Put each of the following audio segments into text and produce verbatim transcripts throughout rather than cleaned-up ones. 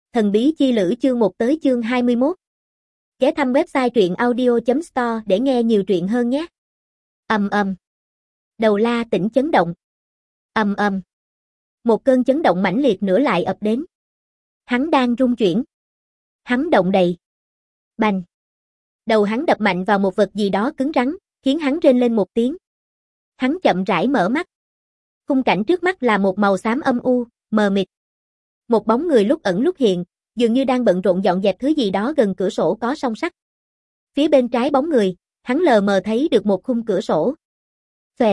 Thần bí chi lữ chương một tới chương hai mươi mốt. Ghé thăm website truyện audio chấm store để nghe nhiều truyện hơn nhé. Ầm ầm. Đầu La Tĩnh chấn động. Ầm ầm. Một cơn chấn động mãnh liệt nữa lại ập đến. Hắn đang rung chuyển. Hắn động đậy. Bành. Đầu hắn đập mạnh vào một vật gì đó cứng rắn, khiến hắn rên lên một tiếng. Hắn chậm rãi mở mắt. Khung cảnh trước mắt là một màu xám âm u, mờ mịt. Một bóng người lúc ẩn lúc hiện, dường như đang bận rộn dọn dẹp thứ gì đó gần cửa sổ có song sắt. Phía bên trái bóng người, hắn lờ mờ thấy được một khung cửa sổ. Xoẹt.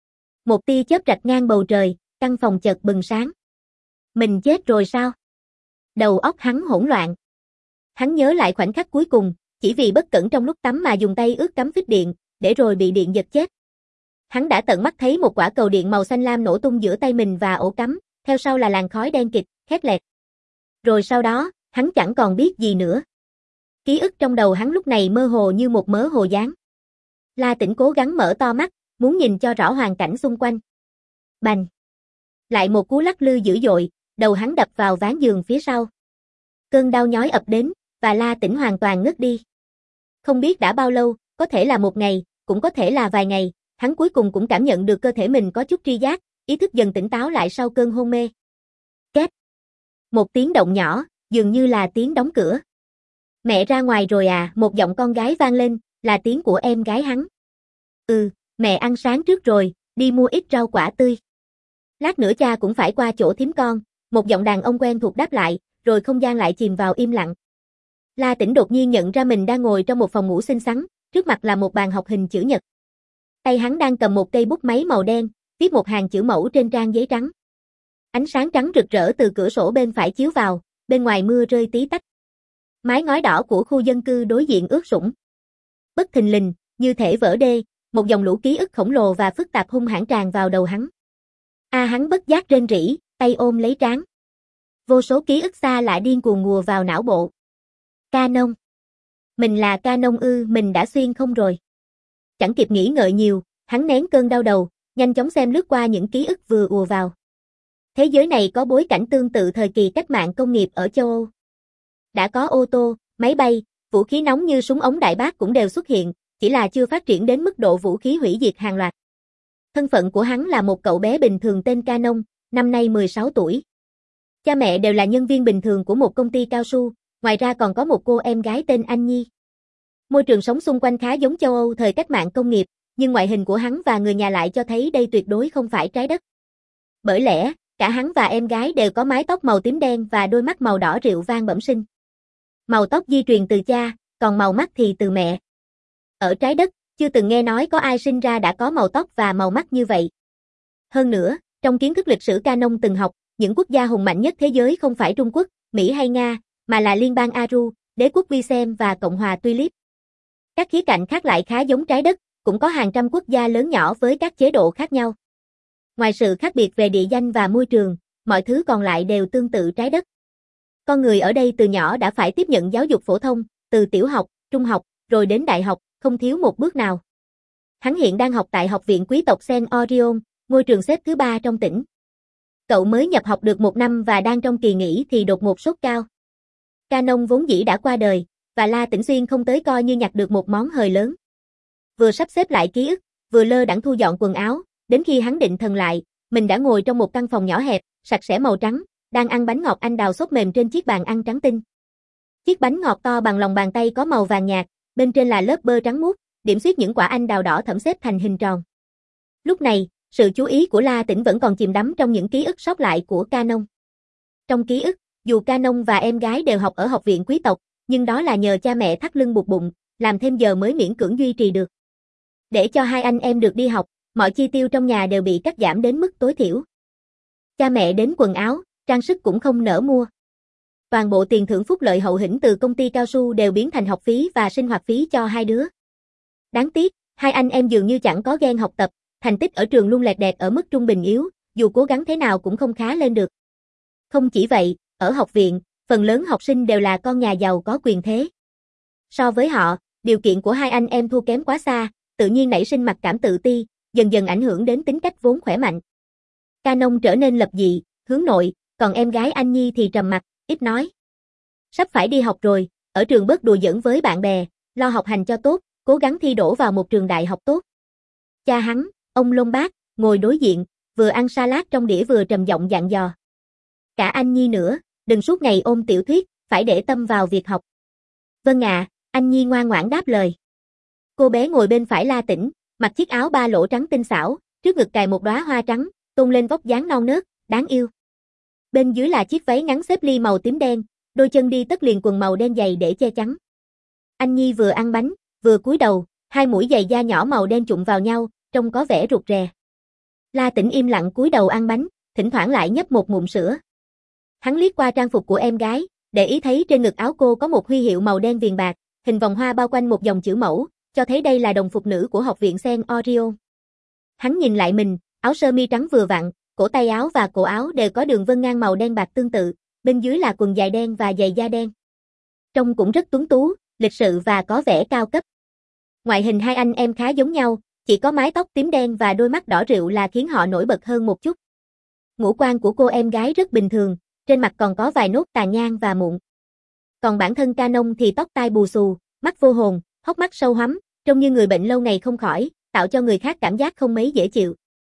Một tia chớp rạch ngang bầu trời, căn phòng chợt bừng sáng. Mình chết rồi sao? Đầu óc hắn hỗn loạn. Hắn nhớ lại khoảnh khắc cuối cùng, chỉ vì bất cẩn trong lúc tắm mà dùng tay ướt cắm phích điện, để rồi bị điện giật chết. Hắn đã tận mắt thấy một quả cầu điện màu xanh lam nổ tung giữa tay mình và ổ cắm, theo sau là làn khói đen kịt, khét lẹt. Rồi sau đó, hắn chẳng còn biết gì nữa. Ký ức trong đầu hắn lúc này mơ hồ như một mớ hồ dáng. La Tĩnh cố gắng mở to mắt, muốn nhìn cho rõ hoàn cảnh xung quanh. Bành! Lại một cú lắc lư dữ dội, đầu hắn đập vào ván giường phía sau. Cơn đau nhói ập đến, và La Tĩnh hoàn toàn ngất đi. Không biết đã bao lâu, có thể là một ngày, cũng có thể là vài ngày, hắn cuối cùng cũng cảm nhận được cơ thể mình có chút tri giác, ý thức dần tỉnh táo lại sau cơn hôn mê. Két. Một tiếng động nhỏ, dường như là tiếng đóng cửa. Mẹ ra ngoài rồi à, một giọng con gái vang lên, là tiếng của em gái hắn. Ừ, mẹ ăn sáng trước rồi, đi mua ít rau quả tươi. Lát nữa cha cũng phải qua chỗ thím con, một giọng đàn ông quen thuộc đáp lại, rồi không gian lại chìm vào im lặng. La Tĩnh đột nhiên nhận ra mình đang ngồi trong một phòng ngủ xinh xắn, trước mặt là một bàn học hình chữ nhật. Tay hắn đang cầm một cây bút máy màu đen, viết một hàng chữ mẫu trên trang giấy trắng. Ánh sáng trắng rực rỡ từ cửa sổ bên phải chiếu vào, bên ngoài mưa rơi tí tách. Mái ngói đỏ của khu dân cư đối diện ướt sũng. Bất thình lình, như thể vỡ đê, một dòng lũ ký ức khổng lồ và phức tạp hung hãn tràn vào đầu hắn. A à, hắn bất giác rên rỉ, tay ôm lấy trán. Vô số ký ức xa lạ điên cuồng ngùa vào não bộ. Canon. Mình là Canon ư, mình đã xuyên không rồi. Chẳng kịp nghĩ ngợi nhiều, hắn nén cơn đau đầu, nhanh chóng xem lướt qua những ký ức vừa ùa vào. Thế giới này có bối cảnh tương tự thời kỳ cách mạng công nghiệp ở châu Âu. Đã có ô tô, máy bay, vũ khí nóng như súng ống đại bác cũng đều xuất hiện, chỉ là chưa phát triển đến mức độ vũ khí hủy diệt hàng loạt. Thân phận của hắn là một cậu bé bình thường tên Canon, năm nay mười sáu tuổi. Cha mẹ đều là nhân viên bình thường của một công ty cao su, ngoài ra còn có một cô em gái tên Anh Nhi. Môi trường sống xung quanh khá giống châu Âu thời cách mạng công nghiệp, nhưng ngoại hình của hắn và người nhà lại cho thấy đây tuyệt đối không phải trái đất. Bởi lẽ, cả hắn và em gái đều có mái tóc màu tím đen và đôi mắt màu đỏ rượu vang bẩm sinh. Màu tóc di truyền từ cha, còn màu mắt thì từ mẹ. Ở trái đất, chưa từng nghe nói có ai sinh ra đã có màu tóc và màu mắt như vậy. Hơn nữa, trong kiến thức lịch sử Canon từng học, những quốc gia hùng mạnh nhất thế giới không phải Trung Quốc, Mỹ hay Nga, mà là Liên bang Aru, Đế quốc Vi Xem và Cộng hòa Tulip. Các khía cạnh khác lại khá giống trái đất, cũng có hàng trăm quốc gia lớn nhỏ với các chế độ khác nhau. Ngoài sự khác biệt về địa danh và môi trường, mọi thứ còn lại đều tương tự trái đất. Con người ở đây từ nhỏ đã phải tiếp nhận giáo dục phổ thông, từ tiểu học, trung học, rồi đến đại học, không thiếu một bước nào. Hắn hiện đang học tại Học viện Quý tộc Saint Orion, ngôi trường xếp thứ ba trong tỉnh. Cậu mới nhập học được một năm và đang trong kỳ nghỉ thì đột ngột sốt cao. Canon vốn dĩ đã qua đời, và La Tĩnh Xuyên không tới coi như nhặt được một món hời lớn. Vừa sắp xếp lại ký ức, vừa lơ đãng thu dọn quần áo, đến khi hắn định thần lại, mình đã ngồi trong một căn phòng nhỏ hẹp, sạch sẽ màu trắng, đang ăn bánh ngọt anh đào xốp mềm trên chiếc bàn ăn trắng tinh. Chiếc bánh ngọt to bằng lòng bàn tay có màu vàng nhạt, bên trên là lớp bơ trắng muốt, điểm xuyết những quả anh đào đỏ thẫm xếp thành hình tròn. Lúc này, sự chú ý của La Tĩnh vẫn còn chìm đắm trong những ký ức sót lại của Canon. Trong ký ức, dù Canon và em gái đều học ở Học viện Quý tộc, nhưng đó là nhờ cha mẹ thắt lưng buộc bụng, làm thêm giờ mới miễn cưỡng duy trì được. Để cho hai anh em được đi học, mọi chi tiêu trong nhà đều bị cắt giảm đến mức tối thiểu. Cha mẹ đến quần áo, trang sức cũng không nỡ mua. Toàn bộ tiền thưởng phúc lợi hậu hĩnh từ công ty cao su đều biến thành học phí và sinh hoạt phí cho hai đứa. Đáng tiếc, hai anh em dường như chẳng có ghen học tập, thành tích ở trường luôn lẹt đẹt ở mức trung bình yếu, dù cố gắng thế nào cũng không khá lên được. Không chỉ vậy, ở học viện, phần lớn học sinh đều là con nhà giàu có quyền thế. So với họ, điều kiện của hai anh em thua kém quá xa, tự nhiên nảy sinh mặc cảm tự ti, dần dần ảnh hưởng đến tính cách vốn khỏe mạnh. Canon trở nên lập dị, hướng nội, còn em gái Anh Nhi thì trầm mặc, ít nói. sắp phải đi học rồi, ở trường bớt đùa giỡn với bạn bè, lo học hành cho tốt, cố gắng thi đỗ vào một trường đại học tốt. Cha hắn, ông Lôn Bác, ngồi đối diện, vừa ăn salad trong đĩa vừa trầm giọng dặn dò. Cả anh Nhi nữa, đừng suốt ngày ôm tiểu thuyết, phải để tâm vào việc học. Vâng ạ, anh Nhi ngoan ngoãn đáp lời. Cô bé ngồi bên phải La Tĩnh, mặc chiếc áo ba lỗ trắng tinh xảo, trước ngực cài một đóa hoa trắng, tôn lên vóc dáng non nớt, đáng yêu. Bên dưới là chiếc váy ngắn xếp ly màu tím đen, đôi chân đi tất liền quần màu đen dày để che chắn. Anh Nhi vừa ăn bánh, vừa cúi đầu, hai mũi giày da nhỏ màu đen chụm vào nhau, trông có vẻ rụt rè. La Tĩnh im lặng cúi đầu ăn bánh, thỉnh thoảng lại nhấp một ngụm sữa. Hắn liếc qua trang phục của em gái, để ý thấy trên ngực áo cô có một huy hiệu màu đen viền bạc, hình vòng hoa bao quanh một dòng chữ mẫu, cho thấy đây là đồng phục nữ của học viện Saint Orion. Hắn nhìn lại mình, áo sơ mi trắng vừa vặn, cổ tay áo và cổ áo đều có đường vân ngang màu đen bạc tương tự, bên dưới là quần dài đen và giày da đen. Trông cũng rất tuấn tú, lịch sự và có vẻ cao cấp. Ngoại hình hai anh em khá giống nhau, chỉ có mái tóc tím đen và đôi mắt đỏ rượu là khiến họ nổi bật hơn một chút. Ngũ quan của cô em gái rất bình thường, trên mặt còn có vài nốt tàn nhang và mụn. Còn bản thân Canon thì tóc tai bù xù, mắt vô hồn, hốc mắt sâu hoắm, trông như người bệnh lâu ngày không khỏi, tạo cho người khác cảm giác không mấy dễ chịu.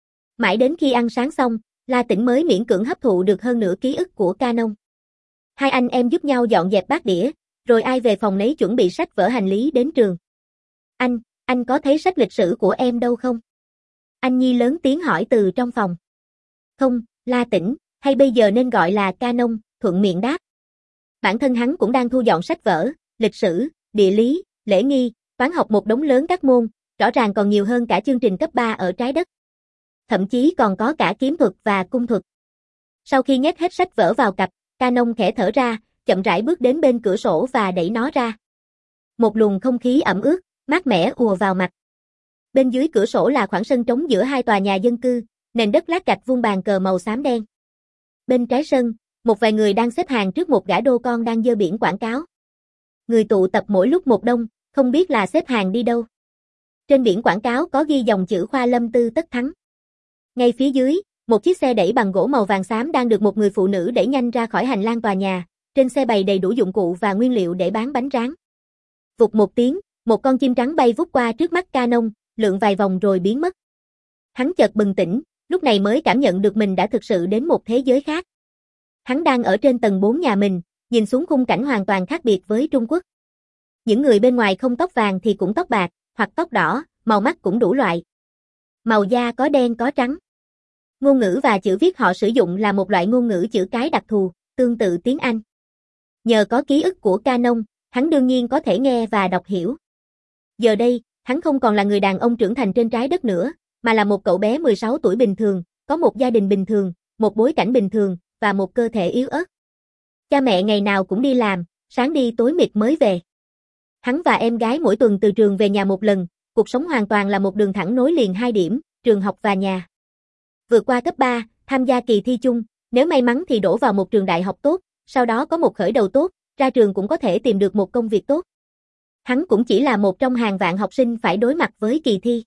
Mãi đến khi ăn sáng xong, La Tĩnh mới miễn cưỡng hấp thụ được hơn nửa ký ức của Canon. Hai anh em giúp nhau dọn dẹp bát đĩa, rồi ai về phòng nấy chuẩn bị sách vở hành lý đến trường. Anh, anh có thấy sách lịch sử của em đâu không? Anh Nhi lớn tiếng hỏi từ trong phòng. Không, La Tĩnh, hay bây giờ nên gọi là Canon, thuận miệng đáp. Bản thân hắn cũng đang thu dọn sách vở, lịch sử, địa lý, lễ nghi, toán học một đống lớn các môn, rõ ràng còn nhiều hơn cả chương trình cấp ba ở trái đất. Thậm chí còn có cả kiếm thuật và cung thuật. Sau khi nhét hết sách vở vào cặp, Canon khẽ thở ra, chậm rãi bước đến bên cửa sổ và đẩy nó ra. Một luồng không khí ẩm ướt, mát mẻ ùa vào mặt. Bên dưới cửa sổ là khoảng sân trống giữa hai tòa nhà dân cư, nền đất lát gạch vuông bàn cờ màu xám đen. Bên trái sân, một vài người đang xếp hàng trước một gã đô con đang giơ biển quảng cáo. Người tụ tập mỗi lúc một đông, không biết là xếp hàng đi đâu. Trên biển quảng cáo có ghi dòng chữ Khoa Lâm Tư tất thắng. Ngay phía dưới, một chiếc xe đẩy bằng gỗ màu vàng xám đang được một người phụ nữ đẩy nhanh ra khỏi hành lang tòa nhà, trên xe bày đầy đủ dụng cụ và nguyên liệu để bán bánh rán. Vụt một tiếng, một con chim trắng bay vút qua trước mắt Canon, lượn vài vòng rồi biến mất. Hắn chợt bừng tỉnh, lúc này mới cảm nhận được mình đã thực sự đến một thế giới khác. Hắn đang ở trên tầng bốn nhà mình, nhìn xuống khung cảnh hoàn toàn khác biệt với Trung Quốc. Những người bên ngoài không tóc vàng thì cũng tóc bạc, hoặc tóc đỏ, màu mắt cũng đủ loại. Màu da có đen có trắng. Ngôn ngữ và chữ viết họ sử dụng là một loại ngôn ngữ chữ cái đặc thù, tương tự tiếng Anh. Nhờ có ký ức của Canon, hắn đương nhiên có thể nghe và đọc hiểu. Giờ đây, hắn không còn là người đàn ông trưởng thành trên trái đất nữa, mà là một cậu bé mười sáu tuổi bình thường, có một gia đình bình thường, một bối cảnh bình thường, và một cơ thể yếu ớt. Cha mẹ ngày nào cũng đi làm, sáng đi tối mịt mới về. Hắn và em gái mỗi tuần từ trường về nhà một lần, cuộc sống hoàn toàn là một đường thẳng nối liền hai điểm, trường học và nhà. Vượt qua cấp ba, tham gia kỳ thi chung, nếu may mắn thì đổ vào một trường đại học tốt, sau đó có một khởi đầu tốt, ra trường cũng có thể tìm được một công việc tốt. Hắn cũng chỉ là một trong hàng vạn học sinh phải đối mặt với kỳ thi.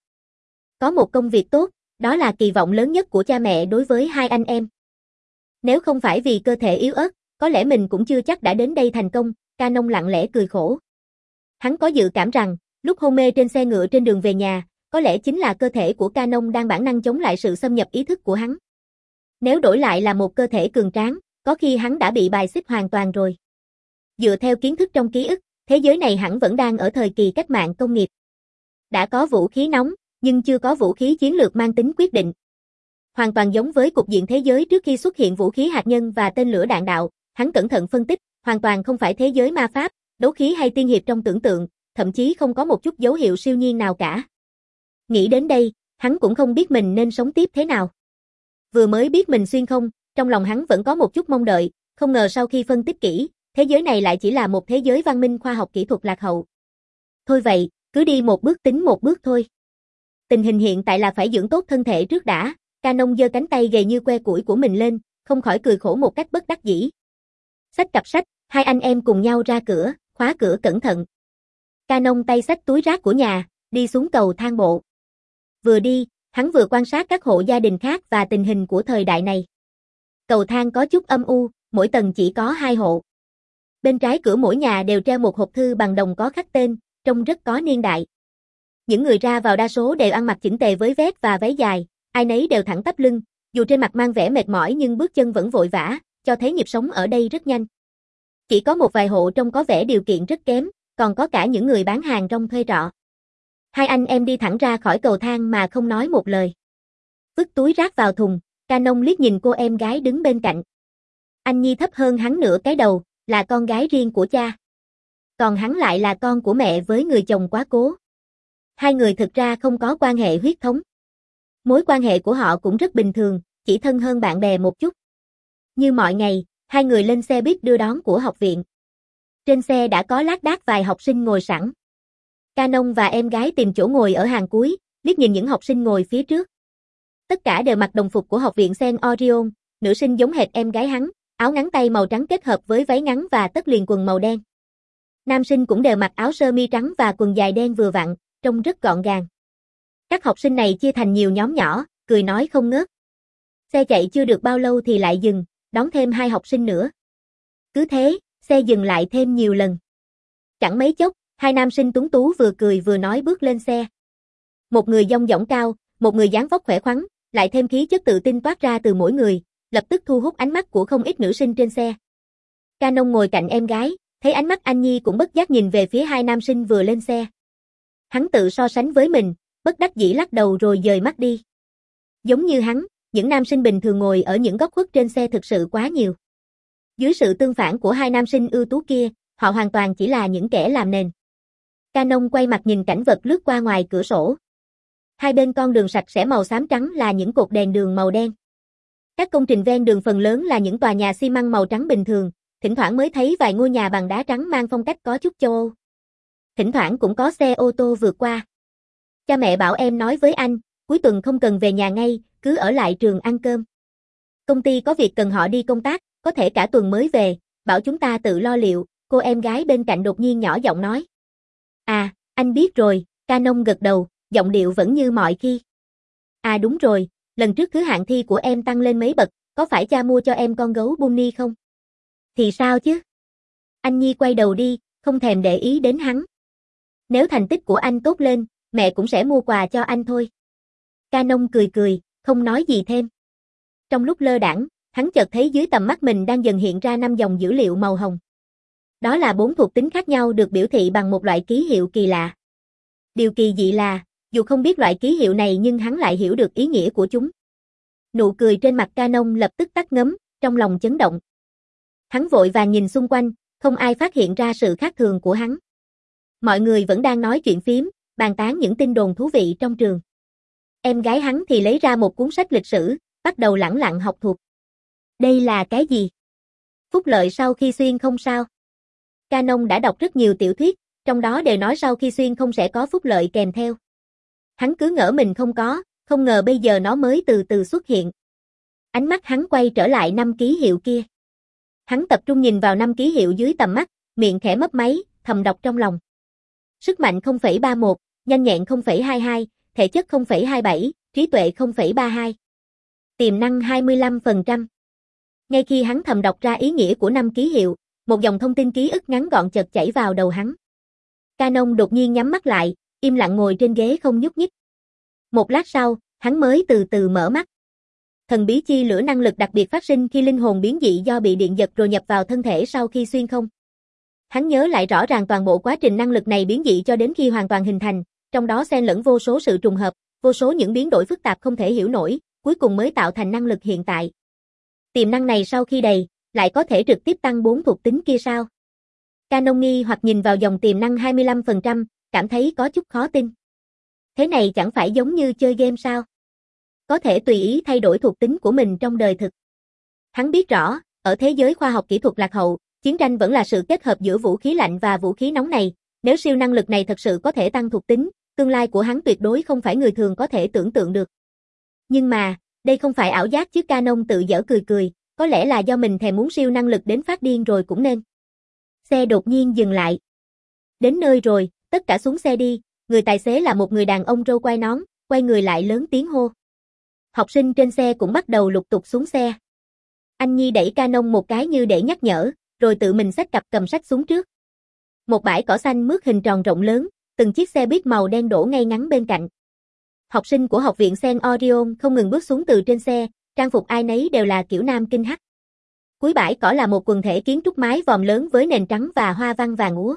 Có một công việc tốt, đó là kỳ vọng lớn nhất của cha mẹ đối với hai anh em. Nếu không phải vì cơ thể yếu ớt, có lẽ mình cũng chưa chắc đã đến đây thành công, Canon lặng lẽ cười khổ. Hắn có dự cảm rằng, lúc hôn mê trên xe ngựa trên đường về nhà, có lẽ chính là cơ thể của Canon đang bản năng chống lại sự xâm nhập ý thức của hắn. Nếu đổi lại là một cơ thể cường tráng, có khi hắn đã bị bài xích hoàn toàn rồi. Dựa theo kiến thức trong ký ức, thế giới này hẳn vẫn đang ở thời kỳ cách mạng công nghiệp. Đã có vũ khí nóng, nhưng chưa có vũ khí chiến lược mang tính quyết định. Hoàn toàn giống với cục diện thế giới trước khi xuất hiện vũ khí hạt nhân và tên lửa đạn đạo, hắn cẩn thận phân tích, hoàn toàn không phải thế giới ma pháp, đấu khí hay tiên hiệp trong tưởng tượng, thậm chí không có một chút dấu hiệu siêu nhiên nào cả. Nghĩ đến đây, hắn cũng không biết mình nên sống tiếp thế nào. Vừa mới biết mình xuyên không, trong lòng hắn vẫn có một chút mong đợi, không ngờ sau khi phân tích kỹ, thế giới này lại chỉ là một thế giới văn minh khoa học kỹ thuật lạc hậu. Thôi vậy, cứ đi một bước tính một bước thôi. Tình hình hiện tại là phải dưỡng tốt thân thể trước đã, Canon giơ cánh tay gầy như que củi của mình lên, không khỏi cười khổ một cách bất đắc dĩ. Xách cặp sách, hai anh em cùng nhau ra cửa, khóa cửa cẩn thận. Canon tay xách túi rác của nhà, đi xuống cầu thang bộ. Vừa đi, hắn vừa quan sát các hộ gia đình khác và tình hình của thời đại này. Cầu thang có chút âm u, mỗi tầng chỉ có hai hộ. Bên trái cửa mỗi nhà đều treo một hộp thư bằng đồng có khắc tên, trông rất có niên đại. Những người ra vào đa số đều ăn mặc chỉnh tề với vest và váy dài, ai nấy đều thẳng tắp lưng, dù trên mặt mang vẻ mệt mỏi nhưng bước chân vẫn vội vã, cho thấy nhịp sống ở đây rất nhanh. Chỉ có một vài hộ trông có vẻ điều kiện rất kém, còn có cả những người bán hàng rong thuê trọ. Hai anh em đi thẳng ra khỏi cầu thang mà không nói một lời. Vứt túi rác vào thùng, Canon liếc nhìn cô em gái đứng bên cạnh. Anh Nhi thấp hơn hắn nửa cái đầu, là con gái riêng của cha. Còn hắn lại là con của mẹ với người chồng quá cố. Hai người thực ra không có quan hệ huyết thống. Mối quan hệ của họ cũng rất bình thường, chỉ thân hơn bạn bè một chút. Như mọi ngày, hai người lên xe buýt đưa đón của học viện. Trên xe đã có lác đác vài học sinh ngồi sẵn. Canon và em gái tìm chỗ ngồi ở hàng cuối, liếc nhìn những học sinh ngồi phía trước. Tất cả đều mặc đồng phục của học viện Saint Orion, nữ sinh giống hệt em gái hắn, áo ngắn tay màu trắng kết hợp với váy ngắn và tất liền quần màu đen. Nam sinh cũng đều mặc áo sơ mi trắng và quần dài đen vừa vặn, trông rất gọn gàng. Các học sinh này chia thành nhiều nhóm nhỏ, cười nói không ngớt. Xe chạy chưa được bao lâu thì lại dừng, đón thêm hai học sinh nữa. Cứ thế, xe dừng lại thêm nhiều lần. Chẳng mấy chốc, hai nam sinh tuấn tú vừa cười vừa nói bước lên xe. Một người dong dỏng cao, một người dáng vóc khỏe khoắn, lại thêm khí chất tự tin toát ra từ mỗi người, lập tức thu hút ánh mắt của không ít nữ sinh trên xe. Canon ngồi cạnh em gái, thấy ánh mắt anh Nhi cũng bất giác nhìn về phía hai nam sinh vừa lên xe. Hắn tự so sánh với mình, bất đắc dĩ lắc đầu rồi dời mắt đi. Giống như hắn, những nam sinh bình thường ngồi ở những góc khuất trên xe thực sự quá nhiều. Dưới sự tương phản của hai nam sinh ưu tú kia, họ hoàn toàn chỉ là những kẻ làm nền. Canon quay mặt nhìn cảnh vật lướt qua ngoài cửa sổ. Hai bên con đường sạch sẽ màu xám trắng là những cột đèn đường màu đen. Các công trình ven đường phần lớn là những tòa nhà xi măng màu trắng bình thường, thỉnh thoảng mới thấy vài ngôi nhà bằng đá trắng mang phong cách có chút châu Âu. Thỉnh thoảng cũng có xe ô tô vượt qua. Cha mẹ bảo em nói với anh, cuối tuần không cần về nhà ngay, cứ ở lại trường ăn cơm. Công ty có việc cần họ đi công tác, có thể cả tuần mới về, bảo chúng ta tự lo liệu, cô em gái bên cạnh đột nhiên nhỏ giọng nói. À, anh biết rồi, Canon gật đầu, giọng điệu vẫn như mọi khi. À đúng rồi, lần trước thứ hạng thi của em tăng lên mấy bậc, có phải cha mua cho em con gấu bunny không? Thì sao chứ? Anh Nhi quay đầu đi, không thèm để ý đến hắn. Nếu thành tích của anh tốt lên, mẹ cũng sẽ mua quà cho anh thôi. Canon cười cười, không nói gì thêm. Trong lúc lơ đãng, hắn chợt thấy dưới tầm mắt mình đang dần hiện ra năm dòng dữ liệu màu hồng. Đó là bốn thuộc tính khác nhau được biểu thị bằng một loại ký hiệu kỳ lạ. Điều kỳ dị là, dù không biết loại ký hiệu này nhưng hắn lại hiểu được ý nghĩa của chúng. Nụ cười trên mặt Canon lập tức tắt ngấm, trong lòng chấn động. Hắn vội vàng nhìn xung quanh, không ai phát hiện ra sự khác thường của hắn. Mọi người vẫn đang nói chuyện phím, bàn tán những tin đồn thú vị trong trường. Em gái hắn thì lấy ra một cuốn sách lịch sử, bắt đầu lẳng lặng học thuộc. Đây là cái gì? Phúc lợi sau khi xuyên không sao? Canon đã đọc rất nhiều tiểu thuyết, trong đó đều nói sau khi xuyên không sẽ có phúc lợi kèm theo. Hắn cứ ngỡ mình không có, không ngờ bây giờ nó mới từ từ xuất hiện. Ánh mắt hắn quay trở lại năm ký hiệu kia. Hắn tập trung nhìn vào năm ký hiệu dưới tầm mắt, miệng khẽ mấp máy, thầm đọc trong lòng. Sức mạnh không phẩy ba mốt, nhanh nhẹn không phẩy hai hai, thể chất không phẩy hai bảy, trí tuệ không phẩy ba hai. Tiềm năng hai mươi lăm phần trăm. Ngay khi hắn thầm đọc ra ý nghĩa của năm ký hiệu, một dòng thông tin ký ức ngắn gọn chợt chảy vào đầu hắn. Canon đột nhiên nhắm mắt lại, im lặng ngồi trên ghế không nhúc nhích. Một lát sau, hắn mới từ từ mở mắt. Thần bí chi lửa năng lực đặc biệt phát sinh khi linh hồn biến dị do bị điện giật rồi nhập vào thân thể sau khi xuyên không. Hắn nhớ lại rõ ràng toàn bộ quá trình năng lực này biến dị cho đến khi hoàn toàn hình thành, trong đó xen lẫn vô số sự trùng hợp, vô số những biến đổi phức tạp không thể hiểu nổi, cuối cùng mới tạo thành năng lực hiện tại. Tiềm năng này sau khi đầy, lại có thể trực tiếp tăng bốn thuộc tính kia sao? Canon nghi hoặc nhìn vào dòng tiềm năng hai mươi lăm phần trăm, cảm thấy có chút khó tin. Thế này chẳng phải giống như chơi game sao? Có thể tùy ý thay đổi thuộc tính của mình trong đời thực. Hắn biết rõ, ở thế giới khoa học kỹ thuật lạc hậu, chiến tranh vẫn là sự kết hợp giữa vũ khí lạnh và vũ khí nóng này. Nếu siêu năng lực này thật sự có thể tăng thuộc tính, tương lai của hắn tuyệt đối không phải người thường có thể tưởng tượng được. Nhưng mà, đây không phải ảo giác chứ. Canon tự giở cười cười, có lẽ là do mình thèm muốn siêu năng lực đến phát điên rồi cũng nên. Xe đột nhiên dừng lại. Đến nơi rồi, tất cả xuống xe đi, người tài xế là một người đàn ông râu quai nón, quay người lại lớn tiếng hô. Học sinh trên xe cũng bắt đầu lục tục xuống xe. Anh Nhi đẩy Canon một cái như để nhắc nhở, rồi tự mình xách cặp cầm sách xuống trước. Một bãi cỏ xanh mướt hình tròn rộng lớn, từng chiếc xe buýt màu đen đổ ngay ngắn bên cạnh. Học sinh của học viện Saint Orion không ngừng bước xuống từ trên xe, trang phục ai nấy đều là kiểu nam kinh hắc. Cuối bãi cỏ là một quần thể kiến trúc mái vòm lớn với nền trắng và hoa văn vàng úa.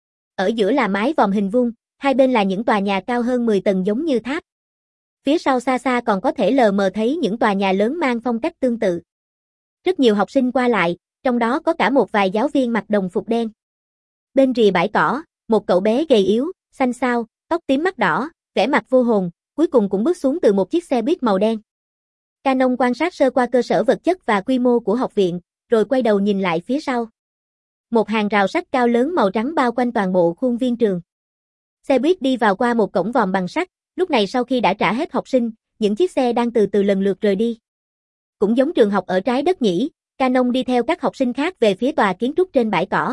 Ở giữa là mái vòm hình vuông, hai bên là những tòa nhà cao hơn mười tầng giống như tháp. Phía sau xa xa còn có thể lờ mờ thấy những tòa nhà lớn mang phong cách tương tự. Rất nhiều học sinh qua lại, trong đó có cả một vài giáo viên mặc đồng phục đen. Bên rìa bãi cỏ, một cậu bé gầy yếu, xanh xao, tóc tím mắt đỏ, vẻ mặt vô hồn, cuối cùng cũng bước xuống từ một chiếc xe buýt màu đen. Canon quan sát sơ qua cơ sở vật chất và quy mô của học viện, rồi quay đầu nhìn lại phía sau. Một hàng rào sắt cao lớn màu trắng bao quanh toàn bộ khuôn viên trường. Xe buýt đi vào qua một cổng vòm bằng sắt, lúc này sau khi đã trả hết học sinh, những chiếc xe đang từ từ lần lượt rời đi. Cũng giống trường học ở trái đất nhỉ, Canon đi theo các học sinh khác về phía tòa kiến trúc trên bãi cỏ.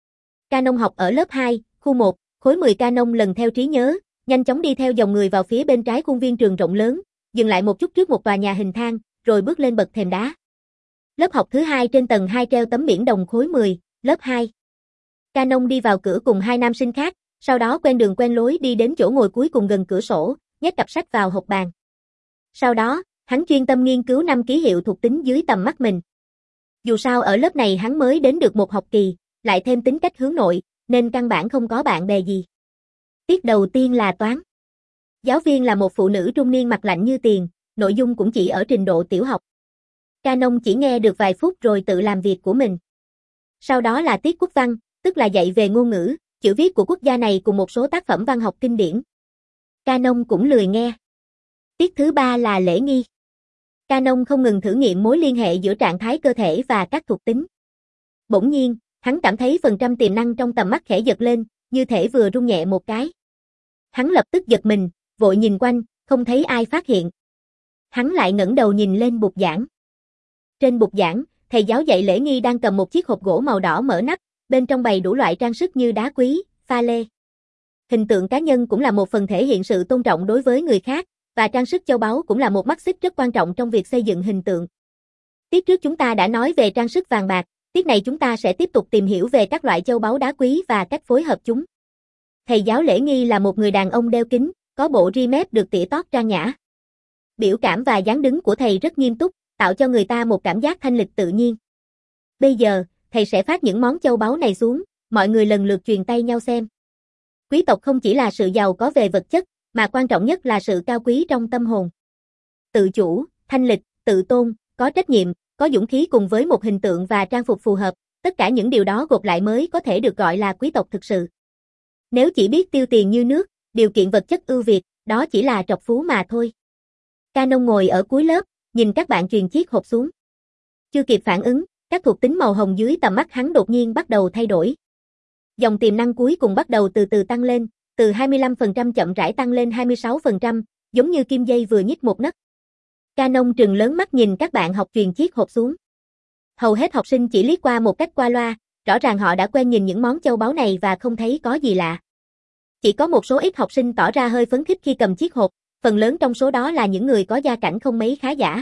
Canon học ở lớp hai, khu một, khối mười. Canon lần theo trí nhớ, nhanh chóng đi theo dòng người vào phía bên trái khuôn viên trường rộng lớn, dừng lại một chút trước một tòa nhà hình thang, rồi bước lên bậc thềm đá. Lớp học thứ hai trên tầng hai treo tấm biển đồng khối mười, lớp hai. Canon đi vào cửa cùng hai nam sinh khác, sau đó quen đường quen lối đi đến chỗ ngồi cuối cùng gần cửa sổ, nhét cặp sách vào hộc bàn. Sau đó, hắn chuyên tâm nghiên cứu năm ký hiệu thuộc tính dưới tầm mắt mình. Dù sao ở lớp này hắn mới đến được một học kỳ, lại thêm tính cách hướng nội, nên căn bản không có bạn bè gì. Tiết đầu tiên là toán. Giáo viên là một phụ nữ trung niên mặt lạnh như tiền, nội dung cũng chỉ ở trình độ tiểu học. Canon chỉ nghe được vài phút rồi tự làm việc của mình. Sau đó là tiết quốc văn, tức là dạy về ngôn ngữ, chữ viết của quốc gia này cùng một số tác phẩm văn học kinh điển. Canon cũng lười nghe. Tiết thứ ba là lễ nghi. Canon không ngừng thử nghiệm mối liên hệ giữa trạng thái cơ thể và các thuộc tính. Bỗng nhiên, hắn cảm thấy phần trăm tiềm năng trong tầm mắt khẽ giật lên, như thể vừa rung nhẹ một cái. Hắn lập tức giật mình, vội nhìn quanh, không thấy ai phát hiện. Hắn lại ngẩng đầu nhìn lên bục giảng. Trên bục giảng, thầy giáo dạy lễ nghi đang cầm một chiếc hộp gỗ màu đỏ mở nắp, bên trong bày đủ loại trang sức như đá quý, pha lê. Hình tượng cá nhân cũng là một phần thể hiện sự tôn trọng đối với người khác, và trang sức châu báu cũng là một mắt xích rất quan trọng trong việc xây dựng hình tượng. Tiết trước chúng ta đã nói về trang sức vàng bạc, tiết này chúng ta sẽ tiếp tục tìm hiểu về các loại châu báu đá quý và cách phối hợp chúng. Thầy giáo lễ nghi là một người đàn ông đeo kính, có bộ ri mép được tỉa tót trang nhã. Biểu cảm và dáng đứng của thầy rất nghiêm túc, tạo cho người ta một cảm giác thanh lịch tự nhiên. Bây giờ, thầy sẽ phát những món châu báu này xuống, mọi người lần lượt truyền tay nhau xem. Quý tộc không chỉ là sự giàu có về vật chất, mà quan trọng nhất là sự cao quý trong tâm hồn. Tự chủ, thanh lịch, tự tôn, có trách nhiệm, có dũng khí cùng với một hình tượng và trang phục phù hợp, tất cả những điều đó gộp lại mới có thể được gọi là quý tộc thực sự. Nếu chỉ biết tiêu tiền như nước, điều kiện vật chất ưu việt, đó chỉ là trọc phú mà thôi. Canon ngồi ở cuối lớp, nhìn các bạn truyền chiếc hộp xuống. Chưa kịp phản ứng, các thuộc tính màu hồng dưới tầm mắt hắn đột nhiên bắt đầu thay đổi. Dòng tiềm năng cuối cùng bắt đầu từ từ tăng lên, từ hai mươi lăm phần trăm chậm rãi tăng lên hai mươi sáu phần trăm, giống như kim dây vừa nhích một nấc. Canon trừng lớn mắt nhìn các bạn học truyền chiếc hộp xuống. Hầu hết học sinh chỉ liếc qua một cách qua loa, rõ ràng họ đã quen nhìn những món châu báu này và không thấy có gì lạ. Chỉ có một số ít học sinh tỏ ra hơi phấn khích khi cầm chiếc hộp, phần lớn trong số đó là những người có gia cảnh không mấy khá giả.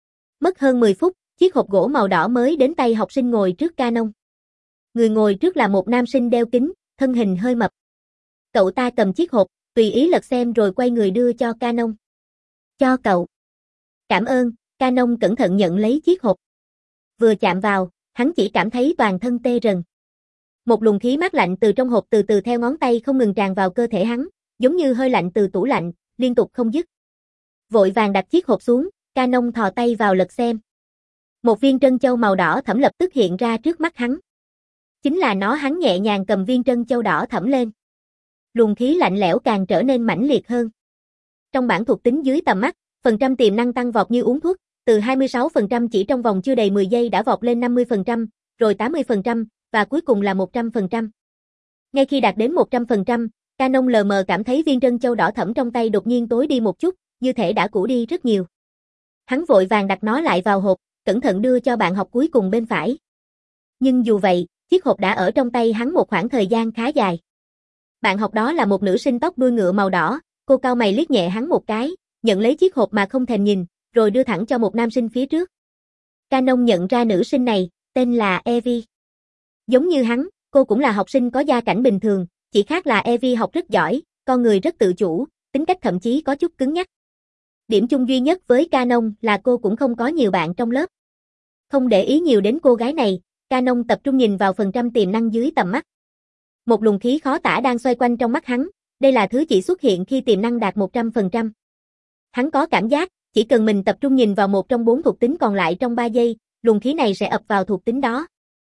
Mất hơn mười phút, chiếc hộp gỗ màu đỏ mới đến tay học sinh ngồi trước Canon. Người ngồi trước là một nam sinh đeo kính, thân hình hơi mập. Cậu ta cầm chiếc hộp, tùy ý lật xem rồi quay người đưa cho Canon. Cho cậu. Cảm ơn, Canon cẩn thận nhận lấy chiếc hộp. Vừa chạm vào, hắn chỉ cảm thấy toàn thân tê rần. Một luồng khí mát lạnh từ trong hộp từ từ theo ngón tay không ngừng tràn vào cơ thể hắn, giống như hơi lạnh từ tủ lạnh, liên tục không dứt. Vội vàng đặt chiếc hộp xuống, Canon thò tay vào lật xem. Một viên trân châu màu đỏ thẫm lập tức hiện ra trước mắt hắn. Chính là nó. Hắn nhẹ nhàng cầm viên trân châu đỏ thẫm lên. Luồng khí lạnh lẽo càng trở nên mãnh liệt hơn. Trong bảng thuộc tính dưới tầm mắt, phần trăm tiềm năng tăng vọt như uống thuốc, từ hai mươi sáu phần trăm chỉ trong vòng chưa đầy mười giây đã vọt lên năm mươi phần trăm, rồi tám mươi phần trăm, và cuối cùng là một trăm phần trăm. Ngay khi đạt đến một trăm phần trăm, Canon lờ mờ cảm thấy viên trân châu đỏ thẫm trong tay đột nhiên tối đi một chút, như thể đã cũ đi rất nhiều. Hắn vội vàng đặt nó lại vào hộp, cẩn thận đưa cho bạn học cuối cùng bên phải. Nhưng dù vậy, chiếc hộp đã ở trong tay hắn một khoảng thời gian khá dài. Bạn học đó là một nữ sinh tóc đuôi ngựa màu đỏ, cô cau mày liếc nhẹ hắn một cái, nhận lấy chiếc hộp mà không thèm nhìn, rồi đưa thẳng cho một nam sinh phía trước. Canon nhận ra nữ sinh này, tên là Evie. Giống như hắn, cô cũng là học sinh có gia cảnh bình thường, chỉ khác là Evie học rất giỏi, con người rất tự chủ, tính cách thậm chí có chút cứng nhắc. Điểm chung duy nhất với Canon là cô cũng không có nhiều bạn trong lớp. Không để ý nhiều đến cô gái này, Canon tập trung nhìn vào phần trăm tiềm năng dưới tầm mắt. Một luồng khí khó tả đang xoay quanh trong mắt hắn, đây là thứ chỉ xuất hiện khi tiềm năng đạt một trăm phần trăm. Hắn có cảm giác, chỉ cần mình tập trung nhìn vào một trong bốn thuộc tính còn lại trong ba giây, luồng khí này sẽ ập vào thuộc tính đó.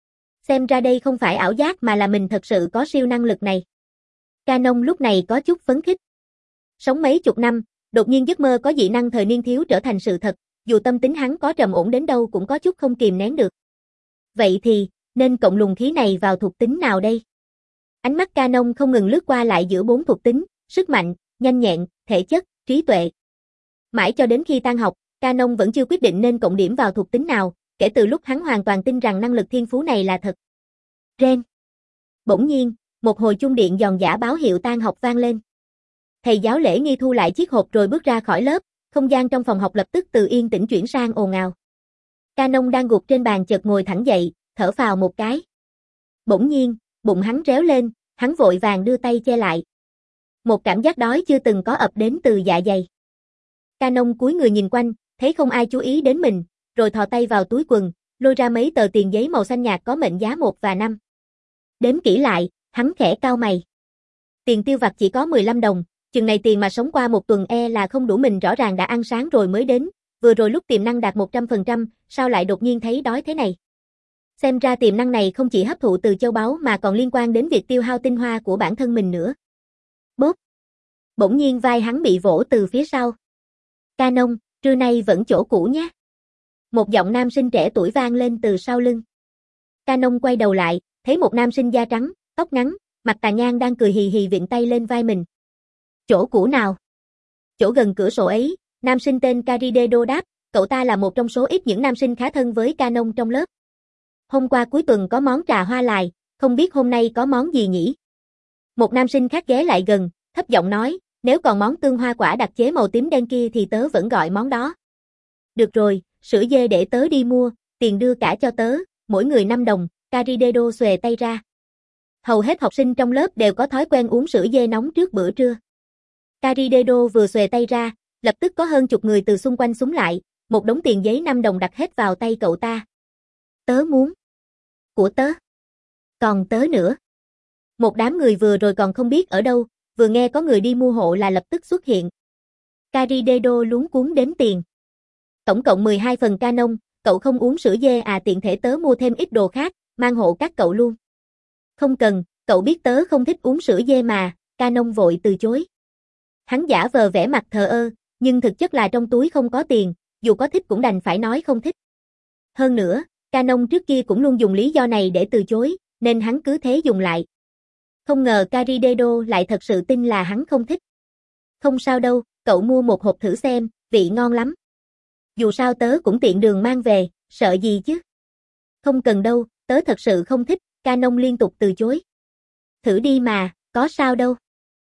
Xem ra đây không phải ảo giác mà là mình thật sự có siêu năng lực này. Canon lúc này có chút phấn khích. Sống mấy chục năm, đột nhiên giấc mơ có dị năng thời niên thiếu trở thành sự thật, dù tâm tính hắn có trầm ổn đến đâu cũng có chút không kìm nén được. Vậy thì, nên cộng luồng khí này vào thuộc tính nào đây? Ánh mắt Canon không ngừng lướt qua lại giữa bốn thuộc tính, sức mạnh, nhanh nhẹn, thể chất, trí tuệ. Mãi cho đến khi tan học, Canon vẫn chưa quyết định nên cộng điểm vào thuộc tính nào, kể từ lúc hắn hoàn toàn tin rằng năng lực thiên phú này là thật. Ren. Bỗng nhiên, một hồi chuông điện giòn giã báo hiệu tan học vang lên. Thầy giáo Lễ Nghi thu lại chiếc hộp rồi bước ra khỏi lớp, không gian trong phòng học lập tức từ yên tĩnh chuyển sang ồn ào. Canon đang gục trên bàn chợt ngồi thẳng dậy, thở phào một cái. Bỗng nhiên, bụng hắn réo lên, hắn vội vàng đưa tay che lại. Một cảm giác đói chưa từng có ập đến từ dạ dày. Canon cúi người nhìn quanh, thấy không ai chú ý đến mình, rồi thò tay vào túi quần, lôi ra mấy tờ tiền giấy màu xanh nhạt có mệnh giá một và năm. Đếm kỹ lại, hắn khẽ cau mày. Tiền tiêu vặt chỉ có mười lăm đồng, chừng này tiền mà sống qua một tuần e là không đủ, mình rõ ràng đã ăn sáng rồi mới đến, vừa rồi lúc tiềm năng đạt một trăm phần trăm, sao lại đột nhiên thấy đói thế này? Xem ra tiềm năng này không chỉ hấp thụ từ châu báu mà còn liên quan đến việc tiêu hao tinh hoa của bản thân mình nữa. Bốp! Bỗng nhiên vai hắn bị vỗ từ phía sau. Canon, trưa nay vẫn chỗ cũ nhé. Một giọng nam sinh trẻ tuổi vang lên từ sau lưng. Canon quay đầu lại, thấy một nam sinh da trắng, tóc ngắn, mặt tà nhang đang cười hì hì vịn tay lên vai mình. Chỗ cũ nào? Chỗ gần cửa sổ ấy, nam sinh tên Caridedo đáp, cậu ta là một trong số ít những nam sinh khá thân với Canon trong lớp. Hôm qua cuối tuần có món trà hoa lài, không biết hôm nay có món gì nhỉ? Một nam sinh khác ghé lại gần, thấp giọng nói, nếu còn món tương hoa quả đặc chế màu tím đen kia thì tớ vẫn gọi món đó. Được rồi, sữa dê để tớ đi mua, tiền đưa cả cho tớ, mỗi người năm đồng, Caridedo xuề tay ra. Hầu hết học sinh trong lớp đều có thói quen uống sữa dê nóng trước bữa trưa. Caridedo vừa xuề tay ra, lập tức có hơn chục người từ xung quanh xúm lại, một đống tiền giấy năm đồng đặt hết vào tay cậu ta. Tớ muốn. Của tớ. Còn tớ nữa. Một đám người vừa rồi còn không biết ở đâu, vừa nghe có người đi mua hộ là lập tức xuất hiện. Caridedo luống cuống đếm tiền. Tổng cộng mười hai phần Canon, cậu không uống sữa dê à, tiện thể tớ mua thêm ít đồ khác, mang hộ các cậu luôn. Không cần, cậu biết tớ không thích uống sữa dê mà, Canon vội từ chối. Hắn giả vờ vẻ mặt thờ ơ, nhưng thực chất là trong túi không có tiền, dù có thích cũng đành phải nói không thích. Hơn nữa, Canon trước kia cũng luôn dùng lý do này để từ chối, nên hắn cứ thế dùng lại. Không ngờ Caridedo lại thật sự tin là hắn không thích. Không sao đâu, cậu mua một hộp thử xem, vị ngon lắm. Dù sao tớ cũng tiện đường mang về, sợ gì chứ. Không cần đâu, tớ thật sự không thích, Canon liên tục từ chối. Thử đi mà, có sao đâu.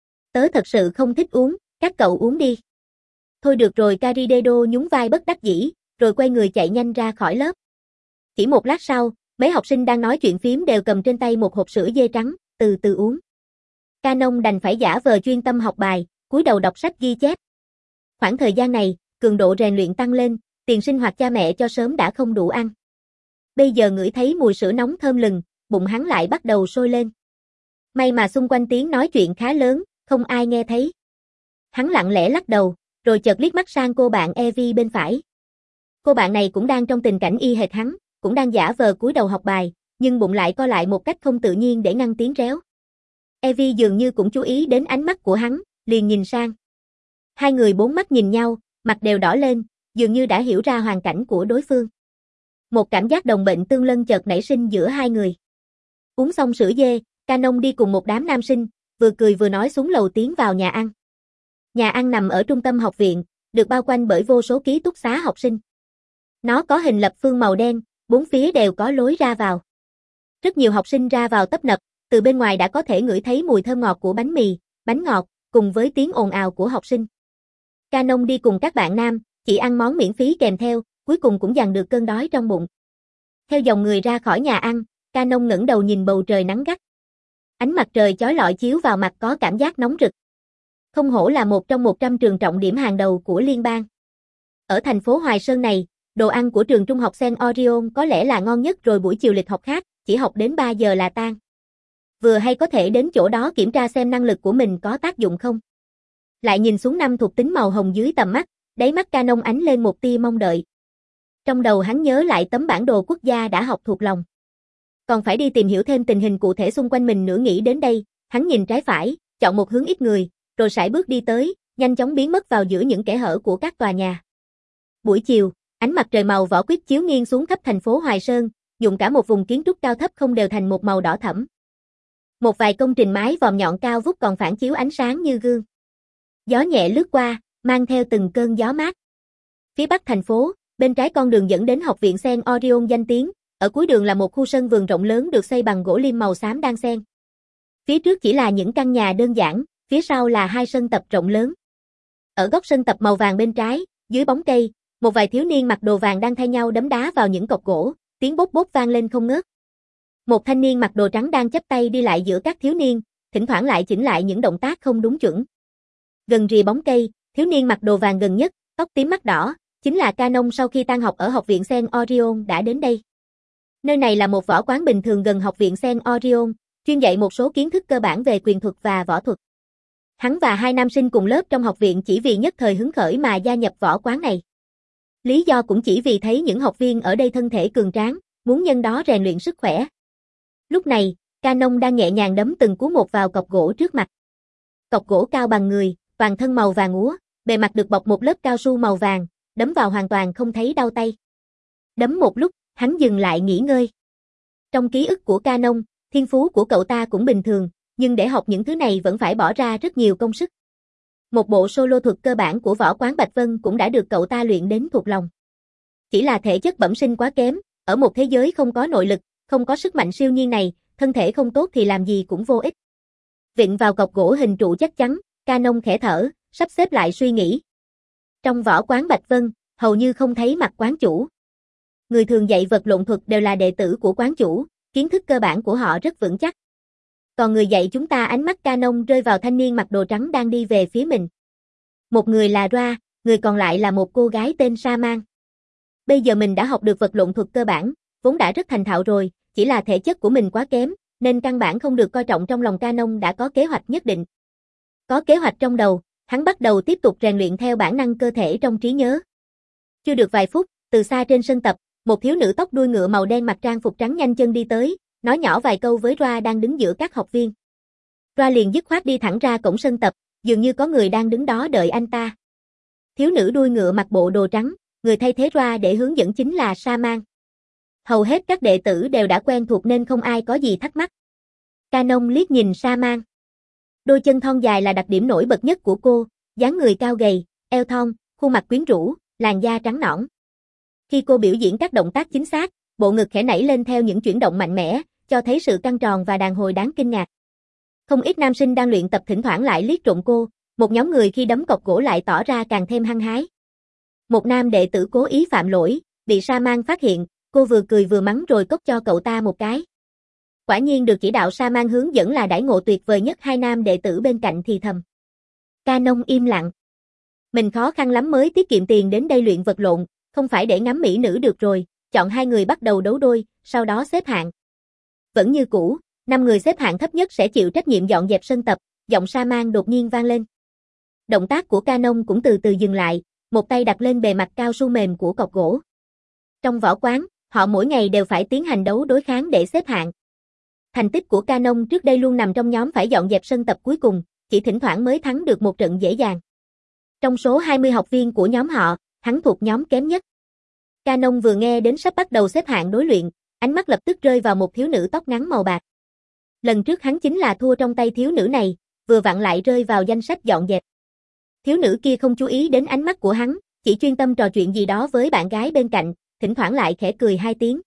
Tớ thật sự không thích uống, các cậu uống đi. Thôi được rồi, Caridedo nhún vai bất đắc dĩ, rồi quay người chạy nhanh ra khỏi lớp. Chỉ một lát sau, mấy học sinh đang nói chuyện phím đều cầm trên tay một hộp sữa dê trắng, từ từ uống. Canon đành phải giả vờ chuyên tâm học bài, cúi đầu đọc sách ghi chép. Khoảng thời gian này, cường độ rèn luyện tăng lên, tiền sinh hoạt cha mẹ cho sớm đã không đủ ăn. Bây giờ ngửi thấy mùi sữa nóng thơm lừng, bụng hắn lại bắt đầu sôi lên. May mà xung quanh tiếng nói chuyện khá lớn, không ai nghe thấy. Hắn lặng lẽ lắc đầu, rồi chợt liếc mắt sang cô bạn Evie bên phải. Cô bạn này cũng đang trong tình cảnh y hệt hắn, cũng đang giả vờ cúi đầu học bài, nhưng bụng lại co lại một cách không tự nhiên để ngăn tiếng réo. Evie dường như cũng chú ý đến ánh mắt của hắn, liền nhìn sang. Hai người bốn mắt nhìn nhau, mặt đều đỏ lên, dường như đã hiểu ra hoàn cảnh của đối phương. Một cảm giác đồng bệnh tương lân chợt nảy sinh giữa hai người. Uống xong sữa dê, Canon đi cùng một đám nam sinh, vừa cười vừa nói xuống lầu tiến vào nhà ăn. Nhà ăn nằm ở trung tâm học viện, được bao quanh bởi vô số ký túc xá học sinh. Nó có hình lập phương màu đen, bốn phía đều có lối ra vào. Rất nhiều học sinh ra vào tấp nập, từ bên ngoài đã có thể ngửi thấy mùi thơm ngọt của bánh mì, bánh ngọt, cùng với tiếng ồn ào của học sinh. Canon đi cùng các bạn nam, chỉ ăn món miễn phí kèm theo, cuối cùng cũng dằn được cơn đói trong bụng. Theo dòng người ra khỏi nhà ăn, Canon ngẩng đầu nhìn bầu trời nắng gắt. Ánh mặt trời chói lọi chiếu vào mặt có cảm giác nóng rực. Không hổ là một trong một trăm trường trọng điểm hàng đầu của liên bang. Ở thành phố Hoài Sơn này, đồ ăn của trường trung học Saint Orion có lẽ là ngon nhất, rồi buổi chiều lịch học khác, chỉ học đến ba giờ là tan. Vừa hay có thể đến chỗ đó kiểm tra xem năng lực của mình có tác dụng không. Lại nhìn xuống năm thuộc tính màu hồng dưới tầm mắt, đáy mắt Canon ánh lên một tia mong đợi. Trong đầu hắn nhớ lại tấm bản đồ quốc gia đã học thuộc lòng. Còn phải đi tìm hiểu thêm tình hình cụ thể xung quanh mình nữa. Nghĩ đến đây, hắn nhìn trái phải, chọn một hướng ít người, rồi sải bước đi tới, nhanh chóng biến mất vào giữa những kẽ hở của các tòa nhà. Buổi chiều, ánh mặt trời màu vỏ quýt chiếu nghiêng xuống khắp thành phố Hoài Sơn, nhuộm cả một vùng kiến trúc cao thấp không đều thành một màu đỏ thẫm. Một vài công trình mái vòm nhọn cao vút còn phản chiếu ánh sáng như gương. Gió nhẹ lướt qua, mang theo từng cơn gió mát. Phía bắc thành phố, bên trái con đường dẫn đến học viện Saint Orion danh tiếng, ở cuối đường là một khu sân vườn rộng lớn được xây bằng gỗ lim màu xám đan xen. Phía trước chỉ là những căn nhà đơn giản, phía sau là hai sân tập rộng lớn. Ở góc sân tập màu vàng bên trái, dưới bóng cây, một vài thiếu niên mặc đồ vàng đang thay nhau đấm đá vào những cọc gỗ, tiếng bốp bốp vang lên không ngớt. Một thanh niên mặc đồ trắng đang chắp tay đi lại giữa các thiếu niên, thỉnh thoảng lại chỉnh lại những động tác không đúng chuẩn. Gần rìa bóng cây, thiếu niên mặc đồ vàng gần nhất, tóc tím mắt đỏ, chính là Canon sau khi tan học ở học viện Saint Orion đã đến đây. Nơi này là một võ quán bình thường gần học viện Saint Orion, chuyên dạy một số kiến thức cơ bản về quyền thuật và võ thuật. Hắn và hai nam sinh cùng lớp trong học viện chỉ vì nhất thời hứng khởi mà gia nhập võ quán này. Lý do cũng chỉ vì thấy những học viên ở đây thân thể cường tráng, muốn nhân đó rèn luyện sức khỏe. Lúc này, Canon đang nhẹ nhàng đấm từng cú một vào cọc gỗ trước mặt. Cọc gỗ cao bằng người, toàn thân màu vàng úa, bề mặt được bọc một lớp cao su màu vàng, đấm vào hoàn toàn không thấy đau tay. Đấm một lúc, hắn dừng lại nghỉ ngơi. Trong ký ức của Canon, thiên phú của cậu ta cũng bình thường, nhưng để học những thứ này vẫn phải bỏ ra rất nhiều công sức. Một bộ solo thuật cơ bản của võ quán Bạch Vân cũng đã được cậu ta luyện đến thuộc lòng. Chỉ là thể chất bẩm sinh quá kém, ở một thế giới không có nội lực, không có sức mạnh siêu nhiên này, thân thể không tốt thì làm gì cũng vô ích. Vịn vào cọc gỗ hình trụ chắc chắn, Canon khẽ thở, sắp xếp lại suy nghĩ. Trong võ quán Bạch Vân, hầu như không thấy mặt quán chủ. Người thường dạy vật lộn thuật đều là đệ tử của quán chủ, kiến thức cơ bản của họ rất vững chắc. Còn người dạy chúng ta, ánh mắt Canon rơi vào thanh niên mặc đồ trắng đang đi về phía mình. Một người là Ra, người còn lại là một cô gái tên Sa Man. Bây giờ mình đã học được vật lộn thuật cơ bản, vốn đã rất thành thạo rồi, chỉ là thể chất của mình quá kém, nên căn bản không được coi trọng. Trong lòng Canon đã có kế hoạch nhất định. Có kế hoạch trong đầu, hắn bắt đầu tiếp tục rèn luyện theo bản năng cơ thể trong trí nhớ. Chưa được vài phút, từ xa trên sân tập, một thiếu nữ tóc đuôi ngựa màu đen mặc trang phục trắng nhanh chân đi tới, nói nhỏ vài câu với Ra đang đứng giữa các học viên. Ra liền dứt khoát đi thẳng ra cổng sân tập, dường như có người đang đứng đó đợi anh ta. Thiếu nữ đuôi ngựa mặc bộ đồ trắng, người thay thế Ra để hướng dẫn chính là Sa Man. Hầu hết các đệ tử đều đã quen thuộc nên không ai có gì thắc mắc. Canon liếc nhìn Sa Man. Đôi chân thon dài là đặc điểm nổi bật nhất của cô, dáng người cao gầy, eo thon, khuôn mặt quyến rũ, làn da trắng nõn. Khi cô biểu diễn các động tác chính xác, bộ ngực khẽ nảy lên theo những chuyển động mạnh mẽ, cho thấy sự căng tròn và đàn hồi đáng kinh ngạc. Không ít nam sinh đang luyện tập thỉnh thoảng lại liếc trộm cô, một nhóm người khi đấm cọc gỗ lại tỏ ra càng thêm hăng hái. Một nam đệ tử cố ý phạm lỗi, bị Sa Man phát hiện, cô vừa cười vừa mắng rồi cốc cho cậu ta một cái. Quả nhiên được chỉ đạo Sa Man hướng dẫn là đãi ngộ tuyệt vời nhất. Hai nam đệ tử bên cạnh thì thầm. Canon im lặng. Mình khó khăn lắm mới tiết kiệm tiền đến đây luyện vật lộn, không phải để ngắm mỹ nữ được rồi, chọn hai người bắt đầu đấu đôi, sau đó xếp hạng. Vẫn như cũ, năm người xếp hạng thấp nhất sẽ chịu trách nhiệm dọn dẹp sân tập, giọng Sa Man đột nhiên vang lên. Động tác của Canon cũng từ từ dừng lại, một tay đặt lên bề mặt cao su mềm của cọc gỗ. Trong võ quán, họ mỗi ngày đều phải tiến hành đấu đối kháng để xếp hạng. Thành tích của Canon trước đây luôn nằm trong nhóm phải dọn dẹp sân tập cuối cùng, chỉ thỉnh thoảng mới thắng được một trận dễ dàng. Trong số hai mươi học viên của nhóm họ, hắn thuộc nhóm kém nhất. Canon vừa nghe đến sắp bắt đầu xếp hạng đối luyện, ánh mắt lập tức rơi vào một thiếu nữ tóc ngắn màu bạc. Lần trước hắn chính là thua trong tay thiếu nữ này, vừa vặn lại rơi vào danh sách dọn dẹp. Thiếu nữ kia không chú ý đến ánh mắt của hắn, chỉ chuyên tâm trò chuyện gì đó với bạn gái bên cạnh, thỉnh thoảng lại khẽ cười hai tiếng.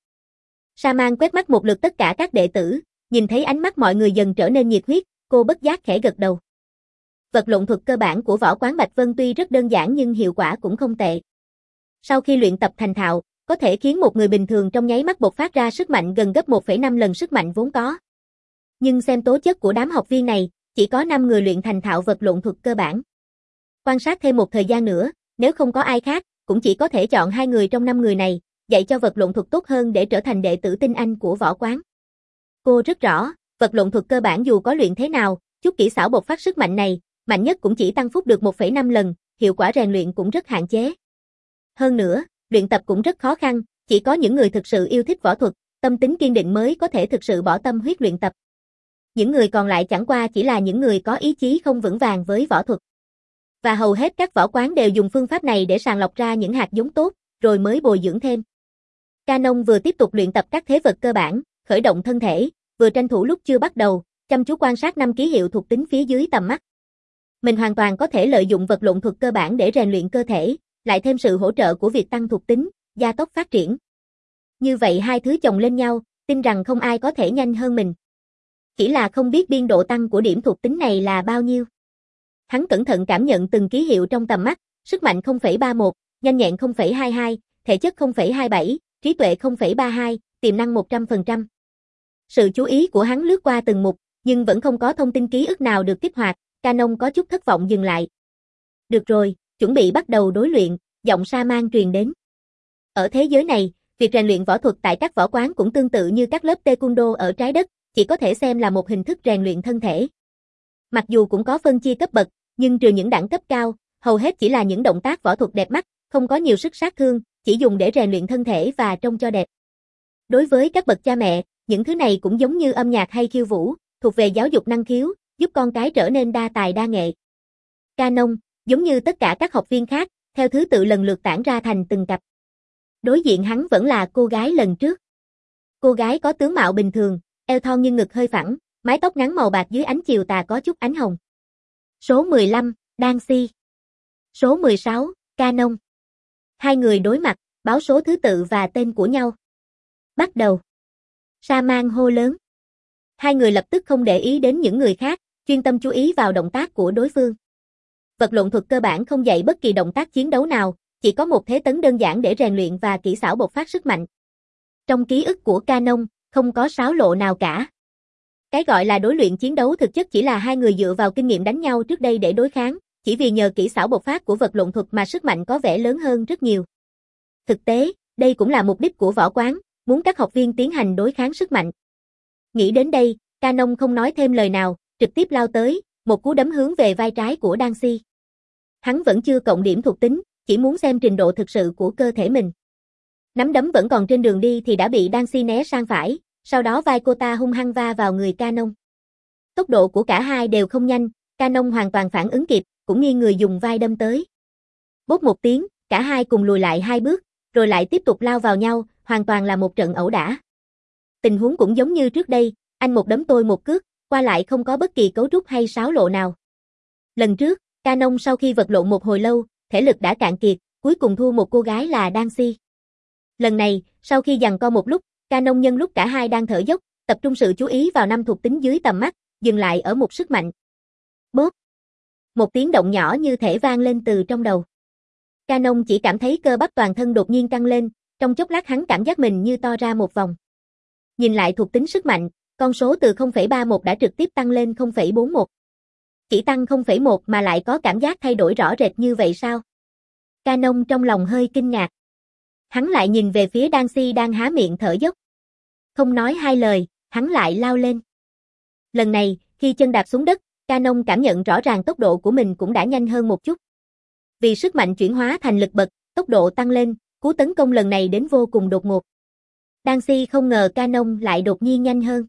Sa Man quét mắt một lượt tất cả các đệ tử, nhìn thấy ánh mắt mọi người dần trở nên nhiệt huyết, cô bất giác khẽ gật đầu. Vật lộn thuật cơ bản của võ quán Bạch Vân tuy rất đơn giản nhưng hiệu quả cũng không tệ. Sau khi luyện tập thành thạo, có thể khiến một người bình thường trong nháy mắt bộc phát ra sức mạnh gần gấp một phẩy năm lần sức mạnh vốn có. Nhưng xem tố chất của đám học viên này, chỉ có năm người luyện thành thạo vật lộn thuật cơ bản. Quan sát thêm một thời gian nữa, nếu không có ai khác, cũng chỉ có thể chọn hai người trong năm người này, dạy cho vật lộn thuật tốt hơn để trở thành đệ tử tinh anh của võ quán. Cô rất rõ, vật lộn thuật cơ bản dù có luyện thế nào, chút kỹ xảo bộc phát sức mạnh này, mạnh nhất cũng chỉ tăng phúc được một phẩy năm lần, hiệu quả rèn luyện cũng rất hạn chế. Hơn nữa, luyện tập cũng rất khó khăn, chỉ có những người thực sự yêu thích võ thuật, tâm tính kiên định mới có thể thực sự bỏ tâm huyết luyện tập. Những người còn lại chẳng qua chỉ là những người có ý chí không vững vàng với võ thuật. Và hầu hết các võ quán đều dùng phương pháp này để sàng lọc ra những hạt giống tốt, rồi mới bồi dưỡng thêm. Canon vừa tiếp tục luyện tập các thế vật cơ bản, khởi động thân thể, vừa tranh thủ lúc chưa bắt đầu, chăm chú quan sát năm ký hiệu thuộc tính phía dưới tầm mắt. Mình hoàn toàn có thể lợi dụng vật lộn thuật cơ bản để rèn luyện cơ thể, lại thêm sự hỗ trợ của việc tăng thuộc tính, gia tốc phát triển. Như vậy hai thứ chồng lên nhau, tin rằng không ai có thể nhanh hơn mình. Chỉ là không biết biên độ tăng của điểm thuộc tính này là bao nhiêu. Hắn cẩn thận cảm nhận từng ký hiệu trong tầm mắt, sức mạnh không phẩy ba mốt, nhanh nhẹn không phẩy hai hai, thể chất không phẩy hai bảy, trí tuệ không phẩy ba hai, tiềm năng một trăm phần trăm. Sự chú ý của hắn lướt qua từng mục, nhưng vẫn không có thông tin ký ức nào được kích hoạt, Canon có chút thất vọng dừng lại. Được rồi, chuẩn bị bắt đầu đối luyện, giọng sa man truyền đến. Ở thế giới này, việc rèn luyện võ thuật tại các võ quán cũng tương tự như các lớp taekwondo ở trái đất, chỉ có thể xem là một hình thức rèn luyện thân thể. Mặc dù cũng có phân chia cấp bậc, nhưng trừ những đẳng cấp cao, hầu hết chỉ là những động tác võ thuật đẹp mắt, không có nhiều sức sát thương, chỉ dùng để rèn luyện thân thể và trông cho đẹp. Đối với các bậc cha mẹ, những thứ này cũng giống như âm nhạc hay khiêu vũ, thuộc về giáo dục năng khiếu, giúp con cái trở nên đa tài đa nghệ. Canon, giống như tất cả các học viên khác, theo thứ tự lần lượt tản ra thành từng cặp. Đối diện hắn vẫn là cô gái lần trước. Cô gái có tướng mạo bình thường, eo thon nhưng ngực hơi phẳng, mái tóc ngắn màu bạc dưới ánh chiều tà có chút ánh hồng. Số mười lăm, Dancy. Số mười sáu, Canon. Hai người đối mặt, báo số thứ tự và tên của nhau. Bắt đầu. Sa man hô lớn. Hai người lập tức không để ý đến những người khác, chuyên tâm chú ý vào động tác của đối phương. Vật lộn thuật cơ bản không dạy bất kỳ động tác chiến đấu nào, chỉ có một thế tấn đơn giản để rèn luyện và kỹ xảo bộc phát sức mạnh. Trong ký ức của Canon, không có xáo lộ nào cả. Cái gọi là đối luyện chiến đấu thực chất chỉ là hai người dựa vào kinh nghiệm đánh nhau trước đây để đối kháng, chỉ vì nhờ kỹ xảo bộc phát của vật lộn thuật mà sức mạnh có vẻ lớn hơn rất nhiều. Thực tế, đây cũng là mục đích của võ quán, muốn các học viên tiến hành đối kháng sức mạnh. Nghĩ đến đây, Canon không nói thêm lời nào, trực tiếp lao tới, một cú đấm hướng về vai trái của Dancy. Hắn vẫn chưa cộng điểm thuộc tính, chỉ muốn xem trình độ thực sự của cơ thể mình. Nắm đấm vẫn còn trên đường đi thì đã bị Dancy né sang phải, sau đó vai cô ta hung hăng va vào người Canon. Tốc độ của cả hai đều không nhanh, Canon hoàn toàn phản ứng kịp, cũng nghiêng người dùng vai đâm tới. Bốp một tiếng, cả hai cùng lùi lại hai bước, rồi lại tiếp tục lao vào nhau, hoàn toàn là một trận ẩu đả. Tình huống cũng giống như trước đây, anh một đấm tôi một cước, qua lại không có bất kỳ cấu trúc hay xáo lộ nào. Lần trước, Canon sau khi vật lộn một hồi lâu, thể lực đã cạn kiệt, cuối cùng thua một cô gái là Dancy. Lần này, sau khi giằng co một lúc, Canon nhân lúc cả hai đang thở dốc, tập trung sự chú ý vào năm thuộc tính dưới tầm mắt, dừng lại ở một sức mạnh. Bốp. Một tiếng động nhỏ như thể vang lên từ trong đầu. Canon chỉ cảm thấy cơ bắp toàn thân đột nhiên căng lên, trong chốc lát hắn cảm giác mình như to ra một vòng. Nhìn lại thuộc tính sức mạnh, con số từ không phẩy ba mốt đã trực tiếp tăng lên không phẩy bốn mốt. Chỉ tăng không phẩy một mà lại có cảm giác thay đổi rõ rệt như vậy sao? Canon trong lòng hơi kinh ngạc. Hắn lại nhìn về phía Dancy đang há miệng thở dốc. Không nói hai lời, hắn lại lao lên. Lần này, khi chân đạp xuống đất, Canon cảm nhận rõ ràng tốc độ của mình cũng đã nhanh hơn một chút. Vì sức mạnh chuyển hóa thành lực bật, tốc độ tăng lên, cú tấn công lần này đến vô cùng đột ngột. Dancy không ngờ Canon lại đột nhiên nhanh hơn.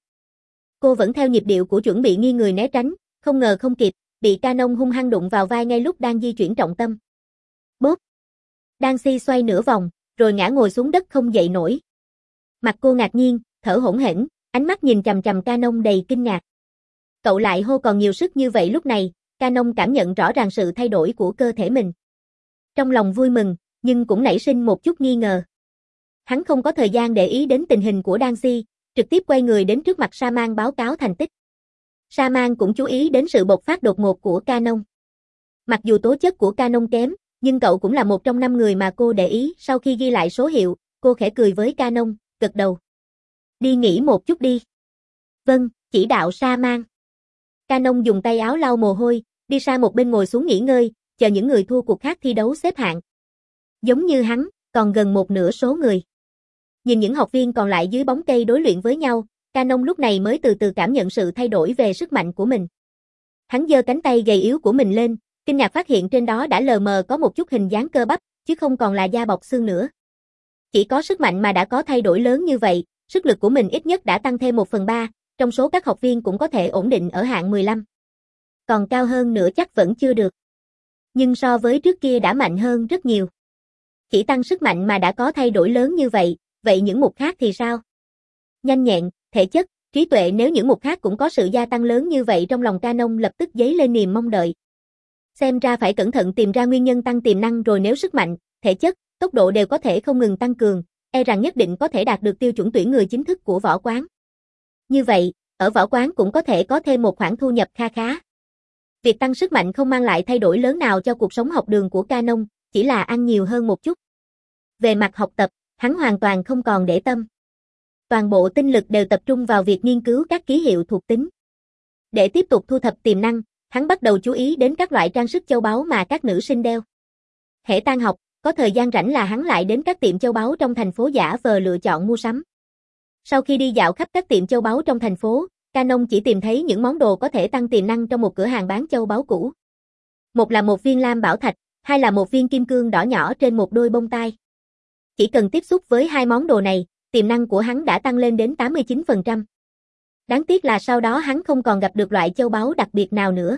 Cô vẫn theo nhịp điệu của chuẩn bị nghiêng người né tránh, không ngờ không kịp, bị Canon hung hăng đụng vào vai ngay lúc đang di chuyển trọng tâm. Bốp. Dancy xoay nửa vòng, rồi ngã ngồi xuống đất không dậy nổi. Mặt cô ngạc nhiên, thở hổn hển, ánh mắt nhìn chằm chằm Canon đầy kinh ngạc. Cậu lại hô còn nhiều sức như vậy lúc này, Canon cảm nhận rõ ràng sự thay đổi của cơ thể mình. Trong lòng vui mừng, nhưng cũng nảy sinh một chút nghi ngờ. Hắn không có thời gian để ý đến tình hình của Dancy, trực tiếp quay người đến trước mặt Sa man báo cáo thành tích. Sa man cũng chú ý đến sự bộc phát đột ngột của Canon. Mặc dù tố chất của Canon kém, nhưng cậu cũng là một trong năm người mà cô để ý sau khi ghi lại số hiệu, cô khẽ cười với Canon, gật đầu. Đi nghỉ một chút đi. Vâng, chỉ đạo Sa Man. Canon dùng tay áo lau mồ hôi, đi sang một bên ngồi xuống nghỉ ngơi, chờ những người thua cuộc khác thi đấu xếp hạng. Giống như hắn, còn gần một nửa số người. Nhìn những học viên còn lại dưới bóng cây đối luyện với nhau, Canon lúc này mới từ từ cảm nhận sự thay đổi về sức mạnh của mình. Hắn giơ cánh tay gầy yếu của mình lên, kinh ngạc phát hiện trên đó đã lờ mờ có một chút hình dáng cơ bắp, chứ không còn là da bọc xương nữa. Chỉ có sức mạnh mà đã có thay đổi lớn như vậy, sức lực của mình ít nhất đã tăng thêm một phần ba, trong số các học viên cũng có thể ổn định ở hạng mười lăm. Còn cao hơn nữa chắc vẫn chưa được. Nhưng so với trước kia đã mạnh hơn rất nhiều. Chỉ tăng sức mạnh mà đã có thay đổi lớn như vậy, vậy những mục khác thì sao? Nhanh nhẹn, thể chất, trí tuệ, nếu những mục khác cũng có sự gia tăng lớn như vậy, trong lòng Canon lập tức dấy lên niềm mong đợi. Xem ra phải cẩn thận tìm ra nguyên nhân tăng tiềm năng rồi, nếu sức mạnh, thể chất, tốc độ đều có thể không ngừng tăng cường, e rằng nhất định có thể đạt được tiêu chuẩn tuyển người chính thức của võ quán. Như vậy, ở võ quán cũng có thể có thêm một khoản thu nhập kha khá. Việc tăng sức mạnh không mang lại thay đổi lớn nào cho cuộc sống học đường của Canon, chỉ là ăn nhiều hơn một chút. Về mặt học tập, hắn hoàn toàn không còn để tâm. Toàn bộ tinh lực đều tập trung vào việc nghiên cứu các ký hiệu thuộc tính. Để tiếp tục thu thập tiềm năng, hắn bắt đầu chú ý đến các loại trang sức châu báu mà các nữ sinh đeo. Hễ tan học, có thời gian rảnh là hắn lại đến các tiệm châu báu trong thành phố giả vờ lựa chọn mua sắm. Sau khi đi dạo khắp các tiệm châu báu trong thành phố, Canon chỉ tìm thấy những món đồ có thể tăng tiềm năng trong một cửa hàng bán châu báu cũ. Một là một viên lam bảo thạch, hai là một viên kim cương đỏ nhỏ trên một đôi bông tai. Chỉ cần tiếp xúc với hai món đồ này, tiềm năng của hắn đã tăng lên đến tám mươi chín phần trăm. Đáng tiếc là sau đó hắn không còn gặp được loại châu báu đặc biệt nào nữa.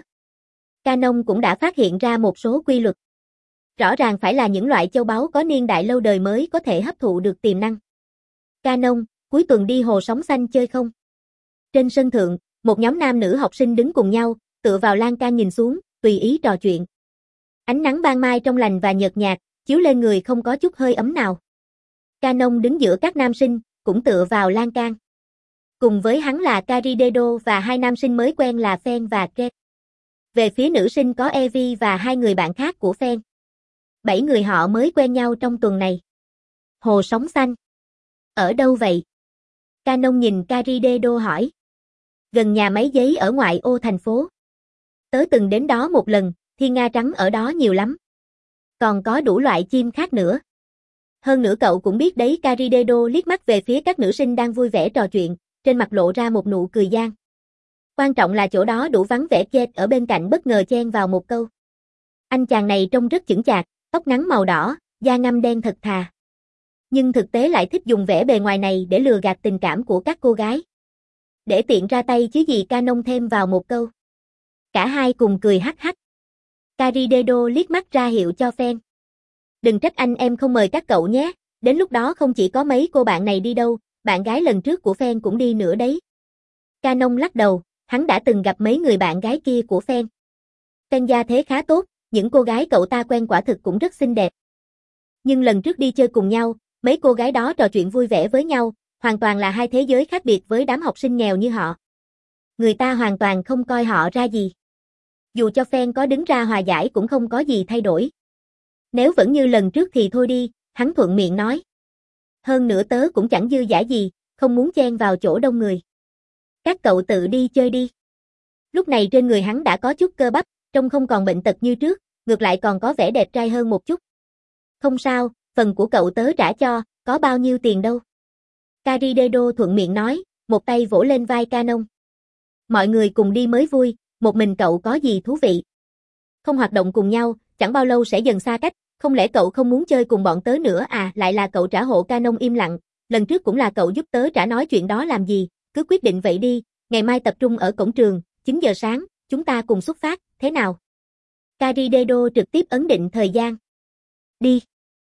Canon cũng đã phát hiện ra một số quy luật. Rõ ràng phải là những loại châu báu có niên đại lâu đời mới có thể hấp thụ được tiềm năng. Canon, cuối tuần đi hồ sóng xanh chơi không? Trên sân thượng, một nhóm nam nữ học sinh đứng cùng nhau, tựa vào lan can nhìn xuống, tùy ý trò chuyện. Ánh nắng ban mai trong lành và nhợt nhạt, chiếu lên người không có chút hơi ấm nào. Canon đứng giữa các nam sinh, cũng tựa vào lan can. Cùng với hắn là Caridedo và hai nam sinh mới quen là Fen và Ket. Về phía nữ sinh có Evie và hai người bạn khác của Fen. Bảy người họ mới quen nhau trong tuần này. Hồ sóng xanh. Ở đâu vậy? Canon nhìn Caridedo hỏi. Gần nhà máy giấy ở ngoại ô thành phố. Tớ từng đến đó một lần, thiên nga trắng ở đó nhiều lắm. Còn có đủ loại chim khác nữa. Hơn nữa cậu cũng biết đấy, Caridedo liếc mắt về phía các nữ sinh đang vui vẻ trò chuyện, trên mặt lộ ra một nụ cười gian. Quan trọng là chỗ đó đủ vắng vẻ. Jet ở bên cạnh bất ngờ chen vào một câu. Anh chàng này trông rất chững chạc, tóc ngắn màu đỏ, da ngăm đen thật thà. Nhưng thực tế lại thích dùng vẻ bề ngoài này để lừa gạt tình cảm của các cô gái. Để tiện ra tay chứ gì, Canon thêm vào một câu. Cả hai cùng cười hắc hắc. Caridedo liếc mắt ra hiệu cho Fen. Đừng trách anh em không mời các cậu nhé, đến lúc đó không chỉ có mấy cô bạn này đi đâu, bạn gái lần trước của Fen cũng đi nữa đấy. Canon lắc đầu, hắn đã từng gặp mấy người bạn gái kia của Fen. Fen gia thế khá tốt, những cô gái cậu ta quen quả thực cũng rất xinh đẹp. Nhưng lần trước đi chơi cùng nhau, mấy cô gái đó trò chuyện vui vẻ với nhau, hoàn toàn là hai thế giới khác biệt với đám học sinh nghèo như họ. Người ta hoàn toàn không coi họ ra gì. Dù cho Fen có đứng ra hòa giải cũng không có gì thay đổi. Nếu vẫn như lần trước thì thôi đi, hắn thuận miệng nói. Hơn nữa tớ cũng chẳng dư dả gì, không muốn chen vào chỗ đông người. Các cậu tự đi chơi đi. Lúc này trên người hắn đã có chút cơ bắp, trông không còn bệnh tật như trước, ngược lại còn có vẻ đẹp trai hơn một chút. Không sao, phần của cậu tớ trả cho, có bao nhiêu tiền đâu. Caridedo thuận miệng nói, một tay vỗ lên vai Canon. Mọi người cùng đi mới vui, một mình cậu có gì thú vị. Không hoạt động cùng nhau, chẳng bao lâu sẽ dần xa cách, không lẽ cậu không muốn chơi cùng bọn tớ nữa à? Lại là cậu trả hộ? Canon im lặng, lần trước cũng là cậu giúp tớ trả, nói chuyện đó làm gì, cứ quyết định vậy đi, ngày mai tập trung ở cổng trường, chín giờ sáng, chúng ta cùng xuất phát, thế nào? Caridedo trực tiếp ấn định thời gian. Đi.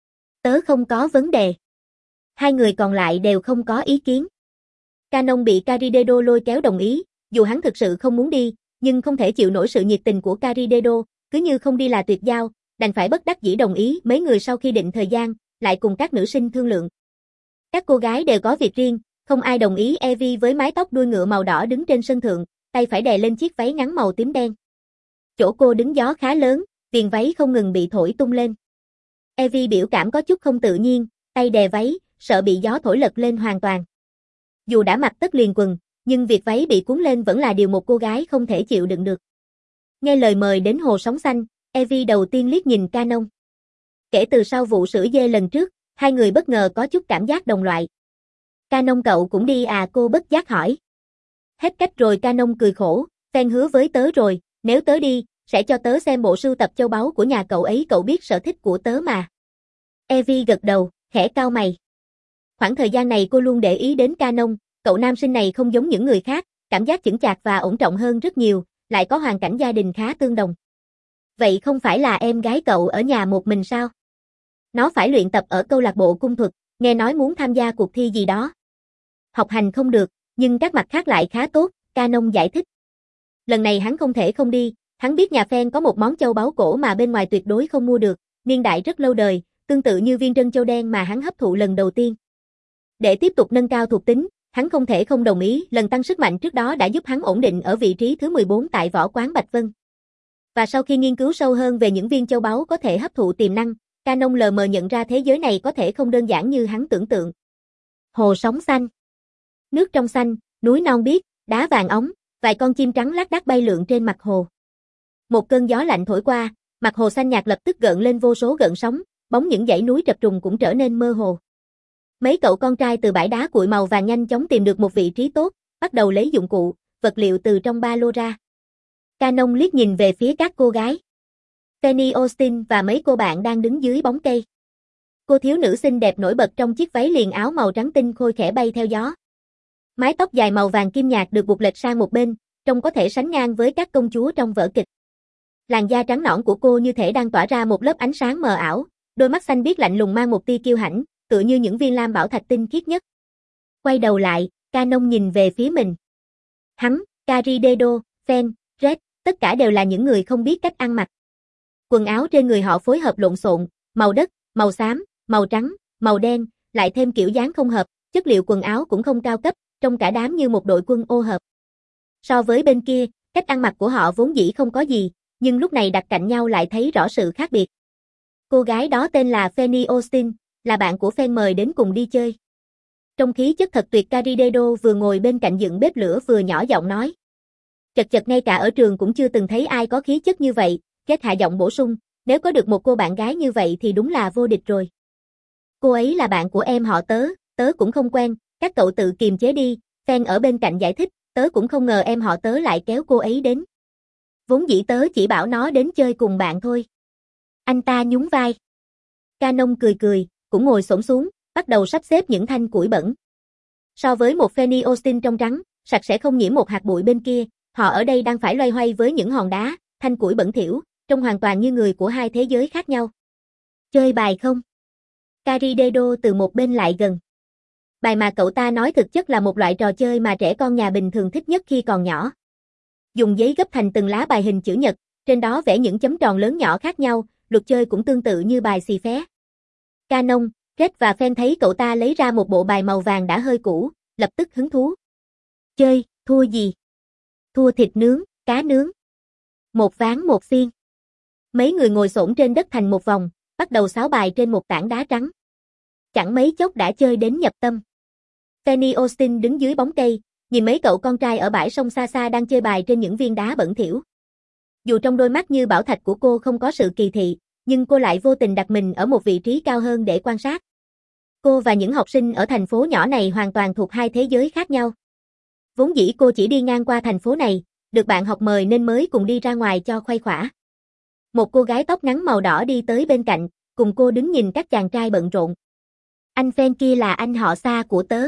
Tớ không có vấn đề. Hai người còn lại đều không có ý kiến. Canon bị Caridedo lôi kéo đồng ý, dù hắn thực sự không muốn đi, nhưng không thể chịu nổi sự nhiệt tình của Caridedo, cứ như không đi là tuyệt giao, đành phải bất đắc dĩ đồng ý. Mấy người sau khi định thời gian, lại cùng các nữ sinh thương lượng. Các cô gái đều có việc riêng, không ai đồng ý. Evie với mái tóc đuôi ngựa màu đỏ đứng trên sân thượng, tay phải đè lên chiếc váy ngắn màu tím đen. Chỗ cô đứng gió khá lớn, viền váy không ngừng bị thổi tung lên. Evie biểu cảm có chút không tự nhiên, tay đè váy, sợ bị gió thổi lật lên hoàn toàn. Dù đã mặc tất liền quần, nhưng việc váy bị cuốn lên vẫn là điều một cô gái không thể chịu đựng được. Nghe lời mời đến hồ sóng xanh, Evie đầu tiên liếc nhìn Canon. Kể từ sau vụ sữa dê lần trước, hai người bất ngờ có chút cảm giác đồng loại. Canon cậu cũng đi à, cô bất giác hỏi. Hết cách rồi, Canon cười khổ, Fan hứa với tớ rồi, nếu tớ đi, sẽ cho tớ xem bộ sưu tập châu báu của nhà cậu ấy, cậu biết sở thích của tớ mà. Evie gật đầu, khẽ cau mày. Khoảng thời gian này cô luôn để ý đến Canon, cậu nam sinh này không giống những người khác, cảm giác chững chạc và ổn trọng hơn rất nhiều, lại có hoàn cảnh gia đình khá tương đồng. Vậy không phải là em gái cậu ở nhà một mình sao? Nó phải luyện tập ở câu lạc bộ cung thuật, nghe nói muốn tham gia cuộc thi gì đó. Học hành không được, nhưng các mặt khác lại khá tốt, Canon giải thích. Lần này hắn không thể không đi, hắn biết nhà Fan có một món châu báu cổ mà bên ngoài tuyệt đối không mua được, niên đại rất lâu đời, tương tự như viên trân châu đen mà hắn hấp thụ lần đầu tiên. Để tiếp tục nâng cao thuộc tính, hắn không thể không đồng ý, lần tăng sức mạnh trước đó đã giúp hắn ổn định ở vị trí thứ mười bốn tại võ quán Bạch Vân. Và sau khi nghiên cứu sâu hơn về những viên châu báu có thể hấp thụ tiềm năng, Canon lờ mờ nhận ra thế giới này có thể không đơn giản như hắn tưởng tượng. Hồ sóng xanh. Nước trong xanh, núi non biếc, đá vàng óng, vài con chim trắng lác đác bay lượn trên mặt hồ. Một cơn gió lạnh thổi qua, mặt hồ xanh nhạt lập tức gợn lên vô số gợn sóng, bóng những dãy núi chập trùng cũng trở nên mơ hồ. Mấy cậu con trai từ bãi đá cuội màu vàng nhanh chóng tìm được một vị trí tốt, bắt đầu lấy dụng cụ, vật liệu từ trong ba lô ra. Canon liếc nhìn về phía các cô gái. Fanny Austin và mấy cô bạn đang đứng dưới bóng cây. Cô thiếu nữ xinh đẹp nổi bật trong chiếc váy liền áo màu trắng tinh khôi khẽ bay theo gió. Mái tóc dài màu vàng kim nhạt được buộc lệch sang một bên, trông có thể sánh ngang với các công chúa trong vở kịch. Làn da trắng nõn của cô như thể đang tỏa ra một lớp ánh sáng mờ ảo, đôi mắt xanh biếc lạnh lùng mang một tia kiêu hãnh, tựa như những viên lam bảo thạch tinh khiết nhất. Quay đầu lại, Canon nhìn về phía mình. Hắn, Caridedo, Fan, Red, tất cả đều là những người không biết cách ăn mặc. Quần áo trên người họ phối hợp lộn xộn, màu đất, màu xám, màu trắng, màu đen, lại thêm kiểu dáng không hợp, chất liệu quần áo cũng không cao cấp, trông cả đám như một đội quân ô hợp. So với bên kia, cách ăn mặc của họ vốn dĩ không có gì, nhưng lúc này đặt cạnh nhau lại thấy rõ sự khác biệt. Cô gái đó tên là Fanny Austin, là bạn của Fan mời đến cùng đi chơi. Trong khí chất thật tuyệt, Caridedo vừa ngồi bên cạnh dựng bếp lửa vừa nhỏ giọng nói. Chật chật, ngay cả ở trường cũng chưa từng thấy ai có khí chất như vậy, Kết hạ giọng bổ sung, nếu có được một cô bạn gái như vậy thì đúng là vô địch rồi. Cô ấy là bạn của em họ Tớ, tớ cũng không quen, các cậu tự kiềm chế đi, Fan ở bên cạnh giải thích, tớ cũng không ngờ em họ Tớ lại kéo cô ấy đến. Vốn dĩ tớ chỉ bảo nó đến chơi cùng bạn thôi. Anh ta nhún vai. Canon cười cười, cũng ngồi xổm xuống, bắt đầu sắp xếp những thanh củi bẩn. So với một Fanny Austin trong trắng, sạch sẽ không nhiễm một hạt bụi bên kia, họ ở đây đang phải loay hoay với những hòn đá, thanh củi bẩn thỉu, trông hoàn toàn như người của hai thế giới khác nhau. Chơi bài không? Caridedo từ một bên lại gần. Bài mà cậu ta nói thực chất là một loại trò chơi mà trẻ con nhà bình thường thích nhất khi còn nhỏ. Dùng giấy gấp thành từng lá bài hình chữ nhật, trên đó vẽ những chấm tròn lớn nhỏ khác nhau, luật chơi cũng tương tự như bài xì phé. Canon, Red và Fan thấy cậu ta lấy ra một bộ bài màu vàng đã hơi cũ, lập tức hứng thú. Chơi, thua gì? Thua thịt nướng, cá nướng. Một ván một phiên. Mấy người ngồi xổm trên đất thành một vòng, bắt đầu xáo bài trên một tảng đá trắng. Chẳng mấy chốc đã chơi đến nhập tâm. Fanny Austin đứng dưới bóng cây, nhìn mấy cậu con trai ở bãi sông xa xa đang chơi bài trên những viên đá bẩn thỉu. Dù trong đôi mắt như bảo thạch của cô không có sự kỳ thị, nhưng cô lại vô tình đặt mình ở một vị trí cao hơn để quan sát. Cô và những học sinh ở thành phố nhỏ này hoàn toàn thuộc hai thế giới khác nhau. Vốn dĩ cô chỉ đi ngang qua thành phố này, được bạn học mời nên mới cùng đi ra ngoài cho khuây khỏa. Một cô gái tóc ngắn màu đỏ đi tới bên cạnh, cùng cô đứng nhìn các chàng trai bận rộn. Anh Fan kia là anh họ xa của tớ.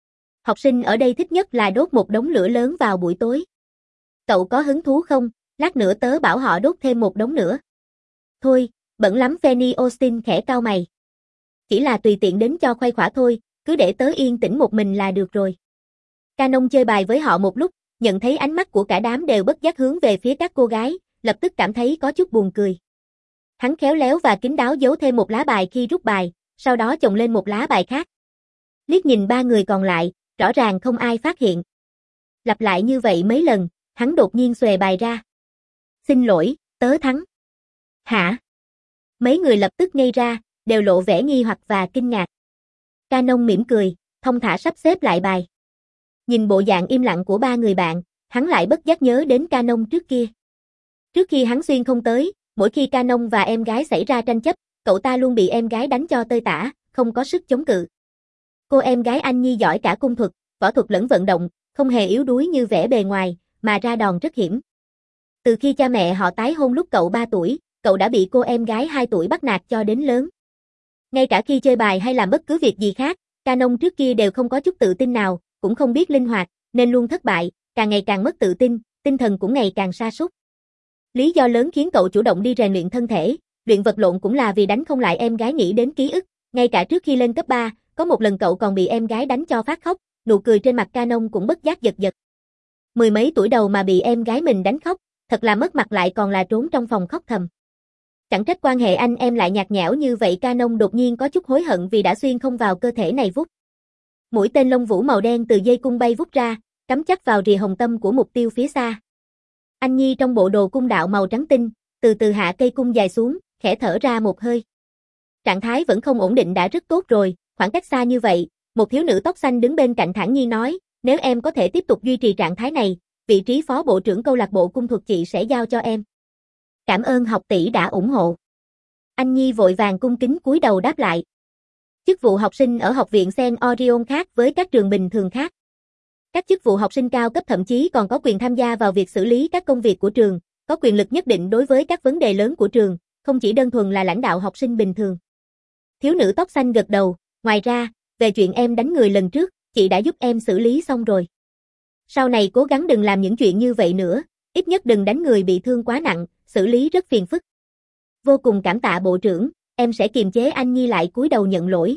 Học sinh ở đây thích nhất là đốt một đống lửa lớn vào buổi tối. Cậu có hứng thú không? Lát nữa tớ bảo họ đốt thêm một đống nữa. Thôi, bận lắm. Fanny Austin khẽ cau mày. Chỉ là tùy tiện đến cho khuây khỏa thôi, cứ để tớ yên tĩnh một mình là được rồi. Canon chơi bài với họ một lúc, nhận thấy ánh mắt của cả đám đều bất giác hướng về phía các cô gái, lập tức cảm thấy có chút buồn cười. Hắn khéo léo và kín đáo giấu thêm một lá bài khi rút bài, sau đó chồng lên một lá bài khác. Liếc nhìn ba người còn lại, rõ ràng không ai phát hiện. Lặp lại như vậy mấy lần, hắn đột nhiên xòe bài ra. Xin lỗi, tớ thắng. Hả? Mấy người lập tức ngây ra, đều lộ vẻ nghi hoặc và kinh ngạc. Canon mỉm cười, thông thả sắp xếp lại bài. Nhìn bộ dạng im lặng của ba người bạn, hắn lại bất giác nhớ đến Canon trước kia. Trước khi hắn xuyên không tới, mỗi khi Canon và em gái xảy ra tranh chấp, cậu ta luôn bị em gái đánh cho tơi tả, không có sức chống cự. Cô em gái Anh Nhi giỏi cả cung thuật, võ thuật lẫn vận động, không hề yếu đuối như vẻ bề ngoài, mà ra đòn rất hiểm. Từ khi cha mẹ họ tái hôn lúc cậu ba tuổi, cậu đã bị cô em gái hai tuổi bắt nạt cho đến lớn. Ngay cả khi chơi bài hay làm bất cứ việc gì khác, Canon trước kia đều không có chút tự tin nào, cũng không biết linh hoạt, nên luôn thất bại, càng ngày càng mất tự tin, tinh thần cũng ngày càng sa sút. Lý do lớn khiến cậu chủ động đi rèn luyện thân thể, luyện vật lộn cũng là vì đánh không lại em gái nghĩ đến ký ức, ngay cả trước khi lên cấp ba, có một lần cậu còn bị em gái đánh cho phát khóc, nụ cười trên mặt Canon cũng bất giác giật giật. Mười mấy tuổi đầu mà bị em gái mình đánh khóc, thật là mất mặt lại còn là trốn trong phòng khóc thầm. Chẳng trách quan hệ anh em lại nhạt nhẽo như vậy. Canon đột nhiên có chút hối hận vì đã xuyên không vào cơ thể này vút. Mũi tên lông vũ màu đen từ dây cung bay vút ra, cắm chắc vào rìa hồng tâm của mục tiêu phía xa. Anh Nhi trong bộ đồ cung đạo màu trắng tinh, từ từ hạ cây cung dài xuống, khẽ thở ra một hơi. Trạng thái vẫn không ổn định đã rất tốt rồi, khoảng cách xa như vậy, một thiếu nữ tóc xanh đứng bên cạnh thản nhiên nói, nếu em có thể tiếp tục duy trì trạng thái này, vị trí phó bộ trưởng câu lạc bộ cung thuật chị sẽ giao cho em. Cảm ơn học tỷ đã ủng hộ. Anh Nhi vội vàng cung kính cúi đầu đáp lại. Chức vụ học sinh ở học viện Sen Orion khác với các trường bình thường khác. Các chức vụ học sinh cao cấp thậm chí còn có quyền tham gia vào việc xử lý các công việc của trường, có quyền lực nhất định đối với các vấn đề lớn của trường, không chỉ đơn thuần là lãnh đạo học sinh bình thường. Thiếu nữ tóc xanh gật đầu, ngoài ra, về chuyện em đánh người lần trước, chị đã giúp em xử lý xong rồi. Sau này cố gắng đừng làm những chuyện như vậy nữa, ít nhất đừng đánh người bị thương quá nặng, xử lý rất phiền phức. Vô cùng cảm tạ bộ trưởng, em sẽ kiềm chế. Anh Nhi lại cúi đầu nhận lỗi.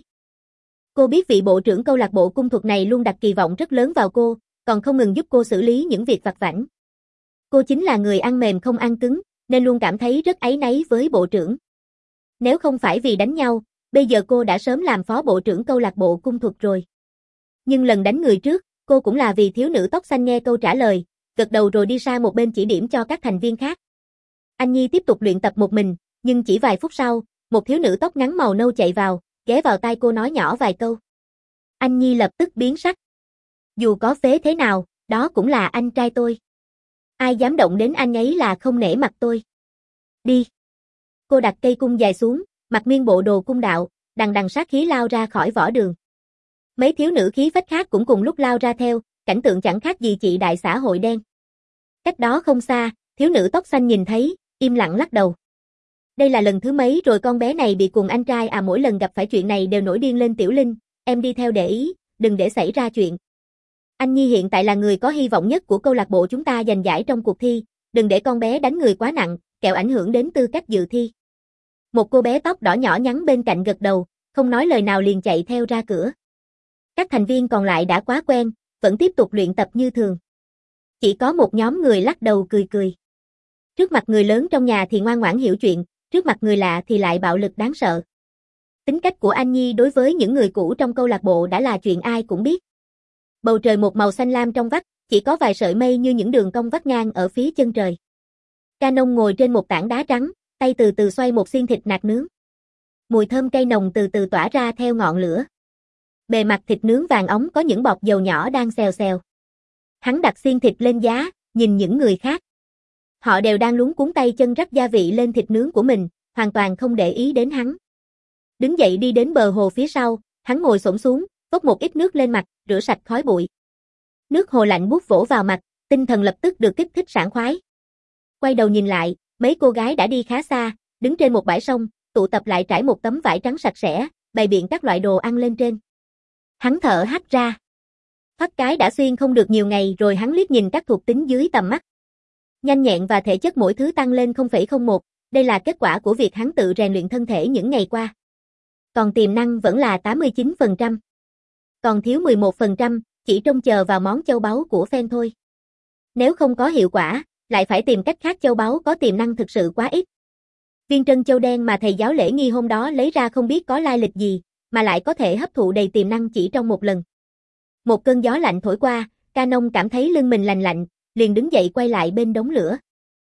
Cô biết vị bộ trưởng câu lạc bộ cung thuật này luôn đặt kỳ vọng rất lớn vào cô, còn không ngừng giúp cô xử lý những việc vặt vãnh. Cô chính là người ăn mềm không ăn cứng, nên luôn cảm thấy rất áy náy với bộ trưởng. Nếu không phải vì đánh nhau, bây giờ cô đã sớm làm phó bộ trưởng câu lạc bộ cung thuật rồi. Nhưng lần đánh người trước, cô cũng là vì thiếu nữ tóc xanh nghe câu trả lời, gật đầu rồi đi sang một bên chỉ điểm cho các thành viên khác. Anh Nhi tiếp tục luyện tập một mình, nhưng chỉ vài phút sau, một thiếu nữ tóc ngắn màu nâu chạy vào, ghé vào tai cô nói nhỏ vài câu. Anh Nhi lập tức biến sắc. Dù có phế thế nào, đó cũng là anh trai tôi. Ai dám động đến anh ấy là không nể mặt tôi. Đi. Cô đặt cây cung dài xuống, mặc nguyên bộ đồ cung đạo, đằng đằng sát khí lao ra khỏi võ đường. Mấy thiếu nữ khí phách khác cũng cùng lúc lao ra theo, cảnh tượng chẳng khác gì chị đại xã hội đen. Cách đó không xa, thiếu nữ tóc xanh nhìn thấy, im lặng lắc đầu. Đây là lần thứ mấy rồi con bé này bị cùng anh trai à, mỗi lần gặp phải chuyện này đều nổi điên lên. Tiểu Linh, em đi theo để ý, đừng để xảy ra chuyện. Anh Nhi hiện tại là người có hy vọng nhất của câu lạc bộ chúng ta giành giải trong cuộc thi, đừng để con bé đánh người quá nặng, kẻo ảnh hưởng đến tư cách dự thi. Một cô bé tóc đỏ nhỏ nhắn bên cạnh gật đầu, không nói lời nào liền chạy theo ra cửa. Các thành viên còn lại đã quá quen, vẫn tiếp tục luyện tập như thường. Chỉ có một nhóm người lắc đầu cười cười. Trước mặt người lớn trong nhà thì ngoan ngoãn hiểu chuyện, trước mặt người lạ thì lại bạo lực đáng sợ. Tính cách của Anh Nhi đối với những người cũ trong câu lạc bộ đã là chuyện ai cũng biết. Bầu trời một màu xanh lam trong vắt, chỉ có vài sợi mây như những đường cong vắt ngang ở phía chân trời. Canon ngồi trên một tảng đá trắng, tay từ từ xoay một xiên thịt nạc nướng. Mùi thơm cây nồng từ từ tỏa ra theo ngọn lửa. Bề mặt thịt nướng vàng óng có những bọt dầu nhỏ đang xèo xèo. Hắn đặt xiên thịt lên giá, nhìn những người khác. Họ đều đang luống cuống tay chân rắc gia vị lên thịt nướng của mình, hoàn toàn không để ý đến hắn. Đứng dậy đi đến bờ hồ phía sau, hắn ngồi xổm xuống, vốc một ít nước lên mặt, rửa sạch khói bụi. Nước hồ lạnh buốt vỗ vào mặt, tinh thần lập tức được kích thích sảng khoái. Quay đầu nhìn lại, mấy cô gái đã đi khá xa, đứng trên một bãi sông, tụ tập lại trải một tấm vải trắng sạch sẽ, bày biện các loại đồ ăn lên trên. Hắn thở hắt ra. Thoát cái đã xuyên không được nhiều ngày rồi. Hắn liếc nhìn các thuộc tính dưới tầm mắt. Nhanh nhẹn và thể chất mỗi thứ tăng lên không phẩy không một, đây là kết quả của việc hắn tự rèn luyện thân thể những ngày qua. Còn tiềm năng vẫn là tám mươi chín phần trăm. Còn thiếu mười một phần trăm, chỉ trông chờ vào món châu báu của Phen thôi. Nếu không có hiệu quả, lại phải tìm cách khác. Châu báu có tiềm năng thực sự quá ít. Viên trân châu đen mà thầy giáo Lễ Nghi hôm đó lấy ra không biết có lai lịch gì, mà lại có thể hấp thụ đầy tiềm năng chỉ trong một lần. Một cơn gió lạnh thổi qua, Canon cảm thấy lưng mình lành lạnh, liền đứng dậy quay lại bên đống lửa.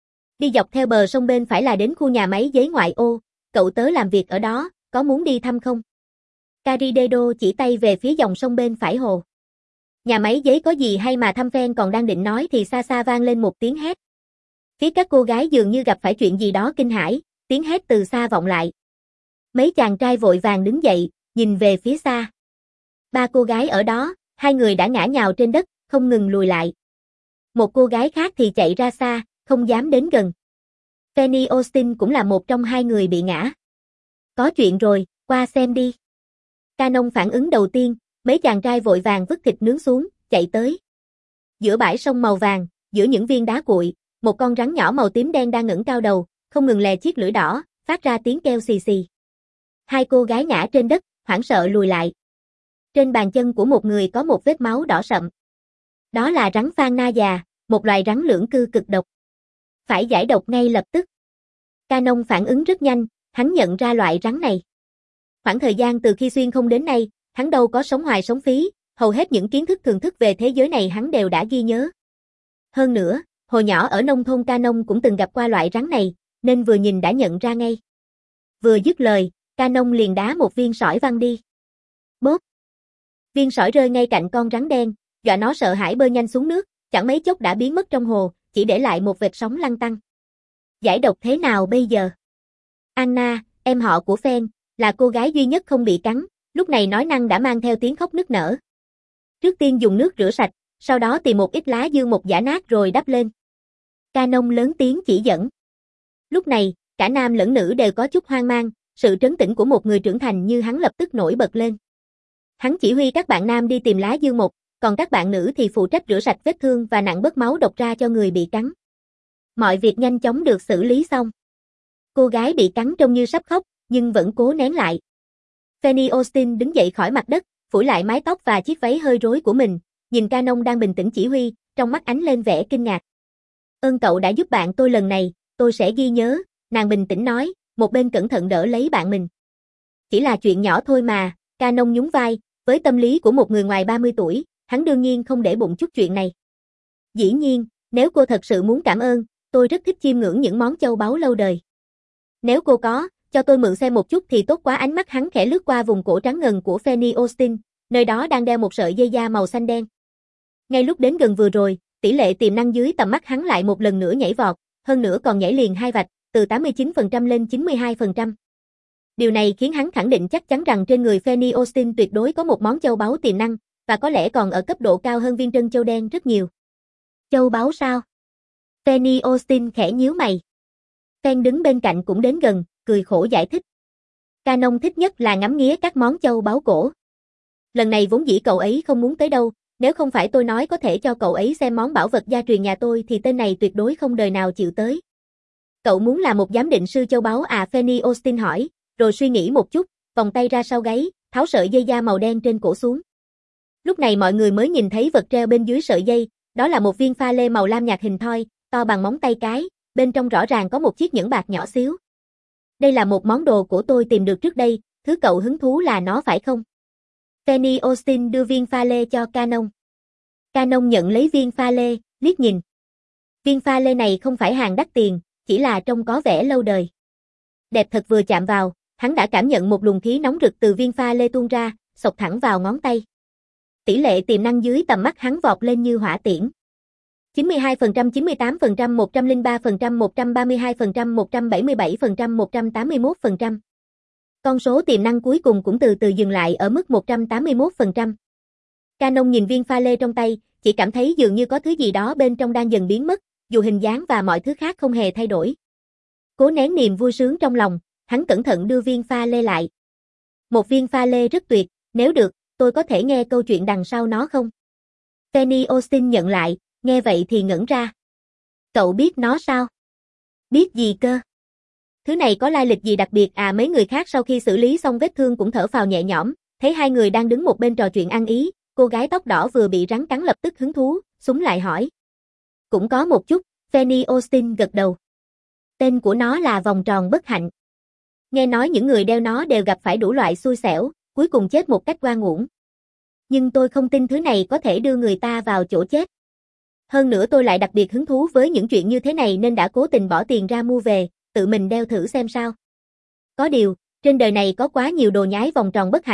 Đi dọc theo bờ sông bên phải là đến khu nhà máy giấy ngoại ô, cậu tớ làm việc ở đó, có muốn đi thăm không? Caridedo chỉ tay về phía dòng sông bên phải hồ. Nhà máy giấy có gì hay mà thăm phen còn đang định nói thì xa xa vang lên một tiếng hét. Phía các cô gái dường như gặp phải chuyện gì đó kinh hãi, tiếng hét từ xa vọng lại. Mấy chàng trai vội vàng đứng dậy, nhìn về phía xa. Ba cô gái ở đó, hai người đã ngã nhào trên đất, không ngừng lùi lại. Một cô gái khác thì chạy ra xa, không dám đến gần. Fanny Austin cũng là một trong hai người bị ngã. Có chuyện rồi, qua xem đi. Canon phản ứng đầu tiên, mấy chàng trai vội vàng vứt thịt nướng xuống, chạy tới. Giữa bãi sông màu vàng, giữa những viên đá cuội, một con rắn nhỏ màu tím đen đang ngẩng cao đầu, không ngừng lè chiếc lưỡi đỏ, phát ra tiếng kêu xì xì. Hai cô gái ngã trên đất, hoảng sợ lùi lại. Trên bàn chân của một người có một vết máu đỏ sậm. Đó là rắn Phan Na già, một loài rắn lưỡng cư cực độc. Phải giải độc ngay lập tức. Canon phản ứng rất nhanh, hắn nhận ra loại rắn này. Khoảng thời gian từ khi xuyên không đến nay, hắn đâu có sống hoài sống phí, hầu hết những kiến thức thường thức về thế giới này hắn đều đã ghi nhớ. Hơn nữa, hồi nhỏ ở nông thôn Canon cũng từng gặp qua loại rắn này, nên vừa nhìn đã nhận ra ngay. Vừa dứt lời, Canon liền đá một viên sỏi văng đi. Bốp! Viên sỏi rơi ngay cạnh con rắn đen, dọa nó sợ hãi bơi nhanh xuống nước, chẳng mấy chốc đã biến mất trong hồ, chỉ để lại một vệt sóng lăn tăn. Giải độc thế nào bây giờ? Anna, em họ của Phen, là cô gái duy nhất không bị cắn, lúc này nói năng đã mang theo tiếng khóc nức nở. Trước tiên dùng nước rửa sạch, sau đó tìm một ít lá dương mục giã nát rồi đắp lên. Canon lớn tiếng chỉ dẫn. Lúc này, cả nam lẫn nữ đều có chút hoang mang, sự trấn tĩnh của một người trưởng thành như hắn lập tức nổi bật lên. Hắn chỉ huy các bạn nam đi tìm lá dương mục, còn các bạn nữ thì phụ trách rửa sạch vết thương và nặn bớt máu độc ra cho người bị cắn. Mọi việc nhanh chóng được xử lý xong. Cô gái bị cắn trông như sắp khóc, nhưng vẫn cố nén lại. Fanny Austin đứng dậy khỏi mặt đất, phủi lại mái tóc và chiếc váy hơi rối của mình, nhìn Canon đang bình tĩnh chỉ huy, trong mắt ánh lên vẻ kinh ngạc. Ơn cậu đã giúp bạn tôi lần này, tôi sẽ ghi nhớ, nàng bình tĩnh nói, một bên cẩn thận đỡ lấy bạn mình. Chỉ là chuyện nhỏ thôi mà, Canon nhún vai, với tâm lý của một người ngoài ba mươi tuổi, hắn đương nhiên không để bụng chút chuyện này. Dĩ nhiên, nếu cô thật sự muốn cảm ơn, tôi rất thích chiêm ngưỡng những món châu báu lâu đời. Nếu cô có, cho tôi mượn xem một chút thì tốt quá. Ánh mắt hắn khẽ lướt qua vùng cổ trắng ngần của Fanny Austin, nơi đó đang đeo một sợi dây da màu xanh đen. Ngay lúc đến gần vừa rồi, tỷ lệ tiềm năng dưới tầm mắt hắn lại một lần nữa nhảy vọt, hơn nữa còn nhảy liền hai vạch, từ tám mươi chín phần trăm lên chín mươi hai phần trăm. Điều này khiến hắn khẳng định chắc chắn rằng trên người Fanny Austin tuyệt đối có một món châu báu tiềm năng, và có lẽ còn ở cấp độ cao hơn viên trân châu đen rất nhiều. Châu báu sao? Fanny Austin khẽ nhíu mày. Fan đứng bên cạnh cũng đến gần, cười khổ giải thích. Canon thích nhất là ngắm nghía các món châu báu cổ. Lần này vốn dĩ cậu ấy không muốn tới đâu, nếu không phải tôi nói có thể cho cậu ấy xem món bảo vật gia truyền nhà tôi thì tên này tuyệt đối không đời nào chịu tới. Cậu muốn là một giám định sư châu báu à? Fanny Austin hỏi, rồi suy nghĩ một chút, vòng tay ra sau gáy, tháo sợi dây da màu đen trên cổ xuống. Lúc này mọi người mới nhìn thấy vật treo bên dưới sợi dây, đó là một viên pha lê màu lam nhạt hình thoi, to bằng móng tay cái, bên trong rõ ràng có một chiếc nhẫn bạc nhỏ xíu. Đây là một món đồ của tôi tìm được trước đây, thứ cậu hứng thú là nó phải không? Fanny Austin đưa viên pha lê cho Canon. Canon nhận lấy viên pha lê, liếc nhìn. Viên pha lê này không phải hàng đắt tiền, chỉ là trông có vẻ lâu đời. Đẹp thật, vừa chạm vào, hắn đã cảm nhận một luồng khí nóng rực từ viên pha lê tuôn ra, xộc thẳng vào ngón tay. Tỷ lệ tiềm năng dưới tầm mắt hắn vọt lên như hỏa tiễn. chín mươi hai phần trăm, chín mươi tám phần trăm, một trăm lẻ ba phần trăm, một trăm ba mươi hai phần trăm, một trăm bảy mươi bảy phần trăm, một trăm tám mươi mốt phần trăm. Con số tiềm năng cuối cùng cũng từ từ dừng lại ở mức một trăm tám mươi mốt phần trăm. Canon nhìn viên pha lê trong tay, chỉ cảm thấy dường như có thứ gì đó bên trong đang dần biến mất, dù hình dáng và mọi thứ khác không hề thay đổi. Cố nén niềm vui sướng trong lòng, hắn cẩn thận đưa viên pha lê lại. Một viên pha lê rất tuyệt, nếu được, tôi có thể nghe câu chuyện đằng sau nó không? Fanny Austin nhận lại, nghe vậy thì ngẩn ra. Cậu biết nó sao? Biết gì cơ? Thứ này có lai lịch gì đặc biệt à? Mấy người khác sau khi xử lý xong vết thương cũng thở phào nhẹ nhõm, thấy hai người đang đứng một bên trò chuyện ăn ý, cô gái tóc đỏ vừa bị rắn cắn lập tức hứng thú, súng lại hỏi. Cũng có một chút, Fanny Austin gật đầu. Tên của nó là vòng tròn bất hạnh. Nghe nói những người đeo nó đều gặp phải đủ loại xui xẻo, cuối cùng chết một cách oan uổng. Nhưng tôi không tin thứ này có thể đưa người ta vào chỗ chết. Hơn nữa tôi lại đặc biệt hứng thú với những chuyện như thế này nên đã cố tình bỏ tiền ra mua về, tự mình đeo thử xem sao. Có điều, trên đời này có quá nhiều đồ nhái vòng tròn bất hạnh,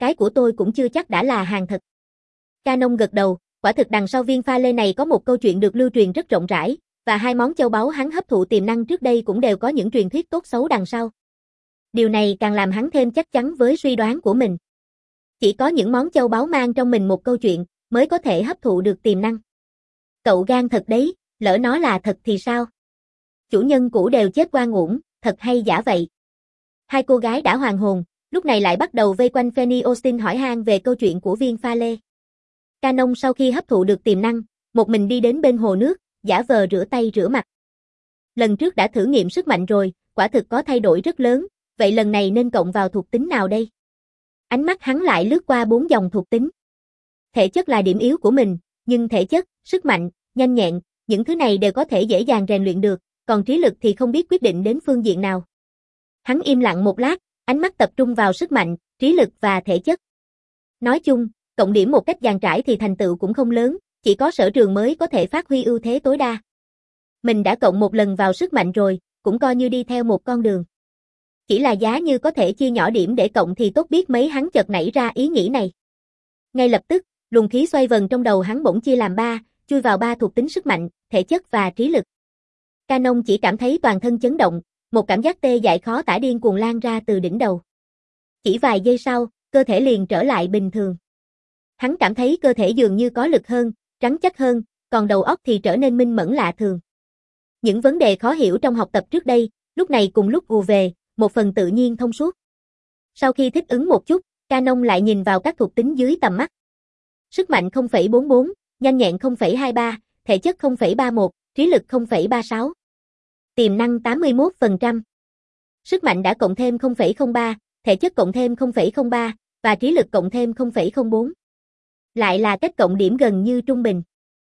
cái của tôi cũng chưa chắc đã là hàng thật. Canon gật đầu, quả thực đằng sau viên pha lê này có một câu chuyện được lưu truyền rất rộng rãi, và hai món châu báu hắn hấp thụ tiềm năng trước đây cũng đều có những truyền thuyết tốt xấu đằng sau. Điều này càng làm hắn thêm chắc chắn với suy đoán của mình. Chỉ có những món châu báu mang trong mình một câu chuyện, mới có thể hấp thụ được tiềm năng. Cậu gan thật đấy, lỡ nó là thật thì sao? Chủ nhân cũ đều chết oan uổng, thật hay giả vậy? Hai cô gái đã hoàn hồn, lúc này lại bắt đầu vây quanh Fanny Austin hỏi han về câu chuyện của viên pha lê. Canon sau khi hấp thụ được tiềm năng, một mình đi đến bên hồ nước, giả vờ rửa tay rửa mặt. Lần trước đã thử nghiệm sức mạnh rồi, quả thực có thay đổi rất lớn, vậy lần này nên cộng vào thuộc tính nào đây? Ánh mắt hắn lại lướt qua bốn dòng thuộc tính. Thể chất là điểm yếu của mình, nhưng thể chất, sức mạnh, nhanh nhẹn, những thứ này đều có thể dễ dàng rèn luyện được, còn trí lực thì không biết quyết định đến phương diện nào. Hắn im lặng một lát, ánh mắt tập trung vào sức mạnh, trí lực và thể chất. Nói chung, cộng điểm một cách dàn trải thì thành tựu cũng không lớn, chỉ có sở trường mới có thể phát huy ưu thế tối đa. Mình đã cộng một lần vào sức mạnh rồi, cũng coi như đi theo một con đường. Chỉ là giá như có thể chia nhỏ điểm để cộng thì tốt biết mấy, hắn chợt nảy ra ý nghĩ này. Ngay lập tức, luồng khí xoay vần trong đầu hắn bỗng chia làm ba, chui vào ba thuộc tính sức mạnh, thể chất và trí lực. Canon chỉ cảm thấy toàn thân chấn động, một cảm giác tê dại khó tả điên cuồng lan ra từ đỉnh đầu. Chỉ vài giây sau, cơ thể liền trở lại bình thường. Hắn cảm thấy cơ thể dường như có lực hơn, trắng chắc hơn, còn đầu óc thì trở nên minh mẫn lạ thường. Những vấn đề khó hiểu trong học tập trước đây, lúc này cùng lúc ùa về, một phần tự nhiên thông suốt. Sau khi thích ứng một chút, Canon lại nhìn vào các thuộc tính dưới tầm mắt. Sức mạnh không phẩy bốn bốn, nhanh nhẹn không phẩy hai ba, thể chất không phẩy ba một, trí lực không phẩy ba sáu. Tiềm năng tám mươi mốt phần trăm. Sức mạnh đã cộng thêm không phẩy không ba, thể chất cộng thêm không phẩy không ba, và trí lực cộng thêm không phẩy không bốn. Lại là cách cộng điểm gần như trung bình.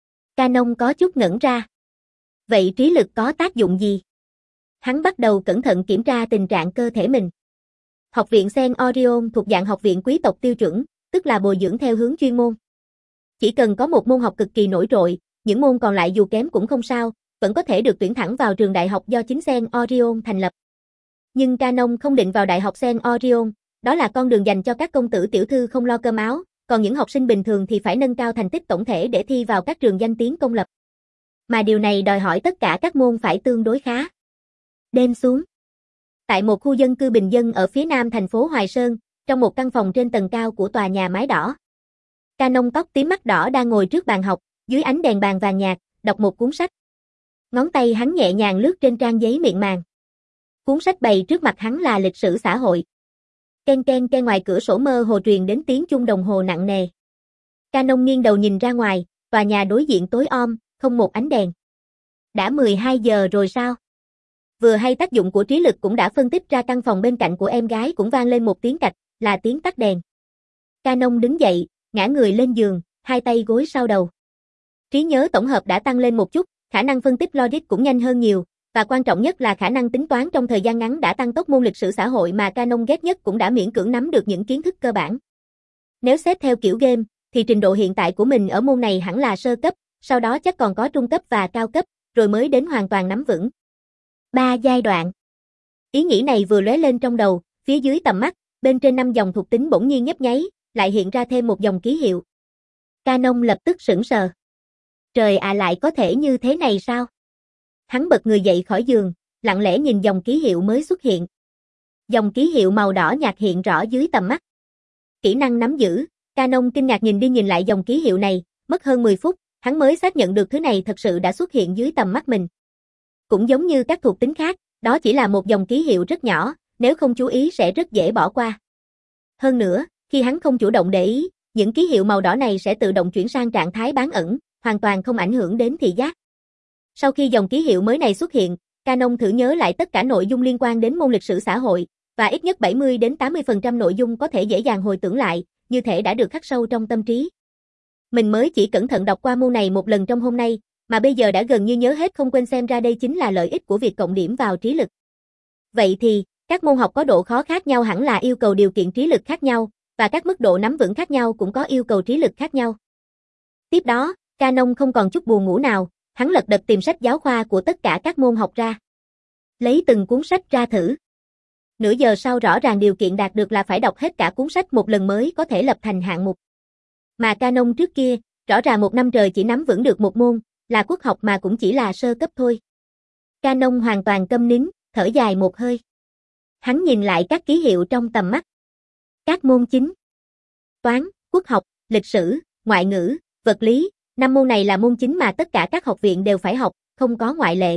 Canon có chút ngẩn ra. Vậy trí lực có tác dụng gì? Hắn bắt đầu cẩn thận kiểm tra tình trạng cơ thể mình. Học viện Sen Orion thuộc dạng học viện quý tộc tiêu chuẩn, tức là bồi dưỡng theo hướng chuyên môn. Chỉ cần có một môn học cực kỳ nổi trội, những môn còn lại dù kém cũng không sao, vẫn có thể được tuyển thẳng vào trường đại học do chính Sen Orion thành lập. Nhưng Canon không định vào đại học Sen Orion, đó là con đường dành cho các công tử tiểu thư không lo cơm áo, còn những học sinh bình thường thì phải nâng cao thành tích tổng thể để thi vào các trường danh tiếng công lập. Mà điều này đòi hỏi tất cả các môn phải tương đối khá. Đêm xuống. Tại một khu dân cư bình dân ở phía nam thành phố Hoài Sơn, trong một căn phòng trên tầng cao của tòa nhà mái đỏ. Canon tóc tím mắt đỏ đang ngồi trước bàn học, dưới ánh đèn bàn vàng nhạt, đọc một cuốn sách. Ngón tay hắn nhẹ nhàng lướt trên trang giấy mịn màng. Cuốn sách bày trước mặt hắn là lịch sử xã hội. Ken ken ken, ngoài cửa sổ mơ hồ truyền đến tiếng chuông đồng hồ nặng nề. Canon nghiêng đầu nhìn ra ngoài, tòa nhà đối diện tối om, không một ánh đèn. Đã mười hai giờ rồi sao? Vừa hay tác dụng của trí lực cũng đã phân tích ra căn phòng bên cạnh của em gái cũng vang lên một tiếng cạch, là tiếng tắt đèn. Canon đứng dậy, ngã người lên giường, hai tay gối sau đầu. Trí nhớ tổng hợp đã tăng lên một chút, khả năng phân tích logic cũng nhanh hơn nhiều, và quan trọng nhất là khả năng tính toán trong thời gian ngắn đã tăng tốc. Môn lịch sử xã hội mà Canon ghét nhất cũng đã miễn cưỡng nắm được những kiến thức cơ bản. Nếu xét theo kiểu game, thì trình độ hiện tại của mình ở môn này hẳn là sơ cấp, sau đó chắc còn có trung cấp và cao cấp, rồi mới đến hoàn toàn nắm vững. Ba giai đoạn. Ý nghĩ này vừa lóe lên trong đầu, phía dưới tầm mắt, bên trên năm dòng thuộc tính bỗng nhiên nhấp nháy, lại hiện ra thêm một dòng ký hiệu. Canon lập tức sững sờ. Trời ạ, à, lại có thể như thế này sao? Hắn bật người dậy khỏi giường, lặng lẽ nhìn dòng ký hiệu mới xuất hiện. Dòng ký hiệu màu đỏ nhạt hiện rõ dưới tầm mắt. Kỹ năng nắm giữ. Canon kinh ngạc nhìn đi nhìn lại dòng ký hiệu này, mất hơn mười phút, hắn mới xác nhận được thứ này thật sự đã xuất hiện dưới tầm mắt mình. Cũng giống như các thuộc tính khác, đó chỉ là một dòng ký hiệu rất nhỏ, nếu không chú ý sẽ rất dễ bỏ qua. Hơn nữa, khi hắn không chủ động để ý, những ký hiệu màu đỏ này sẽ tự động chuyển sang trạng thái bán ẩn, hoàn toàn không ảnh hưởng đến thị giác. Sau khi dòng ký hiệu mới này xuất hiện, Canon thử nhớ lại tất cả nội dung liên quan đến môn lịch sử xã hội, và ít nhất bảy mươi đến tám mươi phần trăm nội dung có thể dễ dàng hồi tưởng lại, như thể đã được khắc sâu trong tâm trí. Mình mới chỉ cẩn thận đọc qua môn này một lần trong hôm nay, mà bây giờ đã gần như nhớ hết không quên, xem ra đây chính là lợi ích của việc cộng điểm vào trí lực. Vậy thì, các môn học có độ khó khác nhau hẳn là yêu cầu điều kiện trí lực khác nhau, và các mức độ nắm vững khác nhau cũng có yêu cầu trí lực khác nhau. Tiếp đó, Canon không còn chút buồn ngủ nào, hắn lật đật tìm sách giáo khoa của tất cả các môn học ra. Lấy từng cuốn sách ra thử. Nửa giờ sau rõ ràng điều kiện đạt được là phải đọc hết cả cuốn sách một lần mới có thể lập thành hạng mục. Mà Canon trước kia, rõ ràng một năm trời chỉ nắm vững được một môn, là quốc học mà cũng chỉ là sơ cấp thôi. Canon hoàn toàn câm nín, thở dài một hơi. Hắn nhìn lại các ký hiệu trong tầm mắt. Các môn chính: toán, quốc học, lịch sử, ngoại ngữ, vật lý, năm môn này là môn chính mà tất cả các học viện đều phải học, không có ngoại lệ.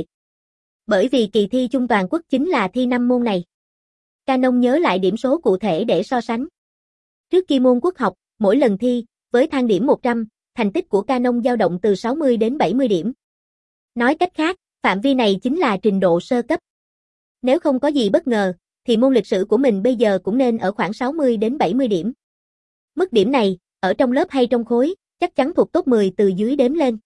Bởi vì kỳ thi chung toàn quốc chính là thi năm môn này. Canon nhớ lại điểm số cụ thể để so sánh. Trước khi môn quốc học, mỗi lần thi, với thang điểm một trăm, thành tích của Canon dao động từ sáu mươi đến bảy mươi điểm. Nói cách khác, phạm vi này chính là trình độ sơ cấp. Nếu không có gì bất ngờ, thì môn lịch sử của mình bây giờ cũng nên ở khoảng sáu mươi đến bảy mươi điểm. Mức điểm này, ở trong lớp hay trong khối, chắc chắn thuộc top mười từ dưới đếm lên.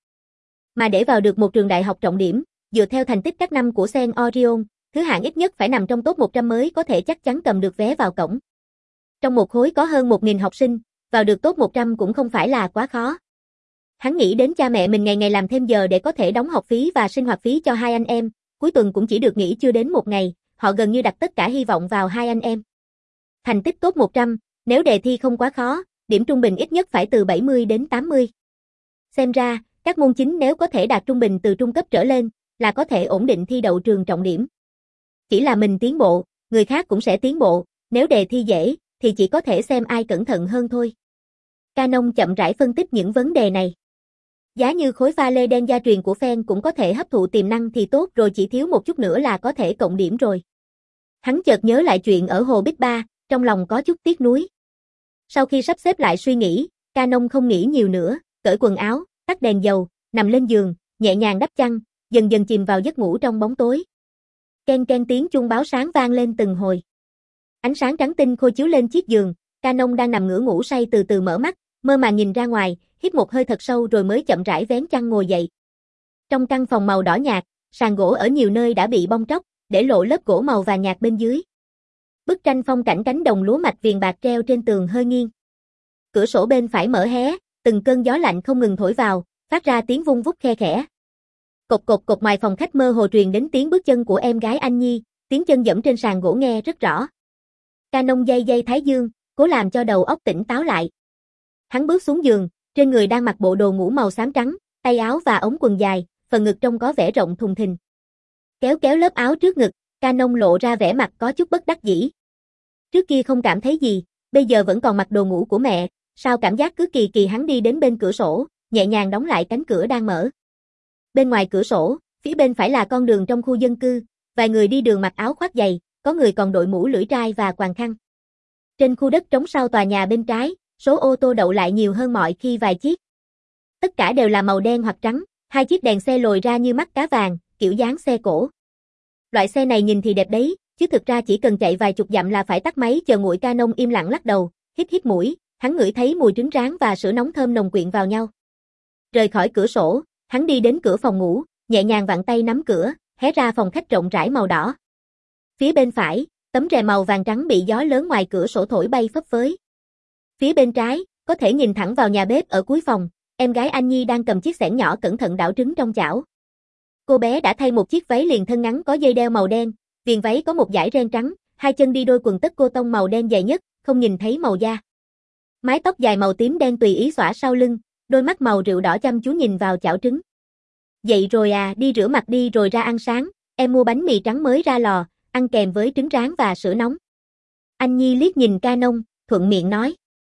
Mà để vào được một trường đại học trọng điểm, dựa theo thành tích các năm của Sen Orion, thứ hạng ít nhất phải nằm trong top một trăm mới có thể chắc chắn cầm được vé vào cổng. Trong một khối có hơn một nghìn học sinh, vào được top một trăm cũng không phải là quá khó. Hắn nghĩ đến cha mẹ mình ngày ngày làm thêm giờ để có thể đóng học phí và sinh hoạt phí cho hai anh em, cuối tuần cũng chỉ được nghỉ chưa đến một ngày, họ gần như đặt tất cả hy vọng vào hai anh em. Thành tích top một trăm, nếu đề thi không quá khó, điểm trung bình ít nhất phải từ bảy mươi đến tám mươi. Xem ra, các môn chính nếu có thể đạt trung bình từ trung cấp trở lên, là có thể ổn định thi đậu trường trọng điểm. Chỉ là mình tiến bộ, người khác cũng sẽ tiến bộ, nếu đề thi dễ, thì chỉ có thể xem ai cẩn thận hơn thôi. Canon chậm rãi phân tích những vấn đề này. Giá như khối pha lê đen gia truyền của Phen cũng có thể hấp thụ tiềm năng thì tốt rồi, chỉ thiếu một chút nữa là có thể cộng điểm rồi. Hắn chợt nhớ lại chuyện ở Hồ Bích Ba, trong lòng có chút tiếc nuối. Sau khi sắp xếp lại suy nghĩ, Canon không nghĩ nhiều nữa, cởi quần áo, tắt đèn dầu, nằm lên giường, nhẹ nhàng đắp chăn, dần dần chìm vào giấc ngủ trong bóng tối. Ken ken tiếng chuông báo sáng vang lên từng hồi. Ánh sáng trắng tinh khôi chiếu lên chiếc giường, Canon đang nằm ngửa ngủ say từ từ mở mắt, mơ màng nhìn ra ngoài, hít một hơi thật sâu rồi mới chậm rãi vén chăn ngồi dậy. Trong căn phòng màu đỏ nhạt, sàn gỗ ở nhiều nơi đã bị bong tróc, để lộ lớp gỗ màu vàng nhạt bên dưới. Bức tranh phong cảnh cánh đồng lúa mạch viền bạc treo trên tường hơi nghiêng. Cửa sổ bên phải mở hé, từng cơn gió lạnh không ngừng thổi vào, phát ra tiếng vung vút khe khẽ. Cộc cộc cộc ngoài phòng khách mơ hồ truyền đến tiếng bước chân của em gái Anh Nhi, tiếng chân dẫm trên sàn gỗ nghe rất rõ. Canon day day thái dương, cố làm cho đầu óc tỉnh táo lại. Hắn bước xuống giường, trên người đang mặc bộ đồ ngủ màu xám trắng, tay áo và ống quần dài, phần ngực trông có vẻ rộng thùng thình. Kéo kéo lớp áo trước ngực, Canon lộ ra vẻ mặt có chút bất đắc dĩ. Trước kia không cảm thấy gì, bây giờ vẫn còn mặc đồ ngủ của mẹ, sao cảm giác cứ kỳ kỳ. Hắn đi đến bên cửa sổ, nhẹ nhàng đóng lại cánh cửa đang mở. Bên ngoài cửa sổ, phía bên phải là con đường trong khu dân cư, vài người đi đường mặc áo khoác dày, có người còn đội mũ lưỡi trai và quàng khăn. Trên khu đất trống sau tòa nhà bên trái, số ô tô đậu lại nhiều hơn mọi khi vài chiếc. Tất cả đều là màu đen hoặc trắng, hai chiếc đèn xe lồi ra như mắt cá vàng, kiểu dáng xe cổ. Loại xe này nhìn thì đẹp đấy, chứ thực ra chỉ cần chạy vài chục dặm là phải tắt máy chờ nguội. Canon im lặng lắc đầu, hít hít mũi, hắn ngửi thấy mùi trứng rán và sữa nóng thơm nồng quyện vào nhau. Rời khỏi cửa sổ, hắn đi đến cửa phòng ngủ, nhẹ nhàng vặn tay nắm cửa, hé ra phòng khách rộng rãi màu đỏ. Phía bên phải, tấm rèm màu vàng trắng bị gió lớn ngoài cửa sổ thổi bay phấp phới. Phía bên trái, có thể nhìn thẳng vào nhà bếp ở cuối phòng, em gái Anh Nhi đang cầm chiếc xẻng nhỏ cẩn thận đảo trứng trong chảo. Cô bé đã thay một chiếc váy liền thân ngắn có dây đeo màu đen, viền váy có một dải ren trắng, hai chân đi đôi quần tất cô tông màu đen dày nhất, không nhìn thấy màu da. Mái tóc dài màu tím đen tùy ý xõa sau lưng, đôi mắt màu rượu đỏ chăm chú nhìn vào chảo trứng. Dậy rồi à, đi rửa mặt đi rồi ra ăn sáng, em mua bánh mì trắng mới ra lò, ăn kèm với trứng rán và sữa nóng. Anh Nhi liếc nhìn Canon, thuận miệng nói.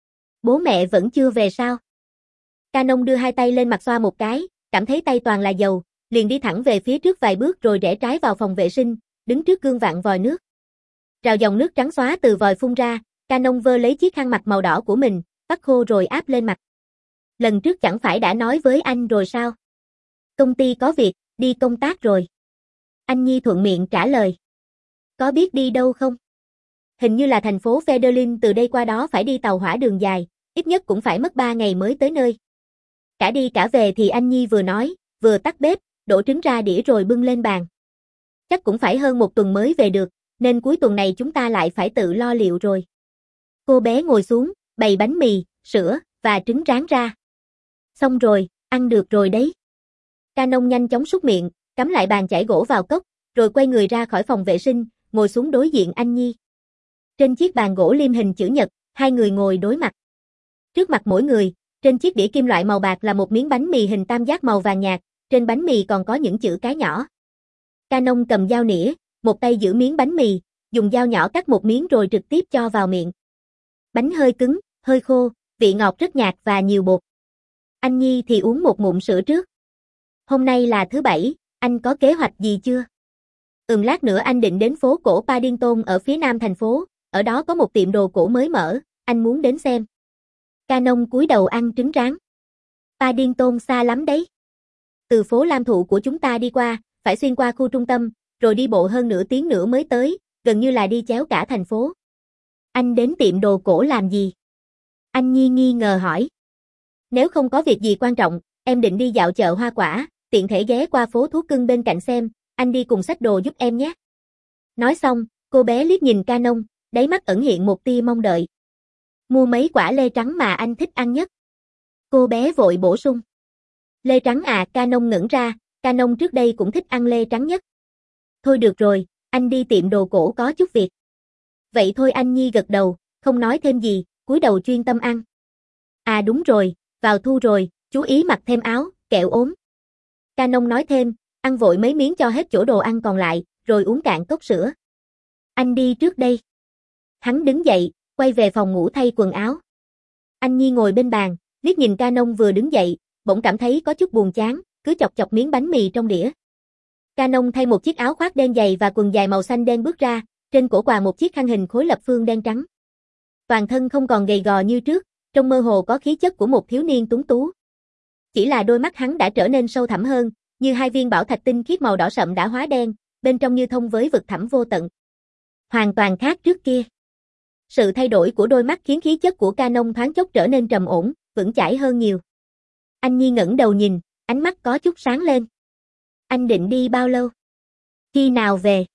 Bố mẹ vẫn chưa về sao? Canon đưa hai tay lên mặt xoa một cái, cảm thấy tay toàn là dầu, liền đi thẳng về phía trước vài bước rồi rẽ trái vào phòng vệ sinh, đứng trước gương vặn vòi nước. Rào dòng nước trắng xóa từ vòi phun ra, Canon vơ lấy chiếc khăn mặt màu đỏ của mình, vắt khô rồi áp lên mặt. Lần trước chẳng phải đã nói với anh rồi sao? Công ty có việc, đi công tác rồi. Anh Nhi thuận miệng trả lời. Có biết đi đâu không? Hình như là thành phố Federlin, từ đây qua đó phải đi tàu hỏa đường dài, ít nhất cũng phải mất ba ngày mới tới nơi. Cả đi cả về thì anh Nhi vừa nói, vừa tắt bếp, đổ trứng ra đĩa rồi bưng lên bàn. Chắc cũng phải hơn một tuần mới về được, nên cuối tuần này chúng ta lại phải tự lo liệu rồi. Cô bé ngồi xuống, bày bánh mì, sữa và trứng rán ra. Xong rồi, ăn được rồi đấy. Canon nhanh chóng súc miệng, cắm lại bàn chải gỗ vào cốc, rồi quay người ra khỏi phòng vệ sinh, ngồi xuống đối diện anh Nhi. Trên chiếc bàn gỗ liêm hình chữ nhật, hai người ngồi đối mặt. Trước mặt mỗi người, trên chiếc đĩa kim loại màu bạc là một miếng bánh mì hình tam giác màu vàng nhạt, trên bánh mì còn có những chữ cái nhỏ. Canon cầm dao nĩa, một tay giữ miếng bánh mì, dùng dao nhỏ cắt một miếng rồi trực tiếp cho vào miệng. Bánh hơi cứng, hơi khô, vị ngọt rất nhạt và nhiều bột. Anh Nhi thì uống một ngụm sữa trước. Hôm nay là thứ bảy, anh có kế hoạch gì chưa? Ừm lát nữa anh định đến phố cổ Paddington ở phía nam thành phố, ở đó có một tiệm đồ cổ mới mở, anh muốn đến xem. Canon cúi đầu ăn trứng rán. Paddington xa lắm đấy. Từ phố Lam Thụ của chúng ta đi qua, phải xuyên qua khu trung tâm, rồi đi bộ hơn nửa tiếng nữa mới tới, gần như là đi chéo cả thành phố. Anh đến tiệm đồ cổ làm gì? Anh Nhi nghi ngờ hỏi. Nếu không có việc gì quan trọng, em định đi dạo chợ hoa quả, tiện thể ghé qua phố thú cưng bên cạnh xem, anh đi cùng xách đồ giúp em nhé. Nói xong, cô bé liếc nhìn Canon, đáy mắt ẩn hiện một tia mong đợi. Mua mấy quả lê trắng mà anh thích ăn nhất. Cô bé vội bổ sung. Lê trắng à? Canon ngẩn ra, Canon trước đây cũng thích ăn lê trắng nhất. Thôi được rồi, anh đi tiệm đồ cổ có chút việc. Vậy thôi, anh Nhi gật đầu, không nói thêm gì, cúi đầu chuyên tâm ăn. À đúng rồi, vào thu rồi, chú ý mặc thêm áo, kẻo ốm. Canon nói thêm, ăn vội mấy miếng cho hết chỗ đồ ăn còn lại, rồi uống cạn cốc sữa. Anh đi trước đây. Hắn đứng dậy, quay về phòng ngủ thay quần áo. Anh Nhi ngồi bên bàn, liếc nhìn Canon vừa đứng dậy, bỗng cảm thấy có chút buồn chán, cứ chọc chọc miếng bánh mì trong đĩa. Canon thay một chiếc áo khoác đen dày và quần dài màu xanh đen bước ra, trên cổ quàng một chiếc khăn hình khối lập phương đen trắng. Toàn thân không còn gầy gò như trước, trông mơ hồ có khí chất của một thiếu niên tuấn tú. Chỉ là đôi mắt hắn đã trở nên sâu thẳm hơn, như hai viên bảo thạch tinh khiết màu đỏ sậm đã hóa đen, bên trong như thông với vực thẳm vô tận. Hoàn toàn khác trước kia. Sự thay đổi của đôi mắt khiến khí chất của Canon thoáng chốc trở nên trầm ổn, vững chãi hơn nhiều. Anh Nhi ngẩng đầu nhìn, ánh mắt có chút sáng lên. Anh định đi bao lâu? Khi nào về?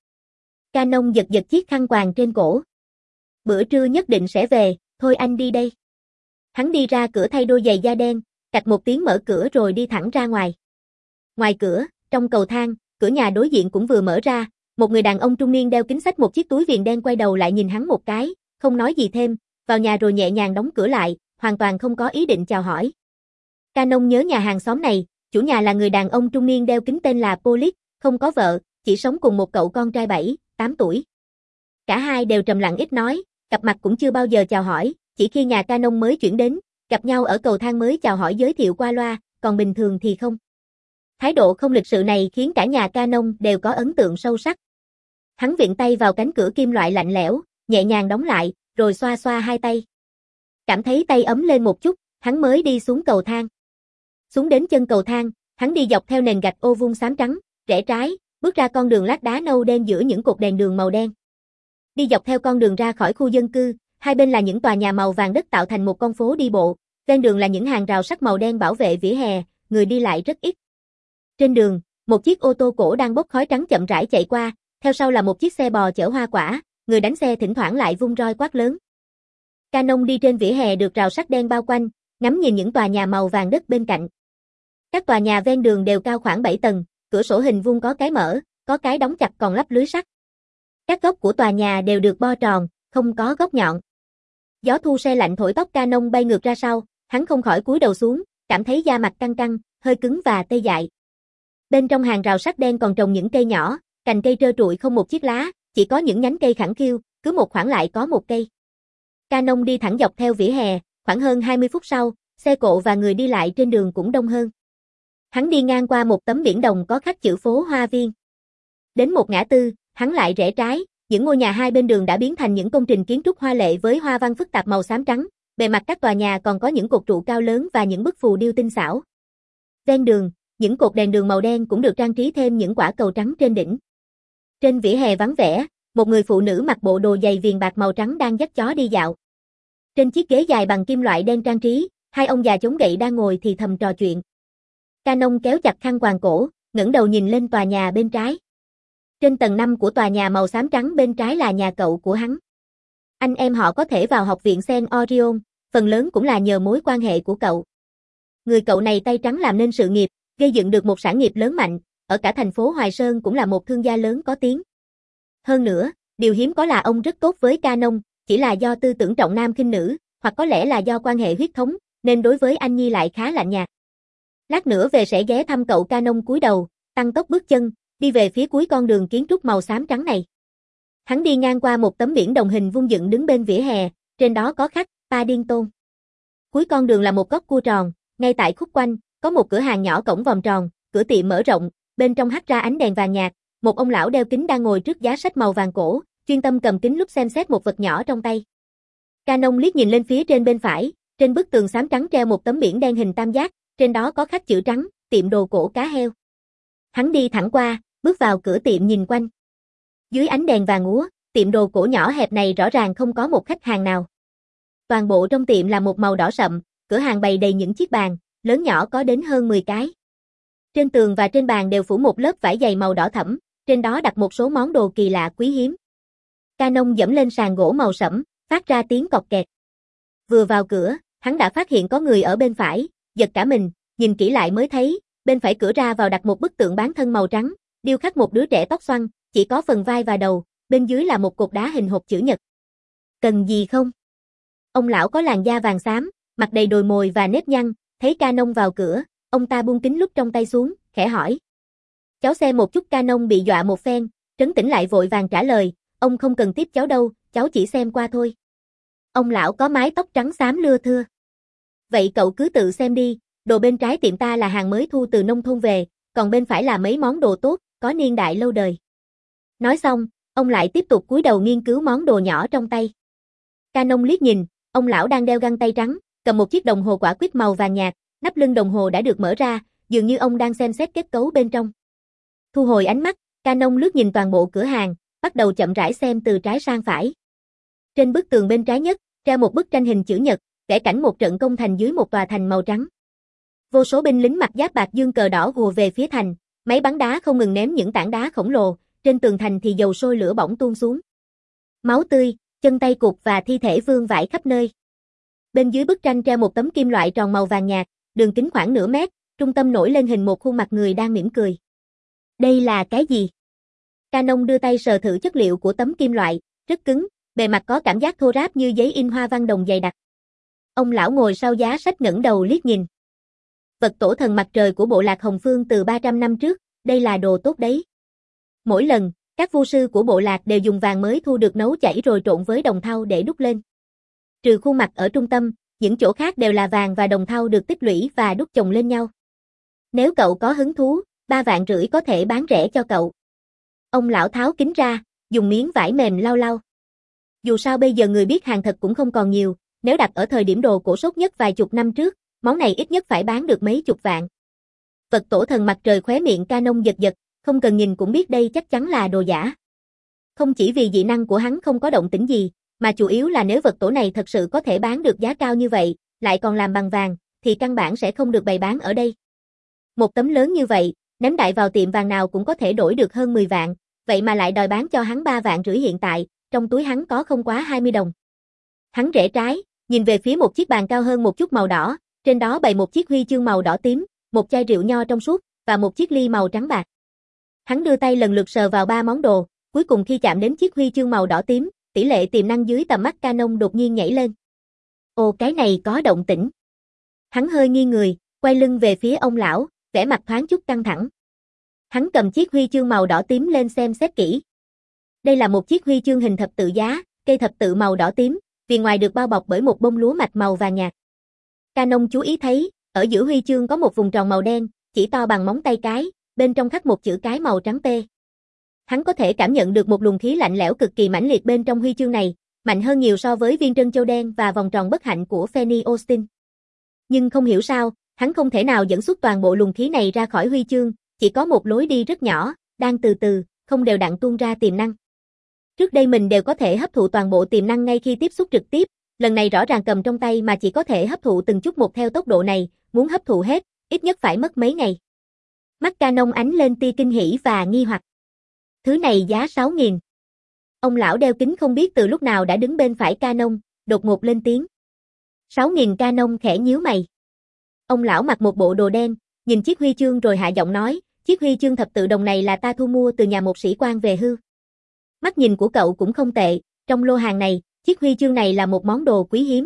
Canon giật giật chiếc khăn quàng trên cổ. Bữa trưa nhất định sẽ về, thôi anh đi đây. Hắn đi ra cửa thay đôi giày da đen, cạch một tiếng mở cửa rồi đi thẳng ra ngoài. Ngoài cửa, trong cầu thang, cửa nhà đối diện cũng vừa mở ra, một người đàn ông trung niên đeo kính xách một chiếc túi viền đen quay đầu lại nhìn hắn một cái, không nói gì thêm, vào nhà rồi nhẹ nhàng đóng cửa lại, hoàn toàn không có ý định chào hỏi. Canon nhớ nhà hàng xóm này, chủ nhà là người đàn ông trung niên đeo kính tên là Police, không có vợ, chỉ sống cùng một cậu con trai bảy, tám tuổi. Cả hai đều trầm lặng ít nói, cặp mặt cũng chưa bao giờ chào hỏi, chỉ khi nhà Canon mới chuyển đến, gặp nhau ở cầu thang mới chào hỏi giới thiệu qua loa, còn bình thường thì không. Thái độ không lịch sự này khiến cả nhà Canon đều có ấn tượng sâu sắc. Hắn viện tay vào cánh cửa kim loại lạnh lẽo, nhẹ nhàng đóng lại, rồi xoa xoa hai tay. Cảm thấy tay ấm lên một chút, hắn mới đi xuống cầu thang. Xuống đến chân cầu thang, hắn đi dọc theo nền gạch ô vuông xám trắng, rẽ trái, bước ra con đường lát đá nâu đen giữa những cột đèn đường màu đen. Đi dọc theo con đường ra khỏi khu dân cư, hai bên là những tòa nhà màu vàng đất tạo thành một con phố đi bộ, ven đường là những hàng rào sắt màu đen bảo vệ vỉa hè, người đi lại rất ít. Trên đường, một chiếc ô tô cổ đang bốc khói trắng chậm rãi chạy qua, theo sau là một chiếc xe bò chở hoa quả, người đánh xe thỉnh thoảng lại vung roi quát lớn. Canon đi trên vỉa hè được rào sắt đen bao quanh, ngắm nhìn những tòa nhà màu vàng đất bên cạnh. Các tòa nhà ven đường đều cao khoảng bảy tầng, cửa sổ hình vuông có cái mở, có cái đóng chặt còn lắp lưới sắt. Các góc của tòa nhà đều được bo tròn, không có góc nhọn. Gió thu se lạnh thổi tóc Canon bay ngược ra sau, hắn không khỏi cúi đầu xuống, cảm thấy da mặt căng căng, hơi cứng và tê dại. Bên trong hàng rào sắt đen còn trồng những cây nhỏ, cành cây trơ trụi không một chiếc lá, chỉ có những nhánh cây khẳng khiu, cứ một khoảng lại có một cây. Canon đi thẳng dọc theo vỉa hè, khoảng hơn hai mươi phút sau, xe cộ và người đi lại trên đường cũng đông hơn. Hắn đi ngang qua một tấm biển đồng có khắc chữ phố Hoa Viên. Đến một ngã tư, hắn lại rẽ trái, những ngôi nhà hai bên đường đã biến thành những công trình kiến trúc hoa lệ với hoa văn phức tạp màu xám trắng, bề mặt các tòa nhà còn có những cột trụ cao lớn và những bức phù điêu tinh xảo. Ven đường, những cột đèn đường màu đen cũng được trang trí thêm những quả cầu trắng trên đỉnh. Trên vỉa hè vắng vẻ, một người phụ nữ mặc bộ đồ giày viền bạc màu trắng đang dắt chó đi dạo. Trên chiếc ghế dài bằng kim loại đen trang trí, hai ông già chống gậy đang ngồi thì thầm trò chuyện. Canon kéo chặt khăn quàng cổ, ngẩng đầu nhìn lên tòa nhà bên trái. Trên tầng năm của tòa nhà màu xám trắng bên trái là nhà cậu của hắn. Anh em họ có thể vào học viện Saint Orion, phần lớn cũng là nhờ mối quan hệ của cậu. Người cậu này tay trắng làm nên sự nghiệp, gây dựng được một sản nghiệp lớn mạnh, ở cả thành phố Hoài Sơn cũng là một thương gia lớn có tiếng. Hơn nữa, điều hiếm có là ông rất tốt với Canon, chỉ là do tư tưởng trọng nam khinh nữ, hoặc có lẽ là do quan hệ huyết thống, nên đối với anh Nhi lại khá lạnh nhạt. Lát nữa về sẽ ghé thăm cậu. Canon cúi đầu, tăng tốc bước chân, đi về phía cuối con đường kiến trúc màu xám trắng này. Hắn đi ngang qua một tấm biển đồng hình vuông dựng đứng bên vỉa hè, trên đó có khắc Paddington. Cuối con đường là một góc cua tròn, ngay tại khúc quanh, có một cửa hàng nhỏ cổng vòng tròn, cửa tiệm mở rộng, bên trong hắt ra ánh đèn vàng nhạt, một ông lão đeo kính đang ngồi trước giá sách màu vàng cổ, chuyên tâm cầm kính lúp xem xét một vật nhỏ trong tay. Canon liếc nhìn lên phía trên bên phải, trên bức tường xám trắng treo một tấm biển đen hình tam giác, trên đó có khắc chữ trắng, tiệm đồ cổ cá heo. Hắn đi thẳng qua, bước vào cửa tiệm nhìn quanh. Dưới ánh đèn vàng úa, tiệm đồ cổ nhỏ hẹp này rõ ràng không có một khách hàng nào. Toàn bộ trong tiệm là một màu đỏ sậm, cửa hàng bày đầy những chiếc bàn, lớn nhỏ có đến hơn mười cái. Trên tường và trên bàn đều phủ một lớp vải dày màu đỏ thẫm, trên đó đặt một số món đồ kỳ lạ quý hiếm. Canon dẫm lên sàn gỗ màu sẫm, phát ra tiếng cọt kẹt. Vừa vào cửa, hắn đã phát hiện có người ở bên phải, giật cả mình, nhìn kỹ lại mới thấy, bên phải cửa ra vào đặt một bức tượng bán thân màu trắng, điêu khắc một đứa trẻ tóc xoăn, chỉ có phần vai và đầu, bên dưới là một cột đá hình hộp chữ nhật. Cần gì không? Ông lão có làn da vàng xám, mặt đầy đồi mồi và nếp nhăn, thấy Canon vào cửa, ông ta buông kính lúp trong tay xuống, khẽ hỏi. Cháu xem một chút. Canon bị dọa một phen, trấn tĩnh lại vội vàng trả lời, ông không cần tiếp cháu đâu, cháu chỉ xem qua thôi. Ông lão có mái tóc trắng xám lưa thưa. Vậy cậu cứ tự xem đi, đồ bên trái tiệm ta là hàng mới thu từ nông thôn về, còn bên phải là mấy món đồ tốt, có niên đại lâu đời. Nói xong, ông lại tiếp tục cúi đầu nghiên cứu món đồ nhỏ trong tay. Canon liếc nhìn, ông lão đang đeo găng tay trắng, cầm một chiếc đồng hồ quả quýt màu vàng nhạt, nắp lưng đồng hồ đã được mở ra, dường như ông đang xem xét kết cấu bên trong. Thu hồi ánh mắt, Canon lướt nhìn toàn bộ cửa hàng, bắt đầu chậm rãi xem từ trái sang phải. Trên bức tường bên trái nhất, treo một bức tranh hình chữ nhật, vẽ cảnh một trận công thành dưới một tòa thành màu trắng. Vô số binh lính mặc giáp bạc dương cờ đỏ hùa về phía thành, máy bắn đá không ngừng ném những tảng đá khổng lồ, trên tường thành thì dầu sôi lửa bỏng tuôn xuống. Máu tươi, chân tay cụt và thi thể vương vãi khắp nơi. Bên dưới bức tranh treo một tấm kim loại tròn màu vàng nhạt, đường kính khoảng nửa mét, trung tâm nổi lên hình một khuôn mặt người đang mỉm cười. Đây là cái gì? Canon đưa tay sờ thử chất liệu của tấm kim loại, rất cứng, bề mặt có cảm giác thô ráp như giấy in hoa văn đồng dày đặc. Ông lão ngồi sau giá sách ngẩng đầu liếc nhìn. Vật tổ thần mặt trời của bộ lạc Hồng Phương từ ba trăm năm trước, đây là đồ tốt đấy. Mỗi lần, các vu sư của bộ lạc đều dùng vàng mới thu được nấu chảy rồi trộn với đồng thau để đúc lên. Trừ khuôn mặt ở trung tâm, những chỗ khác đều là vàng và đồng thau được tích lũy và đúc chồng lên nhau. Nếu cậu có hứng thú, ba vạn rưỡi có thể bán rẻ cho cậu. Ông lão tháo kính ra, dùng miếng vải mềm lau lau. Dù sao bây giờ người biết hàng thật cũng không còn nhiều, nếu đặt ở thời điểm đồ cổ sốt nhất vài chục năm trước, món này ít nhất phải bán được mấy chục vạn. Vật tổ thần mặt trời khóe miệng Canon giật giật, không cần nhìn cũng biết đây chắc chắn là đồ giả. Không chỉ vì dị năng của hắn không có động tĩnh gì, mà chủ yếu là nếu vật tổ này thật sự có thể bán được giá cao như vậy, lại còn làm bằng vàng, thì căn bản sẽ không được bày bán ở đây. Một tấm lớn như vậy, ném đại vào tiệm vàng nào cũng có thể đổi được hơn mười vạn, vậy mà lại đòi bán cho hắn ba vạn rưỡi hiện tại, trong túi hắn có không quá hai mươi đồng. Hắn rẽ trái, nhìn về phía một chiếc bàn cao hơn một chút màu đỏ, trên đó bày một chiếc huy chương màu đỏ tím, một chai rượu nho trong suốt, và một chiếc ly màu trắng bạc. Hắn đưa tay lần lượt sờ vào ba món đồ, cuối cùng khi chạm đến chiếc huy chương màu đỏ tím, tỷ lệ tiềm năng dưới tầm mắt Canon đột nhiên nhảy lên. Ồ, cái này có động tĩnh. Hắn hơi nghiêng người, quay lưng về phía ông lão, vẻ mặt thoáng chút căng thẳng. Hắn cầm chiếc huy chương màu đỏ tím lên xem xét kỹ. Đây là một chiếc huy chương hình thập tự giá, cây thập tự màu đỏ tím, vì ngoài được bao bọc bởi một bông lúa mạch màu vàng nhạt. Canon chú ý thấy, ở giữa huy chương có một vùng tròn màu đen, chỉ to bằng móng tay cái, bên trong khắc một chữ cái màu trắng P. Hắn có thể cảm nhận được một luồng khí lạnh lẽo cực kỳ mãnh liệt bên trong huy chương này, mạnh hơn nhiều so với viên trân châu đen và vòng tròn bất hạnh của Fanny Austin. Nhưng không hiểu sao, hắn không thể nào dẫn xuất toàn bộ luồng khí này ra khỏi huy chương, chỉ có một lối đi rất nhỏ, đang từ từ, không đều đặn tuôn ra tiềm năng. Trước đây mình đều có thể hấp thụ toàn bộ tiềm năng ngay khi tiếp xúc trực tiếp, lần này rõ ràng cầm trong tay mà chỉ có thể hấp thụ từng chút một theo tốc độ này, muốn hấp thụ hết, ít nhất phải mất mấy ngày. Mắt Canon ánh lên tia kinh hỉ và nghi hoặc. Thứ này giá sáu nghìn. Ông lão đeo kính không biết từ lúc nào đã đứng bên phải Canon, đột ngột lên tiếng. sáu nghìn. Canon khẽ nhíu mày. Ông lão mặc một bộ đồ đen, nhìn chiếc huy chương rồi hạ giọng nói, chiếc huy chương thập tự đồng này là ta thu mua từ nhà một sĩ quan về hưu. Mắt nhìn của cậu cũng không tệ, trong lô hàng này, Chiếc huy chương này là một món đồ quý hiếm.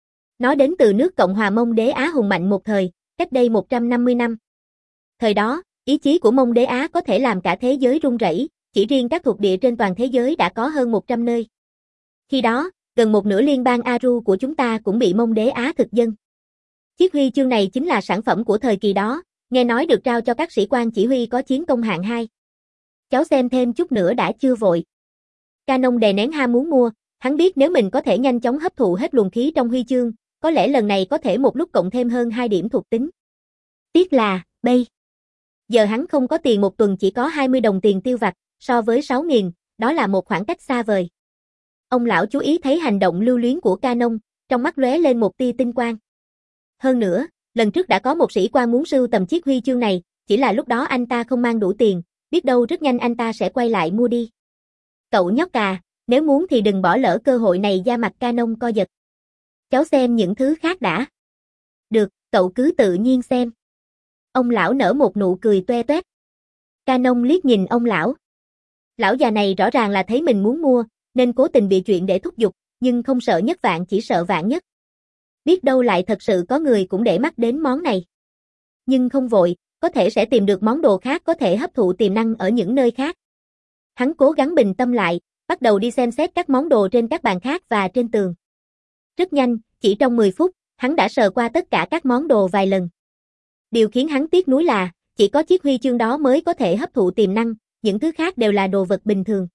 Nó đến từ nước Cộng hòa Mông Đế Á hùng mạnh một thời, cách đây một trăm năm mươi năm. Thời đó, ý chí của Mông Đế Á có thể làm cả thế giới rung rẩy, chỉ riêng các thuộc địa trên toàn thế giới đã có hơn một trăm nơi. Khi đó, gần một nửa liên bang Aru của chúng ta cũng bị Mông Đế Á thực dân. Chiếc huy chương này chính là sản phẩm của thời kỳ đó, nghe nói được trao cho các sĩ quan chỉ huy có chiến công hạng hai. Cháu xem thêm chút nữa đã chưa vội. Canon đè nén ham muốn mua, hắn biết nếu mình có thể nhanh chóng hấp thụ hết luồng khí trong huy chương, có lẽ lần này có thể một lúc cộng thêm hơn hai điểm thuộc tính. Tiếc là, bây giờ hắn không có tiền, một tuần chỉ có hai mươi đồng tiền tiêu vặt, so với sáu nghìn, đó là một khoảng cách xa vời. Ông lão chú ý thấy hành động lưu luyến của Canon, trong mắt lóe lên một tia tinh quang. Hơn nữa, lần trước đã có một sĩ quan muốn sưu tầm chiếc huy chương này, chỉ là lúc đó anh ta không mang đủ tiền, biết đâu rất nhanh anh ta sẽ quay lại mua đi. Cậu nhóc à, nếu muốn thì đừng bỏ lỡ cơ hội này, da mặt Canon co giật. Cháu xem những thứ khác đã. Được, cậu cứ tự nhiên xem. Ông lão nở một nụ cười toe toét. Canon liếc nhìn ông lão. Lão già này rõ ràng là thấy mình muốn mua, nên cố tình bịa chuyện để thúc giục, nhưng không sợ nhất vạn chỉ sợ vạn nhất. Biết đâu lại thật sự có người cũng để mắt đến món này. Nhưng không vội, có thể sẽ tìm được món đồ khác có thể hấp thụ tiềm năng ở những nơi khác. Hắn cố gắng bình tâm lại, bắt đầu đi xem xét các món đồ trên các bàn khác và trên tường. Rất nhanh, chỉ trong mười phút, hắn đã sờ qua tất cả các món đồ vài lần. Điều khiến hắn tiếc nuối là, chỉ có chiếc huy chương đó mới có thể hấp thụ tiềm năng, những thứ khác đều là đồ vật bình thường.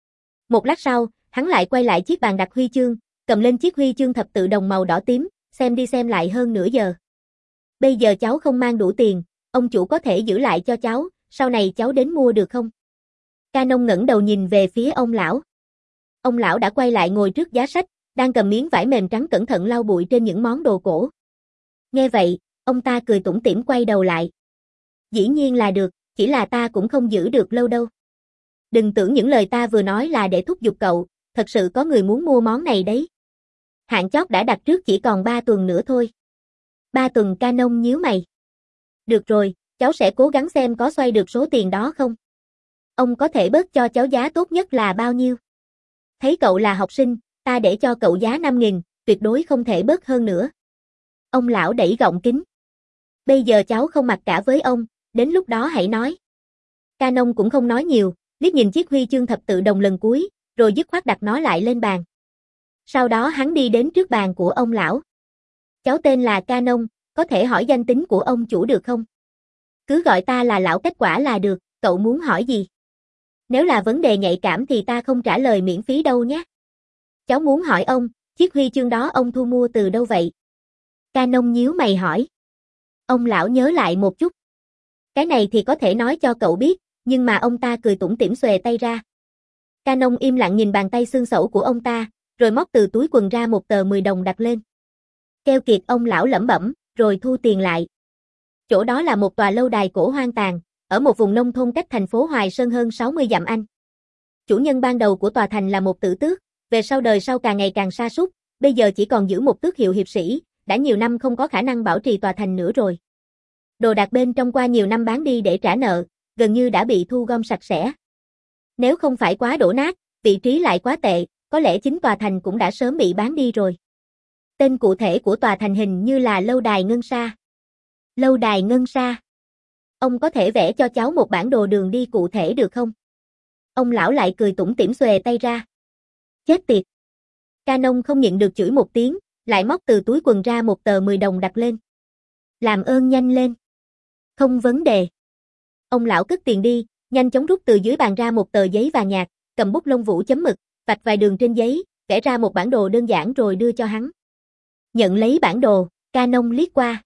Một lát sau, hắn lại quay lại chiếc bàn đặt huy chương, cầm lên chiếc huy chương thập tự đồng màu đỏ tím, xem đi xem lại hơn nửa giờ. Bây giờ cháu không mang đủ tiền, ông chủ có thể giữ lại cho cháu, sau này cháu đến mua được không? Canon ngẩng đầu nhìn về phía ông lão. Ông lão đã quay lại ngồi trước giá sách, đang cầm miếng vải mềm trắng cẩn thận lau bụi trên những món đồ cổ. Nghe vậy, ông ta cười tủm tỉm quay đầu lại. Dĩ nhiên là được, chỉ là ta cũng không giữ được lâu đâu. Đừng tưởng những lời ta vừa nói là để thúc giục cậu, thật sự có người muốn mua món này đấy. Hạn chót đã đặt trước chỉ còn ba tuần nữa thôi. Ba tuần? Canon nhíu mày. Được rồi, cháu sẽ cố gắng xem có xoay được số tiền đó không. Ông có thể bớt cho cháu giá tốt nhất là bao nhiêu? Thấy cậu là học sinh, ta để cho cậu giá năm nghìn, tuyệt đối không thể bớt hơn nữa. Ông lão đẩy gọng kính. Bây giờ cháu không mặc cả với ông, đến lúc đó hãy nói. Canon cũng không nói nhiều, liếc nhìn chiếc huy chương thập tự đồng lần cuối, rồi dứt khoát đặt nó lại lên bàn. Sau đó hắn đi đến trước bàn của ông lão. Cháu tên là Canon, có thể hỏi danh tính của ông chủ được không? Cứ gọi ta là lão kết quả là được, cậu muốn hỏi gì? Nếu là vấn đề nhạy cảm thì ta không trả lời miễn phí đâu nhé. Cháu muốn hỏi ông, chiếc huy chương đó ông thu mua từ đâu vậy? Canon nhíu mày hỏi. Ông lão nhớ lại một chút. Cái này thì có thể nói cho cậu biết, nhưng mà ông ta cười tủm tỉm xuề tay ra. Canon im lặng nhìn bàn tay xương xẩu của ông ta, rồi móc từ túi quần ra một tờ mười đồng đặt lên. Keo kiệt, ông lão lẩm bẩm, rồi thu tiền lại. Chỗ đó là một tòa lâu đài cổ hoang tàn, ở một vùng nông thôn cách thành phố Hoài Sơn hơn sáu mươi dặm Anh. Chủ nhân ban đầu của tòa thành là một tử tước, về sau đời sau càng ngày càng sa sút, bây giờ chỉ còn giữ một tước hiệu hiệp sĩ, đã nhiều năm không có khả năng bảo trì tòa thành nữa rồi. Đồ đạc bên trong qua nhiều năm bán đi để trả nợ, gần như đã bị thu gom sạch sẽ. Nếu không phải quá đổ nát, vị trí lại quá tệ, có lẽ chính tòa thành cũng đã sớm bị bán đi rồi. Tên cụ thể của tòa thành hình như là Lâu đài Ngân Sa. Lâu đài Ngân Sa. Ông có thể vẽ cho cháu một bản đồ đường đi cụ thể được không? Ông lão lại cười tủm tỉm xuề tay ra. Chết tiệt. Canon không nhịn được chửi một tiếng, lại móc từ túi quần ra một tờ mười đồng đặt lên. Làm ơn nhanh lên. Không vấn đề. Ông lão cất tiền đi, nhanh chóng rút từ dưới bàn ra một tờ giấy vàng nhạt, cầm bút lông vũ chấm mực, vạch vài đường trên giấy, vẽ ra một bản đồ đơn giản rồi đưa cho hắn. Nhận lấy bản đồ, Canon liếc qua.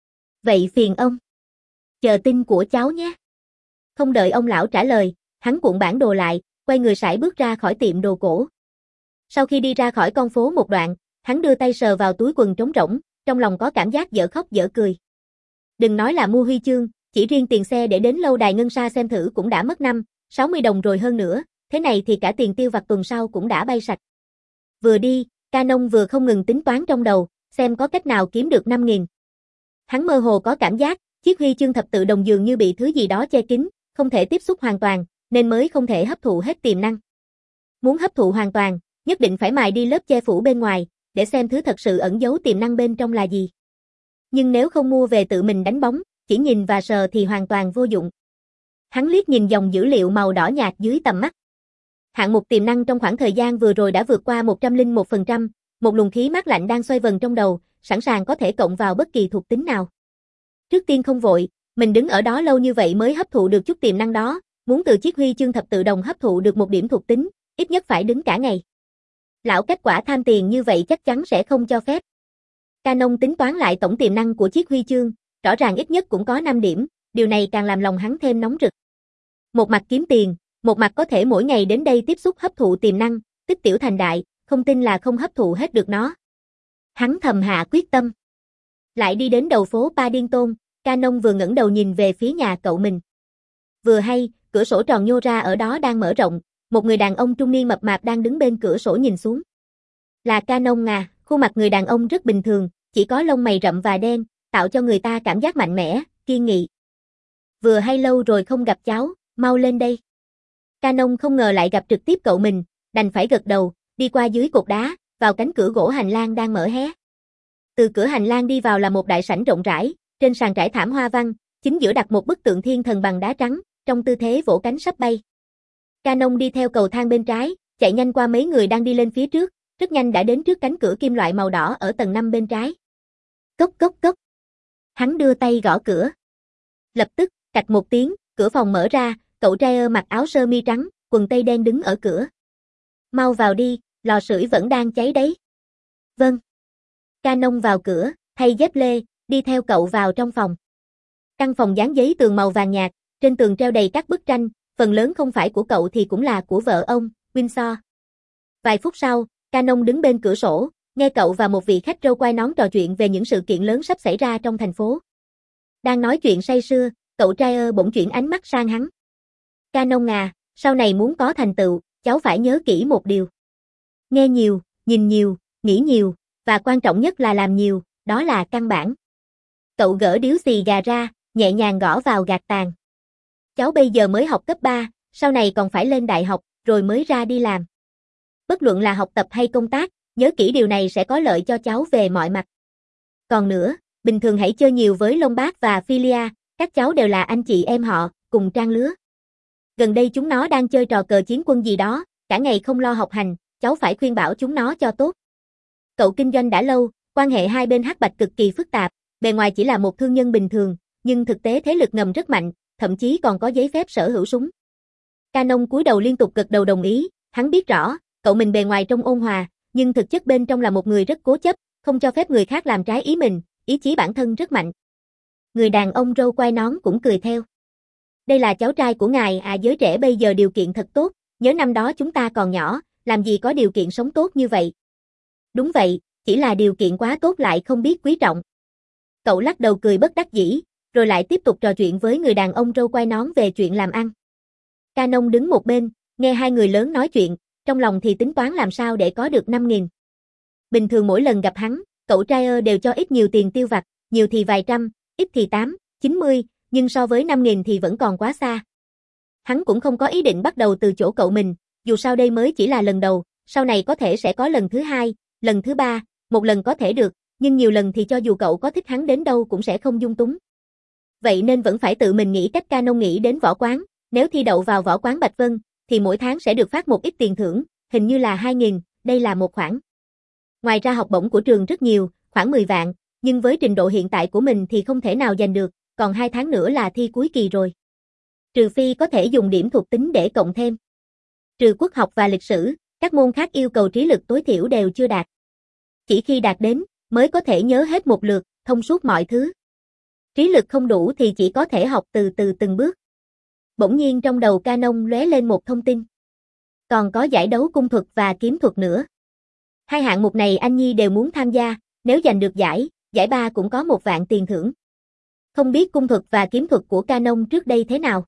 Vậy phiền ông. Chờ tin của cháu nhé. Không đợi ông lão trả lời, hắn cuộn bản đồ lại, quay người sải bước ra khỏi tiệm đồ cổ. Sau khi đi ra khỏi con phố một đoạn, hắn đưa tay sờ vào túi quần trống rỗng, trong lòng có cảm giác dở khóc dở cười. Đừng nói là mua huy chương, chỉ riêng tiền xe để đến lâu đài Ngân Sa xem thử cũng đã mất năm, sáu mươi đồng rồi hơn nữa, thế này thì cả tiền tiêu vặt tuần sau cũng đã bay sạch. Vừa đi, Canon vừa không ngừng tính toán trong đầu, xem có cách nào kiếm được năm nghìn. Hắn mơ hồ có cảm giác, chiếc huy chương thập tự đồng dường như bị thứ gì đó che kín, không thể tiếp xúc hoàn toàn, nên mới không thể hấp thụ hết tiềm năng. Muốn hấp thụ hoàn toàn, Nhất định phải mài đi lớp che phủ bên ngoài, để xem thứ thật sự ẩn giấu tiềm năng bên trong là gì. Nhưng nếu không mua về tự mình đánh bóng, chỉ nhìn và sờ thì hoàn toàn vô dụng. Hắn liếc nhìn dòng dữ liệu màu đỏ nhạt dưới tầm mắt. Hạng mục tiềm năng trong khoảng thời gian vừa rồi đã vượt qua một trăm lẻ một phần trăm, một luồng khí mát lạnh đang xoay vần trong đầu, sẵn sàng có thể cộng vào bất kỳ thuộc tính nào. Trước tiên không vội, mình đứng ở đó lâu như vậy mới hấp thụ được chút tiềm năng đó, muốn từ chiếc huy chương thập tự đồng hấp thụ được một điểm thuộc tính, ít nhất phải đứng cả ngày. Lão kết quả tham tiền như vậy chắc chắn sẽ không cho phép. Canon tính toán lại tổng tiềm năng của chiếc huy chương, rõ ràng ít nhất cũng có năm điểm, điều này càng làm lòng hắn thêm nóng rực. Một mặt kiếm tiền, một mặt có thể mỗi ngày đến đây tiếp xúc hấp thụ tiềm năng, tích tiểu thành đại, không tin là không hấp thụ hết được nó. Hắn thầm hạ quyết tâm. Lại đi đến đầu phố Paddington, Canon vừa ngẩng đầu nhìn về phía nhà cậu mình. Vừa hay, cửa sổ tròn nhô ra ở đó đang mở rộng, một người đàn ông trung niên mập mạp đang đứng bên cửa sổ nhìn xuống. Là Canon à, khuôn mặt người đàn ông rất bình thường, chỉ có lông mày rậm và đen, tạo cho người ta cảm giác mạnh mẽ, kiên nghị. Vừa hay lâu rồi không gặp cháu, mau lên đây. Canon không ngờ lại gặp trực tiếp cậu mình, đành phải gật đầu, đi qua dưới cột đá, vào cánh cửa gỗ hành lang đang mở hé. Từ cửa hành lang đi vào là một đại sảnh rộng rãi, trên sàn trải thảm hoa văn, chính giữa đặt một bức tượng thiên thần bằng đá trắng, trong tư thế vỗ cánh sắp bay. Canon đi theo cầu thang bên trái, chạy nhanh qua mấy người đang đi lên phía trước, rất nhanh đã đến trước cánh cửa kim loại màu đỏ ở tầng năm bên trái. Cốc cốc cốc. Hắn đưa tay gõ cửa. Lập tức, cạch một tiếng, cửa phòng mở ra, cậu trai mặc áo sơ mi trắng, quần tây đen đứng ở cửa. Mau vào đi, lò sưởi vẫn đang cháy đấy. Vâng. Canon vào cửa, thay dép lê, đi theo cậu vào trong phòng. Căn phòng dán giấy tường màu vàng nhạt, trên tường treo đầy các bức tranh, phần lớn không phải của cậu thì cũng là của vợ ông, Windsor. Vài phút sau, Canon đứng bên cửa sổ, nghe cậu và một vị khách râu quai nón trò chuyện về những sự kiện lớn sắp xảy ra trong thành phố. Đang nói chuyện say sưa, cậu trai bỗng chuyển ánh mắt sang hắn. Canon à, sau này muốn có thành tựu, cháu phải nhớ kỹ một điều. Nghe nhiều, nhìn nhiều, nghĩ nhiều, và quan trọng nhất là làm nhiều, đó là căn bản. Cậu gỡ điếu xì gà ra, nhẹ nhàng gõ vào gạt tàn. Cháu bây giờ mới học cấp ba, sau này còn phải lên đại học, rồi mới ra đi làm. Bất luận là học tập hay công tác, nhớ kỹ điều này sẽ có lợi cho cháu về mọi mặt. Còn nữa, bình thường hãy chơi nhiều với Long Bác và Philia, các cháu đều là anh chị em họ, cùng trang lứa. Gần đây chúng nó đang chơi trò cờ chiến quân gì đó, cả ngày không lo học hành, cháu phải khuyên bảo chúng nó cho tốt. Cậu kinh doanh đã lâu, quan hệ hai bên Hắc Bạch cực kỳ phức tạp, bề ngoài chỉ là một thương nhân bình thường, nhưng thực tế thế lực ngầm rất mạnh, thậm chí còn có giấy phép sở hữu súng. Canon cúi đầu liên tục gật đầu đồng ý, hắn biết rõ, cậu mình bề ngoài trông ôn hòa, nhưng thực chất bên trong là một người rất cố chấp, không cho phép người khác làm trái ý mình, ý chí bản thân rất mạnh. Người đàn ông râu quai nón cũng cười theo. Đây là cháu trai của ngài à, giới trẻ bây giờ điều kiện thật tốt, nhớ năm đó chúng ta còn nhỏ, làm gì có điều kiện sống tốt như vậy. Đúng vậy, chỉ là điều kiện quá tốt lại không biết quý trọng. Cậu lắc đầu cười bất đắc dĩ, rồi lại tiếp tục trò chuyện với người đàn ông râu quai nón về chuyện làm ăn. Canon đứng một bên, nghe hai người lớn nói chuyện, trong lòng thì tính toán làm sao để có được năm nghìn. Bình thường mỗi lần gặp hắn, cậu trai đều cho ít nhiều tiền tiêu vặt, nhiều thì vài trăm, ít thì tám, chín mươi, nhưng so với năm nghìn thì vẫn còn quá xa. Hắn cũng không có ý định bắt đầu từ chỗ cậu mình, dù sao đây mới chỉ là lần đầu, sau này có thể sẽ có lần thứ hai, lần thứ ba, một lần có thể được, nhưng nhiều lần thì cho dù cậu có thích hắn đến đâu cũng sẽ không dung túng. Vậy nên vẫn phải tự mình nghĩ cách. Canon nghĩ đến võ quán, nếu thi đậu vào võ quán Bạch Vân, thì mỗi tháng sẽ được phát một ít tiền thưởng, hình như là hai nghìn, đây là một khoản. Ngoài ra học bổng của trường rất nhiều, khoảng mười vạn, nhưng với trình độ hiện tại của mình thì không thể nào giành được, còn hai tháng nữa là thi cuối kỳ rồi. Trừ phi có thể dùng điểm thuộc tính để cộng thêm. Trừ quốc học và lịch sử, các môn khác yêu cầu trí lực tối thiểu đều chưa đạt. Chỉ khi đạt đến, mới có thể nhớ hết một lượt, thông suốt mọi thứ. Trí lực không đủ thì chỉ có thể học từ từ từng bước. Bỗng nhiên trong đầu Canon lóe lên một thông tin. Còn có giải đấu cung thuật và kiếm thuật nữa. Hai hạng mục này anh Nhi đều muốn tham gia, nếu giành được giải, giải ba cũng có một vạn tiền thưởng. Không biết cung thuật và kiếm thuật của Canon trước đây thế nào.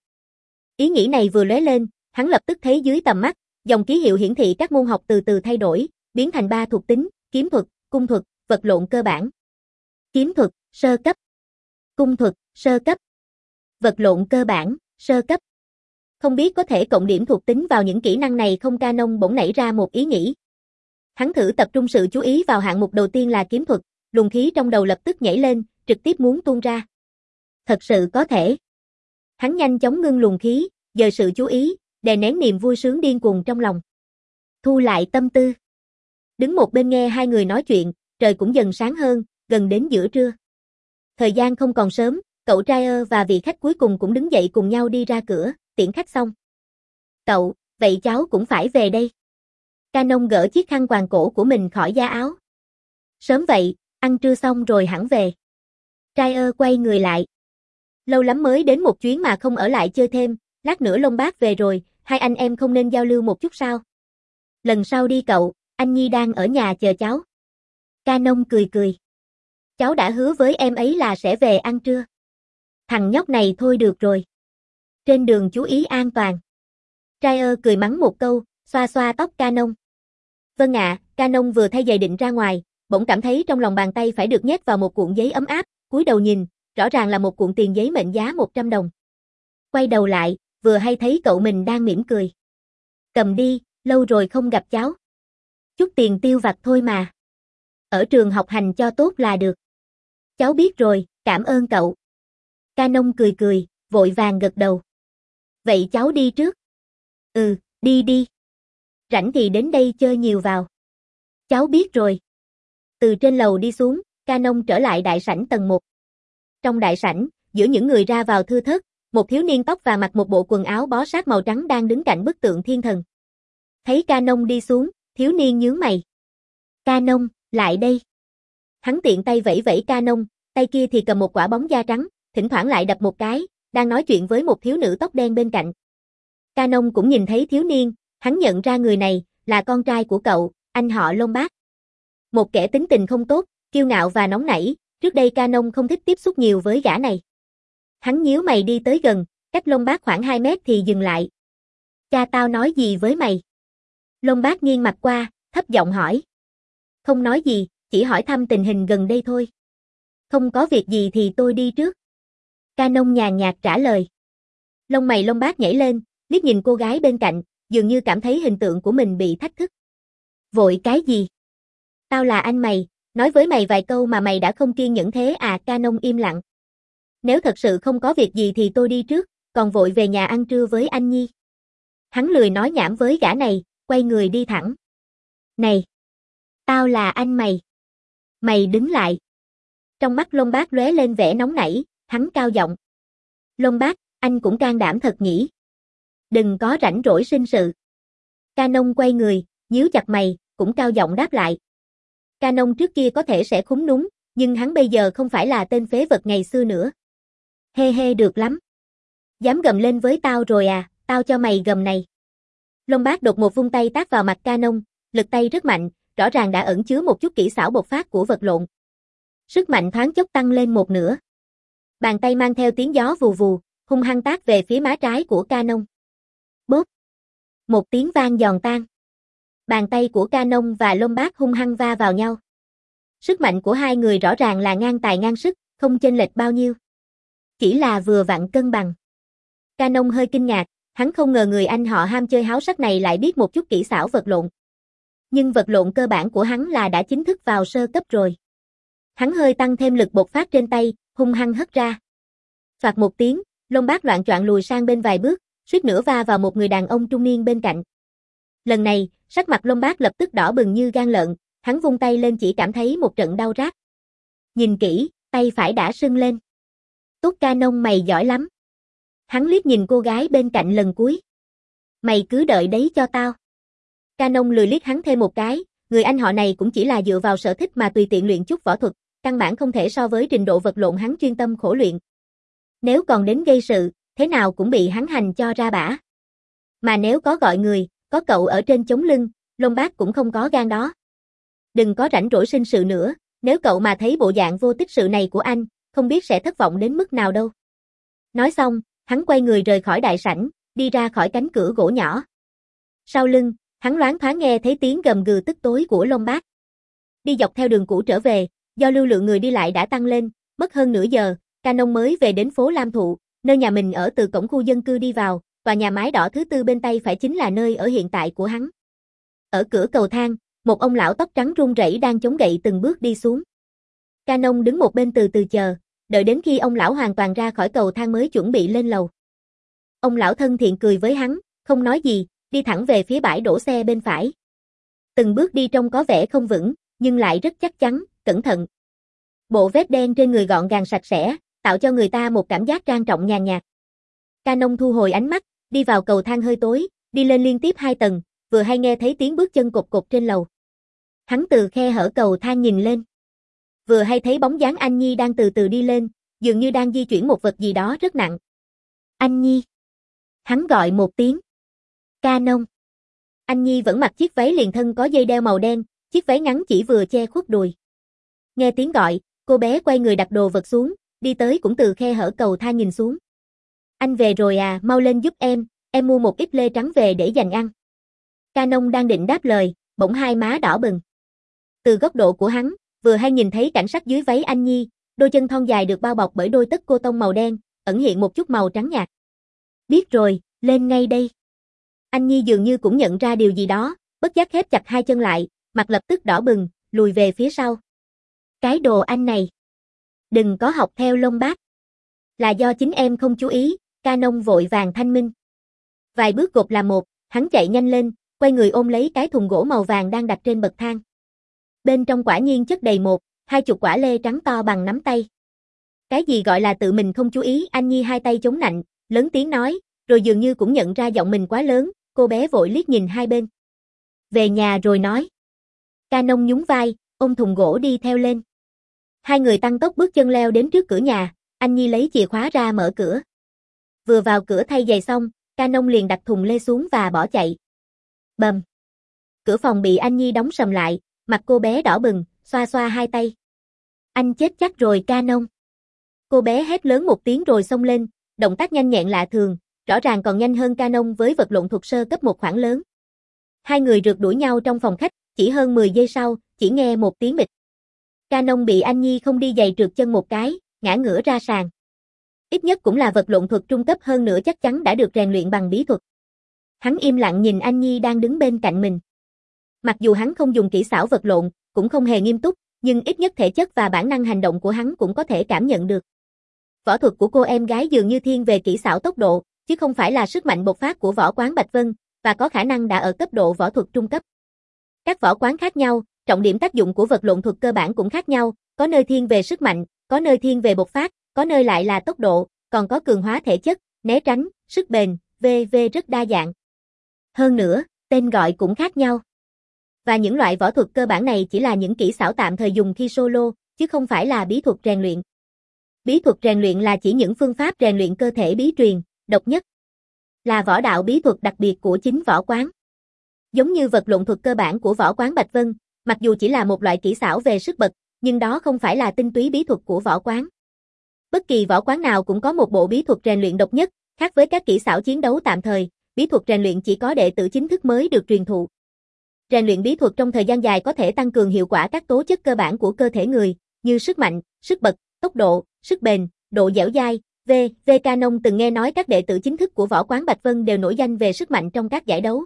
Ý nghĩ này vừa lóe lên, hắn lập tức thấy dưới tầm mắt, dòng ký hiệu hiển thị các môn học từ từ thay đổi, biến thành ba thuộc tính, kiếm thuật, cung thuật, vật lộn cơ bản. Kiếm thuật, sơ cấp. Cung thuật, sơ cấp. Vật lộn cơ bản, sơ cấp. Không biết có thể cộng điểm thuộc tính vào những kỹ năng này không? Canon bỗng nảy ra một ý nghĩ. Hắn thử tập trung sự chú ý vào hạng mục đầu tiên là kiếm thuật, luồng khí trong đầu lập tức nhảy lên, trực tiếp muốn tuôn ra. Thật sự có thể. Hắn nhanh chóng ngưng luồng khí, dời sự chú ý, đè nén niềm vui sướng điên cuồng trong lòng. Thu lại tâm tư. Đứng một bên nghe hai người nói chuyện, trời cũng dần sáng hơn, gần đến giữa trưa. Thời gian không còn sớm, cậu Trier và vị khách cuối cùng cũng đứng dậy cùng nhau đi ra cửa, tiễn khách xong. Cậu, vậy cháu cũng phải về đây. Canon gỡ chiếc khăn quàng cổ của mình khỏi da áo. Sớm vậy, ăn trưa xong rồi hẳn về. Trier quay người lại. Lâu lắm mới đến một chuyến mà không ở lại chơi thêm, lát nữa Long Bác về rồi, hai anh em không nên giao lưu một chút sao? Lần sau đi cậu, anh Nhi đang ở nhà chờ cháu. Canon cười cười. Cháu đã hứa với em ấy là sẽ về ăn trưa. Thằng nhóc này thôi được rồi. Trên đường chú ý an toàn. Trier cười mắng một câu, xoa xoa tóc Canon. Vâng ạ, à, Canon vừa thay giày định ra ngoài, bỗng cảm thấy trong lòng bàn tay phải được nhét vào một cuộn giấy ấm áp, cúi đầu nhìn, rõ ràng là một cuộn tiền giấy mệnh giá một trăm đồng. Quay đầu lại, vừa hay thấy cậu mình đang mỉm cười. Cầm đi, lâu rồi không gặp cháu. Chút tiền tiêu vặt thôi mà. Ở trường học hành cho tốt là được. Cháu biết rồi, cảm ơn cậu. Canon cười cười, vội vàng gật đầu. Vậy cháu đi trước. Ừ, đi đi. Rảnh thì đến đây chơi nhiều vào. Cháu biết rồi. Từ trên lầu đi xuống, Canon trở lại đại sảnh tầng một. Trong đại sảnh, giữa những người ra vào thưa thớt, một thiếu niên tóc và mặc một bộ quần áo bó sát màu trắng đang đứng cạnh bức tượng thiên thần. Thấy Canon đi xuống, thiếu niên nhướng mày. Canon, lại đây. Hắn tiện tay vẫy vẫy Canon, tay kia thì cầm một quả bóng da trắng, thỉnh thoảng lại đập một cái, đang nói chuyện với một thiếu nữ tóc đen bên cạnh. Canon cũng nhìn thấy thiếu niên, hắn nhận ra người này là con trai của cậu, anh họ Long Bác. Một kẻ tính tình không tốt, kiêu ngạo và nóng nảy, trước đây Canon không thích tiếp xúc nhiều với gã này. Hắn nhíu mày đi tới gần, cách Long Bác khoảng hai mét thì dừng lại. Cha tao nói gì với mày? Long Bác nghiêng mặt qua, thấp giọng hỏi. Không nói gì, chỉ hỏi thăm tình hình gần đây thôi. Không có việc gì thì tôi đi trước. Canon nhàn nhạt trả lời. Lông mày Long Bác nhảy lên, liếc nhìn cô gái bên cạnh, dường như cảm thấy hình tượng của mình bị thách thức. Vội cái gì? Tao là anh mày, nói với mày vài câu mà mày đã không kiên nhẫn thế à? Canon im lặng. Nếu thật sự không có việc gì thì tôi đi trước, còn vội về nhà ăn trưa với anh Nhi. Hắn lười nói nhảm với gã này, quay người đi thẳng. Này! Tao là anh mày. Mày đứng lại. Trong mắt Long Bác lóe lên vẻ nóng nảy, hắn cao giọng. Long Bác, anh cũng can đảm thật nhỉ. Đừng có rảnh rỗi sinh sự. Canon quay người, nhíu chặt mày, cũng cao giọng đáp lại. Canon trước kia có thể sẽ khúm núm, nhưng hắn bây giờ không phải là tên phế vật ngày xưa nữa. Hê hê được lắm. Dám gầm lên với tao rồi à, tao cho mày gầm này. Long Bác đột một vung tay tát vào mặt Canon, lực tay rất mạnh, rõ ràng đã ẩn chứa một chút kỹ xảo bộc phát của vật lộn. Sức mạnh thoáng chốc tăng lên một nửa. Bàn tay mang theo tiếng gió vù vù, hung hăng tát về phía má trái của Canon. Bốp. Một tiếng vang giòn tan. Bàn tay của Canon và Long Bác hung hăng va vào nhau. Sức mạnh của hai người rõ ràng là ngang tài ngang sức, không chênh lệch bao nhiêu. Chỉ là vừa vặn cân bằng. Canon hơi kinh ngạc, hắn không ngờ người anh họ ham chơi háo sắc này lại biết một chút kỹ xảo vật lộn. Nhưng vật lộn cơ bản của hắn là đã chính thức vào sơ cấp rồi. Hắn hơi tăng thêm lực bộc phát trên tay, hung hăng hất ra. Phạt một tiếng, Long Bác loạng choạng lùi sang bên vài bước, suýt nữa va vào một người đàn ông trung niên bên cạnh. Lần này, sắc mặt Long Bác lập tức đỏ bừng như gan lợn, hắn vung tay lên chỉ cảm thấy một trận đau rát. Nhìn kỹ, tay phải đã sưng lên. Tốt Canon mày giỏi lắm. Hắn liếc nhìn cô gái bên cạnh lần cuối. Mày cứ đợi đấy cho tao. Canon lười liếc hắn thêm một cái, người anh họ này cũng chỉ là dựa vào sở thích mà tùy tiện luyện chút võ thuật, căn bản không thể so với trình độ vật lộn hắn chuyên tâm khổ luyện. Nếu còn đến gây sự, thế nào cũng bị hắn hành cho ra bả. Mà nếu có gọi người, có cậu ở trên chống lưng, Long Bác cũng không có gan đó. Đừng có rảnh rỗi sinh sự nữa, nếu cậu mà thấy bộ dạng vô tích sự này của anh, không biết sẽ thất vọng đến mức nào đâu. Nói xong, hắn quay người rời khỏi đại sảnh, đi ra khỏi cánh cửa gỗ nhỏ. Sau lưng, hắn loáng thoáng nghe thấy tiếng gầm gừ tức tối của Long Bác. Đi dọc theo đường cũ trở về, do lưu lượng người đi lại đã tăng lên, mất hơn nửa giờ, Canon mới về đến phố Lam Thụ, nơi nhà mình ở. Từ cổng khu dân cư đi vào, tòa nhà mái đỏ thứ tư bên tay phải chính là nơi ở hiện tại của hắn. Ở cửa cầu thang, một ông lão tóc trắng run rẩy đang chống gậy từng bước đi xuống. Canon đứng một bên từ từ chờ, đợi đến khi ông lão hoàn toàn ra khỏi cầu thang mới chuẩn bị lên lầu. Ông lão thân thiện cười với hắn, không nói gì, đi thẳng về phía bãi đổ xe bên phải. Từng bước đi trông có vẻ không vững, nhưng lại rất chắc chắn, cẩn thận. Bộ vest đen trên người gọn gàng sạch sẽ, tạo cho người ta một cảm giác trang trọng nhàn nhạt. Canon thu hồi ánh mắt, đi vào cầu thang hơi tối, đi lên liên tiếp hai tầng, vừa hay nghe thấy tiếng bước chân cộp cộp trên lầu. Hắn từ khe hở cầu thang nhìn lên. Vừa hay thấy bóng dáng Anh Nhi đang từ từ đi lên, dường như đang di chuyển một vật gì đó rất nặng. Anh Nhi. Hắn gọi một tiếng. Canon. Anh Nhi vẫn mặc chiếc váy liền thân có dây đeo màu đen, chiếc váy ngắn chỉ vừa che khuất đùi. Nghe tiếng gọi, cô bé quay người đặt đồ vật xuống, đi tới cũng từ khe hở cầu thang nhìn xuống. Anh về rồi à, mau lên giúp em, em mua một ít lê trắng về để dành ăn. Canon đang định đáp lời, bỗng hai má đỏ bừng. Từ góc độ của hắn, vừa hay nhìn thấy cảnh sắc dưới váy Anh Nhi, đôi chân thon dài được bao bọc bởi đôi tất cô tông màu đen, ẩn hiện một chút màu trắng nhạt. Biết rồi, lên ngay đây. Anh Nhi dường như cũng nhận ra điều gì đó, bất giác khép chặt hai chân lại, mặt lập tức đỏ bừng, lùi về phía sau. Cái đồ anh này. Đừng có học theo lông bác. Là do chính em không chú ý, Canon vội vàng thanh minh. Vài bước gộp là một, hắn chạy nhanh lên, quay người ôm lấy cái thùng gỗ màu vàng đang đặt trên bậc thang. Bên trong quả nhiên chất đầy một, hai chục quả lê trắng to bằng nắm tay. Cái gì gọi là tự mình không chú ý, Anh Nhi hai tay chống nạnh, lớn tiếng nói, rồi dường như cũng nhận ra giọng mình quá lớn, cô bé vội liếc nhìn hai bên. Về nhà rồi nói. Canon nhún vai, ôm thùng gỗ đi theo lên. Hai người tăng tốc bước chân leo đến trước cửa nhà, Anh Nhi lấy chìa khóa ra mở cửa. Vừa vào cửa thay giày xong, Canon liền đặt thùng lê xuống và bỏ chạy. Bầm. Cửa phòng bị Anh Nhi đóng sầm lại, mặt cô bé đỏ bừng, xoa xoa hai tay. Anh chết chắc rồi Canon. Cô bé hét lớn một tiếng rồi xông lên, động tác nhanh nhẹn lạ thường, rõ ràng còn nhanh hơn Canon với vật lộn thuật sơ cấp một khoảng lớn. Hai người rượt đuổi nhau trong phòng khách, chỉ hơn mười giây sau, chỉ nghe một tiếng bịch. Canon bị Anh Nhi không đi giày trượt chân một cái, ngã ngửa ra sàn. Ít nhất cũng là vật lộn thuật trung cấp, hơn nữa chắc chắn đã được rèn luyện bằng bí thuật. Hắn im lặng nhìn Anh Nhi đang đứng bên cạnh mình. Mặc dù hắn không dùng kỹ xảo vật lộn, cũng không hề nghiêm túc, nhưng ít nhất thể chất và bản năng hành động của hắn cũng có thể cảm nhận được. Võ thuật của cô em gái dường như thiên về kỹ xảo tốc độ, chứ không phải là sức mạnh bộc phát của võ quán Bạch Vân, và có khả năng đã ở cấp độ võ thuật trung cấp. Các võ quán khác nhau, trọng điểm tác dụng của vật lộn thuật cơ bản cũng khác nhau, có nơi thiên về sức mạnh, có nơi thiên về bộc phát, có nơi lại là tốc độ, còn có cường hóa thể chất, né tránh, sức bền, vân vân rất đa dạng. Hơn nữa, tên gọi cũng khác nhau. Và những loại võ thuật cơ bản này chỉ là những kỹ xảo tạm thời dùng khi solo, chứ không phải là bí thuật rèn luyện. Bí thuật rèn luyện là chỉ những phương pháp rèn luyện cơ thể bí truyền, độc nhất. Là võ đạo bí thuật đặc biệt của chính võ quán. Giống như vật lộn thuật cơ bản của võ quán Bạch Vân, mặc dù chỉ là một loại kỹ xảo về sức bật, nhưng đó không phải là tinh túy bí thuật của võ quán. Bất kỳ võ quán nào cũng có một bộ bí thuật rèn luyện độc nhất, khác với các kỹ xảo chiến đấu tạm thời, bí thuật rèn luyện chỉ có đệ tử chính thức mới được truyền thụ. Rèn luyện bí thuật trong thời gian dài có thể tăng cường hiệu quả các tố chất cơ bản của cơ thể người, như sức mạnh, sức bật, tốc độ, sức bền, độ dẻo dai. V. V. Canon từng nghe nói các đệ tử chính thức của võ quán Bạch Vân đều nổi danh về sức mạnh trong các giải đấu.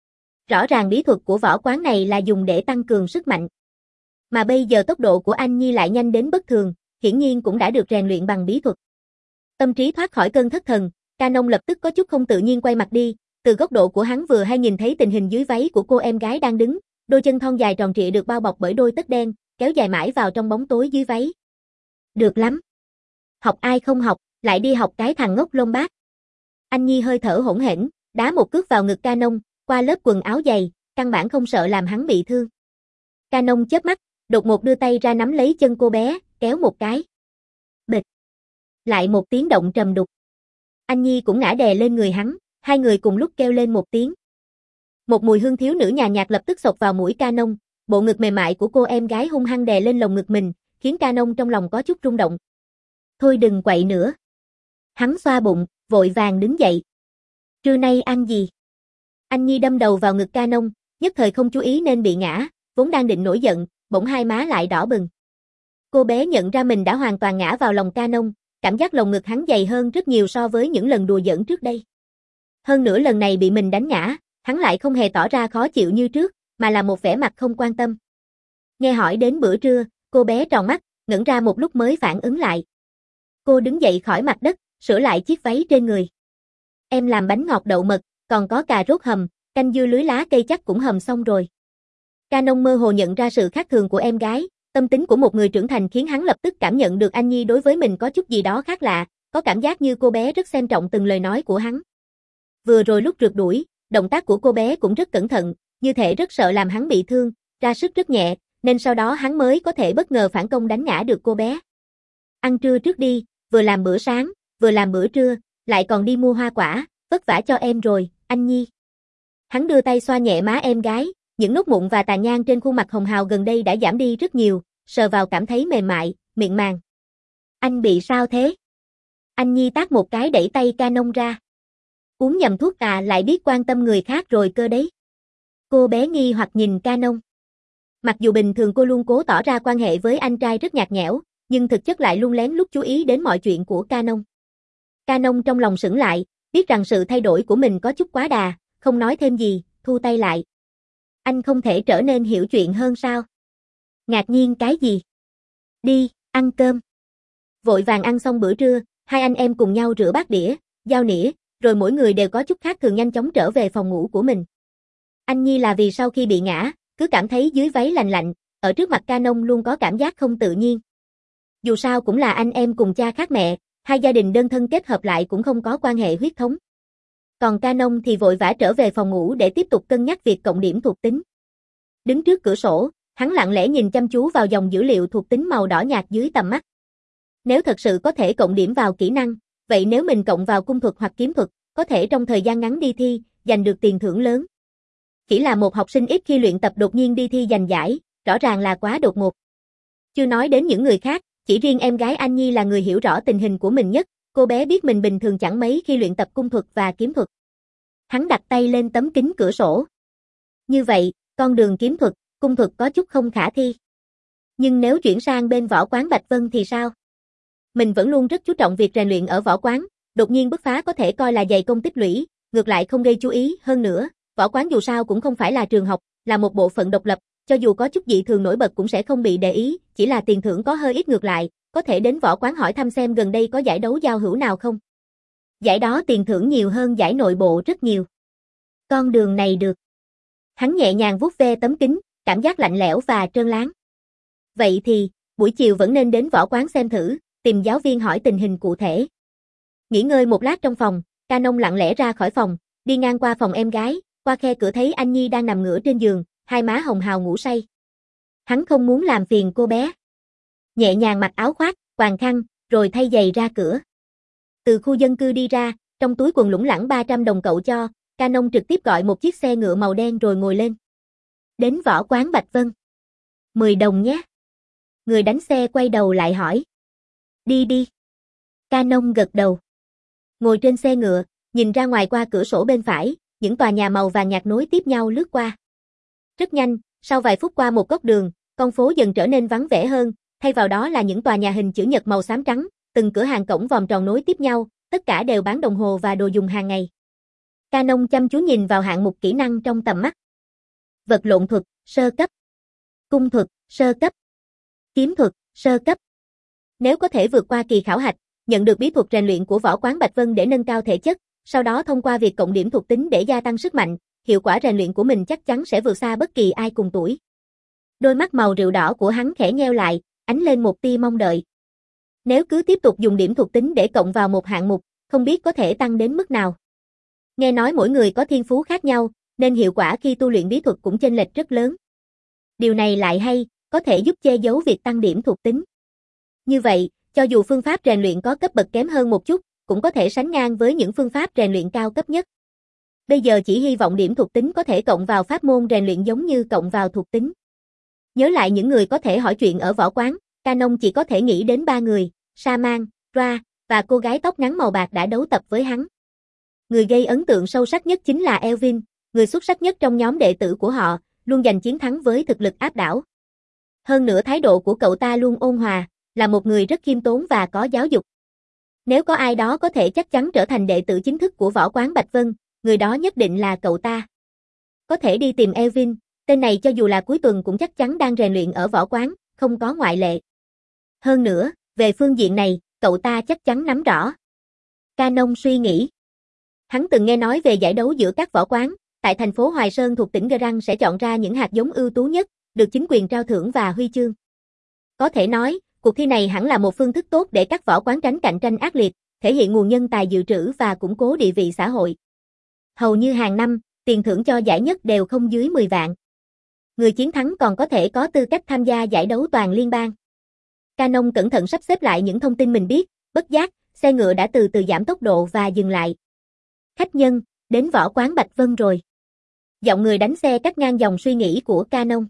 Rõ ràng bí thuật của võ quán này là dùng để tăng cường sức mạnh. Mà bây giờ tốc độ của Anh Nhi lại nhanh đến bất thường, hiển nhiên cũng đã được rèn luyện bằng bí thuật. Tâm trí thoát khỏi cơn thất thần, Canon lập tức có chút không tự nhiên quay mặt đi, từ góc độ của hắn vừa hay nhìn thấy tình hình dưới váy của cô em gái đang đứng, đôi chân thon dài tròn trịa được bao bọc bởi đôi tất đen, kéo dài mãi vào trong bóng tối dưới váy. Được lắm. Học ai không học, lại đi học cái thằng ngốc lông bác. Anh Nhi hơi thở hỗn hển, đá một cước vào ngực Canon, qua lớp quần áo dày, căn bản không sợ làm hắn bị thương. Canon chớp mắt, đột ngột đưa tay ra nắm lấy chân cô bé, kéo một cái. Bịch. Lại một tiếng động trầm đục. Anh Nhi cũng ngã đè lên người hắn, hai người cùng lúc kêu lên một tiếng. Một mùi hương thiếu nữ nhàn nhạt lập tức xộc vào mũi Canon, bộ ngực mềm mại của cô em gái hung hăng đè lên lồng ngực mình, khiến Canon trong lòng có chút rung động. Thôi đừng quậy nữa. Hắn xoa bụng, vội vàng đứng dậy. Trưa nay ăn gì? Anh Nhi đâm đầu vào ngực Canon, nhất thời không chú ý nên bị ngã, vốn đang định nổi giận, bỗng hai má lại đỏ bừng. Cô bé nhận ra mình đã hoàn toàn ngã vào lòng Canon, cảm giác lồng ngực hắn dày hơn rất nhiều so với những lần đùa giỡn trước đây. Hơn nữa lần này bị mình đánh ngã, hắn lại không hề tỏ ra khó chịu như trước, mà là một vẻ mặt không quan tâm. Nghe hỏi đến bữa trưa, cô bé tròn mắt, ngẩn ra một lúc mới phản ứng lại. Cô đứng dậy khỏi mặt đất, sửa lại chiếc váy trên người. Em làm bánh ngọt đậu mật, còn có cà rốt hầm, canh dưa lưới lá cây chắc cũng hầm xong rồi. Canon mơ hồ nhận ra sự khác thường của em gái, tâm tính của một người trưởng thành khiến hắn lập tức cảm nhận được Anh Nhi đối với mình có chút gì đó khác lạ, có cảm giác như cô bé rất xem trọng từng lời nói của hắn. Vừa rồi lúc rượt đuổi, động tác của cô bé cũng rất cẩn thận, như thể rất sợ làm hắn bị thương, ra sức rất nhẹ, nên sau đó hắn mới có thể bất ngờ phản công đánh ngã được cô bé. Ăn trưa trước đi, vừa làm bữa sáng, vừa làm bữa trưa, lại còn đi mua hoa quả, vất vả cho em rồi, Anh Nhi. Hắn đưa tay xoa nhẹ má em gái, những nốt mụn và tàn nhang trên khuôn mặt hồng hào gần đây đã giảm đi rất nhiều, sờ vào cảm thấy mềm mại, mịn màng. Anh bị sao thế? Anh Nhi tát một cái đẩy tay Canon ra. Uống nhầm thuốc à, lại biết quan tâm người khác rồi cơ đấy. Cô bé nghi hoặc nhìn Canon. Mặc dù bình thường cô luôn cố tỏ ra quan hệ với anh trai rất nhạt nhẽo, nhưng thực chất lại luôn lén lút chú ý đến mọi chuyện của Canon. Canon trong lòng sững lại, biết rằng sự thay đổi của mình có chút quá đà, không nói thêm gì, thu tay lại. Anh không thể trở nên hiểu chuyện hơn sao? Ngạc nhiên cái gì? Đi, ăn cơm. Vội vàng ăn xong bữa trưa, hai anh em cùng nhau rửa bát đĩa, dao nĩa, rồi mỗi người đều có chút khác thường nhanh chóng trở về phòng ngủ của mình. Anh Nhi là vì sau khi bị ngã, cứ cảm thấy dưới váy lạnh lạnh, ở trước mặt Canon luôn có cảm giác không tự nhiên. Dù sao cũng là anh em cùng cha khác mẹ, hai gia đình đơn thân kết hợp lại cũng không có quan hệ huyết thống. Còn Canon thì vội vã trở về phòng ngủ để tiếp tục cân nhắc việc cộng điểm thuộc tính. Đứng trước cửa sổ, hắn lặng lẽ nhìn chăm chú vào dòng dữ liệu thuộc tính màu đỏ nhạt dưới tầm mắt. Nếu thật sự có thể cộng điểm vào kỹ năng, vậy nếu mình cộng vào cung thuật hoặc kiếm thuật, có thể trong thời gian ngắn đi thi, giành được tiền thưởng lớn. Chỉ là một học sinh ít khi luyện tập đột nhiên đi thi giành giải, rõ ràng là quá đột ngột. Chưa nói đến những người khác, chỉ riêng em gái Anh Nhi là người hiểu rõ tình hình của mình nhất, cô bé biết mình bình thường chẳng mấy khi luyện tập cung thuật và kiếm thuật. Hắn đặt tay lên tấm kính cửa sổ. Như vậy, con đường kiếm thuật, cung thuật có chút không khả thi. Nhưng nếu chuyển sang bên võ quán Bạch Vân thì sao? Mình vẫn luôn rất chú trọng việc rèn luyện ở võ quán, đột nhiên bứt phá có thể coi là dày công tích lũy, ngược lại không gây chú ý hơn nữa. Võ quán dù sao cũng không phải là trường học, là một bộ phận độc lập, cho dù có chút dị thường nổi bật cũng sẽ không bị để ý, chỉ là tiền thưởng có hơi ít ngược lại, có thể đến võ quán hỏi thăm xem gần đây có giải đấu giao hữu nào không. Giải đó tiền thưởng nhiều hơn giải nội bộ rất nhiều. Con đường này được. Hắn nhẹ nhàng vuốt ve tấm kính, cảm giác lạnh lẽo và trơn láng. Vậy thì, buổi chiều vẫn nên đến võ quán xem thử, tìm giáo viên hỏi tình hình cụ thể. Nghỉ ngơi một lát trong phòng, Canon lặng lẽ ra khỏi phòng, đi ngang qua phòng em gái, qua khe cửa thấy Anh Nhi đang nằm ngửa trên giường, hai má hồng hào ngủ say. Hắn không muốn làm phiền cô bé. Nhẹ nhàng mặc áo khoác, quàng khăn, rồi thay giày ra cửa. Từ khu dân cư đi ra, trong túi quần lủng lẳng ba trăm đồng cậu cho, Canon trực tiếp gọi một chiếc xe ngựa màu đen rồi ngồi lên. Đến võ quán Bạch Vân. mười đồng nhé. Người đánh xe quay đầu lại hỏi. Đi đi. Canon gật đầu. Ngồi trên xe ngựa, nhìn ra ngoài qua cửa sổ bên phải, những tòa nhà màu vàng nhạt nối tiếp nhau lướt qua. Rất nhanh, sau vài phút qua một góc đường, con phố dần trở nên vắng vẻ hơn, thay vào đó là những tòa nhà hình chữ nhật màu xám trắng, từng cửa hàng cổng vòm tròn nối tiếp nhau, tất cả đều bán đồng hồ và đồ dùng hàng ngày. Canon chăm chú nhìn vào hạng mục kỹ năng trong tầm mắt. Vật lộn thuật, sơ cấp. Cung thuật, sơ cấp. Kiếm thuật, sơ cấp. Nếu có thể vượt qua kỳ khảo hạch, nhận được bí thuật rèn luyện của võ quán Bạch Vân để nâng cao thể chất, sau đó thông qua việc cộng điểm thuộc tính để gia tăng sức mạnh, hiệu quả rèn luyện của mình chắc chắn sẽ vượt xa bất kỳ ai cùng tuổi. Đôi mắt màu rượu đỏ của hắn khẽ nheo lại, ánh lên một tia mong đợi. Nếu cứ tiếp tục dùng điểm thuộc tính để cộng vào một hạng mục, không biết có thể tăng đến mức nào. Nghe nói mỗi người có thiên phú khác nhau, nên hiệu quả khi tu luyện bí thuật cũng chênh lệch rất lớn. Điều này lại hay, có thể giúp che giấu việc tăng điểm thuộc tính. Như vậy, cho dù phương pháp rèn luyện có cấp bậc kém hơn một chút, cũng có thể sánh ngang với những phương pháp rèn luyện cao cấp nhất. Bây giờ chỉ hy vọng điểm thuộc tính có thể cộng vào pháp môn rèn luyện giống như cộng vào thuộc tính. Nhớ lại những người có thể hỏi chuyện ở võ quán, Canon chỉ có thể nghĩ đến ba người, Sa-man, Ra, và cô gái tóc ngắn màu bạc đã đấu tập với hắn. Người gây ấn tượng sâu sắc nhất chính là Elvin, người xuất sắc nhất trong nhóm đệ tử của họ, luôn giành chiến thắng với thực lực áp đảo. Hơn nữa thái độ của cậu ta luôn ôn hòa, là một người rất khiêm tốn và có giáo dục. Nếu có ai đó có thể chắc chắn trở thành đệ tử chính thức của võ quán Bạch Vân, người đó nhất định là cậu ta. Có thể đi tìm Elvin, Tên này cho dù là cuối tuần cũng chắc chắn đang rèn luyện ở võ quán, không có ngoại lệ. Hơn nữa, về phương diện này, cậu ta chắc chắn nắm rõ. Canon suy nghĩ. Hắn từng nghe nói về giải đấu giữa các võ quán, tại thành phố Hoài Sơn thuộc tỉnh Garang sẽ chọn ra những hạt giống ưu tú nhất, được chính quyền trao thưởng và huy chương. Có thể nói, cuộc thi này hẳn là một phương thức tốt để các võ quán tránh cạnh tranh ác liệt, thể hiện nguồn nhân tài dự trữ và củng cố địa vị xã hội. Hầu như hàng năm, tiền thưởng cho giải nhất đều không dưới mười vạn. Người chiến thắng còn có thể có tư cách tham gia giải đấu toàn liên bang. Canon cẩn thận sắp xếp lại những thông tin mình biết, bất giác, xe ngựa đã từ từ giảm tốc độ và dừng lại. Khách nhân, đến võ quán Bạch Vân rồi. Giọng người đánh xe cắt ngang dòng suy nghĩ của Canon.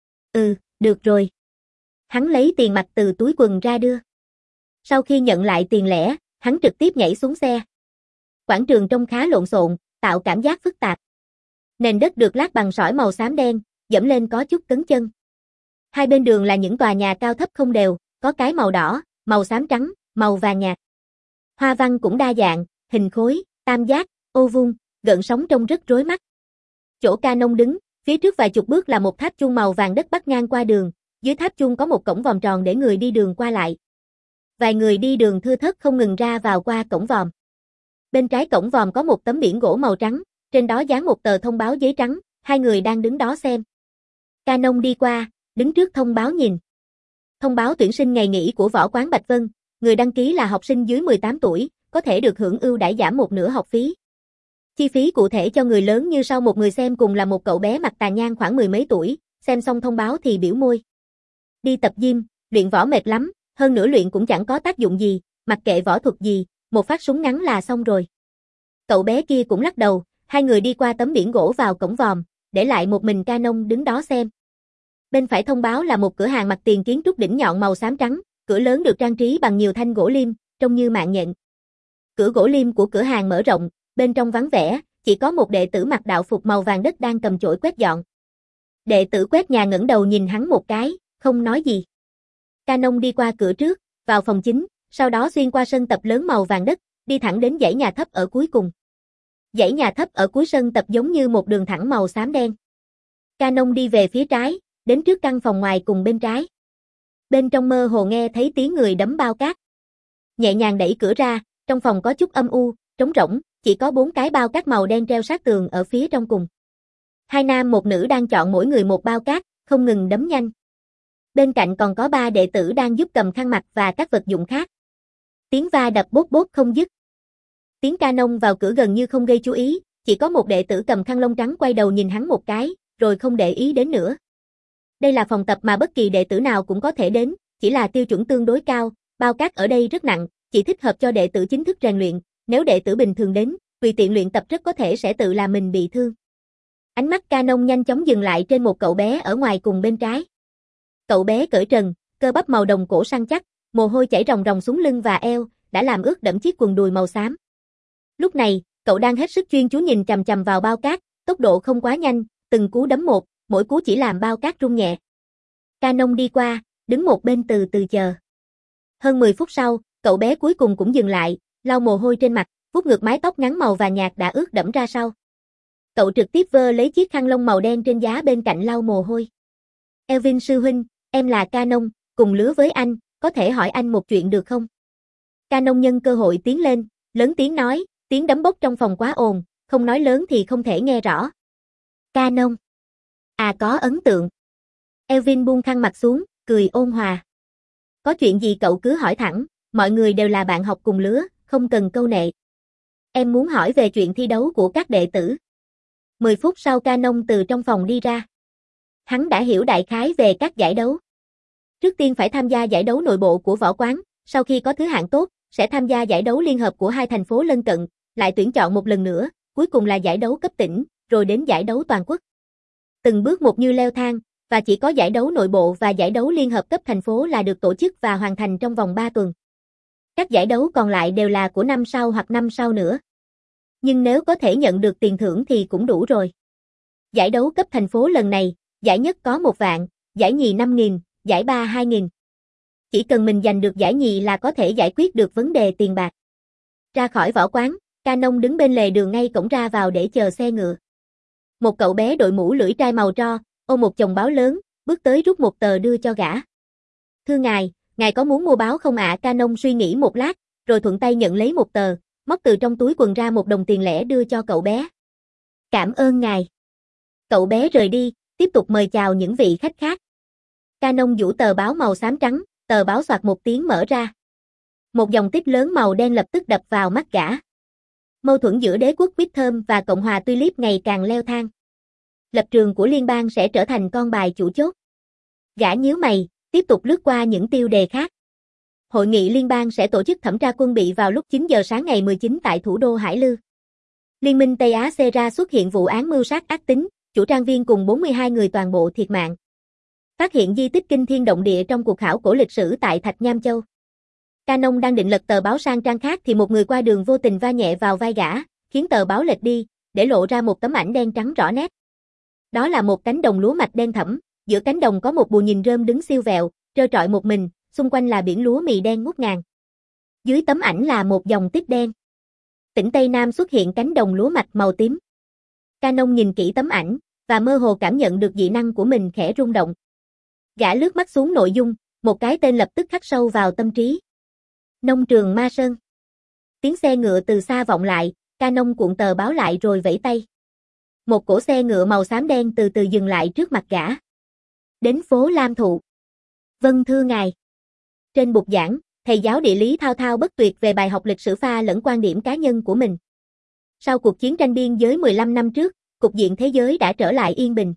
Ừ, được rồi. Hắn lấy tiền mặt từ túi quần ra đưa. Sau khi nhận lại tiền lẻ, hắn trực tiếp nhảy xuống xe. Quảng trường trông khá lộn xộn, tạo cảm giác phức tạp. Nền đất được lát bằng sỏi màu xám đen, dẫm lên có chút cứng chân. Hai bên đường là những tòa nhà cao thấp không đều, có cái màu đỏ, màu xám trắng, màu vàng nhạt. Hoa văn cũng đa dạng, hình khối, tam giác, ô vuông, gợn sóng trông rất rối mắt. Chỗ Canon đứng, phía trước vài chục bước là một tháp chuông màu vàng đất bắc ngang qua đường, dưới tháp chuông có một cổng vòm tròn để người đi đường qua lại. Vài người đi đường thưa thớt không ngừng ra vào qua cổng vòm. Bên trái cổng vòm có một tấm biển gỗ màu trắng, trên đó dán một tờ thông báo giấy trắng, hai người đang đứng đó xem. Canon đi qua, đứng trước thông báo nhìn. Thông báo tuyển sinh ngày nghỉ của võ quán Bạch Vân, người đăng ký là học sinh dưới mười tám tuổi, có thể được hưởng ưu đãi giảm một nửa học phí. Chi phí cụ thể cho người lớn như sau. Một người xem cùng là một cậu bé mặt tà nhang khoảng mười mấy tuổi, xem xong thông báo thì biểu môi. Đi tập gym, luyện võ mệt lắm, hơn nữa luyện cũng chẳng có tác dụng gì, mặc kệ võ thuật gì, một phát súng ngắn là xong rồi. Cậu bé kia cũng lắc đầu, hai người đi qua tấm biển gỗ vào cổng vòm, để lại một mình Canon đứng đó xem. Bên phải thông báo là một cửa hàng mặt tiền kiến trúc đỉnh nhọn màu xám trắng, cửa lớn được trang trí bằng nhiều thanh gỗ liêm, trông như mạng nhện. Cửa gỗ liêm của cửa hàng mở rộng, bên trong vắng vẻ, chỉ có một đệ tử mặc đạo phục màu vàng đất đang cầm chổi quét dọn. Đệ tử quét nhà ngẩng đầu nhìn hắn một cái, không nói gì. Canon đi qua cửa trước, vào phòng chính, sau đó xuyên qua sân tập lớn màu vàng đất, đi thẳng đến dãy nhà thấp ở cuối cùng. Dãy nhà thấp ở cuối sân tập giống như một đường thẳng màu xám đen. Canon đi về phía trái, đến trước căn phòng ngoài cùng bên trái. Bên trong mơ hồ nghe thấy tiếng người đấm bao cát. Nhẹ nhàng đẩy cửa ra, trong phòng có chút âm u, trống rỗng, chỉ có bốn cái bao cát màu đen treo sát tường ở phía trong cùng. Hai nam một nữ đang chọn mỗi người một bao cát, không ngừng đấm nhanh. Bên cạnh còn có ba đệ tử đang giúp cầm khăn mặt và các vật dụng khác. Tiếng va đập bốt bốt không dứt. Tiếng Canon vào cửa gần như không gây chú ý, chỉ có một đệ tử cầm khăn lông trắng quay đầu nhìn hắn một cái, rồi không để ý đến nữa. Đây là phòng tập mà bất kỳ đệ tử nào cũng có thể đến, chỉ là tiêu chuẩn tương đối cao, bao cát ở đây rất nặng, chỉ thích hợp cho đệ tử chính thức rèn luyện, nếu đệ tử bình thường đến, tùy tiện luyện tập rất có thể sẽ tự làm mình bị thương. Ánh mắt Canon nhanh chóng dừng lại trên một cậu bé ở ngoài cùng bên trái. Cậu bé cởi trần, cơ bắp màu đồng cổ săn chắc, mồ hôi chảy ròng ròng xuống lưng và eo, đã làm ướt đẫm chiếc quần đùi màu xám. Lúc này, cậu đang hết sức chuyên chú nhìn chằm chằm vào bao cát, tốc độ không quá nhanh, từng cú đấm một, mỗi cú chỉ làm bao cát rung nhẹ. Canon đi qua, đứng một bên từ từ chờ. Hơn mười phút sau, cậu bé cuối cùng cũng dừng lại, lau mồ hôi trên mặt, vuốt ngược mái tóc ngắn màu vàng nhạt đã ướt đẫm ra sau. Cậu trực tiếp vơ lấy chiếc khăn lông màu đen trên giá bên cạnh lau mồ hôi. Elvin sư huynh, em là Canon, cùng lứa với anh, có thể hỏi anh một chuyện được không? Canon nhân cơ hội tiến lên, lớn tiếng nói, tiếng đấm bốc trong phòng quá ồn, không nói lớn thì không thể nghe rõ. Canon. À có ấn tượng. Elvin buông khăn mặt xuống, cười ôn hòa. Có chuyện gì cậu cứ hỏi thẳng, mọi người đều là bạn học cùng lứa, không cần câu nệ. Em muốn hỏi về chuyện thi đấu của các đệ tử. Mười phút sau Canon từ trong phòng đi ra. Hắn đã hiểu đại khái về các giải đấu. Trước tiên phải tham gia giải đấu nội bộ của võ quán, sau khi có thứ hạng tốt, sẽ tham gia giải đấu liên hợp của hai thành phố lân cận, lại tuyển chọn một lần nữa, cuối cùng là giải đấu cấp tỉnh, rồi đến giải đấu toàn quốc. Từng bước một như leo thang, và chỉ có giải đấu nội bộ và giải đấu liên hợp cấp thành phố là được tổ chức và hoàn thành trong vòng ba tuần. Các giải đấu còn lại đều là của năm sau hoặc năm sau nữa. Nhưng nếu có thể nhận được tiền thưởng thì cũng đủ rồi. Giải đấu cấp thành phố lần này, giải nhất có một vạn, giải nhì năm nghìn, giải ba hai nghìn. Chỉ cần mình giành được giải nhì là có thể giải quyết được vấn đề tiền bạc. Ra khỏi võ quán, Canon đứng bên lề đường ngay cổng ra vào để chờ xe ngựa. Một cậu bé đội mũ lưỡi trai màu tro, ôm một chồng báo lớn, bước tới rút một tờ đưa cho gã. Thưa ngài, ngài có muốn mua báo không ạ? Canon suy nghĩ một lát, rồi thuận tay nhận lấy một tờ, móc từ trong túi quần ra một đồng tiền lẻ đưa cho cậu bé. Cảm ơn ngài. Cậu bé rời đi, tiếp tục mời chào những vị khách khác. Canon giũ tờ báo màu xám trắng, tờ báo xoạt một tiếng mở ra. Một dòng tích lớn màu đen lập tức đập vào mắt gã. Mâu thuẫn giữa đế quốc Witham và Cộng hòa Tulip ngày càng leo thang. Lập trường của liên bang sẽ trở thành con bài chủ chốt. Gã nhíu mày, tiếp tục lướt qua những tiêu đề khác. Hội nghị liên bang sẽ tổ chức thẩm tra quân bị vào lúc chín giờ sáng ngày mười chín tại thủ đô Hải Lư. Liên minh Tây Á Sera xuất hiện vụ án mưu sát ác tính, chủ trang viên cùng bốn mươi hai người toàn bộ thiệt mạng. Phát hiện di tích kinh thiên động địa trong cuộc khảo cổ lịch sử tại Thạch Nham Châu. Canon đang định lật tờ báo sang trang khác thì một người qua đường vô tình va nhẹ vào vai gã, khiến tờ báo lệch đi, để lộ ra một tấm ảnh đen trắng rõ nét. Đó là một cánh đồng lúa mạch đen thẫm, giữa cánh đồng có một bù nhìn rơm đứng siêu vẹo, trơ trọi một mình, xung quanh là biển lúa mì đen ngút ngàn. Dưới tấm ảnh là một dòng tích đen. Tỉnh Tây Nam xuất hiện cánh đồng lúa mạch màu tím. Canon nhìn kỹ tấm ảnh, và mơ hồ cảm nhận được dị năng của mình khẽ rung động. Gã lướt mắt xuống nội dung, một cái tên lập tức khắc sâu vào tâm trí. Nông trường Ma Sơn. Tiếng xe ngựa từ xa vọng lại, Canon cuộn tờ báo lại rồi vẫy tay. Một cỗ xe ngựa màu xám đen từ từ dừng lại trước mặt gã. Đến phố Lam Thụ. Vâng thưa ngài. Trên bục giảng, thầy giáo địa lý thao thao bất tuyệt về bài học lịch sử pha lẫn quan điểm cá nhân của mình. Sau cuộc chiến tranh biên giới mười lăm năm trước, cục diện thế giới đã trở lại yên bình.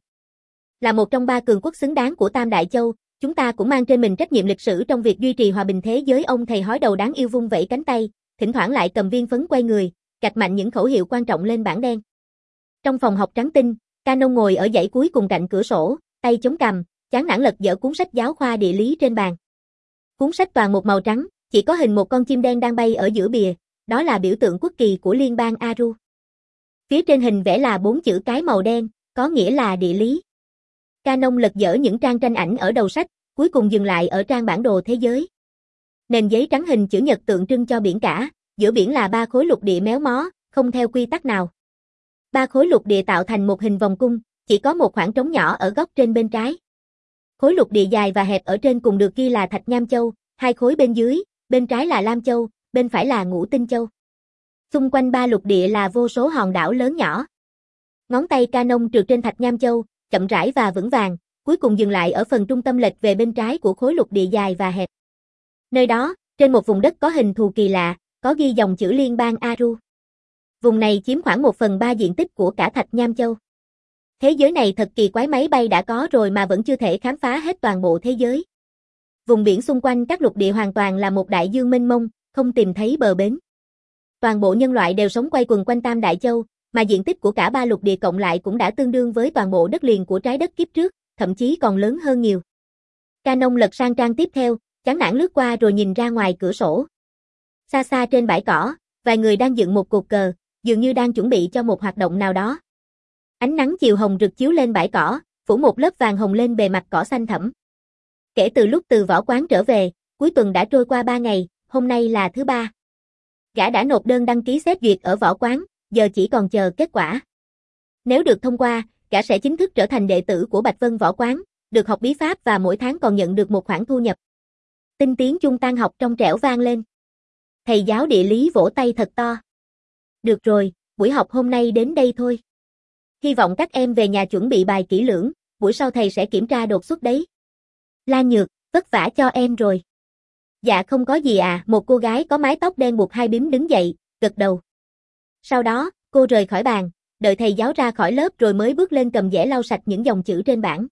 Là một trong ba cường quốc xứng đáng của Tam Đại Châu, chúng ta cũng mang trên mình trách nhiệm lịch sử trong việc duy trì hòa bình thế giới. Ông thầy hói đầu đáng yêu vung vẩy cánh tay, thỉnh thoảng lại cầm viên phấn quay người, gạch mạnh những khẩu hiệu quan trọng lên bảng đen. Trong phòng học trắng tinh, Canon ngồi ở dãy cuối cùng cạnh cửa sổ, tay chống cằm, chán nản lật dở cuốn sách giáo khoa địa lý trên bàn. Cuốn sách toàn một màu trắng, chỉ có hình một con chim đen đang bay ở giữa bìa, đó là biểu tượng quốc kỳ của liên bang Aru. Phía trên hình vẽ là bốn chữ cái màu đen, có nghĩa là địa lý. Canon lật dở những trang tranh ảnh ở đầu sách, cuối cùng dừng lại ở trang bản đồ thế giới. Nền giấy trắng hình chữ nhật tượng trưng cho biển cả, giữa biển là ba khối lục địa méo mó, không theo quy tắc nào. Ba khối lục địa tạo thành một hình vòng cung, chỉ có một khoảng trống nhỏ ở góc trên bên trái. Khối lục địa dài và hẹp ở trên cùng được ghi là Thạch Nham Châu, hai khối bên dưới, bên trái là Lam Châu, bên phải là Ngũ Tinh Châu. Xung quanh ba lục địa là vô số hòn đảo lớn nhỏ. Ngón tay Canon trượt trên Thạch Nham Châu, chậm rãi và vững vàng, cuối cùng dừng lại ở phần trung tâm lệch về bên trái của khối lục địa dài và hẹp. Nơi đó, trên một vùng đất có hình thù kỳ lạ, có ghi dòng chữ liên bang Aru. Vùng này chiếm khoảng một phần ba diện tích của cả Thạch Nham Châu. Thế giới này thật kỳ quái, máy bay đã có rồi mà vẫn chưa thể khám phá hết toàn bộ thế giới. Vùng biển xung quanh các lục địa hoàn toàn là một đại dương mênh mông, không tìm thấy bờ bến. Toàn bộ nhân loại đều sống quay quần quanh Tam Đại Châu, mà diện tích của cả ba lục địa cộng lại cũng đã tương đương với toàn bộ đất liền của trái đất kiếp trước, thậm chí còn lớn hơn nhiều. Canon lật sang trang tiếp theo, chán nản lướt qua rồi nhìn ra ngoài cửa sổ. Xa xa trên bãi cỏ, vài người đang dựng một cột cờ, dường như đang chuẩn bị cho một hoạt động nào đó. Ánh nắng chiều hồng rực chiếu lên bãi cỏ, phủ một lớp vàng hồng lên bề mặt cỏ xanh thẫm. Kể từ lúc từ võ quán trở về, cuối tuần đã trôi qua ba ngày, hôm nay là thứ ba. Gã đã nộp đơn đăng ký xét duyệt ở võ quán, giờ chỉ còn chờ kết quả. Nếu được thông qua, gã sẽ chính thức trở thành đệ tử của Bạch Vân Võ Quán, được học bí pháp và mỗi tháng còn nhận được một khoản thu nhập. Tinh tiếng chuông tan học trong trẻo vang lên. Thầy giáo địa lý vỗ tay thật to. Được rồi, buổi học hôm nay đến đây thôi. Hy vọng các em về nhà chuẩn bị bài kỹ lưỡng, buổi sau thầy sẽ kiểm tra đột xuất đấy. La Nhược, vất vả cho em rồi. Dạ không có gì à, một cô gái có mái tóc đen buộc hai bím đứng dậy, gật đầu. Sau đó, cô rời khỏi bàn, đợi thầy giáo ra khỏi lớp rồi mới bước lên cầm dẻ lau sạch những dòng chữ trên bảng.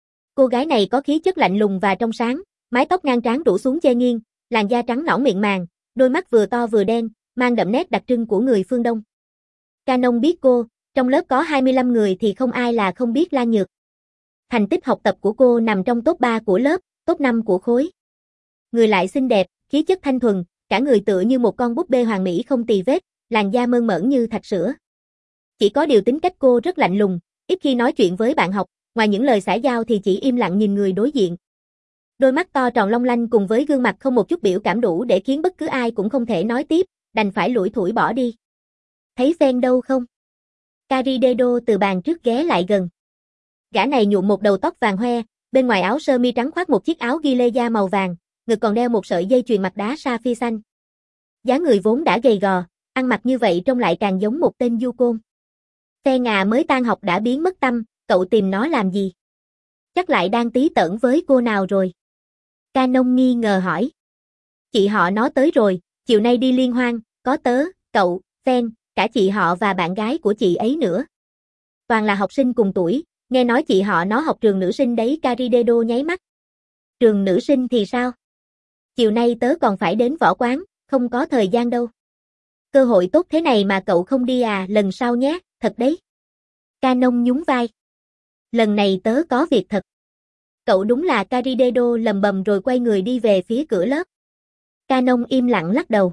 Cô gái này có khí chất lạnh lùng và trong sáng, mái tóc ngang trán rủ xuống che nghiêng, làn da trắng nõn mịn màng, đôi mắt vừa to vừa đen, mang đậm nét đặc trưng của người phương Đông. Canon biết cô, trong lớp có hai mươi lăm người thì không ai là không biết La Nhược. Thành tích học tập của cô nằm trong top ba của lớp, top năm của khối. Người lại xinh đẹp, khí chất thanh thuần, cả người tựa như một con búp bê hoàn mỹ không tì vết, làn da mơn mởn như thạch sữa. Chỉ có điều tính cách cô rất lạnh lùng, ít khi nói chuyện với bạn học, ngoài những lời xã giao thì chỉ im lặng nhìn người đối diện. Đôi mắt to tròn long lanh cùng với gương mặt không một chút biểu cảm đủ để khiến bất cứ ai cũng không thể nói tiếp, đành phải lủi thủi bỏ đi. Thấy fan đâu không? Caridedo từ bàn trước ghé lại gần. Gã này nhuộm một đầu tóc vàng hoe, bên ngoài áo sơ mi trắng khoác một chiếc áo ghi lê da màu vàng, ngực còn đeo một sợi dây chuyền mặt đá sapphire xanh. Dáng người vốn đã gầy gò, ăn mặc như vậy trông lại càng giống một tên du côn. Phe ngà mới tan học đã biến mất tâm, cậu tìm nó làm gì? Chắc lại đang tí tởn với cô nào rồi? Canon nghi ngờ hỏi. Chị họ nó tới rồi, chiều nay đi liên hoan, có tớ, cậu, Phen, cả chị họ và bạn gái của chị ấy nữa. Toàn là học sinh cùng tuổi, nghe nói chị họ nó học trường nữ sinh đấy. Caridedo nháy mắt. Trường nữ sinh thì sao? Chiều nay tớ còn phải đến võ quán, không có thời gian đâu. Cơ hội tốt thế này mà cậu không đi à, lần sau nhé, thật đấy. Canon nhún vai. Lần này tớ có việc thật. Cậu đúng là Caridedo lầm bầm rồi quay người đi về phía cửa lớp. Canon im lặng lắc đầu.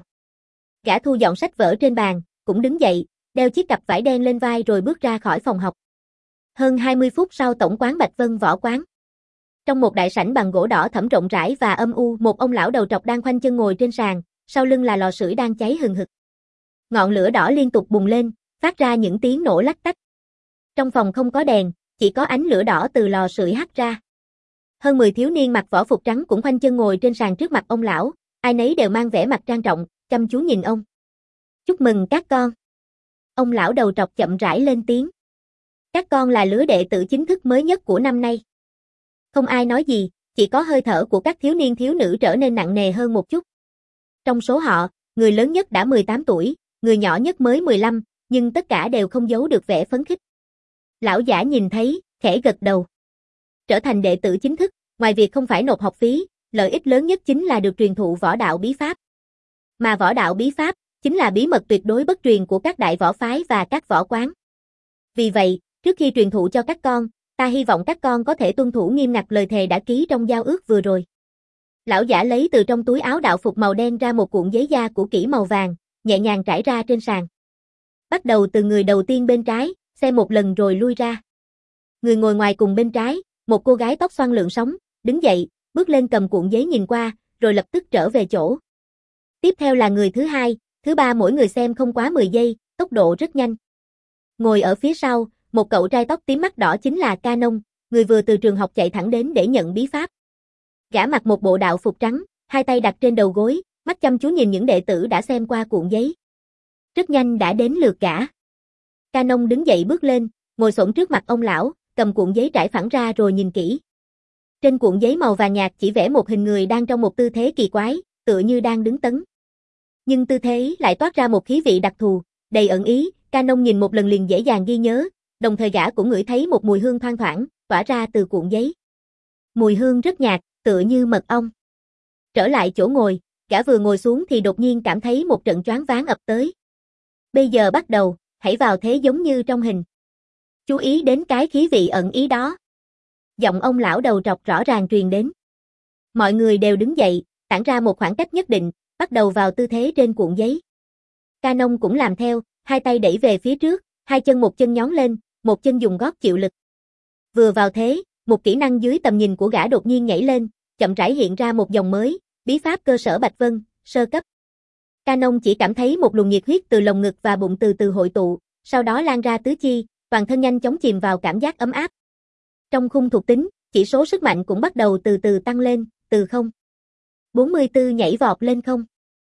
Gã thu dọn sách vở trên bàn, cũng đứng dậy, đeo chiếc cặp vải đen lên vai rồi bước ra khỏi phòng học. Hơn hai mươi phút sau tổng quán Bạch Vân võ quán. Trong một đại sảnh bằng gỗ đỏ thẫm rộng rãi và âm u, một ông lão đầu trọc đang khoanh chân ngồi trên sàn, sau lưng là lò sưởi đang cháy hừng hực. Ngọn lửa đỏ liên tục bùng lên, phát ra những tiếng nổ lách tách. Trong phòng không có đèn, chỉ có ánh lửa đỏ từ lò sưởi hắt ra. Hơn mười thiếu niên mặc võ phục trắng cũng khoanh chân ngồi trên sàn trước mặt ông lão, ai nấy đều mang vẻ mặt trang trọng, chăm chú nhìn ông. Chúc mừng các con. Ông lão đầu trọc chậm rãi lên tiếng. Các con là lứa đệ tử chính thức mới nhất của năm nay. Không ai nói gì, chỉ có hơi thở của các thiếu niên thiếu nữ trở nên nặng nề hơn một chút. Trong số họ, người lớn nhất đã mười tám tuổi, người nhỏ nhất mới mười lăm, nhưng tất cả đều không giấu được vẻ phấn khích. Lão giả nhìn thấy, khẽ gật đầu. Trở thành đệ tử chính thức, ngoài việc không phải nộp học phí, lợi ích lớn nhất chính là được truyền thụ võ đạo bí pháp. Mà võ đạo bí pháp, chính là bí mật tuyệt đối bất truyền của các đại võ phái và các võ quán. Vì vậy, trước khi truyền thụ cho các con, ta hy vọng các con có thể tuân thủ nghiêm ngặt lời thề đã ký trong giao ước vừa rồi. Lão giả lấy từ trong túi áo đạo phục màu đen ra một cuộn giấy da cũ kỹ màu vàng, nhẹ nhàng trải ra trên sàn. Bắt đầu từ người đầu tiên bên trái, xem một lần rồi lui ra. Người ngồi ngoài cùng bên trái, một cô gái tóc xoăn lượn sóng, đứng dậy, bước lên cầm cuộn giấy nhìn qua, rồi lập tức trở về chỗ. Tiếp theo là người thứ hai, thứ ba, mỗi người xem không quá mười giây, tốc độ rất nhanh. Ngồi ở phía sau, một cậu trai tóc tím mắt đỏ chính là Canon, người vừa từ trường học chạy thẳng đến để nhận bí pháp. Gã mặc một bộ đạo phục trắng, hai tay đặt trên đầu gối, mắt chăm chú nhìn những đệ tử đã xem qua cuộn giấy. Rất nhanh đã đến lượt gã. Canon đứng dậy bước lên, ngồi xổm trước mặt ông lão, cầm cuộn giấy trải phẳng ra rồi nhìn kỹ. Trên cuộn giấy màu vàng nhạt chỉ vẽ một hình người đang trong một tư thế kỳ quái, tựa như đang đứng tấn. Nhưng tư thế lại toát ra một khí vị đặc thù, đầy ẩn ý. Canon nhìn một lần liền dễ dàng ghi nhớ, đồng thời gã cũng ngửi thấy một mùi hương thoang thoảng, tỏa ra từ cuộn giấy. Mùi hương rất nhạt, tựa như mật ong. Trở lại chỗ ngồi, gã vừa ngồi xuống thì đột nhiên cảm thấy một trận choáng váng ập tới. Bây giờ bắt đầu, hãy vào thế giống như trong hình. Chú ý đến cái khí vị ẩn ý đó. Giọng ông lão đầu trọc rõ ràng truyền đến. Mọi người đều đứng dậy, tản ra một khoảng cách nhất định, bắt đầu vào tư thế trên cuộn giấy. Canon cũng làm theo, hai tay đẩy về phía trước, hai chân một chân nhón lên, một chân dùng gót chịu lực. Vừa vào thế, một kỹ năng dưới tầm nhìn của gã đột nhiên nhảy lên, chậm rãi hiện ra một dòng mới, bí pháp cơ sở Bạch Vân, sơ cấp. Canon chỉ cảm thấy một luồng nhiệt huyết từ lồng ngực và bụng từ từ hội tụ, sau đó lan ra tứ chi, toàn thân nhanh chóng chìm vào cảm giác ấm áp. Trong khung thuộc tính, chỉ số sức mạnh cũng bắt đầu từ từ tăng lên, từ không. bốn mươi tư nhảy vọt lên không.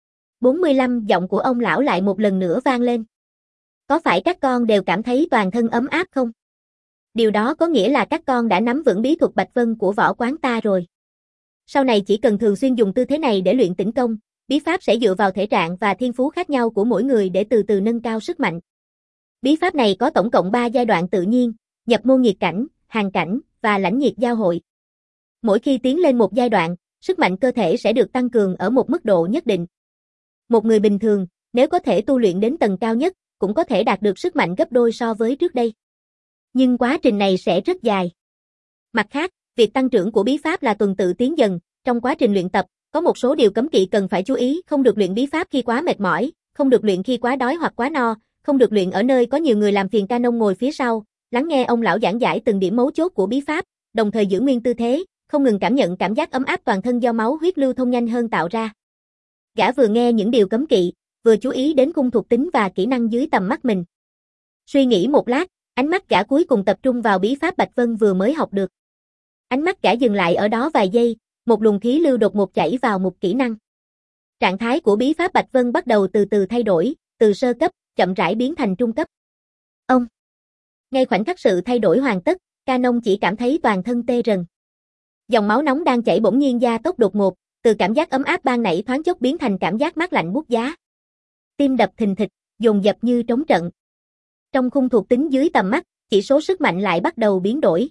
bốn mươi lăm giọng của ông lão lại một lần nữa vang lên. Có phải các con đều cảm thấy toàn thân ấm áp không? Điều đó có nghĩa là các con đã nắm vững bí thuật Bạch Vân của võ quán ta rồi. Sau này chỉ cần thường xuyên dùng tư thế này để luyện tĩnh công, bí pháp sẽ dựa vào thể trạng và thiên phú khác nhau của mỗi người để từ từ nâng cao sức mạnh. Bí pháp này có tổng cộng ba giai đoạn tự nhiên, nhập môn nhiệt cảnh, hàn cảnh và lãnh nhiệt giao hội. Mỗi khi tiến lên một giai đoạn, sức mạnh cơ thể sẽ được tăng cường ở một mức độ nhất định. Một người bình thường, nếu có thể tu luyện đến tầng cao nhất, cũng có thể đạt được sức mạnh gấp đôi so với trước đây. Nhưng quá trình này sẽ rất dài. Mặt khác, việc tăng trưởng của bí pháp là tuần tự tiến dần, trong quá trình luyện tập, có một số điều cấm kỵ cần phải chú ý, không được luyện bí pháp khi quá mệt mỏi, không được luyện khi quá đói hoặc quá no, không được luyện ở nơi có nhiều người làm phiền. Canon ngồi phía sau, lắng nghe ông lão giảng giải từng điểm mấu chốt của bí pháp, đồng thời giữ nguyên tư thế, không ngừng cảm nhận cảm giác ấm áp toàn thân do máu huyết lưu thông nhanh hơn tạo ra. Gã vừa nghe những điều cấm kỵ, vừa chú ý đến cung thuộc tính và kỹ năng dưới tầm mắt mình. Suy nghĩ một lát, Ánh mắt gã cuối cùng tập trung vào bí pháp Bạch Vân vừa mới học được. Ánh mắt gã dừng lại ở đó vài giây, một luồng khí lưu đột ngột chảy vào một kỹ năng. Trạng thái của bí pháp Bạch Vân bắt đầu từ từ thay đổi, từ sơ cấp, chậm rãi biến thành trung cấp. Ông. Ngay khoảnh khắc sự thay đổi hoàn tất, Canon chỉ cảm thấy toàn thân tê rần. Dòng máu nóng đang chảy bỗng nhiên gia tốc đột ngột, từ cảm giác ấm áp ban nãy thoáng chốc biến thành cảm giác mát lạnh buốt giá. Tim đập thình thịch, dồn dập như trống trận. Trong khung thuộc tính dưới tầm mắt, chỉ số sức mạnh lại bắt đầu biến đổi.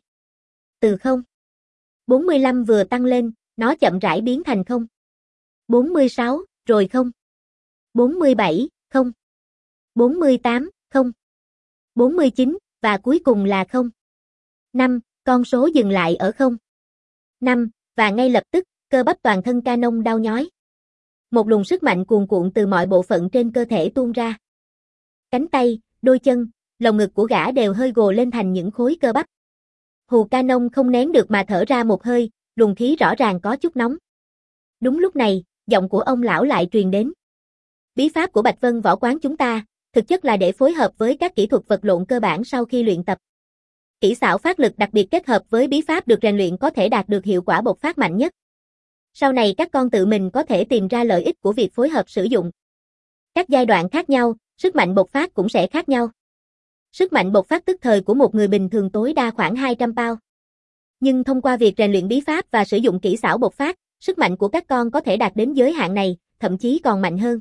Từ không. bốn mươi lăm vừa tăng lên, nó chậm rãi biến thành không. bốn mươi sáu, rồi không. bốn mươi bảy, không. bốn mươi tám, không. bốn mươi chín, và cuối cùng là không. năm, con số dừng lại ở không. năm, và ngay lập tức, cơ bắp toàn thân Canon đau nhói. Một luồng sức mạnh cuồn cuộn từ mọi bộ phận trên cơ thể tuôn ra. Cánh tay, đôi chân, lồng ngực của gã đều hơi gồ lên thành những khối cơ bắp. Hù Canon không nén được mà thở ra một hơi, luồng khí rõ ràng có chút nóng. Đúng lúc này, giọng của ông lão lại truyền đến. Bí pháp của Bạch Vân võ quán chúng ta, thực chất là để phối hợp với các kỹ thuật vật lộn cơ bản sau khi luyện tập. Kỹ xảo phát lực đặc biệt kết hợp với bí pháp được rèn luyện có thể đạt được hiệu quả bộc phát mạnh nhất. Sau này các con tự mình có thể tìm ra lợi ích của việc phối hợp sử dụng. Các giai đoạn khác nhau, sức mạnh bộc phát cũng sẽ khác nhau. Sức mạnh bộc phát tức thời của một người bình thường tối đa khoảng hai trăm pound. Nhưng thông qua việc rèn luyện bí pháp và sử dụng kỹ xảo bộc phát, sức mạnh của các con có thể đạt đến giới hạn này, thậm chí còn mạnh hơn.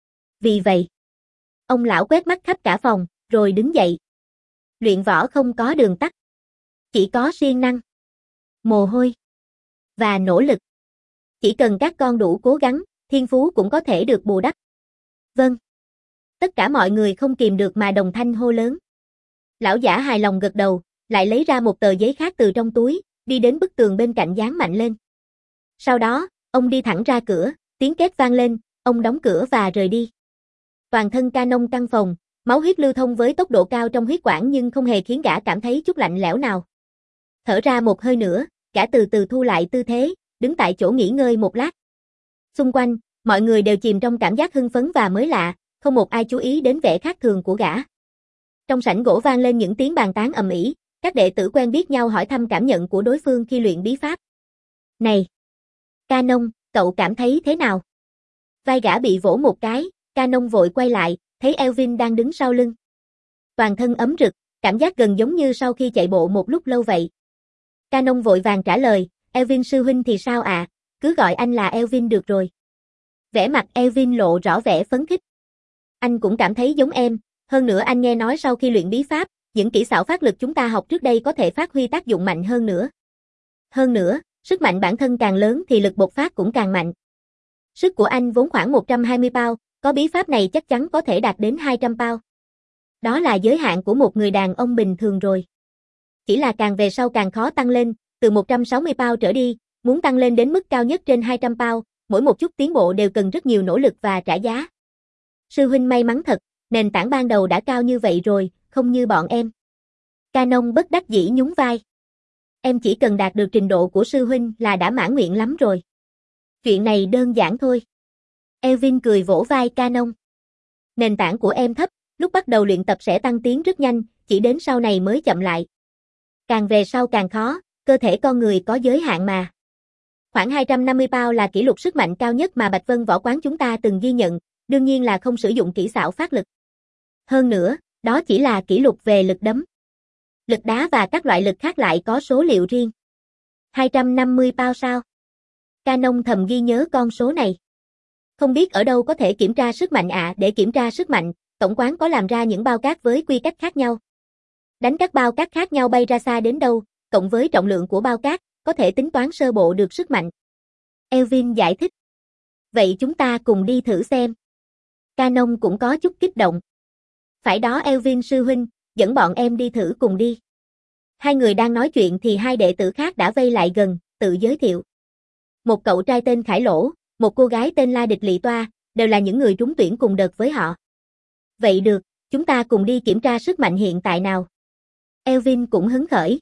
Vì vậy, ông lão quét mắt khắp cả phòng, rồi đứng dậy. Luyện võ không có đường tắt. Chỉ có siêng năng, mồ hôi và nỗ lực. Chỉ cần các con đủ cố gắng, thiên phú cũng có thể được bù đắp. Vâng. Tất cả mọi người không kìm được mà đồng thanh hô lớn. Lão giả hài lòng gật đầu, lại lấy ra một tờ giấy khác từ trong túi, đi đến bức tường bên cạnh dán mạnh lên. Sau đó, ông đi thẳng ra cửa, tiếng két vang lên, ông đóng cửa và rời đi. Toàn thân Canon căng phồng, máu huyết lưu thông với tốc độ cao trong huyết quản nhưng không hề khiến gã cảm thấy chút lạnh lẽo nào. Thở ra một hơi nữa, gã từ từ thu lại tư thế, đứng tại chỗ nghỉ ngơi một lát. Xung quanh, mọi người đều chìm trong cảm giác hưng phấn và mới lạ, không một ai chú ý đến vẻ khác thường của gã. Trong sảnh gỗ vang lên những tiếng bàn tán ầm ĩ, các đệ tử quen biết nhau hỏi thăm cảm nhận của đối phương khi luyện bí pháp. Này! Canon, cậu cảm thấy thế nào? Vai gã bị vỗ một cái, Canon vội quay lại, thấy Elvin đang đứng sau lưng. Toàn thân ấm rực, cảm giác gần giống như sau khi chạy bộ một lúc lâu vậy. Canon vội vàng trả lời, Elvin sư huynh thì sao ạ, à? Cứ gọi anh là Elvin được rồi. Vẻ mặt Elvin lộ rõ vẻ phấn khích. Anh cũng cảm thấy giống em, hơn nữa anh nghe nói sau khi luyện bí pháp, những kỹ xảo phát lực chúng ta học trước đây có thể phát huy tác dụng mạnh hơn nữa. Hơn nữa, sức mạnh bản thân càng lớn thì lực bộc phát cũng càng mạnh. Sức của anh vốn khoảng một trăm hai mươi pound, có bí pháp này chắc chắn có thể đạt đến hai trăm pound. Đó là giới hạn của một người đàn ông bình thường rồi. Chỉ là càng về sau càng khó tăng lên, từ một trăm sáu mươi pound trở đi, muốn tăng lên đến mức cao nhất trên hai trăm pound, mỗi một chút tiến bộ đều cần rất nhiều nỗ lực và trả giá. Sư huynh may mắn thật, nền tảng ban đầu đã cao như vậy rồi, không như bọn em. Canon bất đắc dĩ nhún vai. Em chỉ cần đạt được trình độ của sư huynh là đã mãn nguyện lắm rồi. Chuyện này đơn giản thôi. Elvin cười vỗ vai Canon. Nền tảng của em thấp, lúc bắt đầu luyện tập sẽ tăng tiến rất nhanh, chỉ đến sau này mới chậm lại. Càng về sau càng khó, cơ thể con người có giới hạn mà. Khoảng hai trăm năm mươi pound là kỷ lục sức mạnh cao nhất mà Bạch Vân võ quán chúng ta từng ghi nhận, đương nhiên là không sử dụng kỹ xảo phát lực. Hơn nữa, đó chỉ là kỷ lục về lực đấm. Lực đá và các loại lực khác lại có số liệu riêng. hai trăm năm mươi pound sao? Canon thầm ghi nhớ con số này. Không biết ở đâu có thể kiểm tra sức mạnh ạ, à, để kiểm tra sức mạnh, tổng quán có làm ra những bao cát với quy cách khác nhau. Đánh các bao cát khác nhau bay ra xa đến đâu, cộng với trọng lượng của bao cát, có thể tính toán sơ bộ được sức mạnh. Elvin giải thích. Vậy chúng ta cùng đi thử xem. Canon cũng có chút kích động. Phải đó Elvin sư huynh, dẫn bọn em đi thử cùng đi. Hai người đang nói chuyện thì hai đệ tử khác đã vây lại gần, tự giới thiệu. Một cậu trai tên Khải Lỗ, một cô gái tên La Địch Lị Toa, đều là những người trúng tuyển cùng đợt với họ. Vậy được, chúng ta cùng đi kiểm tra sức mạnh hiện tại nào. Elvin cũng hứng khởi.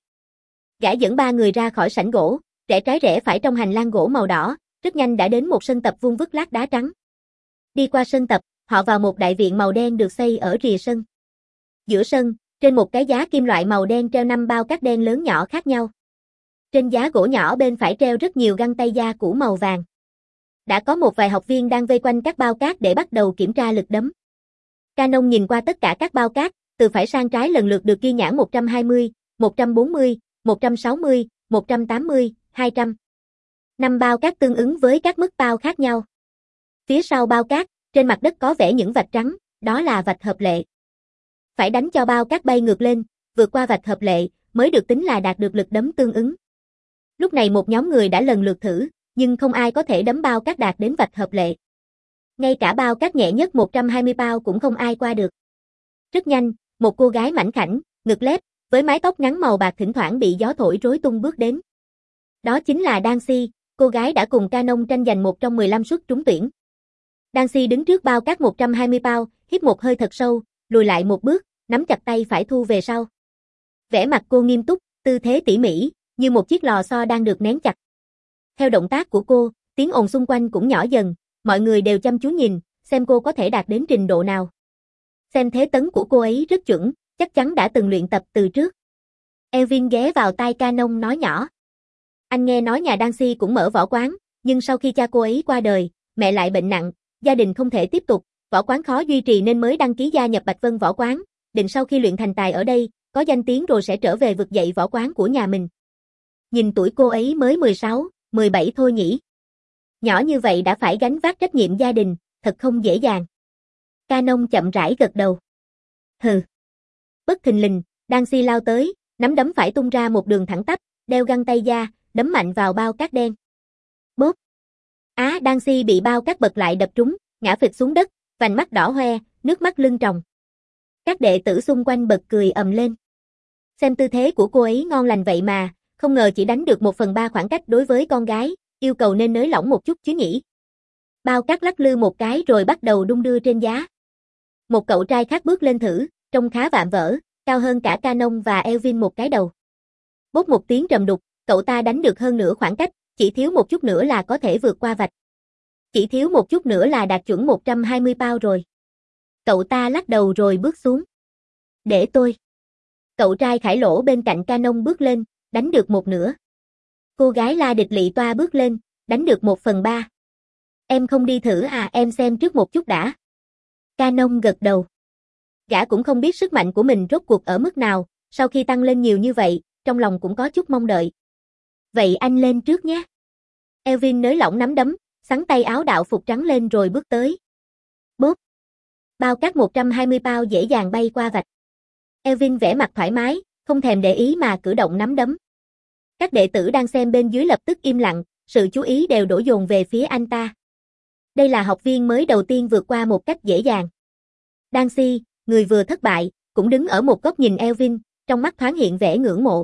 Gã dẫn ba người ra khỏi sảnh gỗ, rẽ trái rẽ phải trong hành lang gỗ màu đỏ, rất nhanh đã đến một sân tập vuông vức lát đá trắng. Đi qua sân tập, họ vào một đại viện màu đen được xây ở rìa sân. Giữa sân, Trên một cái giá kim loại màu đen treo năm bao cát đen lớn nhỏ khác nhau. Trên giá gỗ nhỏ bên phải treo rất nhiều găng tay da cũ màu vàng. Đã có một vài học viên đang vây quanh các bao cát để bắt đầu kiểm tra lực đấm. Canon nhìn qua tất cả các bao cát, từ phải sang trái lần lượt được ghi nhãn một trăm hai mươi, một trăm bốn mươi, một trăm sáu mươi, một trăm tám mươi, hai trăm. Năm bao cát tương ứng với các mức bao khác nhau. Phía sau bao cát, trên mặt đất có vẽ những vạch trắng, đó là vạch hợp lệ. Phải đánh cho bao cát bay ngược lên, vượt qua vạch hợp lệ, mới được tính là đạt được lực đấm tương ứng. Lúc này một nhóm người đã lần lượt thử, nhưng không ai có thể đấm bao cát đạt đến vạch hợp lệ. Ngay cả bao cát nhẹ nhất một trăm hai mươi bao cũng không ai qua được. Rất nhanh, một cô gái mảnh khảnh, ngực lép, với mái tóc ngắn màu bạc thỉnh thoảng bị gió thổi rối tung bước đến. Đó chính là Dancy, cô gái đã cùng Canon tranh giành một trong mười lăm suất trúng tuyển. Dancy đứng trước bao cát một trăm hai mươi bao, hít một hơi thật sâu, lùi lại một bước, nắm chặt tay phải thu về sau. Vẻ mặt cô nghiêm túc, tư thế tỉ mỉ, như một chiếc lò xo đang được nén chặt. Theo động tác của cô, tiếng ồn xung quanh cũng nhỏ dần, mọi người đều chăm chú nhìn, xem cô có thể đạt đến trình độ nào. Xem thế tấn của cô ấy rất chuẩn, chắc chắn đã từng luyện tập từ trước. Elvin ghé vào tai Canon nói nhỏ. Anh nghe nói nhà Dancy cũng mở võ quán, nhưng sau khi cha cô ấy qua đời, mẹ lại bệnh nặng, gia đình không thể tiếp tục, võ quán khó duy trì nên mới đăng ký gia nhập Bạch Vân võ quán, định sau khi luyện thành tài ở đây, có danh tiếng rồi sẽ trở về vực dậy võ quán của nhà mình. Nhìn tuổi cô ấy mới mười sáu, mười bảy thôi nhỉ. Nhỏ như vậy đã phải gánh vác trách nhiệm gia đình, thật không dễ dàng. Canon chậm rãi gật đầu. Hừ. Bất thình lình, Dancy lao tới, nắm đấm phải tung ra một đường thẳng tắp, đeo găng tay da, đấm mạnh vào bao cát đen. Bốp. Á, Dancy bị bao cát bật lại đập trúng, ngã phịch xuống đất, vành mắt đỏ hoe, nước mắt lưng tròng. Các đệ tử xung quanh bật cười ầm lên. Xem tư thế của cô ấy ngon lành vậy mà, không ngờ chỉ đánh được một phần ba khoảng cách đối với con gái, yêu cầu nên nới lỏng một chút chứ nhỉ. Bao cát lắc lư một cái rồi bắt đầu đung đưa trên giá. Một cậu trai khác bước lên thử, trông khá vạm vỡ, cao hơn cả Canon và Elvin một cái đầu. Bốp một tiếng trầm đục, cậu ta đánh được hơn nửa khoảng cách, chỉ thiếu một chút nữa là có thể vượt qua vạch. Chỉ thiếu một chút nữa là đạt chuẩn một trăm hai mươi bao rồi. Cậu ta lắc đầu rồi bước xuống. Để tôi. Cậu trai khải lỗ bên cạnh Canon bước lên, đánh được một nửa. Cô gái La Địch Lị Toa bước lên, đánh được một phần ba. Em không đi thử à, em xem trước một chút đã. Canon gật đầu. Gã cũng không biết sức mạnh của mình rốt cuộc ở mức nào, sau khi tăng lên nhiều như vậy, trong lòng cũng có chút mong đợi. Vậy anh lên trước nhé. Elvin nới lỏng nắm đấm, xắn tay áo đạo phục trắng lên rồi bước tới. Bốp. Bao cát một trăm hai mươi bao dễ dàng bay qua vạch. Elvin vẻ mặt thoải mái, không thèm để ý mà cử động nắm đấm. Các đệ tử đang xem bên dưới lập tức im lặng, sự chú ý đều đổ dồn về phía anh ta. Đây là học viên mới đầu tiên vượt qua một cách dễ dàng. Dancy, người vừa thất bại, cũng đứng ở một góc nhìn Elvin, trong mắt thoáng hiện vẻ ngưỡng mộ.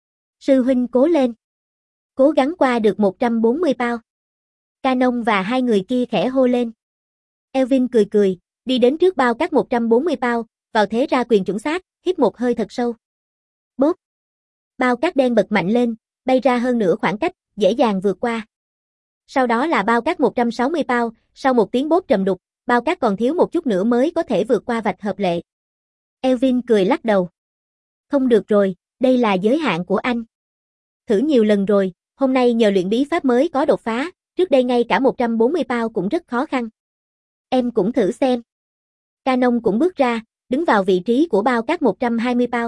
Sư huynh cố lên. Cố gắng qua được một trăm bốn mươi bao. Canon và hai người kia khẽ hô lên. Elvin cười cười, đi đến trước bao cát một trăm bốn mươi bao, vào thế ra quyền chuẩn xác, hít một hơi thật sâu. Bốp. Bao cát đen bật mạnh lên, bay ra hơn nửa khoảng cách, dễ dàng vượt qua. Sau đó là bao cát một trăm sáu mươi bao, sau một tiếng bốp trầm đục, bao cát còn thiếu một chút nữa mới có thể vượt qua vạch hợp lệ. Elvin cười lắc đầu. Không được rồi, đây là giới hạn của anh. Thử nhiều lần rồi, hôm nay nhờ luyện bí pháp mới có đột phá, trước đây ngay cả một trăm bốn mươi bao cũng rất khó khăn. Em cũng thử xem. Canon cũng bước ra, đứng vào vị trí của bao cát một trăm hai mươi bao.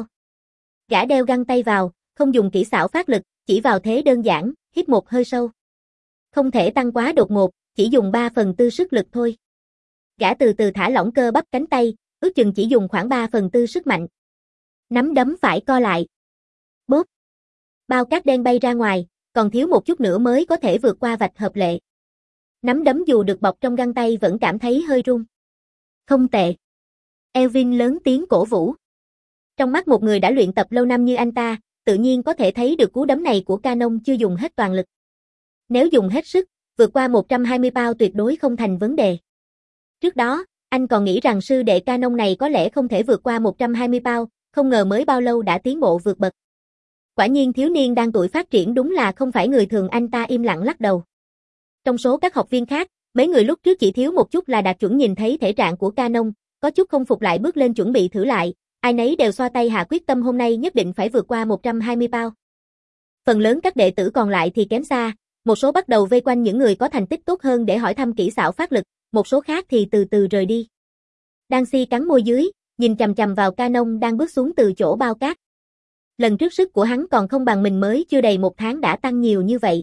Gã đeo găng tay vào, không dùng kỹ xảo phát lực, chỉ vào thế đơn giản, hít một hơi sâu. Không thể tăng quá đột ngột, chỉ dùng ba phần tư sức lực thôi. Gã từ từ thả lỏng cơ bắp cánh tay, ước chừng chỉ dùng khoảng ba phần tư sức mạnh. Nắm đấm phải co lại. Bốp. Bao cát đen bay ra ngoài, còn thiếu một chút nữa mới có thể vượt qua vạch hợp lệ. Nắm đấm dù được bọc trong găng tay vẫn cảm thấy hơi run. Không tệ. Elvin lớn tiếng cổ vũ. Trong mắt một người đã luyện tập lâu năm như anh ta, tự nhiên có thể thấy được cú đấm này của Canon chưa dùng hết toàn lực. Nếu dùng hết sức, vượt qua một trăm hai mươi bao tuyệt đối không thành vấn đề. Trước đó, anh còn nghĩ rằng sư đệ Canon này có lẽ không thể vượt qua một trăm hai mươi bao, không ngờ mới bao lâu đã tiến bộ vượt bậc. Quả nhiên thiếu niên đang tuổi phát triển đúng là không phải người thường, anh ta im lặng lắc đầu. Trong số các học viên khác, mấy người lúc trước chỉ thiếu một chút là đạt chuẩn nhìn thấy thể trạng của Canon, có chút không phục lại bước lên chuẩn bị thử lại, Ai nấy đều xoa tay hạ quyết tâm hôm nay nhất định phải vượt qua một trăm hai mươi pound. Phần lớn các đệ tử còn lại thì kém xa, một số bắt đầu vây quanh những người có thành tích tốt hơn để hỏi thăm kỹ xảo phát lực, một số khác thì từ từ rời đi. Dancy cắn môi dưới, nhìn chằm chằm vào Canon đang bước xuống từ chỗ bao cát. Lần trước sức của hắn còn không bằng mình mới chưa đầy một tháng đã tăng nhiều như vậy.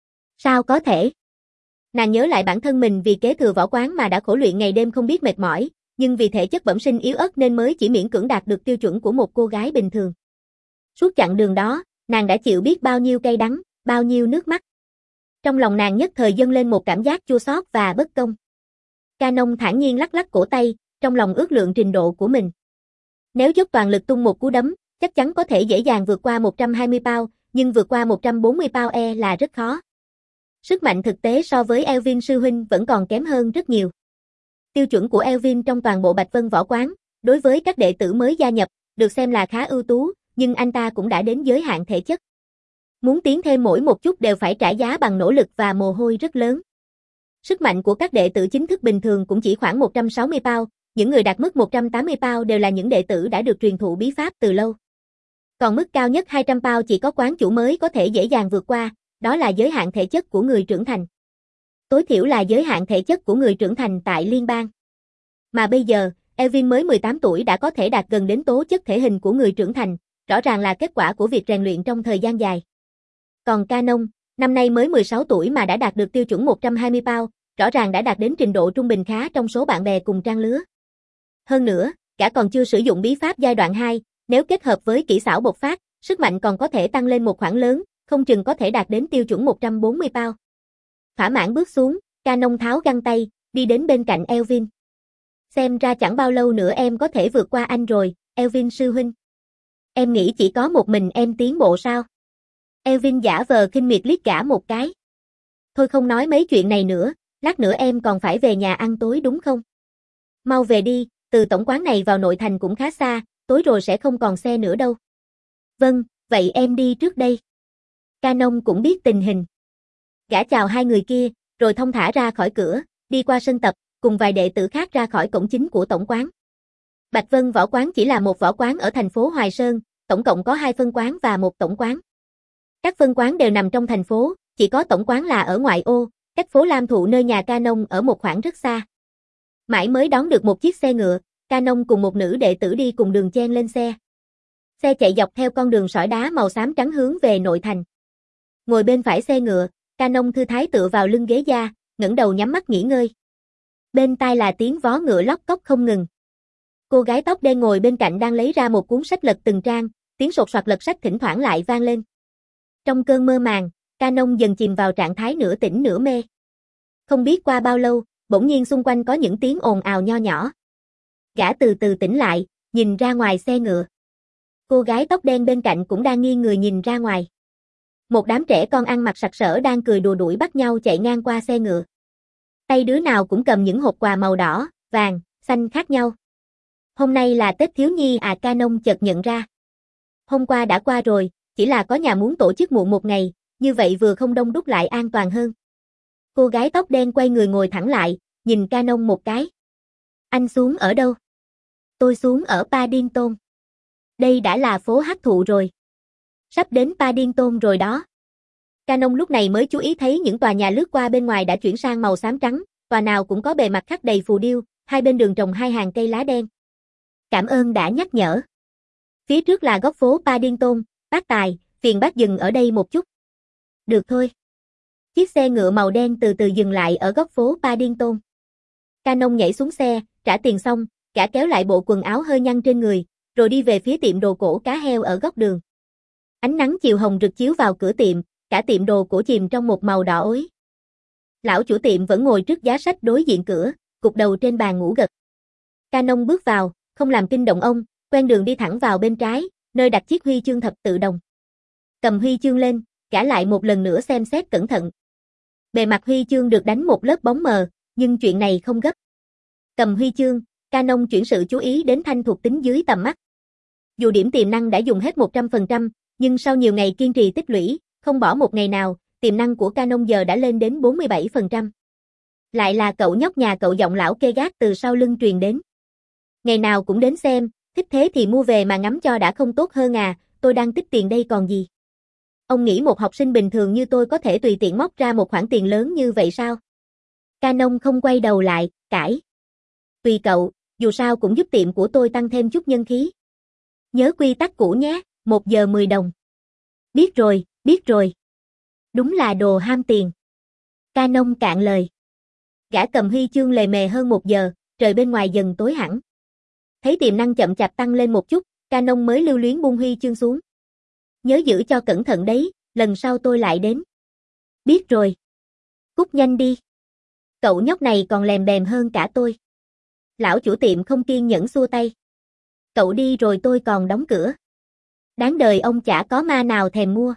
Sao có thể? Nàng nhớ lại bản thân mình vì kế thừa võ quán mà đã khổ luyện ngày đêm không biết mệt mỏi, nhưng vì thể chất bẩm sinh yếu ớt nên mới chỉ miễn cưỡng đạt được tiêu chuẩn của một cô gái bình thường. Suốt chặng đường đó, nàng đã chịu biết bao nhiêu cay đắng, bao nhiêu nước mắt. Trong lòng nàng nhất thời dâng lên một cảm giác chua xót và bất công. Canon thản nhiên lắc lắc cổ tay, trong lòng ước lượng trình độ của mình. Nếu dốc toàn lực tung một cú đấm, chắc chắn có thể dễ dàng vượt qua một trăm hai mươi pound, nhưng vượt qua một trăm bốn mươi pound e là rất khó. Sức mạnh thực tế so với Elvin sư huynh vẫn còn kém hơn rất nhiều. Tiêu chuẩn của Elvin trong toàn bộ Bạch Vân võ quán, đối với các đệ tử mới gia nhập, được xem là khá ưu tú, nhưng anh ta cũng đã đến giới hạn thể chất. Muốn tiến thêm mỗi một chút đều phải trả giá bằng nỗ lực và mồ hôi rất lớn. Sức mạnh của các đệ tử chính thức bình thường cũng chỉ khoảng một trăm sáu mươi pound, những người đạt mức một trăm tám mươi pound đều là những đệ tử đã được truyền thụ bí pháp từ lâu. Còn mức cao nhất hai trăm pound chỉ có quán chủ mới có thể dễ dàng vượt qua, đó là giới hạn thể chất của người trưởng thành. Tối thiểu là giới hạn thể chất của người trưởng thành tại liên bang. Mà bây giờ, Elvin mới mười tám tuổi đã có thể đạt gần đến tố chất thể hình của người trưởng thành, rõ ràng là kết quả của việc rèn luyện trong thời gian dài. Còn Canon, năm nay mới mười sáu tuổi mà đã đạt được tiêu chuẩn một trăm hai mươi pound, rõ ràng đã đạt đến trình độ trung bình khá trong số bạn bè cùng trang lứa. Hơn nữa, cả còn chưa sử dụng bí pháp giai đoạn hai, nếu kết hợp với kỹ xảo bộc phát, sức mạnh còn có thể tăng lên một khoảng lớn, không chừng có thể đạt đến tiêu chuẩn một trăm bốn mươi pound. Thỏa mãn bước xuống, Canon tháo găng tay, đi đến bên cạnh Elvin. Xem ra chẳng bao lâu nữa em có thể vượt qua anh rồi, Elvin sư huynh. Em nghĩ chỉ có một mình em tiến bộ sao? Elvin giả vờ khinh miệt liếc gã một cái. Thôi không nói mấy chuyện này nữa, lát nữa em còn phải về nhà ăn tối đúng không? Mau về đi, từ tổng quán này vào nội thành cũng khá xa, tối rồi sẽ không còn xe nữa đâu. Vâng, vậy em đi trước đây. Canon cũng biết tình hình. Gã chào hai người kia, rồi thông thả ra khỏi cửa, đi qua sân tập, cùng vài đệ tử khác ra khỏi cổng chính của tổng quán. Bạch Vân võ quán chỉ là một võ quán ở thành phố Hoài Sơn, tổng cộng có hai phân quán và một tổng quán. Các phân quán đều nằm trong thành phố, chỉ có tổng quán là ở ngoại ô, cách phố Lam Thụ nơi nhà Canon ở một khoảng rất xa. Mãi mới đón được một chiếc xe ngựa, Canon cùng một nữ đệ tử đi cùng đường chen lên xe. Xe chạy dọc theo con đường sỏi đá màu xám trắng hướng về nội thành. Ngồi bên phải xe ngựa, Canon thư thái tựa vào lưng ghế da, ngẩng đầu nhắm mắt nghỉ ngơi. Bên tai là tiếng vó ngựa lóc cóc không ngừng. Cô gái tóc đen ngồi bên cạnh đang lấy ra một cuốn sách lật từng trang, tiếng sột soạt lật sách thỉnh thoảng lại vang lên. Trong cơn mơ màng, Canon dần chìm vào trạng thái nửa tỉnh nửa mê. Không biết qua bao lâu, bỗng nhiên xung quanh có những tiếng ồn ào nho nhỏ. Gã từ từ tỉnh lại, nhìn ra ngoài xe ngựa. Cô gái tóc đen bên cạnh cũng đang nghiêng người nhìn ra ngoài. Một đám trẻ con ăn mặc sặc sỡ đang cười đùa đuổi bắt nhau chạy ngang qua xe ngựa. Tay đứa nào cũng cầm những hộp quà màu đỏ, vàng, xanh khác nhau. Hôm nay là Tết thiếu nhi à, Canon chợt nhận ra. Hôm qua đã qua rồi, chỉ là có nhà muốn tổ chức muộn một ngày, như vậy vừa không đông đúc lại an toàn hơn. Cô gái tóc đen quay người ngồi thẳng lại, nhìn Canon một cái. Anh xuống ở đâu? Tôi xuống ở Paddington. Đây đã là phố hắc thụ rồi. Sắp đến Paddington rồi đó. Canon lúc này mới chú ý thấy những tòa nhà lướt qua bên ngoài đã chuyển sang màu xám trắng, tòa nào cũng có bề mặt khắc đầy phù điêu, hai bên đường trồng hai hàng cây lá đen. Cảm ơn đã nhắc nhở. Phía trước là góc phố Paddington, bác Tài, phiền bác dừng ở đây một chút. Được thôi. Chiếc xe ngựa màu đen từ từ dừng lại ở góc phố Paddington. Canon nhảy xuống xe, trả tiền xong, gã kéo lại bộ quần áo hơi nhăn trên người, rồi đi về phía tiệm đồ cổ cá heo ở góc đường. Ánh nắng chiều hồng rực chiếu vào cửa tiệm, cả tiệm đồ cổ chìm trong một màu đỏ ối. Lão chủ tiệm vẫn ngồi trước giá sách đối diện cửa, gục đầu trên bàn ngủ gật. Canon bước vào, không làm kinh động ông, quen đường đi thẳng vào bên trái, nơi đặt chiếc huy chương thập tự đồng. Cầm huy chương lên, gã lại một lần nữa xem xét cẩn thận. Bề mặt huy chương được đánh một lớp bóng mờ, nhưng chuyện này không gấp. Cầm huy chương, Canon chuyển sự chú ý đến thanh thuộc tính dưới tầm mắt. Dù điểm tiềm năng đã dùng hết một trăm phần trăm, nhưng sau nhiều ngày kiên trì tích lũy, không bỏ một ngày nào, tiềm năng của Canon giờ đã lên đến bốn mươi bảy phần trăm. Lại là cậu nhóc nhà cậu giọng lão kê gác từ sau lưng truyền đến. Ngày nào cũng đến xem, thích thế thì mua về mà ngắm cho đã không tốt hơn à, tôi đang tích tiền đây còn gì. Ông nghĩ một học sinh bình thường như tôi có thể tùy tiện móc ra một khoản tiền lớn như vậy sao? Canon không quay đầu lại, cãi. Tùy cậu, dù sao cũng giúp tiệm của tôi tăng thêm chút nhân khí. Nhớ quy tắc cũ nhé, một giờ mười đồng. Biết rồi, biết rồi. Đúng là đồ ham tiền. Canon cạn lời. Gã cầm huy chương lề mề hơn một giờ, trời bên ngoài dần tối hẳn. Thấy tiềm năng chậm chạp tăng lên một chút, Canon mới lưu luyến buông huy chương xuống. Nhớ giữ cho cẩn thận đấy, lần sau tôi lại đến. Biết rồi. Cút nhanh đi. Cậu nhóc này còn lèm bèm hơn cả tôi. Lão chủ tiệm không kiên nhẫn xua tay. Cậu đi rồi tôi còn đóng cửa. Đáng đời ông chả có ma nào thèm mua.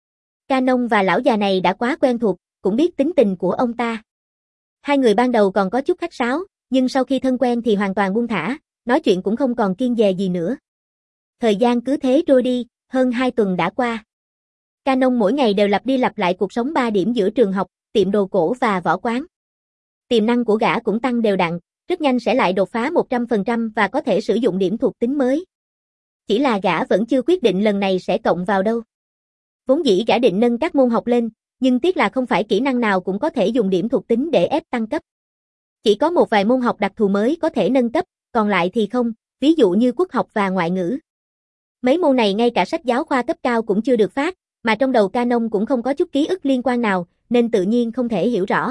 Canon và lão già này đã quá quen thuộc, cũng biết tính tình của ông ta. Hai người ban đầu còn có chút khách sáo, nhưng sau khi thân quen thì hoàn toàn buông thả, nói chuyện cũng không còn kiêng dè gì nữa. Thời gian cứ thế trôi đi, hơn hai tuần đã qua. Canon mỗi ngày đều lặp đi lặp lại cuộc sống ba điểm giữa trường học, tiệm đồ cổ và võ quán. Tiềm năng của gã cũng tăng đều đặn, rất nhanh sẽ lại đột phá một trăm phần trăm và có thể sử dụng điểm thuộc tính mới. Chỉ là gã vẫn chưa quyết định lần này sẽ cộng vào đâu. Vốn dĩ gã định nâng các môn học lên, nhưng tiếc là không phải kỹ năng nào cũng có thể dùng điểm thuộc tính để ép tăng cấp. Chỉ có một vài môn học đặc thù mới có thể nâng cấp, còn lại thì không, ví dụ như quốc học và ngoại ngữ. Mấy môn này ngay cả sách giáo khoa cấp cao cũng chưa được phát, mà trong đầu Canon cũng không có chút ký ức liên quan nào, nên tự nhiên không thể hiểu rõ.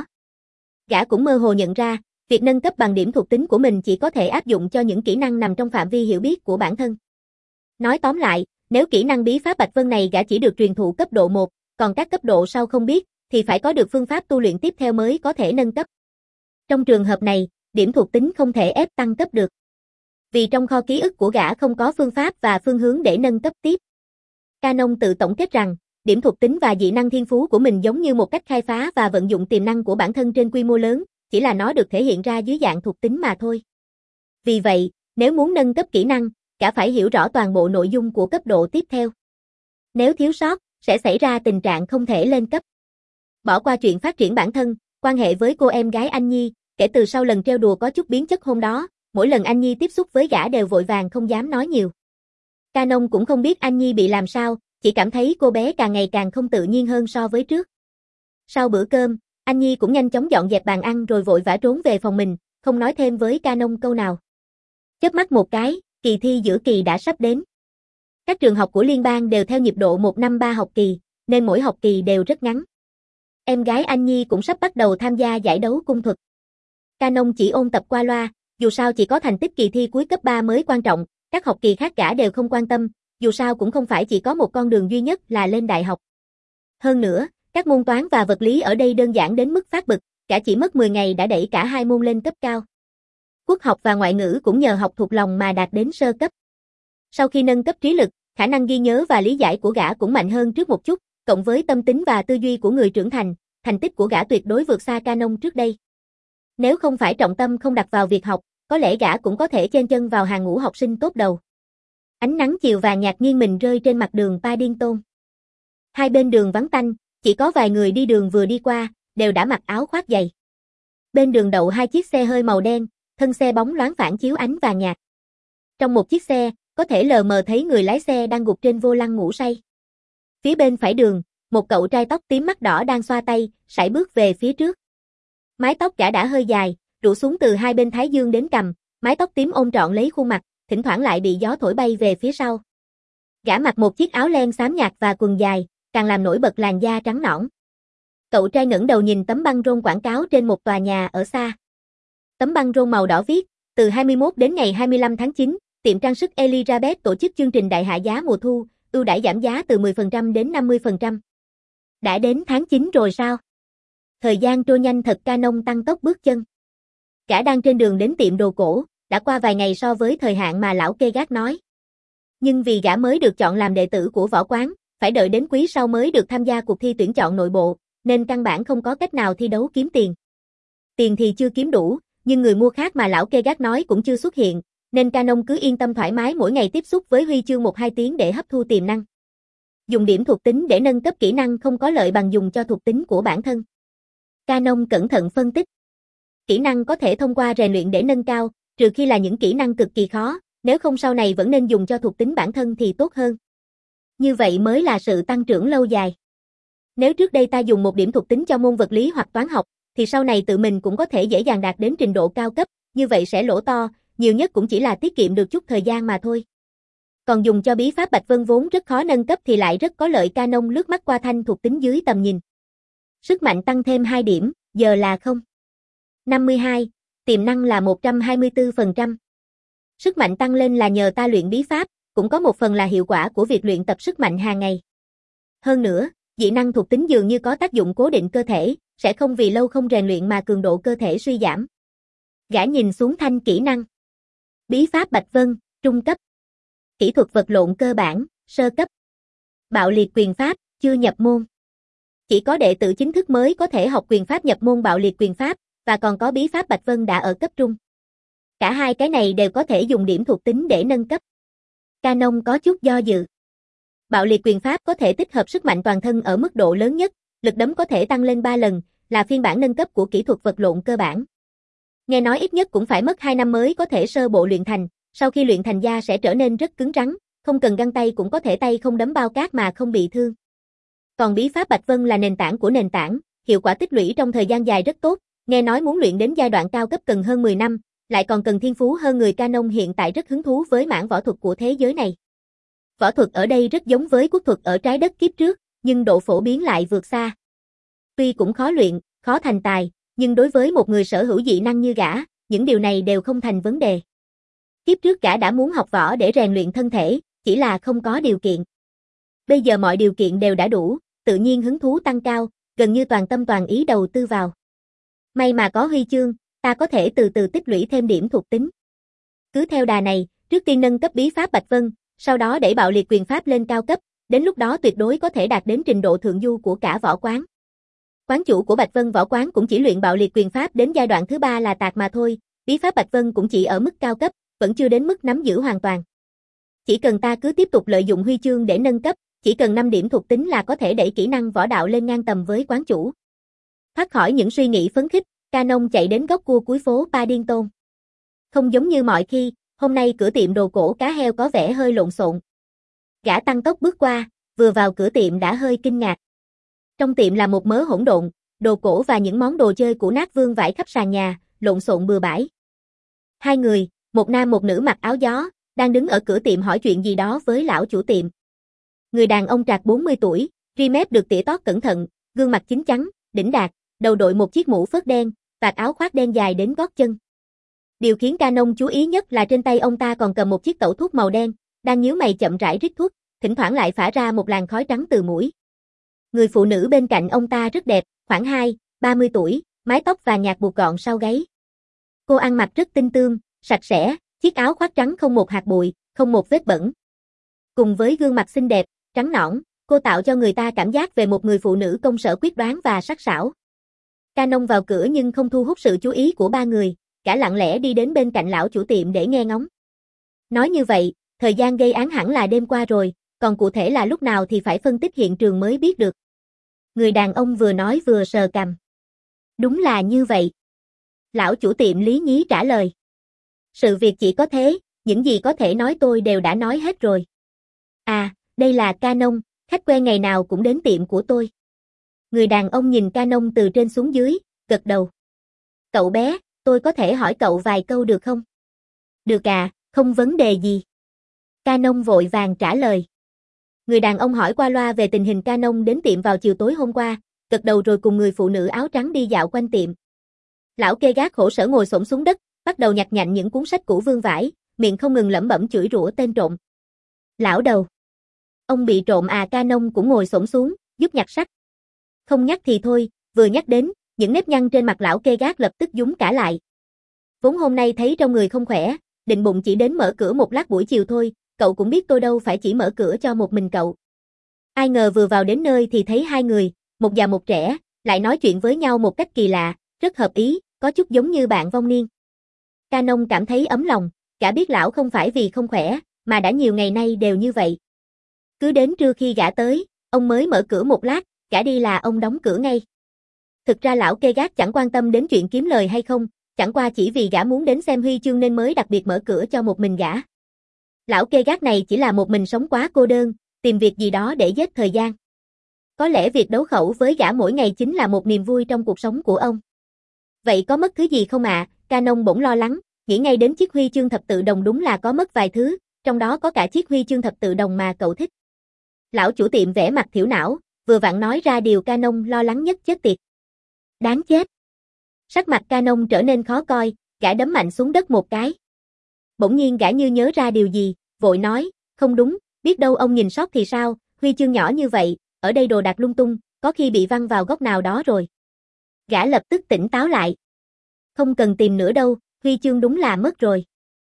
Gã cũng mơ hồ nhận ra, việc nâng cấp bằng điểm thuộc tính của mình chỉ có thể áp dụng cho những kỹ năng nằm trong phạm vi hiểu biết của bản thân. Nói tóm lại, nếu kỹ năng bí pháp Bạch Vân này gã chỉ được truyền thụ cấp độ một, còn các cấp độ sau không biết, thì phải có được phương pháp tu luyện tiếp theo mới có thể nâng cấp. Trong trường hợp này, điểm thuộc tính không thể ép tăng cấp được. Vì trong kho ký ức của gã không có phương pháp và phương hướng để nâng cấp tiếp. Canon tự tổng kết rằng, điểm thuộc tính và dị năng thiên phú của mình giống như một cách khai phá và vận dụng tiềm năng của bản thân trên quy mô lớn, chỉ là nó được thể hiện ra dưới dạng thuộc tính mà thôi. Vì vậy, nếu muốn nâng cấp kỹ năng, gã phải hiểu rõ toàn bộ nội dung của cấp độ tiếp theo. Nếu thiếu sót, sẽ xảy ra tình trạng không thể lên cấp. Bỏ qua chuyện phát triển bản thân, quan hệ với cô em gái Anh Nhi, kể từ sau lần trêu đùa có chút biến chất hôm đó, mỗi lần Anh Nhi tiếp xúc với gã đều vội vàng không dám nói nhiều. Canon cũng không biết Anh Nhi bị làm sao, chỉ cảm thấy cô bé càng ngày càng không tự nhiên hơn so với trước. Sau bữa cơm, Anh Nhi cũng nhanh chóng dọn dẹp bàn ăn rồi vội vã trốn về phòng mình, không nói thêm với Canon câu nào. Chớp mắt một cái, kỳ thi giữa kỳ đã sắp đến. Các trường học của liên bang đều theo nhịp độ một năm ba học kỳ, nên mỗi học kỳ đều rất ngắn. Em gái Anh Nhi cũng sắp bắt đầu tham gia giải đấu cung thuật. Canon chỉ ôn tập qua loa, dù sao chỉ có thành tích kỳ thi cuối cấp ba mới quan trọng, các học kỳ khác gã đều không quan tâm, dù sao cũng không phải chỉ có một con đường duy nhất là lên đại học. Hơn nữa, các môn toán và vật lý ở đây đơn giản đến mức phát bực, gã chỉ mất mười ngày đã đẩy cả hai môn lên cấp cao. Quốc học và ngoại ngữ cũng nhờ học thuộc lòng mà đạt đến sơ cấp. Sau khi nâng cấp trí lực, khả năng ghi nhớ và lý giải của gã cũng mạnh hơn trước một chút, cộng với tâm tính và tư duy của người trưởng thành, thành tích của gã tuyệt đối vượt xa Canon trước đây. Nếu không phải trọng tâm không đặt vào việc học, có lẽ gã cũng có thể chen chân vào hàng ngũ học sinh tốt đầu. Ánh nắng chiều vàng nhạt nghiêng mình rơi trên mặt đường Paddington. Hai bên đường vắng tanh, chỉ có vài người đi đường vừa đi qua, đều đã mặc áo khoác dày. Bên đường đậu hai chiếc xe hơi màu đen, thân xe bóng loáng phản chiếu ánh vàng nhạt. Trong một chiếc xe, có thể lờ mờ thấy người lái xe đang gục trên vô lăng ngủ say. Phía bên phải đường, một cậu trai tóc tím mắt đỏ đang xoa tay, sải bước về phía trước. Mái tóc gã đã hơi dài, rủ xuống từ hai bên thái dương đến cằm, mái tóc tím ôm trọn lấy khuôn mặt, thỉnh thoảng lại bị gió thổi bay về phía sau. Gã mặc một chiếc áo len xám nhạt và quần dài, càng làm nổi bật làn da trắng nõn. Cậu trai ngẩng đầu nhìn tấm băng rôn quảng cáo trên một tòa nhà ở xa. Tấm băng rôn màu đỏ viết, từ hai mươi mốt đến ngày hai mươi lăm tháng chín, tiệm trang sức Elizabeth tổ chức chương trình đại hạ giá mùa thu, ưu đãi giảm giá từ mười phần trăm đến năm mươi phần trăm. Đã đến tháng chín rồi sao? Thời gian trôi nhanh thật. Canon tăng tốc bước chân. Gã đang trên đường đến tiệm đồ cổ, đã qua vài ngày so với thời hạn mà lão kê gác nói. Nhưng vì gã mới được chọn làm đệ tử của võ quán, phải đợi đến quý sau mới được tham gia cuộc thi tuyển chọn nội bộ, nên căn bản không có cách nào thi đấu kiếm tiền. Tiền thì chưa kiếm đủ, nhưng người mua khác mà lão kê gác nói cũng chưa xuất hiện, nên Canon cứ yên tâm thoải mái mỗi ngày tiếp xúc với huy chương một hai tiếng để hấp thu tiềm năng. Dùng điểm thuộc tính để nâng cấp kỹ năng không có lợi bằng dùng cho thuộc tính của bản thân. Canon cẩn thận phân tích. Kỹ năng có thể thông qua rèn luyện để nâng cao, trừ khi là những kỹ năng cực kỳ khó, Nếu không sau này vẫn nên dùng cho thuộc tính bản thân thì tốt hơn. Như vậy mới là sự tăng trưởng lâu dài. Nếu trước đây ta dùng một điểm thuộc tính cho môn vật lý hoặc toán học, thì sau này tự mình cũng có thể dễ dàng đạt đến trình độ cao cấp, như vậy sẽ lỗ to, nhiều nhất cũng chỉ là tiết kiệm được chút thời gian mà thôi. Còn dùng cho bí pháp Bạch Vân vốn rất khó nâng cấp thì lại rất có lợi. Canon lướt mắt qua thanh thuộc tính dưới tầm nhìn. Sức mạnh tăng thêm hai điểm, giờ là không. năm mươi hai, tiềm năng là một trăm hai mươi tư phần trăm. Sức mạnh tăng lên là nhờ ta luyện bí pháp, cũng có một phần là hiệu quả của việc luyện tập sức mạnh hàng ngày. Hơn nữa, dị năng thuộc tính dường như có tác dụng cố định cơ thể, sẽ không vì lâu không rèn luyện mà cường độ cơ thể suy giảm. Gã nhìn xuống thanh kỹ năng. Bí pháp Bạch Vân, trung cấp. Kỹ thuật vật lộn cơ bản, sơ cấp. Bạo liệt quyền pháp, chưa nhập môn. Chỉ có đệ tử chính thức mới có thể học quyền pháp nhập môn bạo liệt quyền pháp, và còn có bí pháp Bạch Vân đã ở cấp trung. Cả hai cái này đều có thể dùng điểm thuộc tính để nâng cấp. Canon có chút do dự. Bạo liệt quyền pháp có thể tích hợp sức mạnh toàn thân ở mức độ lớn nhất, lực đấm có thể tăng lên ba lần, là phiên bản nâng cấp của kỹ thuật vật lộn cơ bản. Nghe nói ít nhất cũng phải mất hai năm mới có thể sơ bộ luyện thành, sau khi luyện thành da sẽ trở nên rất cứng rắn, không cần găng tay cũng có thể tay không đấm bao cát mà không bị thương. Còn bí pháp Bạch Vân là nền tảng của nền tảng, hiệu quả tích lũy trong thời gian dài rất tốt, nghe nói muốn luyện đến giai đoạn cao cấp cần hơn mười năm, lại còn cần thiên phú hơn người. Canon hiện tại rất hứng thú với mảng võ thuật của thế giới này. Võ thuật ở đây rất giống với quốc thuật ở trái đất kiếp trước, nhưng độ phổ biến lại vượt xa. Tuy cũng khó luyện, khó thành tài, nhưng đối với một người sở hữu dị năng như gã, những điều này đều không thành vấn đề. Kiếp trước gã đã muốn học võ để rèn luyện thân thể, chỉ là không có điều kiện. Bây giờ mọi điều kiện đều đã đủ, tự nhiên hứng thú tăng cao, gần như toàn tâm toàn ý đầu tư vào. May mà có huy chương, ta có thể từ từ tích lũy thêm điểm thuộc tính. Cứ theo đà này, trước tiên nâng cấp bí pháp Bạch Vân, sau đó đẩy bạo liệt quyền pháp lên cao cấp, đến lúc đó tuyệt đối có thể đạt đến trình độ thượng du của cả võ quán. Quán chủ của Bạch Vân võ quán cũng chỉ luyện bạo liệt quyền pháp đến giai đoạn thứ ba là tạc mà thôi, bí pháp Bạch Vân cũng chỉ ở mức cao cấp, vẫn chưa đến mức nắm giữ hoàn toàn. Chỉ cần ta cứ tiếp tục lợi dụng huy chương để nâng cấp, chỉ cần năm điểm thuộc tính là có thể đẩy kỹ năng võ đạo lên ngang tầm với quán chủ. Thoát khỏi những suy nghĩ phấn khích, Canon chạy đến góc cua cuối phố Pa Điên Tôn. Không giống như mọi khi, hôm nay cửa tiệm đồ cổ cá heo có vẻ hơi lộn xộn. Gã tăng tốc bước qua, vừa vào cửa tiệm đã hơi kinh ngạc. Trong tiệm là một mớ hỗn độn, đồ cổ và những món đồ chơi cũ nát vương vãi khắp sàn nhà, lộn xộn bừa bãi. Hai người, một nam một nữ mặc áo gió, đang đứng ở cửa tiệm hỏi chuyện gì đó với lão chủ tiệm. Người đàn ông trạc bốn mươi tuổi, ri mép được tỉa tót cẩn thận, gương mặt chín chắn, đỉnh đạt, đầu đội một chiếc mũ phớt đen, vạt áo khoác đen dài đến gót chân. Điều khiến Canon chú ý nhất là trên tay ông ta còn cầm một chiếc tẩu thuốc màu đen, đang nhíu mày chậm rãi rít thuốc, thỉnh thoảng lại phả ra một làn khói trắng từ mũi. Người phụ nữ bên cạnh ông ta rất đẹp, khoảng hai, ba mươi tuổi, mái tóc vàng nhạt buộc gọn sau gáy. Cô ăn mặc rất tinh tươm, sạch sẽ, chiếc áo khoác trắng không một hạt bụi, không một vết bẩn. Cùng với gương mặt xinh đẹp, trắng nõn, cô tạo cho người ta cảm giác về một người phụ nữ công sở quyết đoán và sắc sảo. Canon vào cửa nhưng không thu hút sự chú ý của ba người, cả lặng lẽ đi đến bên cạnh lão chủ tiệm để nghe ngóng. Nói như vậy, thời gian gây án hẳn là đêm qua rồi, còn cụ thể là lúc nào thì phải phân tích hiện trường mới biết được. Người đàn ông vừa nói vừa sờ cằm. Đúng là như vậy. Lão chủ tiệm lý nhí trả lời. Sự việc chỉ có thế, những gì có thể nói tôi đều đã nói hết rồi. À, đây là Canon, khách quen ngày nào cũng đến tiệm của tôi. Người đàn ông nhìn Canon từ trên xuống dưới, gật đầu. Cậu bé, tôi có thể hỏi cậu vài câu được không? Được à, không vấn đề gì. Canon vội vàng trả lời. Người đàn ông hỏi qua loa về tình hình Canon đến tiệm vào chiều tối hôm qua, gật đầu rồi cùng người phụ nữ áo trắng đi dạo quanh tiệm. Lão kê gác khổ sở ngồi xổm xuống đất, bắt đầu nhặt nhạnh những cuốn sách cũ vương vãi, miệng không ngừng lẩm bẩm chửi rủa tên trộm. Lão đầu. Ông bị trộm à? Canon cũng ngồi xổm xuống, giúp nhặt sách. Không nhắc thì thôi, vừa nhắc đến, những nếp nhăn trên mặt lão kê gác lập tức dúng cả lại. Vốn hôm nay thấy trong người không khỏe, định bụng chỉ đến mở cửa một lát buổi chiều thôi, cậu cũng biết tôi đâu phải chỉ mở cửa cho một mình cậu. Ai ngờ vừa vào đến nơi thì thấy hai người, một già một trẻ, lại nói chuyện với nhau một cách kỳ lạ, rất hợp ý, có chút giống như bạn vong niên. Canon cảm thấy ấm lòng, gã biết lão không phải vì không khỏe, mà đã nhiều ngày nay đều như vậy. Cứ đến trưa khi gã tới, ông mới mở cửa một lát, gã đi là ông đóng cửa ngay. Thực ra lão kê gác chẳng quan tâm đến chuyện kiếm lời hay không, chẳng qua chỉ vì gã muốn đến xem huy chương nên mới đặc biệt mở cửa cho một mình gã. Lão kê gác này chỉ là một mình sống quá cô đơn, tìm việc gì đó để giết thời gian. Có lẽ việc đấu khẩu với gã mỗi ngày chính là một niềm vui trong cuộc sống của ông. Vậy có mất thứ gì không ạ? À? Canon bỗng lo lắng, nghĩ ngay đến chiếc huy chương thập tự đồng đúng là có mất vài thứ, trong đó có cả chiếc huy chương thập tự đồng mà cậu thích. Lão chủ tiệm vẻ mặt thiểu não, vừa vặn nói ra điều Canon lo lắng nhất chết tiệt. Đáng chết. Sắc mặt Canon trở nên khó coi, gã đấm mạnh xuống đất một cái. Bỗng nhiên gã như nhớ ra điều gì, vội nói, không đúng, biết đâu ông nhìn sót thì sao, huy chương nhỏ như vậy, ở đây đồ đạc lung tung, có khi bị văng vào góc nào đó rồi. Gã lập tức tỉnh táo lại. Không cần tìm nữa đâu, huy chương đúng là mất rồi.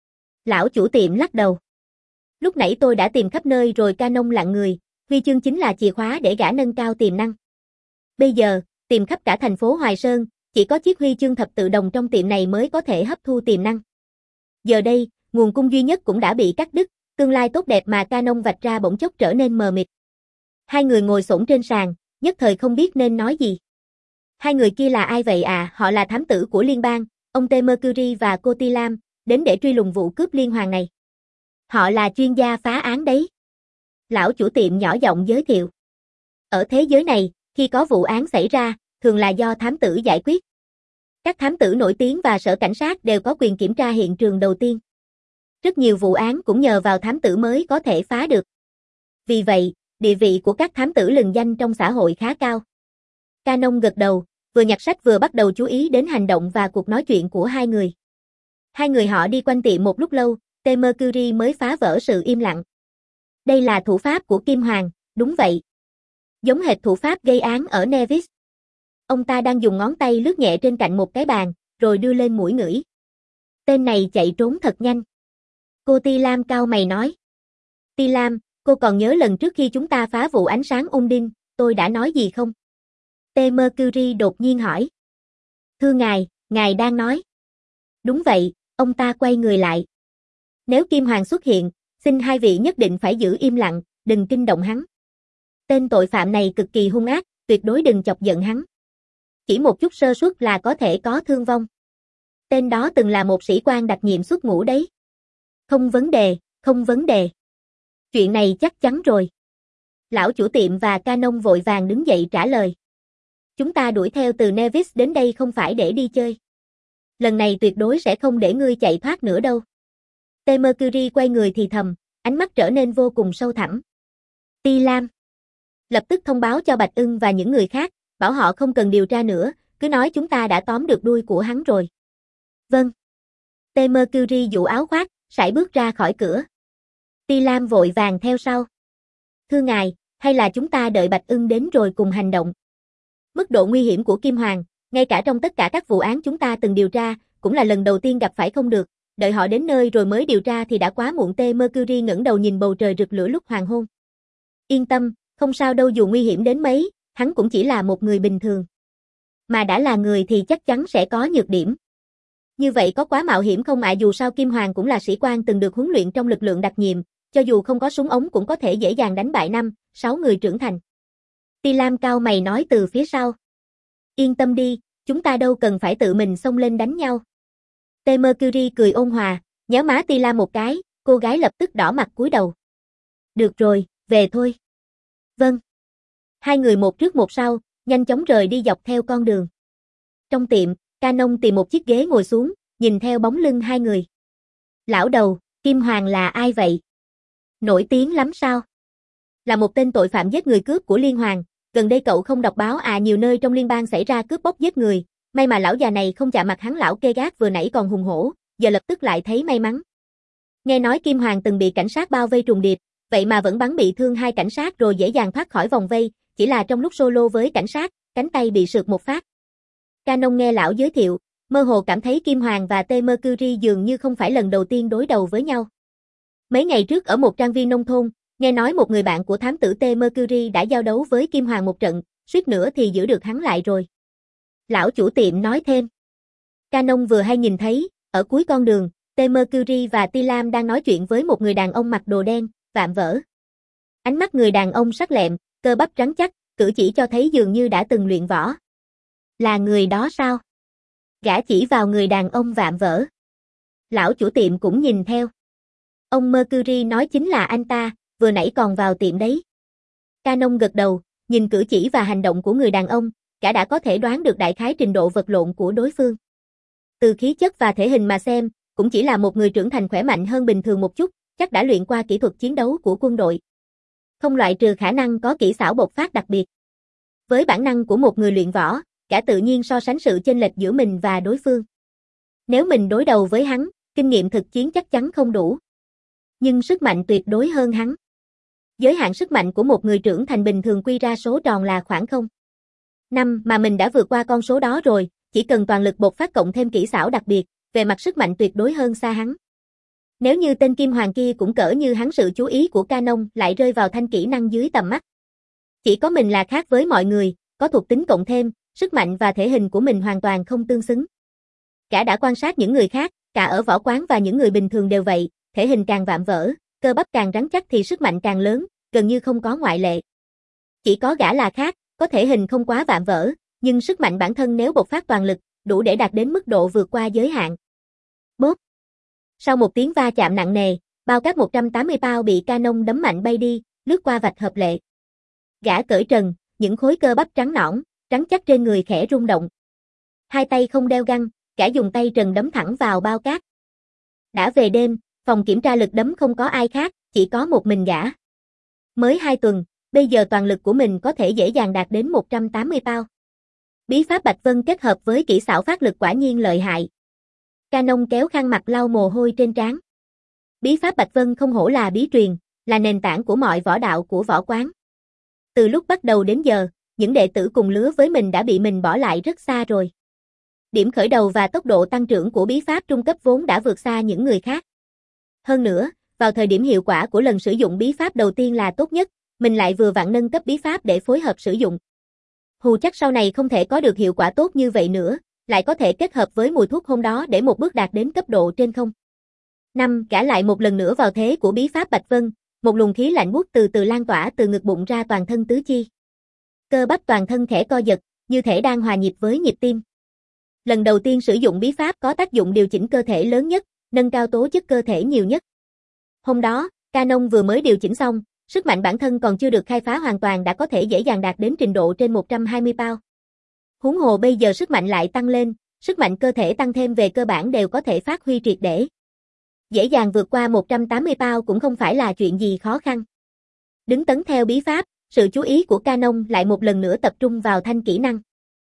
Lão chủ tiệm lắc đầu. Lúc nãy tôi đã tìm khắp nơi rồi. Canon lặng người, huy chương chính là chìa khóa để gã nâng cao tiềm năng. Bây giờ, tìm khắp cả thành phố Hoài Sơn, chỉ có chiếc huy chương thập tự đồng trong tiệm này mới có thể hấp thu tiềm năng. Giờ đây, nguồn cung duy nhất cũng đã bị cắt đứt, tương lai tốt đẹp mà Canon vạch ra bỗng chốc trở nên mờ mịt. Hai người ngồi xổm trên sàn, nhất thời không biết nên nói gì. Hai người kia là ai vậy à? Họ là thám tử của liên bang, ông T. Mercury và cô Ti Lam, đến để truy lùng vụ cướp liên hoàn này. Họ là chuyên gia phá án đấy. Lão chủ tiệm nhỏ giọng giới thiệu. Ở thế giới này, khi có vụ án xảy ra, thường là do thám tử giải quyết. Các thám tử nổi tiếng và sở cảnh sát đều có quyền kiểm tra hiện trường đầu tiên. Rất nhiều vụ án cũng nhờ vào thám tử mới có thể phá được. Vì vậy, địa vị của các thám tử lừng danh trong xã hội khá cao. Canon gật đầu, vừa nhặt sách vừa bắt đầu chú ý đến hành động và cuộc nói chuyện của hai người. Hai người họ đi quanh tiệm một lúc lâu, T. Mercury mới phá vỡ sự im lặng. Đây là thủ pháp của Kim Hoàng, đúng vậy. Giống hệt thủ pháp gây án ở Nevis. Ông ta đang dùng ngón tay lướt nhẹ trên cạnh một cái bàn, rồi đưa lên mũi ngửi. Tên này chạy trốn thật nhanh. Cô Ti Lam cau mày nói. Ti Lam, cô còn nhớ lần trước khi chúng ta phá vụ ánh sáng Undine, tôi đã nói gì không? T. Mercury đột nhiên hỏi. Thưa ngài, ngài đang nói. Đúng vậy, ông ta quay người lại. Nếu Kim Hoàng xuất hiện, xin hai vị nhất định phải giữ im lặng, đừng kinh động hắn. Tên tội phạm này cực kỳ hung ác, tuyệt đối đừng chọc giận hắn. Chỉ một chút sơ suất là có thể có thương vong. Tên đó từng là một sĩ quan đặc nhiệm xuất ngũ đấy. Không vấn đề, không vấn đề. Chuyện này chắc chắn rồi. Lão chủ tiệm và Canon vội vàng đứng dậy trả lời. Chúng ta đuổi theo từ Nevis đến đây không phải để đi chơi. Lần này tuyệt đối sẽ không để ngươi chạy thoát nữa đâu. T. Mercury quay người thì thầm, ánh mắt trở nên vô cùng sâu thẳm. Ti Lam. Lập tức thông báo cho Bạch Ưng và những người khác, bảo họ không cần điều tra nữa, cứ nói chúng ta đã tóm được đuôi của hắn rồi. Vâng. T. Mercury dụ áo khoác, sải bước ra khỏi cửa. Ti Lam vội vàng theo sau. Thưa ngài, hay là chúng ta đợi Bạch Ưng đến rồi cùng hành động. Mức độ nguy hiểm của Kim Hoàng, ngay cả trong tất cả các vụ án chúng ta từng điều tra, cũng là lần đầu tiên gặp phải không được, đợi họ đến nơi rồi mới điều tra thì đã quá muộn. T. Mercury ngẩng đầu nhìn bầu trời rực lửa lúc hoàng hôn. Yên tâm, không sao đâu, dù nguy hiểm đến mấy, hắn cũng chỉ là một người bình thường. Mà đã là người thì chắc chắn sẽ có nhược điểm. Như vậy có quá mạo hiểm không ạ? À? Dù sao Kim Hoàng cũng là sĩ quan từng được huấn luyện trong lực lượng đặc nhiệm, cho dù không có súng ống cũng có thể dễ dàng đánh bại năm, sáu người trưởng thành. Ti Lam cau mày nói từ phía sau. Yên tâm đi, chúng ta đâu cần phải tự mình xông lên đánh nhau. T. Mercury cười ôn hòa, nhéo má Ti Lam một cái, cô gái lập tức đỏ mặt cúi đầu. Được rồi, về thôi. Vâng. Hai người một trước một sau, nhanh chóng rời đi dọc theo con đường. Trong tiệm, Canon tìm một chiếc ghế ngồi xuống, nhìn theo bóng lưng hai người. Lão đầu, Kim Hoàng là ai vậy? Nổi tiếng lắm sao? Là một tên tội phạm giết người cướp của liên hoàng, gần đây cậu không đọc báo à? Nhiều nơi trong liên bang xảy ra cướp bóc giết người, may mà lão già này không chạm mặt hắn. Lão kê gác vừa nãy còn hùng hổ, giờ lập tức lại thấy may mắn. Nghe nói Kim Hoàng từng bị cảnh sát bao vây trùng điệp, vậy mà vẫn bắn bị thương hai cảnh sát rồi dễ dàng thoát khỏi vòng vây, chỉ là trong lúc solo với cảnh sát, cánh tay bị sượt một phát. Canon nghe lão giới thiệu, mơ hồ cảm thấy Kim Hoàng và T. Mercury dường như không phải lần đầu tiên đối đầu với nhau. Mấy ngày trước ở một trang viên nông thôn, nghe nói một người bạn của thám tử T. Mercury đã giao đấu với Kim Hoàng một trận, suýt nữa thì giữ được hắn lại rồi. Lão chủ tiệm nói thêm. Canon vừa hay nhìn thấy, ở cuối con đường, T. Mercury và Ti Lam đang nói chuyện với một người đàn ông mặc đồ đen, vạm vỡ. Ánh mắt người đàn ông sắc lẹm, cơ bắp rắn chắc, cử chỉ cho thấy dường như đã từng luyện võ. Là người đó sao? Gã chỉ vào người đàn ông vạm vỡ. Lão chủ tiệm cũng nhìn theo. Ông Mercury nói chính là anh ta, vừa nãy còn vào tiệm đấy. Canon gật đầu, nhìn cử chỉ và hành động của người đàn ông, cả đã có thể đoán được đại khái trình độ vật lộn của đối phương. Từ khí chất và thể hình mà xem, cũng chỉ là một người trưởng thành khỏe mạnh hơn bình thường một chút, chắc đã luyện qua kỹ thuật chiến đấu của quân đội. Không loại trừ khả năng có kỹ xảo bộc phát đặc biệt. Với bản năng của một người luyện võ, cả tự nhiên so sánh sự chênh lệch giữa mình và đối phương. Nếu mình đối đầu với hắn, kinh nghiệm thực chiến chắc chắn không đủ. Nhưng sức mạnh tuyệt đối hơn hắn. Giới hạn sức mạnh của một người trưởng thành bình thường quy ra số tròn là khoảng không. năm mà mình đã vượt qua con số đó rồi, chỉ cần toàn lực bộc phát cộng thêm kỹ xảo đặc biệt, về mặt sức mạnh tuyệt đối hơn xa hắn. Nếu như tên Kim Hoàng kia cũng cỡ như hắn, sự chú ý của Canon lại rơi vào thanh kỹ năng dưới tầm mắt. Chỉ có mình là khác với mọi người, có thuộc tính cộng thêm, sức mạnh và thể hình của mình hoàn toàn không tương xứng. Cả đã quan sát những người khác, cả ở võ quán và những người bình thường đều vậy, thể hình càng vạm vỡ, cơ bắp càng rắn chắc thì sức mạnh càng lớn, gần như không có ngoại lệ. Chỉ có gã là khác, có thể hình không quá vạm vỡ, nhưng sức mạnh bản thân nếu bộc phát toàn lực, đủ để đạt đến mức độ vượt qua giới hạn. Bốp. Sau một tiếng va chạm nặng nề, bao cát một trăm tám mươi pound bị Canon đấm mạnh bay đi, lướt qua vạch hợp lệ. Gã cởi trần, những khối cơ bắp trắng nõn, trắng chắc trên người khẽ rung động. Hai tay không đeo găng, gã dùng tay trần đấm thẳng vào bao cát. Đã về đêm, phòng kiểm tra lực đấm không có ai khác, chỉ có một mình gã. Mới hai tuần, bây giờ toàn lực của mình có thể dễ dàng đạt đến một trăm tám mươi pound. Bí pháp Bạch Vân kết hợp với kỹ xảo phát lực quả nhiên lợi hại. Canon kéo khăn mặt lau mồ hôi trên trán. Bí pháp Bạch Vân không hổ là bí truyền, là nền tảng của mọi võ đạo của võ quán. Từ lúc bắt đầu đến giờ, những đệ tử cùng lứa với mình đã bị mình bỏ lại rất xa rồi. Điểm khởi đầu và tốc độ tăng trưởng của bí pháp trung cấp vốn đã vượt xa những người khác. Hơn nữa, vào thời điểm hiệu quả của lần sử dụng bí pháp đầu tiên là tốt nhất, mình lại vừa vặn nâng cấp bí pháp để phối hợp sử dụng. Hù chắc sau này không thể có được hiệu quả tốt như vậy nữa, lại có thể kết hợp với mùi thuốc hôm đó để một bước đạt đến cấp độ trên không. năm Gã lại một lần nữa vào thế của bí pháp Bạch Vân, một luồng khí lạnh buốt từ từ lan tỏa từ ngực bụng ra toàn thân tứ chi. Cơ bắp toàn thân khẽ co giật, như thể đang hòa nhịp với nhịp tim. Lần đầu tiên sử dụng bí pháp có tác dụng điều chỉnh cơ thể lớn nhất, nâng cao tố chất cơ thể nhiều nhất. Hôm đó, Canon vừa mới điều chỉnh xong, sức mạnh bản thân còn chưa được khai phá hoàn toàn đã có thể dễ dàng đạt đến trình độ trên một trăm hai mươi pound. Huống hồ bây giờ sức mạnh lại tăng lên, sức mạnh cơ thể tăng thêm về cơ bản đều có thể phát huy triệt để. Dễ dàng vượt qua một trăm tám mươi pound cũng không phải là chuyện gì khó khăn. Đứng tấn theo bí pháp, sự chú ý của Canon lại một lần nữa tập trung vào thanh kỹ năng.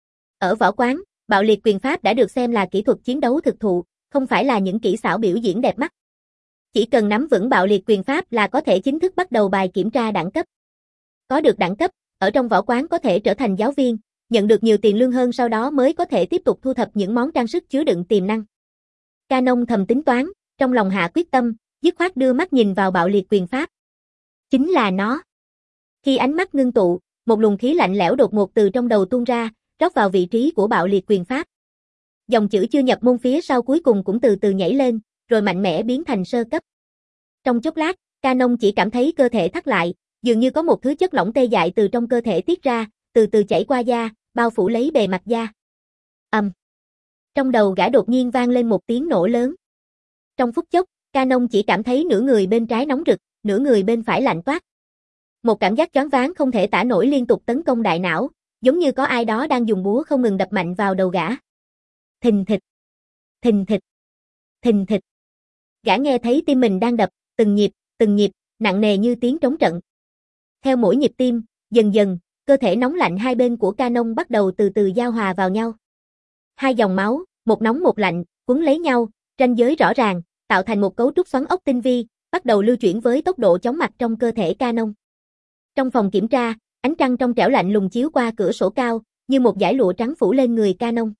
Ở võ quán, bạo liệt quyền pháp đã được xem là kỹ thuật chiến đấu thực thụ, không phải là những kỹ xảo biểu diễn đẹp mắt. Chỉ cần nắm vững bạo liệt quyền pháp là có thể chính thức bắt đầu bài kiểm tra đẳng cấp. Có được đẳng cấp, ở trong võ quán có thể trở thành giáo viên, nhận được nhiều tiền lương hơn, sau đó mới có thể tiếp tục thu thập những món trang sức chứa đựng tiềm năng. Canon thầm tính toán, trong lòng hạ quyết tâm, dứt khoát đưa mắt nhìn vào bạo liệt quyền pháp. Chính là nó. Khi ánh mắt ngưng tụ, một luồng khí lạnh lẽo đột ngột từ trong đầu tuôn ra, rót vào vị trí của bạo liệt quyền pháp. Dòng chữ chưa nhập môn phía sau cuối cùng cũng từ từ nhảy lên, rồi mạnh mẽ biến thành sơ cấp. Trong chốc lát, Canon chỉ cảm thấy cơ thể thắt lại, dường như có một thứ chất lỏng tê dại từ trong cơ thể tiết ra, từ từ chảy qua da, bao phủ lấy bề mặt da. Ầm. Um. Trong đầu gã đột nhiên vang lên một tiếng nổ lớn. Trong phút chốc, Canon chỉ cảm thấy nửa người bên trái nóng rực, nửa người bên phải lạnh toát. Một cảm giác choáng váng không thể tả nổi liên tục tấn công đại não, giống như có ai đó đang dùng búa không ngừng đập mạnh vào đầu gã. Thình thịch, thình thịch, thình thịch. Gã nghe thấy tim mình đang đập, từng nhịp, từng nhịp, nặng nề như tiếng trống trận. Theo mỗi nhịp tim, dần dần, cơ thể nóng lạnh hai bên của Canon bắt đầu từ từ giao hòa vào nhau. Hai dòng máu, một nóng một lạnh, quấn lấy nhau, ranh giới rõ ràng, tạo thành một cấu trúc xoắn ốc tinh vi, bắt đầu lưu chuyển với tốc độ chóng mặt trong cơ thể Canon. Trong phòng kiểm tra, ánh trăng trong trẻo lạnh lùng chiếu qua cửa sổ cao, như một dải lụa trắng phủ lên người Canon.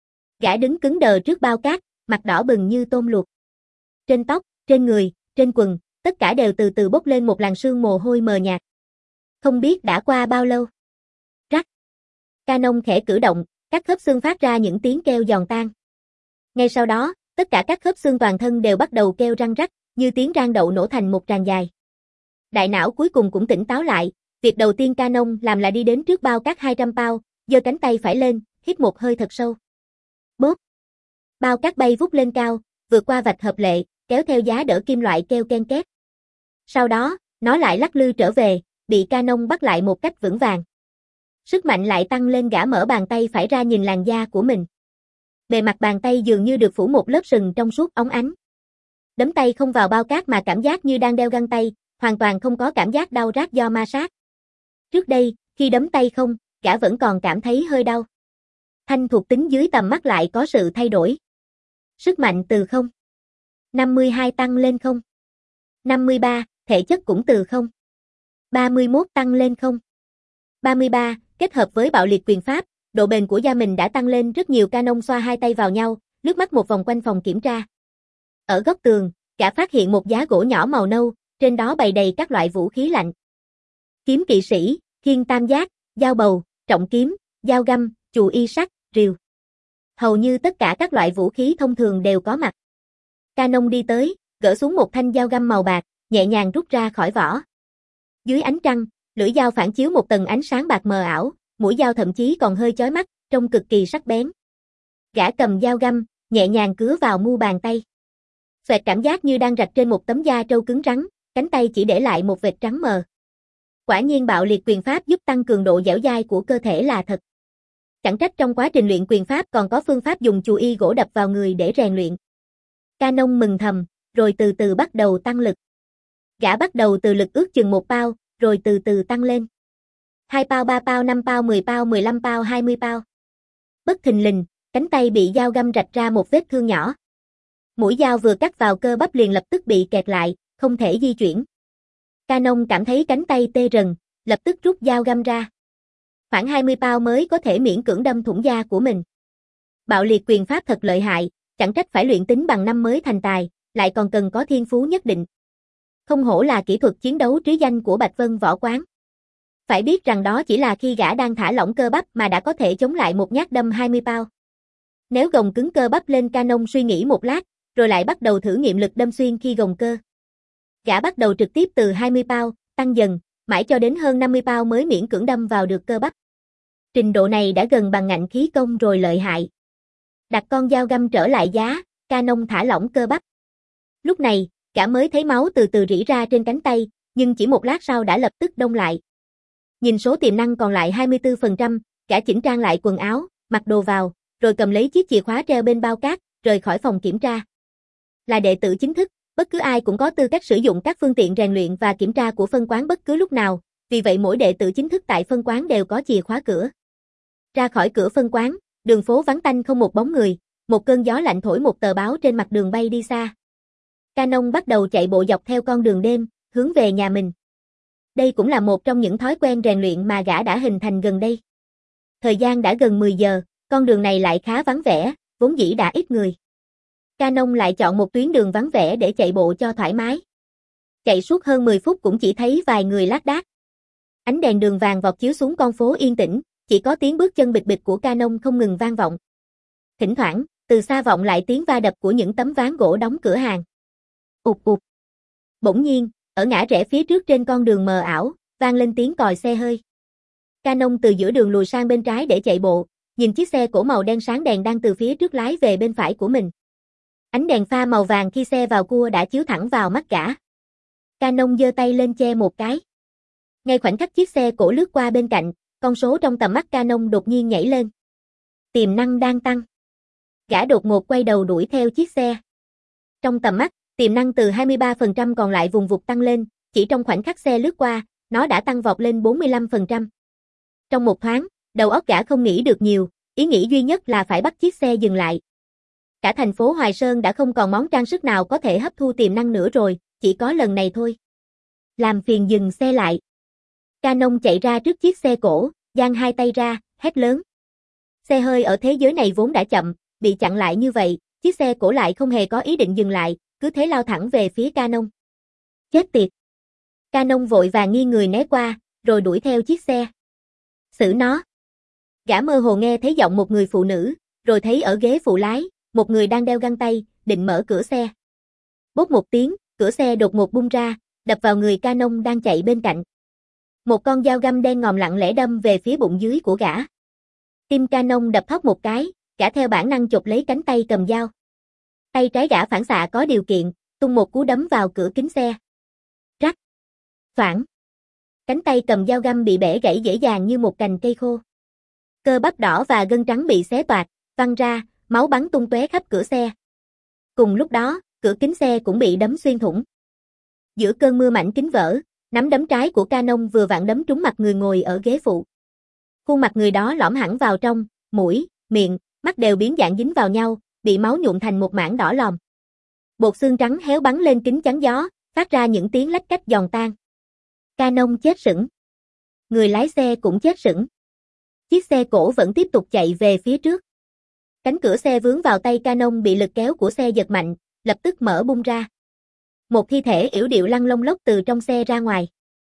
Gã đứng cứng đờ trước bao cát, mặt đỏ bừng như tôm luộc. Trên tóc, trên người, trên quần, tất cả đều từ từ bốc lên một làn sương mồ hôi mờ nhạt. Không biết đã qua bao lâu. Rắc. Canon khẽ cử động, các khớp xương phát ra những tiếng kêu giòn tan. Ngay sau đó, tất cả các khớp xương toàn thân đều bắt đầu kêu răng rắc, như tiếng rang đậu nổ thành một tràng dài. Đại não cuối cùng cũng tỉnh táo lại, việc đầu tiên Canon làm là đi đến trước bao cát hai trăm pound, giơ cánh tay phải lên, hít một hơi thật sâu. Bốp. Bao cát bay vút lên cao, vượt qua vạch hợp lệ, kéo theo giá đỡ kim loại kêu ken két. Sau đó, nó lại lắc lư trở về, bị Canon bắt lại một cách vững vàng. Sức mạnh lại tăng lên, gã mở bàn tay phải ra nhìn làn da của mình. Bề mặt bàn tay dường như được phủ một lớp sừng trong suốt óng ánh. Đấm tay không vào bao cát mà cảm giác như đang đeo găng tay, hoàn toàn không có cảm giác đau rát do ma sát. Trước đây, khi đấm tay không, gã vẫn còn cảm thấy hơi đau. Thanh thuộc tính dưới tầm mắt lại có sự thay đổi. Sức mạnh từ không năm mươi hai tăng lên không năm mươi ba, thể chất cũng từ không ba mươi mốt tăng lên không ba mươi ba, kết hợp với bạo liệt quyền pháp, độ bền của da mình đã tăng lên rất nhiều. Canon xoa hai tay vào nhau, lướt mắt một vòng quanh phòng kiểm tra. Ở góc tường, gã phát hiện một giá gỗ nhỏ màu nâu, trên đó bày đầy các loại vũ khí lạnh. Kiếm kỵ sĩ, thiên tam giác, dao bầu, trọng kiếm, dao găm, chù y sắt, rìu. Hầu như tất cả các loại vũ khí thông thường đều có mặt. Canon đi tới, gỡ xuống một thanh dao găm màu bạc, nhẹ nhàng rút ra khỏi vỏ. Dưới ánh trăng, lưỡi dao phản chiếu một tầng ánh sáng bạc mờ ảo, mũi dao thậm chí còn hơi chói mắt, trông cực kỳ sắc bén. Gã cầm dao găm, nhẹ nhàng cứa vào mu bàn tay. Xoẹt, cảm giác như đang rạch trên một tấm da trâu cứng rắn, cánh tay chỉ để lại một vệt trắng mờ. Quả nhiên bạo liệt quyền pháp giúp tăng cường độ dẻo dai của cơ thể là thật. Chẳng trách trong quá trình luyện quyền pháp còn có phương pháp dùng chù y gỗ đập vào người để rèn luyện. Canon mừng thầm, rồi từ từ bắt đầu tăng lực. Gã bắt đầu từ lực ước chừng một pao, rồi từ từ tăng lên. hai pao, ba pao, năm pao, mười pao, mười lăm pao, hai mươi pao. Bất thình lình, cánh tay bị dao găm rạch ra một vết thương nhỏ. Mũi dao vừa cắt vào cơ bắp liền lập tức bị kẹt lại, không thể di chuyển. Canon cảm thấy cánh tay tê rần, lập tức rút dao găm ra. Khoảng hai mươi pao mới có thể miễn cưỡng đâm thủng da của mình. Bạo liệt quyền pháp thật lợi hại, chẳng trách phải luyện tính bằng năm mới thành tài, lại còn cần có thiên phú nhất định. Không hổ là kỹ thuật chiến đấu trứ danh của Bạch Vân Võ Quán. Phải biết rằng đó chỉ là khi gã đang thả lỏng cơ bắp mà đã có thể chống lại một nhát đâm hai mươi pao. Nếu gồng cứng cơ bắp lên, Canon suy nghĩ một lát, rồi lại bắt đầu thử nghiệm lực đâm xuyên khi gồng cơ. Gã bắt đầu trực tiếp từ hai mươi pao, tăng dần, mãi cho đến hơn năm mươi pao mới miễn cưỡng đâm vào được cơ bắp. Trình độ này đã gần bằng ngạnh khí công rồi, lợi hại. Đặt con dao găm trở lại giá, Canon thả lỏng cơ bắp. Lúc này, gã mới thấy máu từ từ rỉ ra trên cánh tay, nhưng chỉ một lát sau đã lập tức đông lại. Nhìn số tiềm năng còn lại hai mươi tư phần trăm, gã chỉnh trang lại quần áo, mặc đồ vào, rồi cầm lấy chiếc chìa khóa treo bên bao cát, rời khỏi phòng kiểm tra. Là đệ tử chính thức, bất cứ ai cũng có tư cách sử dụng các phương tiện rèn luyện và kiểm tra của phân quán bất cứ lúc nào, vì vậy mỗi đệ tử chính thức tại phân quán đều có chìa khóa cửa. Ra khỏi cửa phân quán, đường phố vắng tanh không một bóng người, một cơn gió lạnh thổi một tờ báo trên mặt đường bay đi xa. Canon bắt đầu chạy bộ dọc theo con đường đêm, hướng về nhà mình. Đây cũng là một trong những thói quen rèn luyện mà gã đã hình thành gần đây. Thời gian đã gần mười giờ, con đường này lại khá vắng vẻ, vốn dĩ đã ít người. Canon lại chọn một tuyến đường vắng vẻ để chạy bộ cho thoải mái. Chạy suốt hơn mười phút cũng chỉ thấy vài người lác đác. Ánh đèn đường vàng vọt chiếu xuống con phố yên tĩnh, chỉ có tiếng bước chân bịch bịch của Canon không ngừng vang vọng. Thỉnh thoảng, từ xa vọng lại tiếng va đập của những tấm ván gỗ đóng cửa hàng. Ụp ụp. Bỗng nhiên, ở ngã rẽ phía trước trên con đường mờ ảo, vang lên tiếng còi xe hơi. Canon từ giữa đường lùi sang bên trái để chạy bộ, nhìn chiếc xe cổ màu đen sáng đèn đang từ phía trước lái về bên phải của mình. Ánh đèn pha màu vàng khi xe vào cua đã chiếu thẳng vào mắt gã. Canon giơ tay lên che một cái. Ngay khoảnh khắc chiếc xe cổ lướt qua bên cạnh, con số trong tầm mắt Canon đột nhiên nhảy lên. Tiềm năng đang tăng. Gã đột ngột quay đầu đuổi theo chiếc xe. Trong tầm mắt, tiềm năng từ hai mươi ba phần trăm còn lại vùng vụt tăng lên, chỉ trong khoảnh khắc xe lướt qua, nó đã tăng vọt lên bốn mươi lăm phần trăm. Trong một thoáng, đầu óc gã không nghĩ được nhiều, ý nghĩ duy nhất là phải bắt chiếc xe dừng lại. Cả thành phố Hoài Sơn đã không còn món trang sức nào có thể hấp thu tiềm năng nữa rồi, chỉ có lần này thôi. Làm phiền dừng xe lại. Canon chạy ra trước chiếc xe cổ, giang hai tay ra, hét lớn. Xe hơi ở thế giới này vốn đã chậm, bị chặn lại như vậy, chiếc xe cổ lại không hề có ý định dừng lại, cứ thế lao thẳng về phía Canon. Chết tiệt. Canon vội vàng nghiêng người né qua, rồi đuổi theo chiếc xe. Xử nó. Gã mơ hồ nghe thấy giọng một người phụ nữ, rồi thấy ở ghế phụ lái, một người đang đeo găng tay, định mở cửa xe. Bốp một tiếng, cửa xe đột ngột bung ra, đập vào người Canon đang chạy bên cạnh. Một con dao găm đen ngòm lặng lẽ đâm về phía bụng dưới của gã. Tim Canon đập thót một cái, gã theo bản năng chộp lấy cánh tay cầm dao. Tay trái gã phản xạ có điều kiện, tung một cú đấm vào cửa kính xe. Rắc. Thoảng. Cánh tay cầm dao găm bị bẻ gãy dễ dàng như một cành cây khô. Cơ bắp đỏ và gân trắng bị xé toạc, văng ra, máu bắn tung tóe khắp cửa xe. Cùng lúc đó, cửa kính xe cũng bị đấm xuyên thủng. Giữa cơn mưa mảnh kính vỡ, nắm đấm trái của Canon vừa vặn đấm trúng mặt người ngồi ở ghế phụ. Khuôn mặt người đó lõm hẳn vào trong, mũi, miệng, mắt đều biến dạng dính vào nhau, bị máu nhuộm thành một mảng đỏ lòm. Bột xương trắng héo bắn lên kính chắn gió, phát ra những tiếng lách cách giòn tan. Canon chết sững. Người lái xe cũng chết sững. Chiếc xe cổ vẫn tiếp tục chạy về phía trước. Cánh cửa xe vướng vào tay Canon bị lực kéo của xe giật mạnh, lập tức mở bung ra. Một thi thể yểu điệu lăn lông lốc từ trong xe ra ngoài.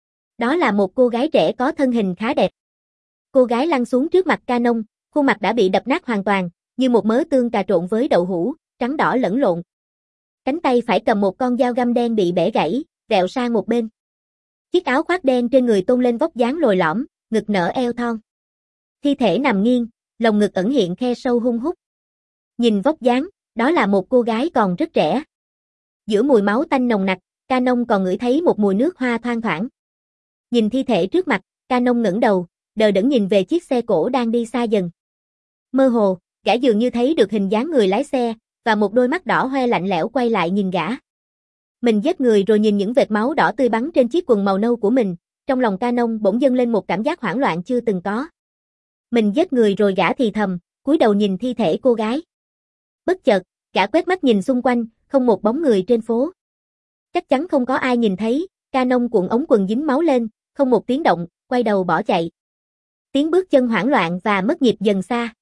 Đó là một cô gái trẻ có thân hình khá đẹp. Cô gái lăn xuống trước mặt Canon, khuôn mặt đã bị đập nát hoàn toàn, như một mớ tương cà trộn với đậu hũ, trắng đỏ lẫn lộn. Cánh tay phải cầm một con dao găm đen bị bẻ gãy, vẹo sang một bên. Chiếc áo khoác đen trên người tôn lên vóc dáng lồi lõm, ngực nở eo thon. Thi thể nằm nghiêng, lồng ngực ẩn hiện khe sâu hun hút. Nhìn vóc dáng, đó là một cô gái còn rất trẻ. Giữa mùi máu tanh nồng nặc, Canon còn ngửi thấy một mùi nước hoa thoang thoảng. Nhìn thi thể trước mặt, Canon ngẩng đầu, đờ đẫn nhìn về chiếc xe cổ đang đi xa dần. Mơ hồ, gã dường như thấy được hình dáng người lái xe, và một đôi mắt đỏ hoe lạnh lẽo quay lại nhìn gã. Mình giết người rồi nhìn những vệt máu đỏ tươi bắn trên chiếc quần màu nâu của mình, trong lòng Canon bỗng dâng lên một cảm giác hoảng loạn chưa từng có. Mình giết người rồi, gã thì thầm, cúi đầu nhìn thi thể cô gái. Bất chợt, gã quét mắt nhìn xung quanh, không một bóng người trên phố. Chắc chắn không có ai nhìn thấy, Canon cuộn ống quần dính máu lên, không một tiếng động, quay đầu bỏ chạy. Tiếng bước chân hoảng loạn và mất nhịp dần xa.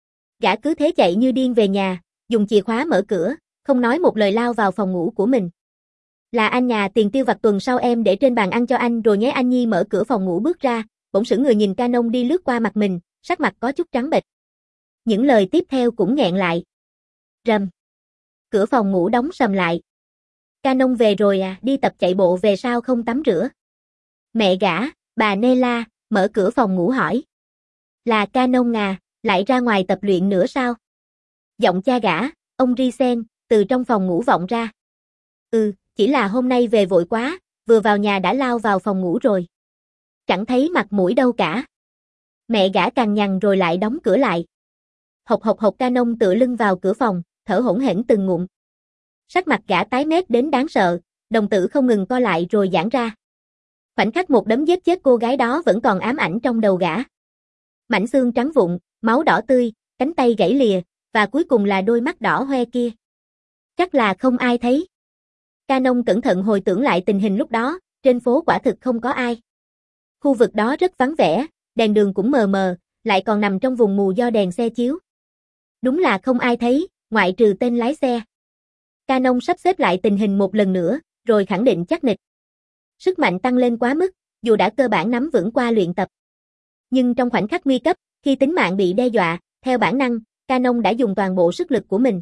Gã cứ thế chạy như điên về nhà, dùng chìa khóa mở cửa, không nói một lời lao vào phòng ngủ của mình. Là anh nhà, tiền tiêu vặt tuần sau em để trên bàn ăn cho anh rồi nhé. Anh Nhi mở cửa phòng ngủ bước ra, bỗng sững người nhìn Canon đi lướt qua mặt mình, sắc mặt có chút trắng bệch. Những lời tiếp theo cũng nghẹn lại. Rầm. Cửa phòng ngủ đóng sầm lại. Canon về rồi à, đi tập chạy bộ về sao không tắm rửa? Mẹ gã, bà Nela, mở cửa phòng ngủ hỏi. Là Canon à, lại ra ngoài tập luyện nữa sao? Giọng cha gã, ông Risen, từ trong phòng ngủ vọng ra. Ừ, chỉ là hôm nay về vội quá, vừa vào nhà đã lao vào phòng ngủ rồi. Chẳng thấy mặt mũi đâu cả. Mẹ gã cằn nhằn rồi lại đóng cửa lại. Hộc hộc hộc. Canon tựa lưng vào cửa phòng, thở hổn hển từng ngụm. Sắc mặt gã tái mét đến đáng sợ, đồng tử không ngừng co lại rồi giãn ra. Khoảnh khắc một đấm giết chết cô gái đó vẫn còn ám ảnh trong đầu gã. Mảnh xương trắng vụn, máu đỏ tươi, cánh tay gãy lìa, và cuối cùng là đôi mắt đỏ hoe kia. Chắc là không ai thấy. Canon cẩn thận hồi tưởng lại tình hình lúc đó, trên phố quả thực không có ai. Khu vực đó rất vắng vẻ, đèn đường cũng mờ mờ, lại còn nằm trong vùng mù do đèn xe chiếu. Đúng là không ai thấy, ngoại trừ tên lái xe. Canon sắp xếp lại tình hình một lần nữa, rồi khẳng định chắc nịch. Sức mạnh tăng lên quá mức, dù đã cơ bản nắm vững qua luyện tập. Nhưng trong khoảnh khắc nguy cấp, khi tính mạng bị đe dọa, theo bản năng, Canon đã dùng toàn bộ sức lực của mình.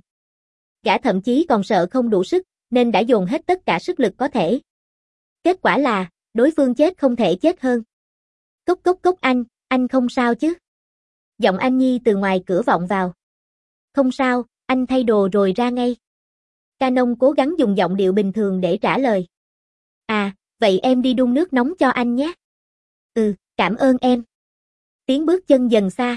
Gã thậm chí còn sợ không đủ sức, nên đã dồn hết tất cả sức lực có thể. Kết quả là, đối phương chết không thể chết hơn. Cốc cốc cốc. Anh, anh không sao chứ? Giọng anh Nhi từ ngoài cửa vọng vào. Không sao, anh thay đồ rồi ra ngay. Canon cố gắng dùng giọng điệu bình thường để trả lời. À, vậy em đi đun nước nóng cho anh nhé. Ừ, cảm ơn em. Tiếng bước chân dần xa.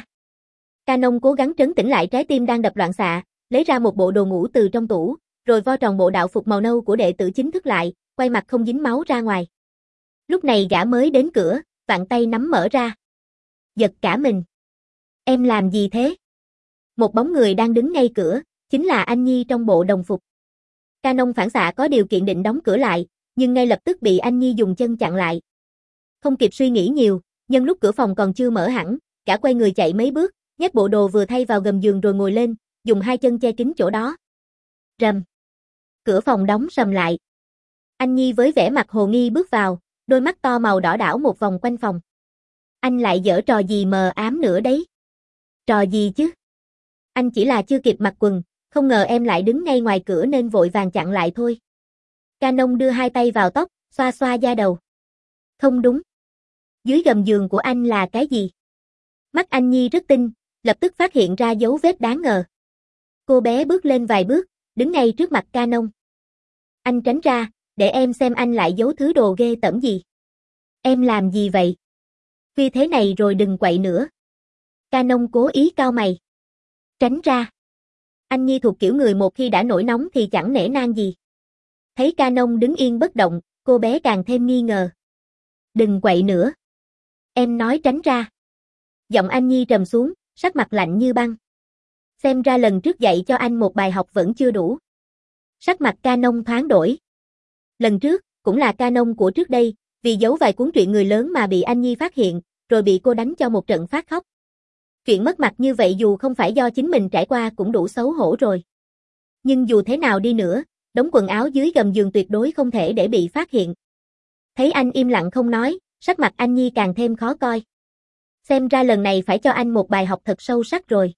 Canon cố gắng trấn tĩnh lại trái tim đang đập loạn xạ, lấy ra một bộ đồ ngủ từ trong tủ, rồi vo tròn bộ đạo phục màu nâu của đệ tử chính thức lại, quay mặt không dính máu ra ngoài. Lúc này gã mới đến cửa, vạn tay nắm mở ra. Giật cả mình. Em làm gì thế? Một bóng người đang đứng ngay cửa, chính là anh Nhi trong bộ đồng phục. Canon phản xạ có điều kiện định đóng cửa lại, nhưng ngay lập tức bị anh Nhi dùng chân chặn lại. Không kịp suy nghĩ nhiều, nhân lúc cửa phòng còn chưa mở hẳn, gã quay người chạy mấy bước, nhét bộ đồ vừa thay vào gầm giường rồi ngồi lên, dùng hai chân che kín chỗ đó. Rầm. Cửa phòng đóng sầm lại. Anh Nhi với vẻ mặt hồ nghi bước vào, đôi mắt to màu đỏ đảo một vòng quanh phòng. Anh lại giở trò gì mờ ám nữa đấy? Trò gì chứ? Anh chỉ là chưa kịp mặc quần, không ngờ em lại đứng ngay ngoài cửa nên vội vàng chặn lại thôi. Canon đưa hai tay vào tóc, xoa xoa da đầu. Không đúng. Dưới gầm giường của anh là cái gì? Mắt anh Nhi rất tinh, lập tức phát hiện ra dấu vết đáng ngờ. Cô bé bước lên vài bước, đứng ngay trước mặt Canon. Anh tránh ra, để em xem anh lại giấu thứ đồ ghê tởm gì. Em làm gì vậy? Vì thế này rồi đừng quậy nữa. Canon cố ý cau mày. Tránh ra. Anh Nhi thuộc kiểu người một khi đã nổi nóng thì chẳng nể nang gì. Thấy Canon đứng yên bất động, cô bé càng thêm nghi ngờ. Đừng quậy nữa. Em nói tránh ra. Giọng anh Nhi trầm xuống, sắc mặt lạnh như băng. Xem ra lần trước dạy cho anh một bài học vẫn chưa đủ. Sắc mặt Canon thoáng đổi. Lần trước, cũng là Canon của trước đây, vì giấu vài cuốn truyện người lớn mà bị anh Nhi phát hiện, rồi bị cô đánh cho một trận phát khóc. Chuyện mất mặt như vậy dù không phải do chính mình trải qua cũng đủ xấu hổ rồi. Nhưng dù thế nào đi nữa, đống quần áo dưới gầm giường tuyệt đối không thể để bị phát hiện. Thấy anh im lặng không nói, sắc mặt anh Nhi càng thêm khó coi. Xem ra lần này phải cho anh một bài học thật sâu sắc rồi.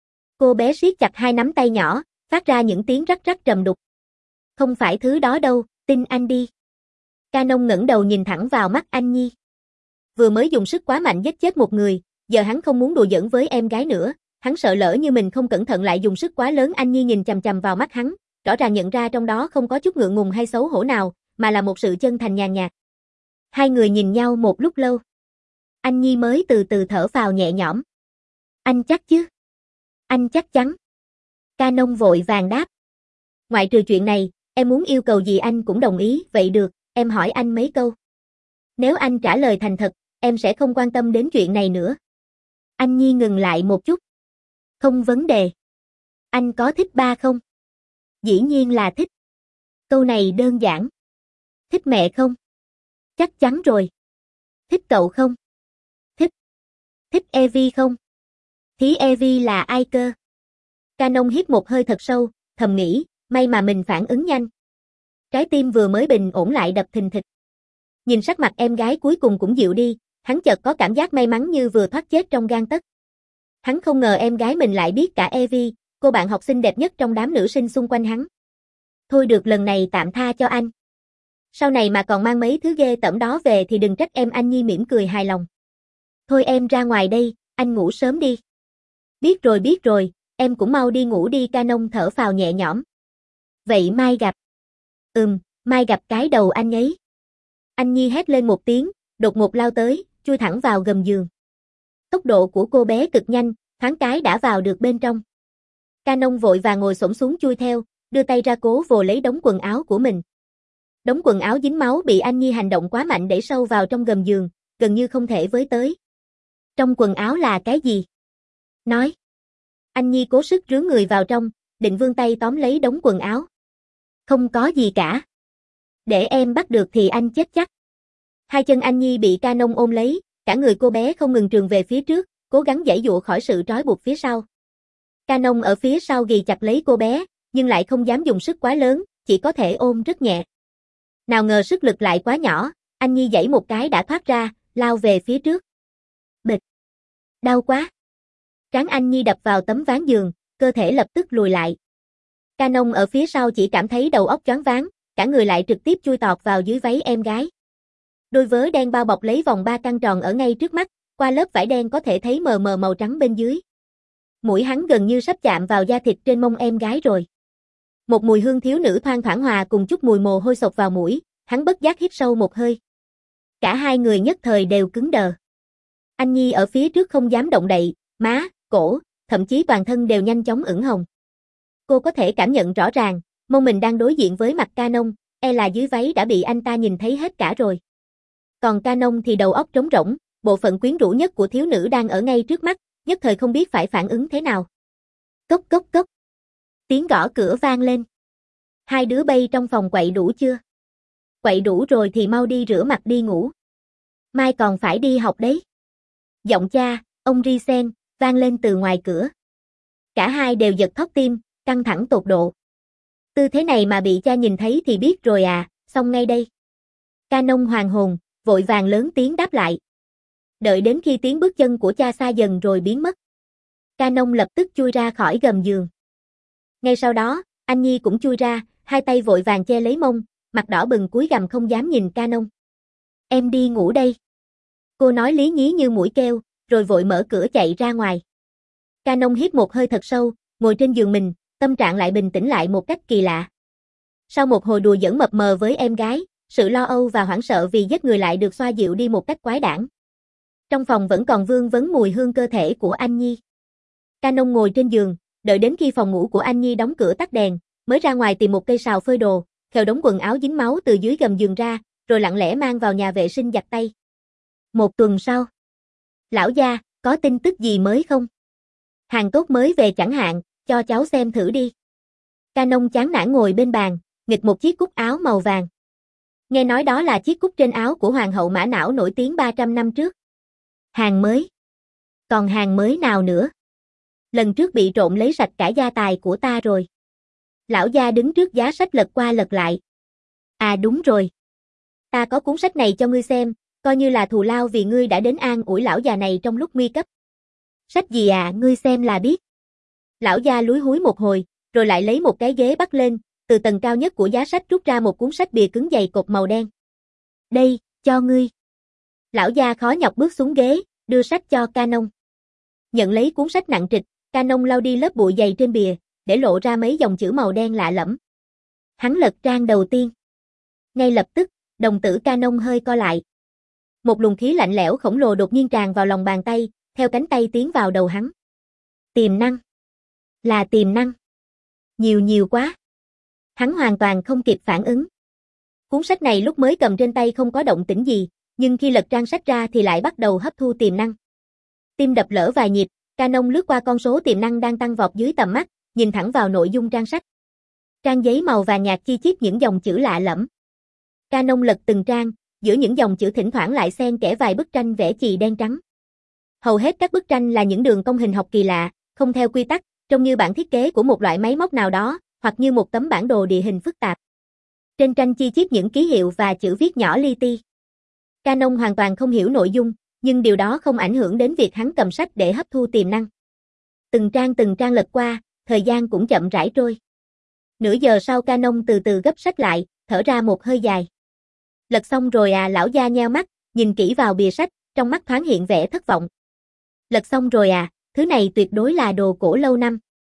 Cô bé siết chặt hai nắm tay nhỏ, phát ra những tiếng rắc rắc trầm đục. Không phải thứ đó đâu, tin anh đi. Canon ngẩng đầu nhìn thẳng vào mắt anh Nhi. Vừa mới dùng sức quá mạnh giết chết một người, giờ hắn không muốn đùa giỡn với em gái nữa, hắn sợ lỡ như mình không cẩn thận lại dùng sức quá lớn. Anh Nhi nhìn chằm chằm vào mắt hắn, rõ ràng nhận ra trong đó không có chút ngượng ngùng hay xấu hổ nào, mà là một sự chân thành nhàn nhạt. Hai người nhìn nhau một lúc lâu. Anh Nhi mới từ từ thở phào nhẹ nhõm. Anh chắc chứ? Anh chắc chắn. Canon vội vàng đáp. Ngoại trừ chuyện này, em muốn yêu cầu gì anh cũng đồng ý, vậy được, em hỏi anh mấy câu. Nếu anh trả lời thành thật, em sẽ không quan tâm đến chuyện này nữa. Anh Nhi ngừng lại một chút. Không vấn đề. Anh có thích ba không? Dĩ nhiên là thích. Câu này đơn giản. Thích mẹ không? Chắc chắn rồi. Thích cậu không? Thích. Thích Evie không? Thí Evie là ai cơ? Canon hít một hơi thật sâu, thầm nghĩ, may mà mình phản ứng nhanh. Trái tim vừa mới bình ổn lại đập thình thịch. Nhìn sắc mặt em gái cuối cùng cũng dịu đi, hắn chợt có cảm giác may mắn như vừa thoát chết trong gang tấc. Hắn không ngờ em gái mình lại biết cả Evie, cô bạn học sinh đẹp nhất trong đám nữ sinh xung quanh hắn. Thôi được, lần này tạm tha cho anh. Sau này mà còn mang mấy thứ ghê tởm đó về thì đừng trách em. Anh Nhi mỉm cười hài lòng. Thôi em ra ngoài đây, anh ngủ sớm đi. Biết rồi biết rồi, em cũng mau đi ngủ đi. Canon thở phào nhẹ nhõm. Vậy mai gặp. Ừm, mai gặp cái đầu anh ấy. Anh Nhi hét lên một tiếng, đột ngột lao tới, chui thẳng vào gầm giường. Tốc độ của cô bé cực nhanh, thoáng cái đã vào được bên trong. Canon vội vàng ngồi xổm xuống chui theo, đưa tay ra cố vồ lấy đống quần áo của mình. Đống quần áo dính máu bị anh Nhi hành động quá mạnh đẩy sâu vào trong gầm giường, gần như không thể với tới. Trong quần áo là cái gì? Nói. Anh Nhi cố sức rướn người vào trong, định vươn tay tóm lấy đống quần áo. Không có gì cả. Để em bắt được thì anh chết chắc. Hai chân anh Nhi bị Canon ôm lấy, cả người cô bé không ngừng trườn về phía trước, cố gắng giãy giụa khỏi sự trói buộc phía sau. Canon ở phía sau ghì chặt lấy cô bé, nhưng lại không dám dùng sức quá lớn, chỉ có thể ôm rất nhẹ. Nào ngờ sức lực lại quá nhỏ, anh Nhi giãy một cái đã thoát ra, lao về phía trước. Bịch. Đau quá. Trán anh Nhi đập vào tấm ván giường, cơ thể lập tức lùi lại. Canon ở phía sau chỉ cảm thấy đầu óc choáng váng, cả người lại trực tiếp chui tọt vào dưới váy em gái. Đôi vớ đen bao bọc lấy vòng ba căng tròn ở ngay trước mắt, qua lớp vải đen có thể thấy mờ mờ màu trắng bên dưới. Mũi hắn gần như sắp chạm vào da thịt trên mông em gái rồi. Một mùi hương thiếu nữ thoang thoảng hòa cùng chút mùi mồ hôi sộc vào mũi, hắn bất giác hít sâu một hơi. Cả hai người nhất thời đều cứng đờ. Anh Nhi ở phía trước không dám động đậy, má, cổ, thậm chí toàn thân đều nhanh chóng ửng hồng. Cô có thể cảm nhận rõ ràng, mông mình đang đối diện với mặt Canon, e là dưới váy đã bị anh ta nhìn thấy hết cả rồi. Còn Canon thì đầu óc trống rỗng, bộ phận quyến rũ nhất của thiếu nữ đang ở ngay trước mắt, nhất thời không biết phải phản ứng thế nào. Cốc cốc cốc. Tiếng gõ cửa vang lên. Hai đứa bay trong phòng quậy đủ chưa? Quậy đủ rồi thì mau đi rửa mặt đi ngủ. Mai còn phải đi học đấy. Giọng cha, ông Risen, vang lên từ ngoài cửa. Cả hai đều giật thót tim, căng thẳng tột độ. Tư thế này mà bị cha nhìn thấy thì biết rồi à, xong ngay đây. Canon hoàng hồn, vội vàng lớn tiếng đáp lại. Đợi đến khi tiếng bước chân của cha xa dần rồi biến mất. Canon lập tức chui ra khỏi gầm giường. Ngay sau đó, anh Nhi cũng chui ra, hai tay vội vàng che lấy mông, mặt đỏ bừng cúi gằm không dám nhìn Canon. Em đi ngủ đây. Cô nói lý nhí như mũi keo, rồi vội mở cửa chạy ra ngoài. Canon hít một hơi thật sâu, ngồi trên giường mình, tâm trạng lại bình tĩnh lại một cách kỳ lạ. Sau một hồi đùa giỡn mập mờ với em gái, sự lo âu và hoảng sợ vì giết người lại được xoa dịu đi một cách quái đản. Trong phòng vẫn còn vương vấn mùi hương cơ thể của Anh Nhi. Canon ngồi trên giường, đợi đến khi phòng ngủ của Anh Nhi đóng cửa tắt đèn, mới ra ngoài tìm một cây sào phơi đồ, khều đống quần áo dính máu từ dưới gầm giường ra, rồi lặng lẽ mang vào nhà vệ sinh giặt tay. Một tuần sau. Lão gia, có tin tức gì mới không? Hàng tốt mới về chẳng hạn, cho cháu xem thử đi. Canon chán nản ngồi bên bàn, nghịch một chiếc cúc áo màu vàng. Nghe nói đó là chiếc cúc trên áo của Hoàng hậu Mã Não nổi tiếng ba trăm năm trước. Hàng mới. Còn hàng mới nào nữa? Lần trước bị trộm lấy sạch cả gia tài của ta rồi. Lão gia đứng trước giá sách lật qua lật lại. À đúng rồi. Ta có cuốn sách này cho ngươi xem, coi như là thù lao vì ngươi đã đến an ủi lão già này trong lúc nguy cấp. Sách gì à, ngươi xem là biết. Lão gia lúi húi một hồi, rồi lại lấy một cái ghế bắt lên, từ tầng cao nhất của giá sách rút ra một cuốn sách bìa cứng dày cột màu đen. Đây, cho ngươi. Lão gia khó nhọc bước xuống ghế, đưa sách cho Canon. Nhận lấy cuốn sách nặng trịch, Canon lau đi lớp bụi dày trên bìa, để lộ ra mấy dòng chữ màu đen lạ lẫm. Hắn lật trang đầu tiên. Ngay lập tức, đồng tử Canon hơi co lại. Một luồng khí lạnh lẽo khổng lồ đột nhiên tràn vào lòng bàn tay, theo cánh tay tiến vào đầu hắn. Tiềm năng. Là tiềm năng. Nhiều nhiều quá. Hắn hoàn toàn không kịp phản ứng. Cuốn sách này lúc mới cầm trên tay không có động tĩnh gì, nhưng khi lật trang sách ra thì lại bắt đầu hấp thu tiềm năng. Tim đập lỡ vài nhịp, Canon lướt qua con số tiềm năng đang tăng vọt dưới tầm mắt, nhìn thẳng vào nội dung trang sách. Trang giấy màu vàng nhạt chi chít những dòng chữ lạ lẫm. Canon lật từng trang, giữa những dòng chữ thỉnh thoảng lại xen kẽ vài bức tranh vẽ chì đen trắng. Hầu hết các bức tranh là những đường cong hình học kỳ lạ, không theo quy tắc, trông như bản thiết kế của một loại máy móc nào đó, hoặc như một tấm bản đồ địa hình phức tạp. Trên tranh chi chít những ký hiệu và chữ viết nhỏ li ti. Canon hoàn toàn không hiểu nội dung, nhưng điều đó không ảnh hưởng đến việc hắn cầm sách để hấp thu tiềm năng. Từng trang từng trang lật qua, thời gian cũng chậm rãi trôi. Nửa giờ sau Canon từ từ gấp sách lại, thở ra một hơi dài. Lật xong rồi à, lão gia nheo mắt, nhìn kỹ vào bìa sách, trong mắt thoáng hiện vẻ thất vọng. Lật xong rồi à, thứ này tuyệt đối là đồ cổ lâu năm.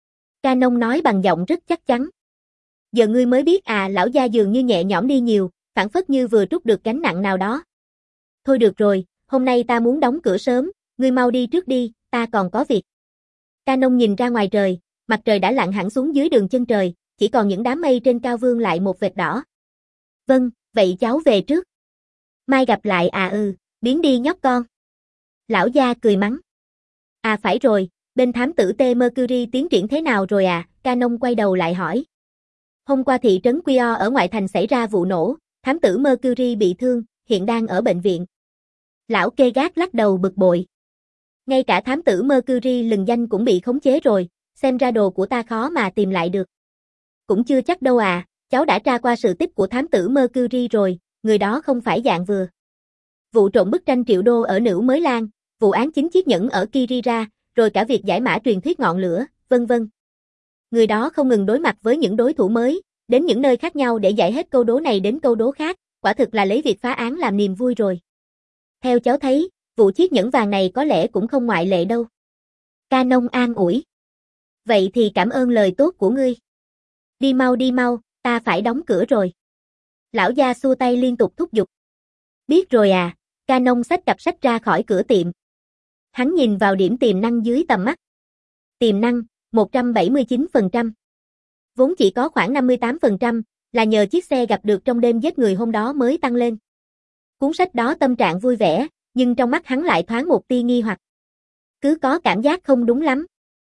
Canon nói bằng giọng rất chắc chắn. Giờ ngươi mới biết à, lão gia dường như nhẹ nhõm đi nhiều, phảng phất như vừa trút được gánh nặng nào đó. Thôi được rồi, hôm nay ta muốn đóng cửa sớm, ngươi mau đi trước đi, ta còn có việc. Canon nhìn ra ngoài trời, mặt trời đã lặn hẳn xuống dưới đường chân trời, chỉ còn những đám mây trên cao vương lại một vệt đỏ. Vâng, vậy cháu về trước. Mai gặp lại à ừ, biến đi nhóc con. Lão gia cười mắng. À phải rồi, bên thám tử T Mercury tiến triển thế nào rồi à, Canon quay đầu lại hỏi. Hôm qua thị trấn Quio ở ngoại thành xảy ra vụ nổ, thám tử Mercury bị thương, hiện đang ở bệnh viện. Lão kê gác lắc đầu bực bội. Ngay cả thám tử Mercury lừng danh cũng bị khống chế rồi, xem ra đồ của ta khó mà tìm lại được. Cũng chưa chắc đâu à, cháu đã tra qua sự tích của thám tử Mercury rồi, người đó không phải dạng vừa. Vụ trộm bức tranh triệu đô ở Nữ Mới Lan, vụ án chính chiếc nhẫn ở Kirira, rồi cả việc giải mã truyền thuyết ngọn lửa, vân vân. Người đó không ngừng đối mặt với những đối thủ mới, đến những nơi khác nhau để giải hết câu đố này đến câu đố khác, quả thực là lấy việc phá án làm niềm vui rồi. Theo cháu thấy, vụ chiếc nhẫn vàng này có lẽ cũng không ngoại lệ đâu. Canon an ủi. Vậy thì cảm ơn lời tốt của ngươi. Đi mau đi mau, ta phải đóng cửa rồi. Lão gia xua tay liên tục thúc giục. Biết rồi à, Canon xách cặp sách ra khỏi cửa tiệm. Hắn nhìn vào điểm tiềm năng dưới tầm mắt. Tiềm năng, một trăm bảy mươi chín phần trăm. Vốn chỉ có khoảng năm mươi tám phần trăm, là nhờ chiếc xe gặp được trong đêm giết người hôm đó mới tăng lên. Cuốn sách đó tâm trạng vui vẻ, nhưng trong mắt hắn lại thoáng một tia nghi hoặc. Cứ có cảm giác không đúng lắm.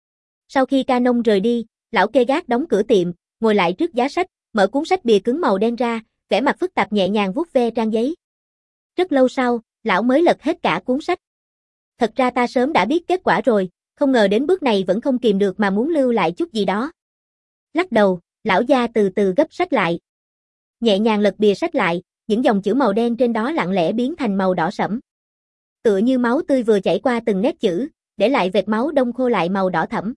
Sau khi Canon rời đi, lão kê gác đóng cửa tiệm, ngồi lại trước giá sách, mở cuốn sách bìa cứng màu đen ra, vẻ mặt phức tạp nhẹ nhàng vuốt ve trang giấy. Rất lâu sau, lão mới lật hết cả cuốn sách. Thật ra ta sớm đã biết kết quả rồi, không ngờ đến bước này vẫn không kìm được mà muốn lưu lại chút gì đó. Lắc đầu, lão gia từ từ gấp sách lại. Nhẹ nhàng lật bìa sách lại, những dòng chữ màu đen trên đó lặng lẽ biến thành màu đỏ sẫm. Tựa như máu tươi vừa chảy qua từng nét chữ, để lại vệt máu đông khô lại màu đỏ thẫm.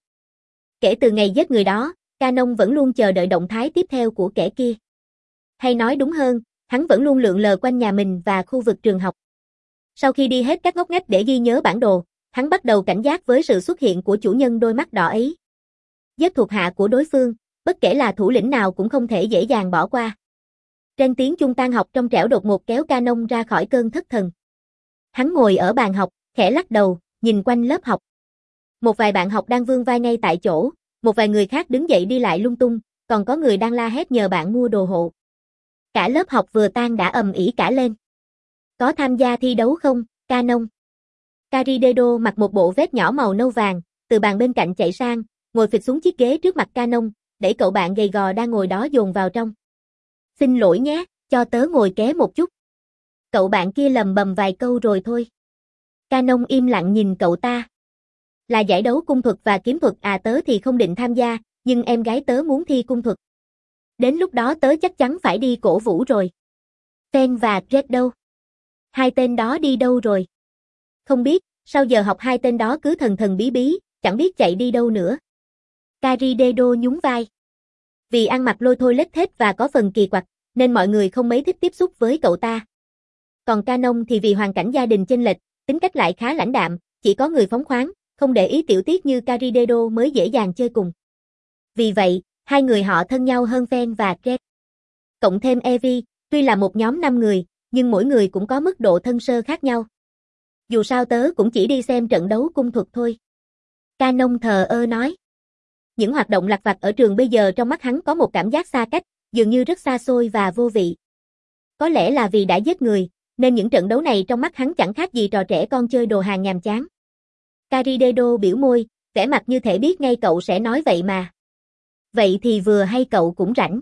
Kể từ ngày giết người đó, Canon vẫn luôn chờ đợi động thái tiếp theo của kẻ kia. Hay nói đúng hơn, hắn vẫn luôn lượn lờ quanh nhà mình và khu vực trường học. Sau khi đi hết các ngóc ngách để ghi nhớ bản đồ, hắn bắt đầu cảnh giác với sự xuất hiện của chủ nhân đôi mắt đỏ ấy. Giết thuộc hạ của đối phương, bất kể là thủ lĩnh nào cũng không thể dễ dàng bỏ qua. Trên tiếng chuông tan học trong trẻo đột ngột kéo Canon ra khỏi cơn thất thần. Hắn ngồi ở bàn học, khẽ lắc đầu, nhìn quanh lớp học. Một vài bạn học đang vươn vai ngay tại chỗ, một vài người khác đứng dậy đi lại lung tung, còn có người đang la hét nhờ bạn mua đồ hộ. Cả lớp học vừa tan đã ầm ĩ cả lên. Có tham gia thi đấu không, Canon? Caridedo mặc một bộ vest nhỏ màu nâu vàng, từ bàn bên cạnh chạy sang, ngồi phịch xuống chiếc ghế trước mặt Canon, đẩy cậu bạn gầy gò đang ngồi đó dồn vào trong. Xin lỗi nhé, cho tớ ngồi ké một chút. Cậu bạn kia lầm bầm vài câu rồi thôi. Canon im lặng nhìn cậu ta. Là giải đấu cung thuật và kiếm thuật à, tớ thì không định tham gia, nhưng em gái tớ muốn thi cung thuật. Đến lúc đó tớ chắc chắn phải đi cổ vũ rồi. Fen và Red đâu? Hai tên đó đi đâu rồi? Không biết, sau giờ học hai tên đó cứ thần thần bí bí, chẳng biết chạy đi đâu nữa. Caridedo nhún vai. Vì ăn mặc lôi thôi lết thết và có phần kỳ quặc, nên mọi người không mấy thích tiếp xúc với cậu ta. Còn Canon thì vì hoàn cảnh gia đình chênh lệch, tính cách lại khá lãnh đạm, chỉ có người phóng khoáng, không để ý tiểu tiết như Caridedo mới dễ dàng chơi cùng. Vì vậy, hai người họ thân nhau hơn Fen và Red. Cộng thêm Evie, tuy là một nhóm năm người, nhưng mỗi người cũng có mức độ thân sơ khác nhau. Dù sao tớ cũng chỉ đi xem trận đấu cung thuật thôi. Canon thờ ơ nói. Những hoạt động lặt vặt ở trường bây giờ trong mắt hắn có một cảm giác xa cách, dường như rất xa xôi và vô vị. Có lẽ là vì đã giết người, nên những trận đấu này trong mắt hắn chẳng khác gì trò trẻ con chơi đồ hàng nhàm chán. Caridedo biểu môi, vẻ mặt như thể biết ngay cậu sẽ nói vậy mà. Vậy thì vừa hay cậu cũng rảnh.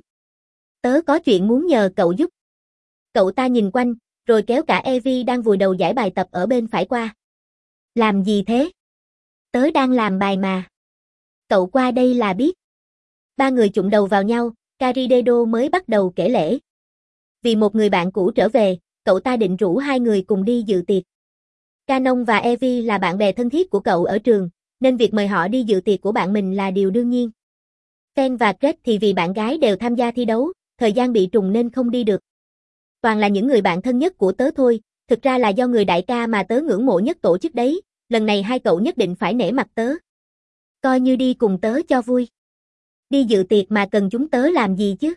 Tớ có chuyện muốn nhờ cậu giúp. Cậu ta nhìn quanh, rồi kéo cả Evie đang vùi đầu giải bài tập ở bên phải qua. Làm gì thế? Tớ đang làm bài mà. Cậu qua đây là biết. Ba người chụm đầu vào nhau, Caridedo mới bắt đầu kể lể. Vì một người bạn cũ trở về, cậu ta định rủ hai người cùng đi dự tiệc. Canon và Evie là bạn bè thân thiết của cậu ở trường, nên việc mời họ đi dự tiệc của bạn mình là điều đương nhiên. Fen và Red thì vì bạn gái đều tham gia thi đấu, thời gian bị trùng nên không đi được. Toàn là những người bạn thân nhất của tớ thôi, thực ra là do người đại ca mà tớ ngưỡng mộ nhất tổ chức đấy, lần này hai cậu nhất định phải nể mặt tớ. Coi như đi cùng tớ cho vui. Đi dự tiệc mà cần chúng tớ làm gì chứ?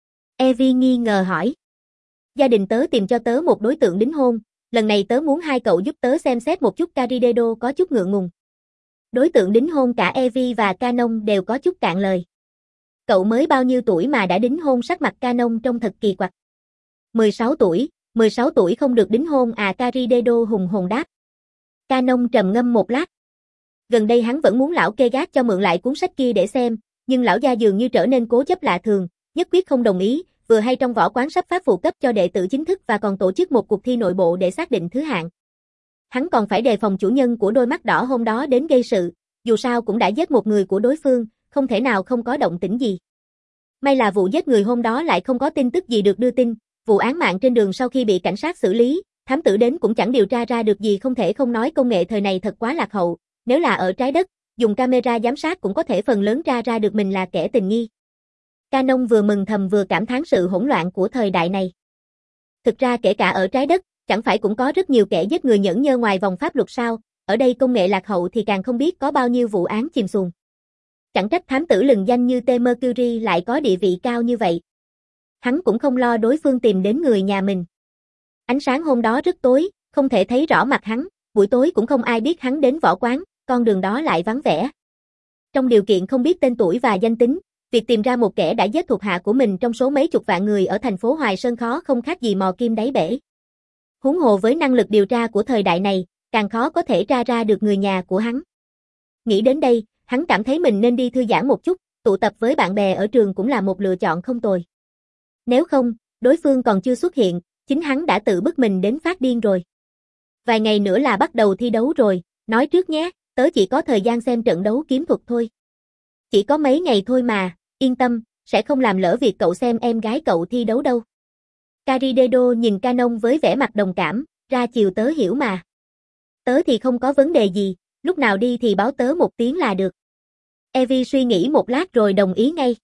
Evie nghi ngờ hỏi. Gia đình tớ tìm cho tớ một đối tượng đính hôn, lần này tớ muốn hai cậu giúp tớ xem xét một chút. Caridedo có chút ngượng ngùng. Đối tượng đính hôn, cả Evie và Canon đều có chút cạn lời. Cậu mới bao nhiêu tuổi mà đã đính hôn? Sắc mặt Canon trông thật kỳ quặc. mười sáu tuổi, mười sáu tuổi không được đính hôn à? Caridedo hùng hồn đáp. Canon trầm ngâm một lát. Gần đây hắn vẫn muốn lão kê gác cho mượn lại cuốn sách kia để xem, nhưng lão gia dường như trở nên cố chấp lạ thường, nhất quyết không đồng ý, vừa hay trong võ quán sắp phát phụ cấp cho đệ tử chính thức và còn tổ chức một cuộc thi nội bộ để xác định thứ hạng. Hắn còn phải đề phòng chủ nhân của đôi mắt đỏ hôm đó đến gây sự, dù sao cũng đã giết một người của đối phương, không thể nào không có động tĩnh gì. May là vụ giết người hôm đó lại không có tin tức gì được đưa tin, vụ án mạng trên đường sau khi bị cảnh sát xử lý, thám tử đến cũng chẳng điều tra ra được gì. Không thể không nói công nghệ thời này thật quá lạc hậu, nếu là ở trái đất, dùng camera giám sát cũng có thể phần lớn ra ra được mình là kẻ tình nghi. Canon vừa mừng thầm vừa cảm thán sự hỗn loạn của thời đại này. Thực ra kể cả ở trái đất, chẳng phải cũng có rất nhiều kẻ giết người nhẫn nhơ ngoài vòng pháp luật sao, ở đây công nghệ lạc hậu thì càng không biết có bao nhiêu vụ án chìm xuồng. Chẳng trách thám tử lừng danh như T. Mercury lại có địa vị cao như vậy. Hắn cũng không lo đối phương tìm đến người nhà mình. Ánh sáng hôm đó rất tối, không thể thấy rõ mặt hắn, buổi tối cũng không ai biết hắn đến võ quán, con đường đó lại vắng vẻ. Trong điều kiện không biết tên tuổi và danh tính, việc tìm ra một kẻ đã giết thuộc hạ của mình trong số mấy chục vạn người ở thành phố Hoài Sơn khó không khác gì mò kim đáy bể. Huống hồ với năng lực điều tra của thời đại này, càng khó có thể tra ra được người nhà của hắn. Nghĩ đến đây, hắn cảm thấy mình nên đi thư giãn một chút, tụ tập với bạn bè ở trường cũng là một lựa chọn không tồi. Nếu không, đối phương còn chưa xuất hiện, chính hắn đã tự bức mình đến phát điên rồi. Vài ngày nữa là bắt đầu thi đấu rồi, nói trước nhé, tớ chỉ có thời gian xem trận đấu kiếm thuật thôi. Chỉ có mấy ngày thôi mà, yên tâm, sẽ không làm lỡ việc cậu xem em gái cậu thi đấu đâu. Caridedo nhìn Canon với vẻ mặt đồng cảm, ra chiều tớ hiểu mà. Tớ thì không có vấn đề gì, lúc nào đi thì báo tớ một tiếng là được. Evie suy nghĩ một lát rồi đồng ý ngay.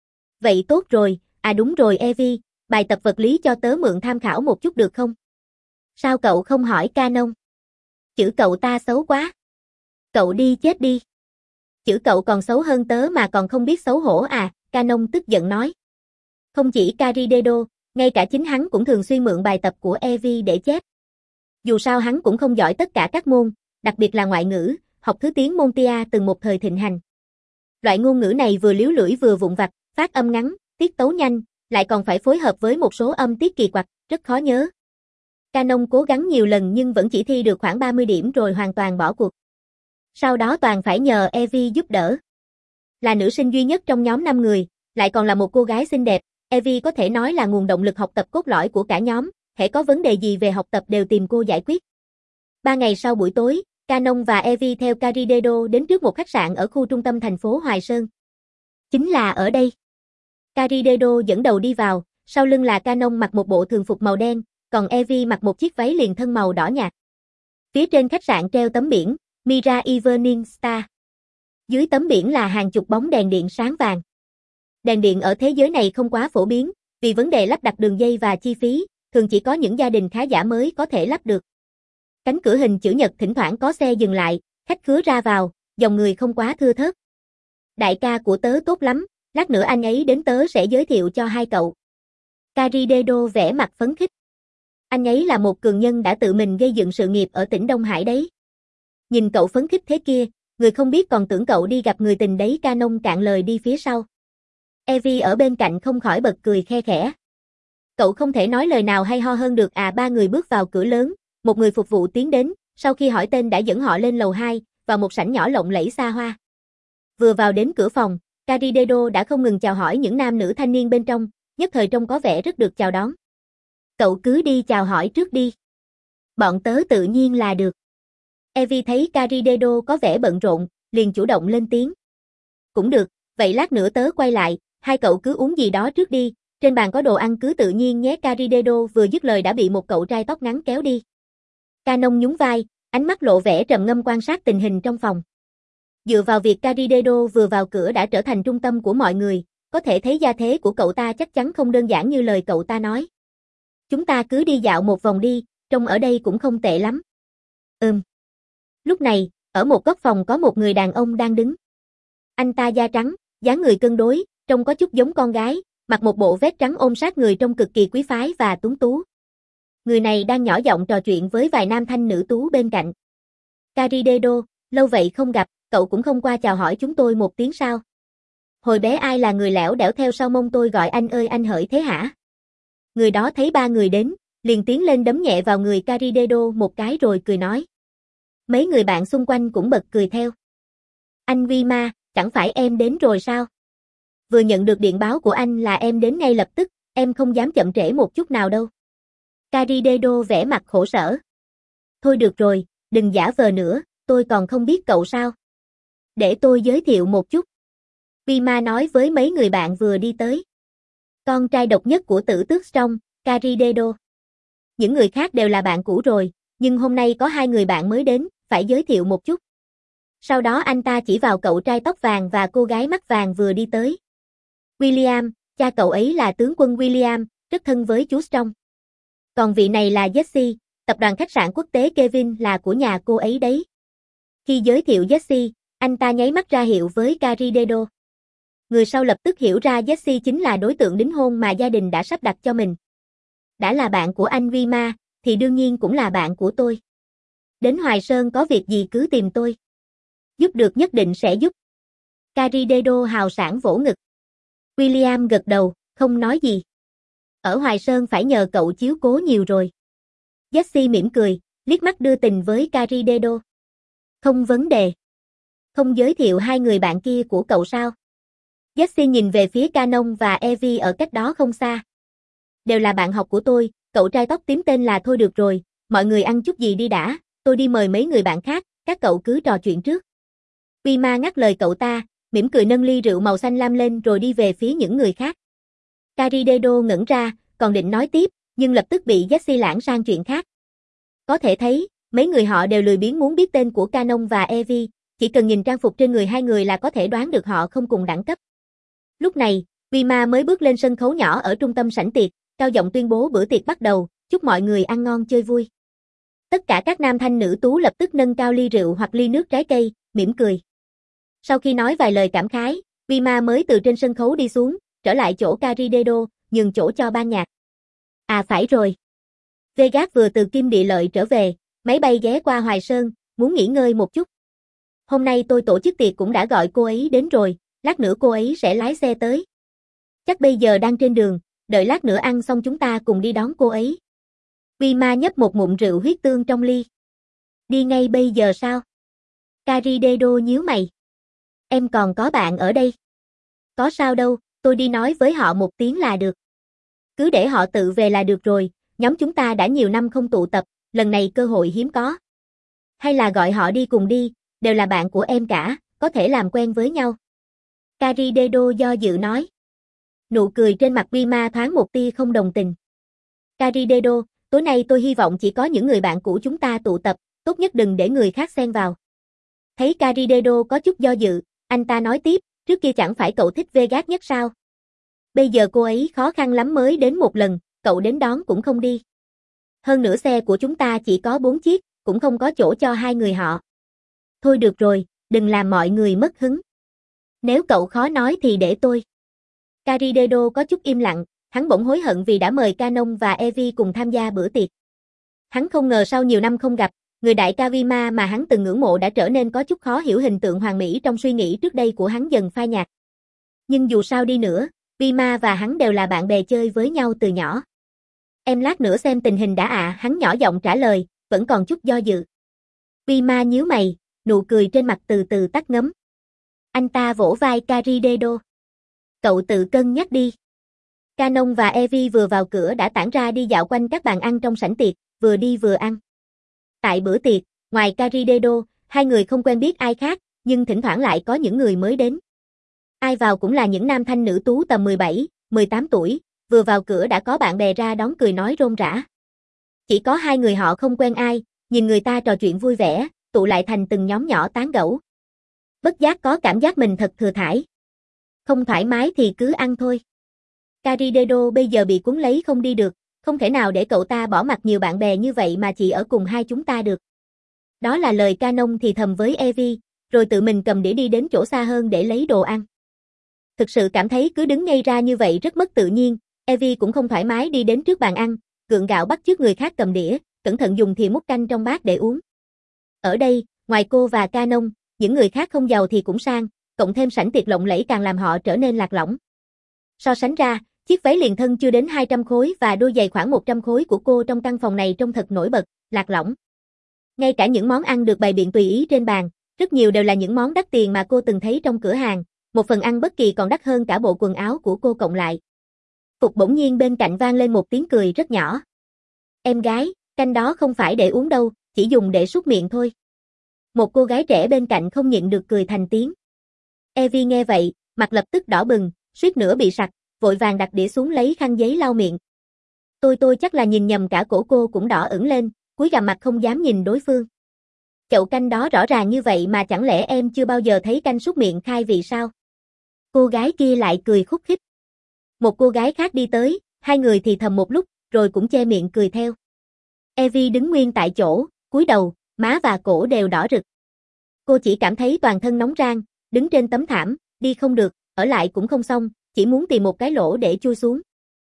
Vậy tốt rồi, à đúng rồi Evie, bài tập vật lý cho tớ mượn tham khảo một chút được không? Sao cậu không hỏi Canon? Chữ cậu ta xấu quá. Cậu đi chết đi. Chữ cậu còn xấu hơn tớ mà còn không biết xấu hổ à? Canon tức giận nói. Không chỉ Caridedo, ngay cả chính hắn cũng thường xuyên mượn bài tập của Evie để chép. Dù sao hắn cũng không giỏi tất cả các môn, đặc biệt là ngoại ngữ, học thứ tiếng Montia từng một thời thịnh hành. Loại ngôn ngữ này vừa líu lưỡi vừa vụn vặt, phát âm ngắn, tiết tấu nhanh, lại còn phải phối hợp với một số âm tiết kỳ quặc, rất khó nhớ. Canon cố gắng nhiều lần nhưng vẫn chỉ thi được khoảng ba mươi điểm rồi hoàn toàn bỏ cuộc. Sau đó toàn phải nhờ Evie giúp đỡ. Là nữ sinh duy nhất trong nhóm năm người, lại còn là một cô gái xinh đẹp, Evie có thể nói là nguồn động lực học tập cốt lõi của cả nhóm, hễ có vấn đề gì về học tập đều tìm cô giải quyết. Ba ngày sau buổi tối, Canon và Evie theo Caridedo đến trước một khách sạn ở khu trung tâm thành phố Hoài Sơn. Chính là ở đây. Caridedo dẫn đầu đi vào, sau lưng là Canon mặc một bộ thường phục màu đen, còn Evie mặc một chiếc váy liền thân màu đỏ nhạt. Phía trên khách sạn treo tấm biển, Mira Evening Star. Dưới tấm biển là hàng chục bóng đèn điện sáng vàng. Đèn điện ở thế giới này không quá phổ biến, vì vấn đề lắp đặt đường dây và chi phí, thường chỉ có những gia đình khá giả mới có thể lắp được. Cánh cửa hình chữ nhật thỉnh thoảng có xe dừng lại, khách khứa ra vào, dòng người không quá thưa thớt. Đại ca của tớ tốt lắm, lát nữa anh ấy đến tớ sẽ giới thiệu cho hai cậu. Caridedo vẽ mặt phấn khích. Anh ấy là một cường nhân đã tự mình gây dựng sự nghiệp ở tỉnh Đông Hải đấy. Nhìn cậu phấn khích thế kia, người không biết còn tưởng cậu đi gặp người tình đấy. Canon cạn lời đi phía sau. Evie ở bên cạnh không khỏi bật cười khe khẽ. Cậu không thể nói lời nào hay ho hơn được à. Ba người bước vào cửa lớn, một người phục vụ tiến đến, sau khi hỏi tên đã dẫn họ lên lầu hai, vào một sảnh nhỏ lộng lẫy xa hoa. Vừa vào đến cửa phòng, Caridedo đã không ngừng chào hỏi những nam nữ thanh niên bên trong, nhất thời trông có vẻ rất được chào đón. Cậu cứ đi chào hỏi trước đi. Bọn tớ tự nhiên là được. Evie thấy Caridedo có vẻ bận rộn, liền chủ động lên tiếng. Cũng được, vậy lát nữa tớ quay lại, hai cậu cứ uống gì đó trước đi, trên bàn có đồ ăn cứ tự nhiên nhé. Caridedo vừa dứt lời đã bị một cậu trai tóc ngắn kéo đi. Canon nhún vai, ánh mắt lộ vẻ trầm ngâm quan sát tình hình trong phòng. Dựa vào việc Caridedo vừa vào cửa đã trở thành trung tâm của mọi người, có thể thấy gia thế của cậu ta chắc chắn không đơn giản như lời cậu ta nói. Chúng ta cứ đi dạo một vòng đi, trông ở đây cũng không tệ lắm. Ừm. Lúc này, ở một góc phòng có một người đàn ông đang đứng. Anh ta da trắng, dáng người cân đối, trông có chút giống con gái, mặc một bộ vest trắng ôm sát người trông cực kỳ quý phái và tuấn tú. Người này đang nhỏ giọng trò chuyện với vài nam thanh nữ tú bên cạnh. Caridedo, lâu vậy không gặp, cậu cũng không qua chào hỏi chúng tôi một tiếng sao? Hồi bé ai là người lẻo đẻo theo sau mông tôi gọi anh ơi anh hỡi thế hả? Người đó thấy ba người đến, liền tiến lên đấm nhẹ vào người Caridedo một cái rồi cười nói. Mấy người bạn xung quanh cũng bật cười theo. Anh Vima, chẳng phải em đến rồi sao? Vừa nhận được điện báo của anh là em đến ngay lập tức, em không dám chậm trễ một chút nào đâu. Caridedo vẽ mặt khổ sở. Thôi được rồi, đừng giả vờ nữa, tôi còn không biết cậu sao. Để tôi giới thiệu một chút. Vima nói với mấy người bạn vừa đi tới. Con trai độc nhất của tử tước Strong, Caridedo. Những người khác đều là bạn cũ rồi, nhưng hôm nay có hai người bạn mới đến, phải giới thiệu một chút. Sau đó anh ta chỉ vào cậu trai tóc vàng và cô gái mắt vàng vừa đi tới. William, cha cậu ấy là tướng quân William, rất thân với chú Strong. Còn vị này là Jessie, tập đoàn khách sạn quốc tế Kevin là của nhà cô ấy đấy. Khi giới thiệu Jessie, anh ta nháy mắt ra hiệu với Caridedo. Người sau lập tức hiểu ra Jessie chính là đối tượng đính hôn mà gia đình đã sắp đặt cho mình. Đã là bạn của anh Vima, thì đương nhiên cũng là bạn của tôi. Đến Hoài Sơn có việc gì cứ tìm tôi. Giúp được nhất định sẽ giúp. Caridedo hào sảng vỗ ngực. William gật đầu, không nói gì. Ở Hoài Sơn phải nhờ cậu chiếu cố nhiều rồi. Jessie mỉm cười, liếc mắt đưa tình với Caridedo. Không vấn đề. Không giới thiệu hai người bạn kia của cậu sao? Jessie nhìn về phía Canon và Evie ở cách đó không xa. Đều là bạn học của tôi, cậu trai tóc tím tên là thôi được rồi, mọi người ăn chút gì đi đã, tôi đi mời mấy người bạn khác, các cậu cứ trò chuyện trước. Vima ngắt lời cậu ta, mỉm cười nâng ly rượu màu xanh lam lên rồi đi về phía những người khác. Caridedo ngẩn ra, còn định nói tiếp, nhưng lập tức bị Jessie lãng sang chuyện khác. Có thể thấy, mấy người họ đều lười biếng muốn biết tên của Canon và Evie, chỉ cần nhìn trang phục trên người hai người là có thể đoán được họ không cùng đẳng cấp. Lúc này, Vima mới bước lên sân khấu nhỏ ở trung tâm sảnh tiệc, cao giọng tuyên bố bữa tiệc bắt đầu, chúc mọi người ăn ngon chơi vui. Tất cả các nam thanh nữ tú lập tức nâng cao ly rượu hoặc ly nước trái cây, mỉm cười. Sau khi nói vài lời cảm khái, Vima mới từ trên sân khấu đi xuống, trở lại chỗ Caridedo, nhường chỗ cho ban nhạc. À phải rồi. Vegas vừa từ Kim Địa Lợi trở về, máy bay ghé qua Hoài Sơn, muốn nghỉ ngơi một chút. Hôm nay tôi tổ chức tiệc cũng đã gọi cô ấy đến rồi, lát nữa cô ấy sẽ lái xe tới. Chắc bây giờ đang trên đường, đợi lát nữa ăn xong chúng ta cùng đi đón cô ấy. Vima nhấp một ngụm rượu huyết tương trong ly. Đi ngay bây giờ sao? Caridedo nhíu mày. Em còn có bạn ở đây. Có sao đâu, tôi đi nói với họ một tiếng là được. Cứ để họ tự về là được rồi, nhóm chúng ta đã nhiều năm không tụ tập, lần này cơ hội hiếm có. Hay là gọi họ đi cùng đi, đều là bạn của em cả, có thể làm quen với nhau. Caridedo do dự nói. Nụ cười trên mặt Vima thoáng một tia không đồng tình. Caridedo, tối nay tôi hy vọng chỉ có những người bạn cũ chúng ta tụ tập, tốt nhất đừng để người khác xen vào. Thấy Caridedo có chút do dự, anh ta nói tiếp, trước kia chẳng phải cậu thích Vegas nhất sao? Bây giờ cô ấy khó khăn lắm mới đến một lần, cậu đến đón cũng không đi. Hơn nữa xe của chúng ta chỉ có bốn chiếc, cũng không có chỗ cho hai người họ. Thôi được rồi, đừng làm mọi người mất hứng. Nếu cậu khó nói thì để tôi. Caridedo có chút im lặng, hắn bỗng hối hận vì đã mời Canon và Evie cùng tham gia bữa tiệc. Hắn không ngờ sau nhiều năm không gặp, người đại ca Vima mà hắn từng ngưỡng mộ đã trở nên có chút khó hiểu hình tượng hoàn mỹ trong suy nghĩ trước đây của hắn dần phai nhạt. Nhưng dù sao đi nữa, Vima và hắn đều là bạn bè chơi với nhau từ nhỏ. Em lát nữa xem tình hình đã ạ, à, hắn nhỏ giọng trả lời, vẫn còn chút do dự. Vima nhíu mày, nụ cười trên mặt từ từ tắt ngấm. Anh ta vỗ vai Caridedo. Cậu tự cân nhắc đi. Canon và Evie vừa vào cửa đã tản ra đi dạo quanh các bàn ăn trong sảnh tiệc, vừa đi vừa ăn. Tại bữa tiệc, ngoài Caridedo, hai người không quen biết ai khác, nhưng thỉnh thoảng lại có những người mới đến. Ai vào cũng là những nam thanh nữ tú tầm mười bảy, mười tám tuổi, vừa vào cửa đã có bạn bè ra đón cười nói rôm rả. Chỉ có hai người họ không quen ai, nhìn người ta trò chuyện vui vẻ, tụ lại thành từng nhóm nhỏ tán gẫu. Bất giác có cảm giác mình thật thừa thãi. Không thoải mái thì cứ ăn thôi. Caridedo bây giờ bị cuốn lấy không đi được, không thể nào để cậu ta bỏ mặc nhiều bạn bè như vậy mà chỉ ở cùng hai chúng ta được. Đó là lời Canon thì thầm với Evie, rồi tự mình cầm đĩa đi đến chỗ xa hơn để lấy đồ ăn. Thực sự cảm thấy cứ đứng ngay ra như vậy rất mất tự nhiên, Evie cũng không thoải mái đi đến trước bàn ăn, gượng gạo bắt chước người khác cầm đĩa, cẩn thận dùng thìa múc canh trong bát để uống. Ở đây, ngoài cô và Canon, những người khác không giàu thì cũng sang, cộng thêm sảnh tiệc lộng lẫy càng làm họ trở nên lạc lõng. So sánh ra, chiếc váy liền thân chưa đến hai trăm khối và đôi giày khoảng một trăm khối của cô trong căn phòng này trông thật nổi bật, lạc lõng. Ngay cả những món ăn được bày biện tùy ý trên bàn, rất nhiều đều là những món đắt tiền mà cô từng thấy trong cửa hàng, một phần ăn bất kỳ còn đắt hơn cả bộ quần áo của cô cộng lại. Phục bỗng nhiên bên cạnh vang lên một tiếng cười rất nhỏ. Em gái, canh đó không phải để uống đâu, chỉ dùng để súc miệng thôi. Một cô gái trẻ bên cạnh không nhịn được cười thành tiếng. Evie nghe vậy, mặt lập tức đỏ bừng, suýt nữa bị sặc, vội vàng đặt đĩa xuống lấy khăn giấy lau miệng. Tôi tôi chắc là nhìn nhầm cả cổ cô cũng đỏ ửng lên, cúi gằm mặt không dám nhìn đối phương. Chậu canh đó rõ ràng như vậy mà chẳng lẽ em chưa bao giờ thấy canh súc miệng khai vị sao? Cô gái kia lại cười khúc khích. Một cô gái khác đi tới, hai người thì thầm một lúc, rồi cũng che miệng cười theo. Evie đứng nguyên tại chỗ, cúi đầu, má và cổ đều đỏ rực. Cô chỉ cảm thấy toàn thân nóng rang, đứng trên tấm thảm, đi không được, ở lại cũng không xong, chỉ muốn tìm một cái lỗ để chui xuống.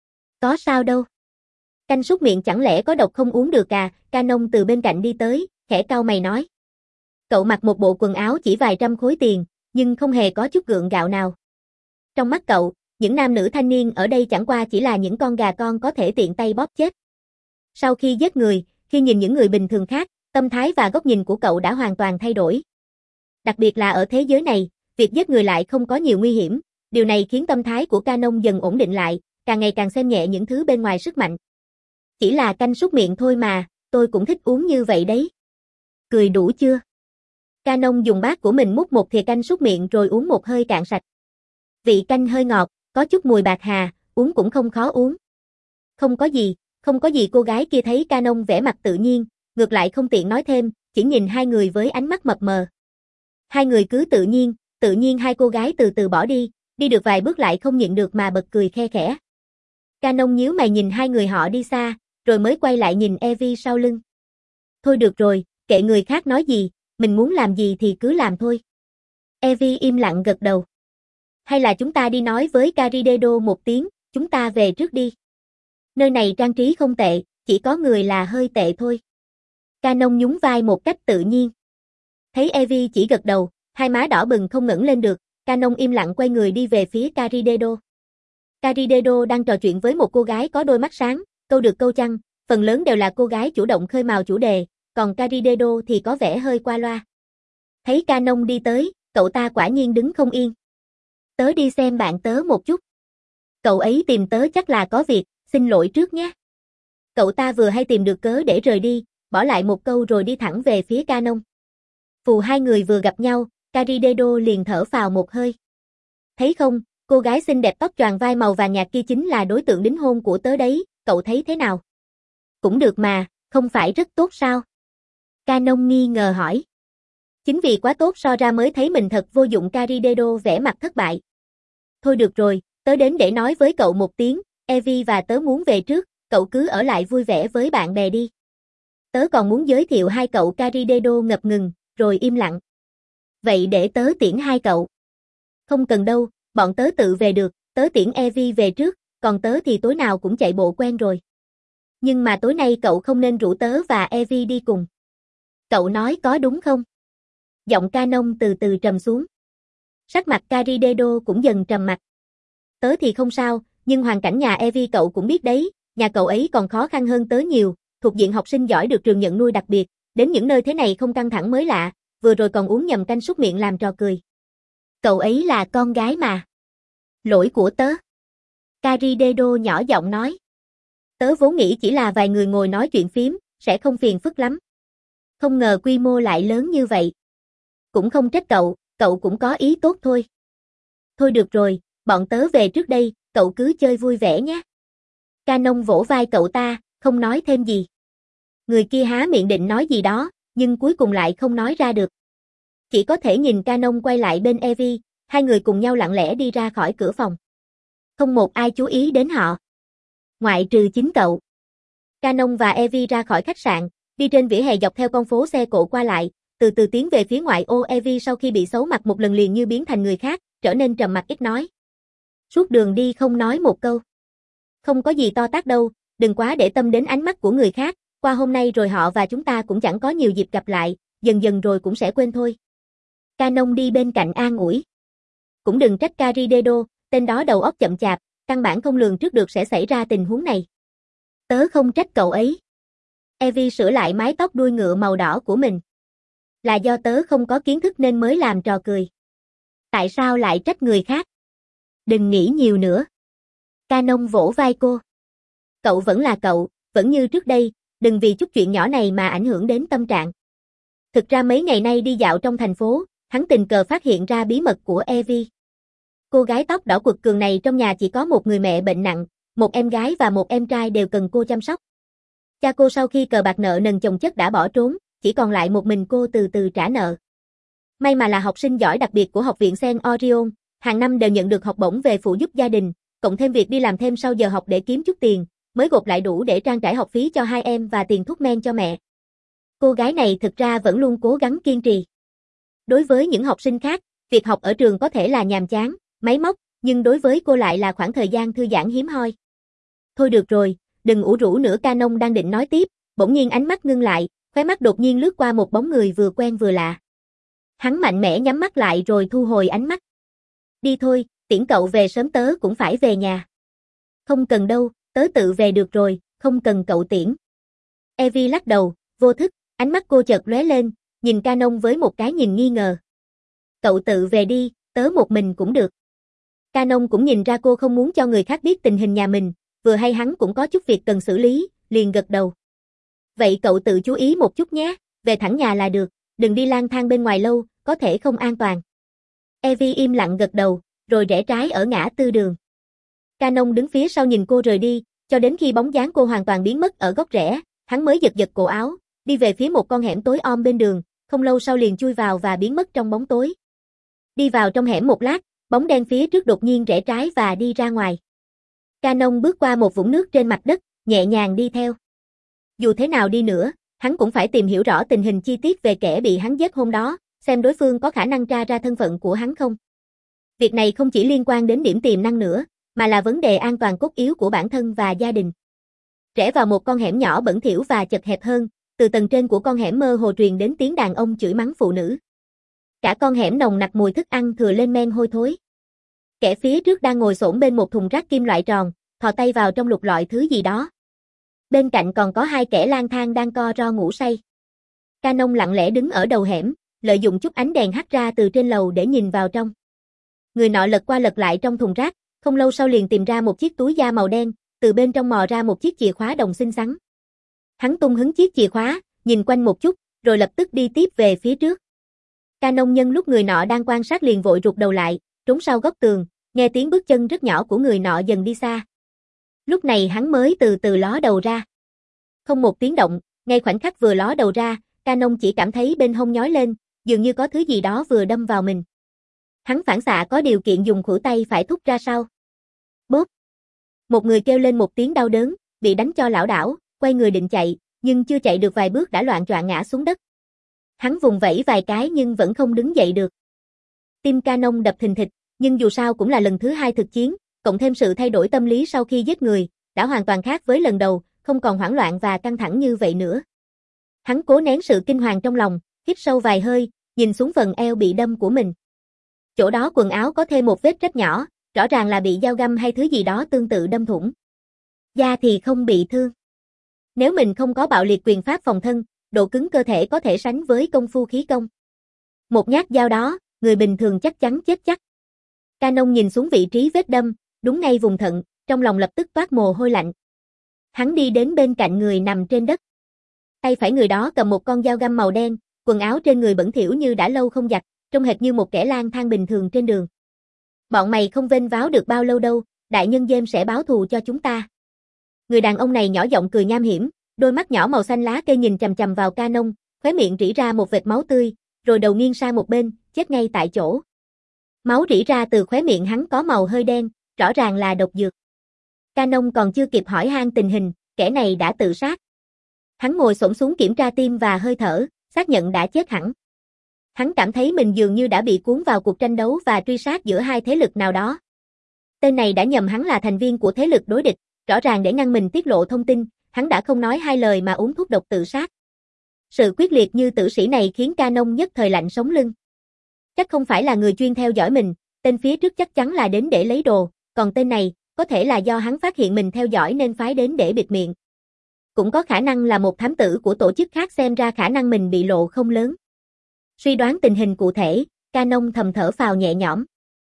Có sao đâu. Canh súc miệng chẳng lẽ có độc không uống được à, Canon từ bên cạnh đi tới, khẽ cau mày nói. Cậu mặc một bộ quần áo chỉ vài trăm khối tiền, nhưng không hề có chút gượng gạo nào. Trong mắt cậu, những nam nữ thanh niên ở đây chẳng qua chỉ là những con gà con có thể tiện tay bóp chết. Sau khi giết người, khi nhìn những người bình thường khác, tâm thái và góc nhìn của cậu đã hoàn toàn thay đổi. Đặc biệt là ở thế giới này, việc giết người lại không có nhiều nguy hiểm, điều này khiến tâm thái của Canon dần ổn định lại, càng ngày càng xem nhẹ những thứ bên ngoài sức mạnh. Chỉ là canh súc miệng thôi mà, tôi cũng thích uống như vậy đấy. Cười đủ chưa? Canon dùng bát của mình múc một thìa canh súc miệng rồi uống một hơi cạn sạch. Vị canh hơi ngọt, có chút mùi bạc hà, uống cũng không khó uống. Không có gì, không có gì cô gái kia thấy Canon vẻ mặt tự nhiên, ngược lại không tiện nói thêm, chỉ nhìn hai người với ánh mắt mập mờ. Hai người cứ tự nhiên, tự nhiên hai cô gái từ từ bỏ đi, đi được vài bước lại không nhịn được mà bật cười khe khẽ. Canon nhíu mày nhìn hai người họ đi xa, rồi mới quay lại nhìn Evie sau lưng. Thôi được rồi, kệ người khác nói gì, mình muốn làm gì thì cứ làm thôi. Evie im lặng gật đầu. Hay là chúng ta đi nói với Caridedo một tiếng, chúng ta về trước đi. Nơi này trang trí không tệ, chỉ có người là hơi tệ thôi. Canon nhún vai một cách tự nhiên. Thấy Evie chỉ gật đầu, hai má đỏ bừng không ngẩng lên được, Canon im lặng quay người đi về phía Caridedo. Caridedo đang trò chuyện với một cô gái có đôi mắt sáng, câu được câu chăng, phần lớn đều là cô gái chủ động khơi mào chủ đề, còn Caridedo thì có vẻ hơi qua loa. Thấy Canon đi tới, cậu ta quả nhiên đứng không yên. Tớ đi xem bạn tớ một chút. Cậu ấy tìm tớ chắc là có việc, xin lỗi trước nhé. Cậu ta vừa hay tìm được cớ để rời đi, bỏ lại một câu rồi đi thẳng về phía Canon. Phù hai người vừa gặp nhau, Caridedo liền thở phào một hơi. Thấy không, cô gái xinh đẹp tóc choàng vai màu vàng nhạt kia chính là đối tượng đính hôn của tớ đấy, cậu thấy thế nào? Cũng được mà, không phải rất tốt sao? Canon nghi ngờ hỏi. Chính vì quá tốt so ra mới thấy mình thật vô dụng. Caridedo vẻ mặt thất bại. Thôi được rồi, tớ đến để nói với cậu một tiếng, Evie và tớ muốn về trước, cậu cứ ở lại vui vẻ với bạn bè đi. Tớ còn muốn giới thiệu hai cậu. Caridedo ngập ngừng, rồi im lặng. Vậy để tớ tiễn hai cậu. Không cần đâu, bọn tớ tự về được, tớ tiễn Evie về trước, còn tớ thì tối nào cũng chạy bộ quen rồi. Nhưng mà tối nay cậu không nên rủ tớ và Evie đi cùng. Cậu nói có đúng không? Giọng Canon từ từ trầm xuống. Sắc mặt Caridedo cũng dần trầm mặt. Tớ thì không sao, nhưng hoàn cảnh nhà Evie cậu cũng biết đấy, nhà cậu ấy còn khó khăn hơn tớ nhiều, thuộc diện học sinh giỏi được trường nhận nuôi đặc biệt, đến những nơi thế này không căng thẳng mới lạ, vừa rồi còn uống nhầm canh súc miệng làm trò cười. Cậu ấy là con gái mà. Lỗi của tớ. Caridedo nhỏ giọng nói. Tớ vốn nghĩ chỉ là vài người ngồi nói chuyện phím, sẽ không phiền phức lắm. Không ngờ quy mô lại lớn như vậy. Cũng không trách cậu, cậu cũng có ý tốt thôi. Thôi được rồi, bọn tớ về trước đây, cậu cứ chơi vui vẻ nhé. Canon vỗ vai cậu ta, không nói thêm gì. Người kia há miệng định nói gì đó, nhưng cuối cùng lại không nói ra được. Chỉ có thể nhìn Canon quay lại bên Evie, hai người cùng nhau lặng lẽ đi ra khỏi cửa phòng. Không một ai chú ý đến họ. Ngoại trừ chính cậu. Canon và Evie ra khỏi khách sạn, đi trên vỉa hè dọc theo con phố xe cộ qua lại, từ từ tiến về phía ngoại ô. Evie sau khi bị xấu mặt một lần liền như biến thành người khác, trở nên trầm mặc ít nói. Suốt đường đi không nói một câu. Không có gì to tát đâu, đừng quá để tâm đến ánh mắt của người khác, qua hôm nay rồi họ và chúng ta cũng chẳng có nhiều dịp gặp lại, dần dần rồi cũng sẽ quên thôi. Canon đi bên cạnh an ủi. Cũng đừng trách Caridedo, tên đó đầu óc chậm chạp, căn bản không lường trước được sẽ xảy ra tình huống này. Tớ không trách cậu ấy. Evie sửa lại mái tóc đuôi ngựa màu đỏ của mình. Là do tớ không có kiến thức nên mới làm trò cười. Tại sao lại trách người khác? Đừng nghĩ nhiều nữa. Canon vỗ vai cô. Cậu vẫn là cậu, vẫn như trước đây, đừng vì chút chuyện nhỏ này mà ảnh hưởng đến tâm trạng. Thực ra mấy ngày nay đi dạo trong thành phố, hắn tình cờ phát hiện ra bí mật của Evie. Cô gái tóc đỏ quật cường này trong nhà chỉ có một người mẹ bệnh nặng, một em gái và một em trai đều cần cô chăm sóc. Cha cô sau khi cờ bạc nợ nần chồng chất đã bỏ trốn, chỉ còn lại một mình cô từ từ trả nợ. May mà là học sinh giỏi đặc biệt của học viện Saint Orion, hàng năm đều nhận được học bổng về phụ giúp gia đình, cộng thêm việc đi làm thêm sau giờ học để kiếm chút tiền, mới gộp lại đủ để trang trải học phí cho hai em và tiền thuốc men cho mẹ. Cô gái này thực ra vẫn luôn cố gắng kiên trì. Đối với những học sinh khác, việc học ở trường có thể là nhàm chán, máy móc, nhưng đối với cô lại là khoảng thời gian thư giãn hiếm hoi. Thôi được rồi, đừng ủ rũ nữa. Canon đang định nói tiếp, bỗng nhiên ánh mắt ngưng lại, khóe mắt đột nhiên lướt qua một bóng người vừa quen vừa lạ. Hắn mạnh mẽ nhắm mắt lại rồi thu hồi ánh mắt. Đi thôi, tiễn cậu về sớm, tớ cũng phải về nhà. Không cần đâu, tớ tự về được rồi, không cần cậu tiễn. Evie lắc đầu, vô thức, ánh mắt cô chợt lóe lên, nhìn Canon với một cái nhìn nghi ngờ. Cậu tự về đi, tớ một mình cũng được. Canon cũng nhìn ra cô không muốn cho người khác biết tình hình nhà mình, vừa hay hắn cũng có chút việc cần xử lý, liền gật đầu. Vậy cậu tự chú ý một chút nhé, về thẳng nhà là được, đừng đi lang thang bên ngoài lâu, có thể không an toàn. Evie im lặng gật đầu, rồi rẽ trái ở ngã tư đường. Canon đứng phía sau nhìn cô rời đi, cho đến khi bóng dáng cô hoàn toàn biến mất ở góc rẽ, hắn mới giật giật cổ áo, đi về phía một con hẻm tối om bên đường, không lâu sau liền chui vào và biến mất trong bóng tối. Đi vào trong hẻm một lát, bóng đen phía trước đột nhiên rẽ trái và đi ra ngoài. Canon bước qua một vũng nước trên mặt đất, nhẹ nhàng đi theo. Dù thế nào đi nữa, hắn cũng phải tìm hiểu rõ tình hình chi tiết về kẻ bị hắn giết hôm đó, xem đối phương có khả năng tra ra thân phận của hắn không. Việc này không chỉ liên quan đến điểm tiềm năng nữa, mà là vấn đề an toàn cốt yếu của bản thân và gia đình. Rẽ vào một con hẻm nhỏ bẩn thỉu và chật hẹp hơn, từ tầng trên của con hẻm mơ hồ truyền đến tiếng đàn ông chửi mắng phụ nữ. Cả con hẻm nồng nặc mùi thức ăn thừa lên men hôi thối. Kẻ phía trước đang ngồi xổm bên một thùng rác kim loại tròn, thò tay vào trong lục lọi thứ gì đó. Bên cạnh còn có hai kẻ lang thang đang co ro ngủ say. Canon lặng lẽ đứng ở đầu hẻm, lợi dụng chút ánh đèn hắt ra từ trên lầu để nhìn vào trong. Người nọ lật qua lật lại trong thùng rác, không lâu sau liền tìm ra một chiếc túi da màu đen, từ bên trong mò ra một chiếc chìa khóa đồng xinh xắn. Hắn tung hứng chiếc chìa khóa, nhìn quanh một chút, rồi lập tức đi tiếp về phía trước. Canon nhân lúc người nọ đang quan sát liền vội rụt đầu lại, trốn sau góc tường, nghe tiếng bước chân rất nhỏ của người nọ dần đi xa. Lúc này hắn mới từ từ ló đầu ra. Không một tiếng động, ngay khoảnh khắc vừa ló đầu ra, Canon chỉ cảm thấy bên hông nhói lên, dường như có thứ gì đó vừa đâm vào mình. Hắn phản xạ có điều kiện dùng khuỷu tay phải thúc ra sau. Bốp! Một người kêu lên một tiếng đau đớn, bị đánh cho lảo đảo, quay người định chạy, nhưng chưa chạy được vài bước đã loạng choạng ngã xuống đất. Hắn vùng vẫy vài cái nhưng vẫn không đứng dậy được. Tim Canon đập thình thịch, nhưng dù sao cũng là lần thứ hai thực chiến, cộng thêm sự thay đổi tâm lý sau khi giết người, đã hoàn toàn khác với lần đầu, không còn hoảng loạn và căng thẳng như vậy nữa. Hắn cố nén sự kinh hoàng trong lòng, hít sâu vài hơi, nhìn xuống phần eo bị đâm của mình. Chỗ đó quần áo có thêm một vết rách nhỏ, rõ ràng là bị dao găm hay thứ gì đó tương tự đâm thủng. Da thì không bị thương. Nếu mình không có bạo liệt quyền pháp phòng thân, độ cứng cơ thể có thể sánh với công phu khí công. Một nhát dao đó, người bình thường chắc chắn chết chắc. Canon nhìn xuống vị trí vết đâm, đúng ngay vùng thận, trong lòng lập tức toát mồ hôi lạnh. Hắn đi đến bên cạnh người nằm trên đất. Tay phải người đó cầm một con dao găm màu đen, quần áo trên người bẩn thỉu như đã lâu không giặt, trông hệt như một kẻ lang thang bình thường trên đường. Bọn mày không vênh váo được bao lâu đâu, đại nhân James sẽ báo thù cho chúng ta. Người đàn ông này nhỏ giọng cười nham hiểm, đôi mắt nhỏ màu xanh lá cây nhìn chằm chằm vào Canon, khóe miệng rỉ ra một vệt máu tươi, rồi đầu nghiêng sang một bên, chết ngay tại chỗ. Máu rỉ ra từ khóe miệng hắn có màu hơi đen, rõ ràng là độc dược. Canon còn chưa kịp hỏi han tình hình, kẻ này đã tự sát. Hắn ngồi xổm xuống kiểm tra tim và hơi thở, xác nhận đã chết hẳn. Hắn cảm thấy mình dường như đã bị cuốn vào cuộc tranh đấu và truy sát giữa hai thế lực nào đó. Tên này đã nhầm hắn là thành viên của thế lực đối địch, rõ ràng để ngăn mình tiết lộ thông tin, hắn đã không nói hai lời mà uống thuốc độc tự sát. Sự quyết liệt như tử sĩ này khiến Canon nhất thời lạnh sống lưng. Chắc không phải là người chuyên theo dõi mình, tên phía trước chắc chắn là đến để lấy đồ, còn tên này, có thể là do hắn phát hiện mình theo dõi nên phái đến để bịt miệng. Cũng có khả năng là một thám tử của tổ chức khác, xem ra khả năng mình bị lộ không lớn. Suy đoán tình hình cụ thể, Canon thầm thở phào nhẹ nhõm.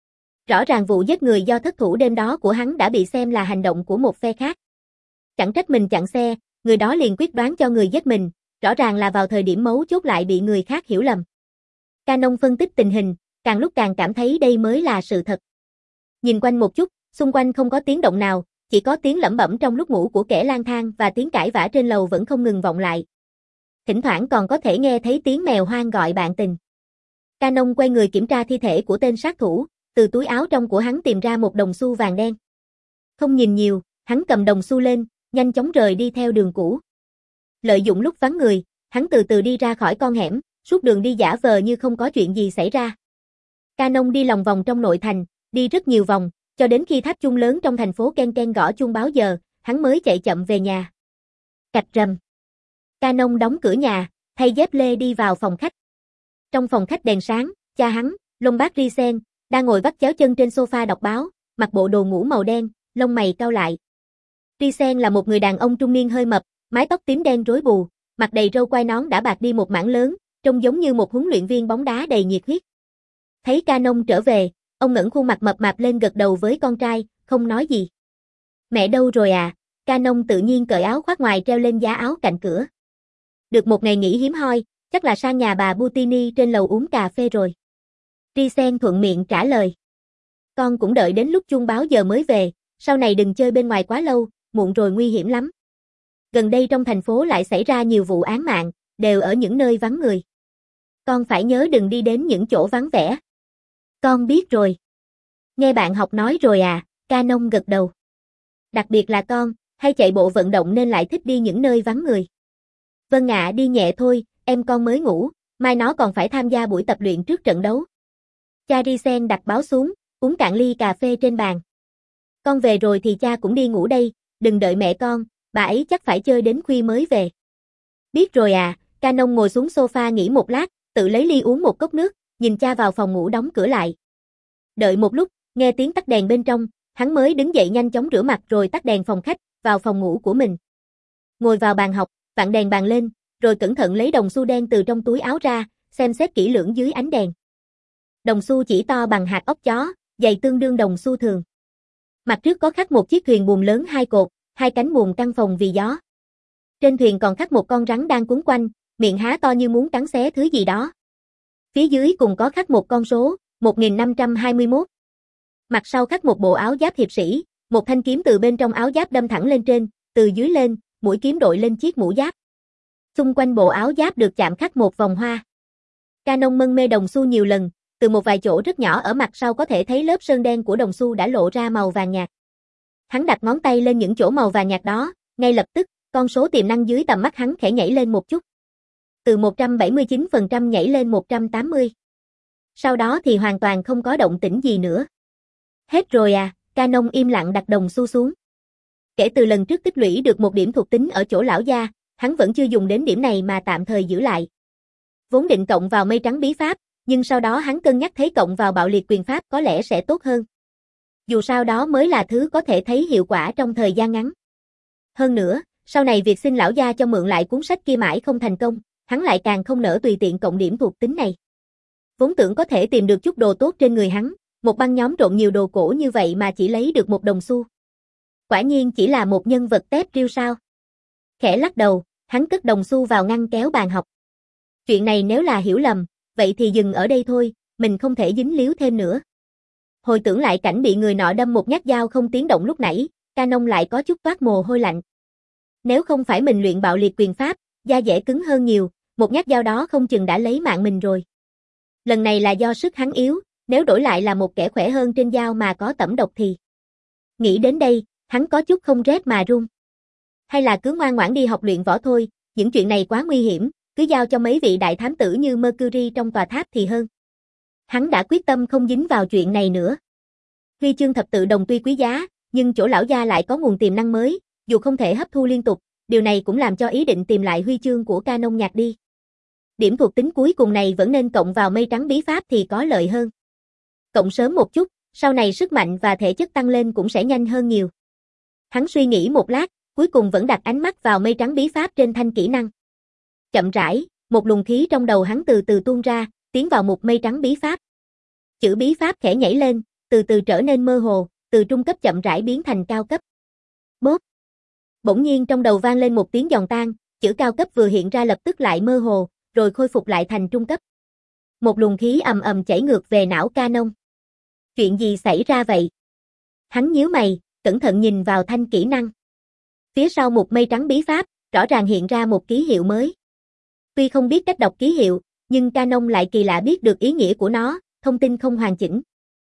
Rõ ràng vụ giết người do thất thủ đêm đó của hắn đã bị xem là hành động của một phe khác. Chẳng trách mình chặn xe, người đó liền quyết đoán cho người giết mình, rõ ràng là vào thời điểm mấu chốt lại bị người khác hiểu lầm. Canon phân tích tình hình, càng lúc càng cảm thấy đây mới là sự thật. Nhìn quanh một chút, xung quanh không có tiếng động nào, chỉ có tiếng lẩm bẩm trong lúc ngủ của kẻ lang thang và tiếng cãi vã trên lầu vẫn không ngừng vọng lại. Thỉnh thoảng còn có thể nghe thấy tiếng mèo hoang gọi bạn tình. Canon quay người kiểm tra thi thể của tên sát thủ, từ túi áo trong của hắn tìm ra một đồng xu vàng đen. Không nhìn nhiều, hắn cầm đồng xu lên, nhanh chóng rời đi theo đường cũ. Lợi dụng lúc vắng người, hắn từ từ đi ra khỏi con hẻm, suốt đường đi giả vờ như không có chuyện gì xảy ra. Canon đi lòng vòng trong nội thành, đi rất nhiều vòng, cho đến khi tháp chuông lớn trong thành phố ken ken gõ chuông báo giờ, hắn mới chạy chậm về nhà. Cạch rầm. Canon đóng cửa nhà, thay dép lê đi vào phòng khách. Trong phòng khách đèn sáng, cha hắn, Lombard Risen, đang ngồi vắt chéo chân trên sofa đọc báo, mặc bộ đồ ngủ màu đen, lông mày cau lại. Risen là một người đàn ông trung niên hơi mập, mái tóc tím đen rối bù, mặt đầy râu quai nón đã bạc đi một mảng lớn, trông giống như một huấn luyện viên bóng đá đầy nhiệt huyết. Thấy Canon trở về, ông ngẩng khuôn mặt mập mạp lên gật đầu với con trai, không nói gì. Mẹ đâu rồi à? Canon tự nhiên cởi áo khoác ngoài treo lên giá áo cạnh cửa. Được một ngày nghỉ hiếm hoi, chắc là sang nhà bà Butini trên lầu uống cà phê rồi. Risen thuận miệng trả lời. Con cũng đợi đến lúc chuông báo giờ mới về, sau này đừng chơi bên ngoài quá lâu, muộn rồi nguy hiểm lắm. Gần đây trong thành phố lại xảy ra nhiều vụ án mạng, đều ở những nơi vắng người. Con phải nhớ đừng đi đến những chỗ vắng vẻ. Con biết rồi. Nghe bạn học nói rồi à, Canon gật đầu. Đặc biệt là con, hay chạy bộ vận động nên lại thích đi những nơi vắng người. Vâng ạ, đi nhẹ thôi, em con mới ngủ, mai nó còn phải tham gia buổi tập luyện trước trận đấu. Cha Risen đặt báo xuống, uống cạn ly cà phê trên bàn. Con về rồi thì cha cũng đi ngủ đây, đừng đợi mẹ con, bà ấy chắc phải chơi đến khuya mới về. Biết rồi à, Canon ngồi xuống sofa nghỉ một lát, tự lấy ly uống một cốc nước, nhìn cha vào phòng ngủ đóng cửa lại. Đợi một lúc, nghe tiếng tắt đèn bên trong, hắn mới đứng dậy nhanh chóng rửa mặt rồi tắt đèn phòng khách, vào phòng ngủ của mình. Ngồi vào bàn học, vặn đèn bàn lên, rồi cẩn thận lấy đồng xu đen từ trong túi áo ra, xem xét kỹ lưỡng dưới ánh đèn. Đồng xu chỉ to bằng hạt óc chó, dày tương đương đồng xu thường. Mặt trước có khắc một chiếc thuyền buồm lớn hai cột, hai cánh buồm căng phồng vì gió. Trên thuyền còn khắc một con rắn đang quấn quanh, miệng há to như muốn cắn xé thứ gì đó. Phía dưới cùng có khắc một con số, một nghìn năm trăm hai mươi mốt. Mặt sau khắc một bộ áo giáp hiệp sĩ, một thanh kiếm từ bên trong áo giáp đâm thẳng lên trên, từ dưới lên, mũi kiếm đội lên chiếc mũ giáp. Xung quanh bộ áo giáp được chạm khắc một vòng hoa. Canon mân mê đồng xu nhiều lần, từ một vài chỗ rất nhỏ ở mặt sau có thể thấy lớp sơn đen của đồng xu đã lộ ra màu vàng nhạt. Hắn đặt ngón tay lên những chỗ màu vàng nhạt đó, ngay lập tức, con số tiềm năng dưới tầm mắt hắn khẽ nhảy lên một chút. Từ một trăm bảy mươi chín phần trăm nhảy lên một trăm tám mươi. Sau đó thì hoàn toàn không có động tĩnh gì nữa. Hết rồi à, Canon im lặng đặt đồng xu xuống. Kể từ lần trước tích lũy được một điểm thuộc tính ở chỗ lão gia, hắn vẫn chưa dùng đến điểm này mà tạm thời giữ lại. Vốn định cộng vào mây trắng bí pháp, nhưng sau đó hắn cân nhắc thấy cộng vào bạo liệt quyền pháp có lẽ sẽ tốt hơn. Dù sao đó mới là thứ có thể thấy hiệu quả trong thời gian ngắn. Hơn nữa, sau này việc xin lão gia cho mượn lại cuốn sách kia mãi không thành công, hắn lại càng không nỡ tùy tiện cộng điểm thuộc tính này. Vốn tưởng có thể tìm được chút đồ tốt trên người hắn, một băng nhóm trộn nhiều đồ cổ như vậy mà chỉ lấy được một đồng xu. Quả nhiên chỉ là một nhân vật tép riêu sao. Khẽ lắc đầu, hắn cất đồng xu vào ngăn kéo bàn học. Chuyện này nếu là hiểu lầm, vậy thì dừng ở đây thôi, mình không thể dính líu thêm nữa. Hồi tưởng lại cảnh bị người nọ đâm một nhát dao không tiếng động lúc nãy, Canon lại có chút toát mồ hôi lạnh. Nếu không phải mình luyện bạo liệt quyền pháp, da dẻ cứng hơn nhiều, một nhát dao đó không chừng đã lấy mạng mình rồi. Lần này là do sức hắn yếu, nếu đổi lại là một kẻ khỏe hơn trên dao mà có tẩm độc thì. Nghĩ đến đây, hắn có chút không rét mà run. Hay là cứ ngoan ngoãn đi học luyện võ thôi, những chuyện này quá nguy hiểm, cứ giao cho mấy vị đại thám tử như Mercury trong tòa tháp thì hơn. Hắn đã quyết tâm không dính vào chuyện này nữa. Huy chương thập tự đồng tuy quý giá, nhưng chỗ lão gia lại có nguồn tiềm năng mới, dù không thể hấp thu liên tục, điều này cũng làm cho ý định tìm lại huy chương của Canon nhạt đi. Điểm thuộc tính cuối cùng này vẫn nên cộng vào mây trắng bí pháp thì có lợi hơn. Cộng sớm một chút, sau này sức mạnh và thể chất tăng lên cũng sẽ nhanh hơn nhiều. Hắn suy nghĩ một lát, cuối cùng vẫn đặt ánh mắt vào mây trắng bí pháp trên thanh kỹ năng. Chậm rãi, một luồng khí trong đầu hắn từ từ tuôn ra, tiến vào một mây trắng bí pháp. Chữ bí pháp khẽ nhảy lên, từ từ trở nên mơ hồ, từ trung cấp chậm rãi biến thành cao cấp. Bốp. Bỗng nhiên trong đầu vang lên một tiếng giòn tan, chữ cao cấp vừa hiện ra lập tức lại mơ hồ, rồi khôi phục lại thành trung cấp. Một luồng khí ầm ầm chảy ngược về não Canon. Chuyện gì xảy ra vậy? Hắn nhíu mày, cẩn thận nhìn vào thanh kỹ năng. Phía sau một mây trắng bí pháp, rõ ràng hiện ra một ký hiệu mới. Tuy không biết cách đọc ký hiệu, nhưng Canon lại kỳ lạ biết được ý nghĩa của nó, thông tin không hoàn chỉnh.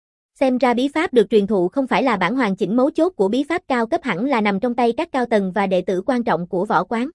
Xem ra bí pháp được truyền thụ không phải là bản hoàn chỉnh, mấu chốt của bí pháp cao cấp hẳn là nằm trong tay các cao tầng và đệ tử quan trọng của võ quán.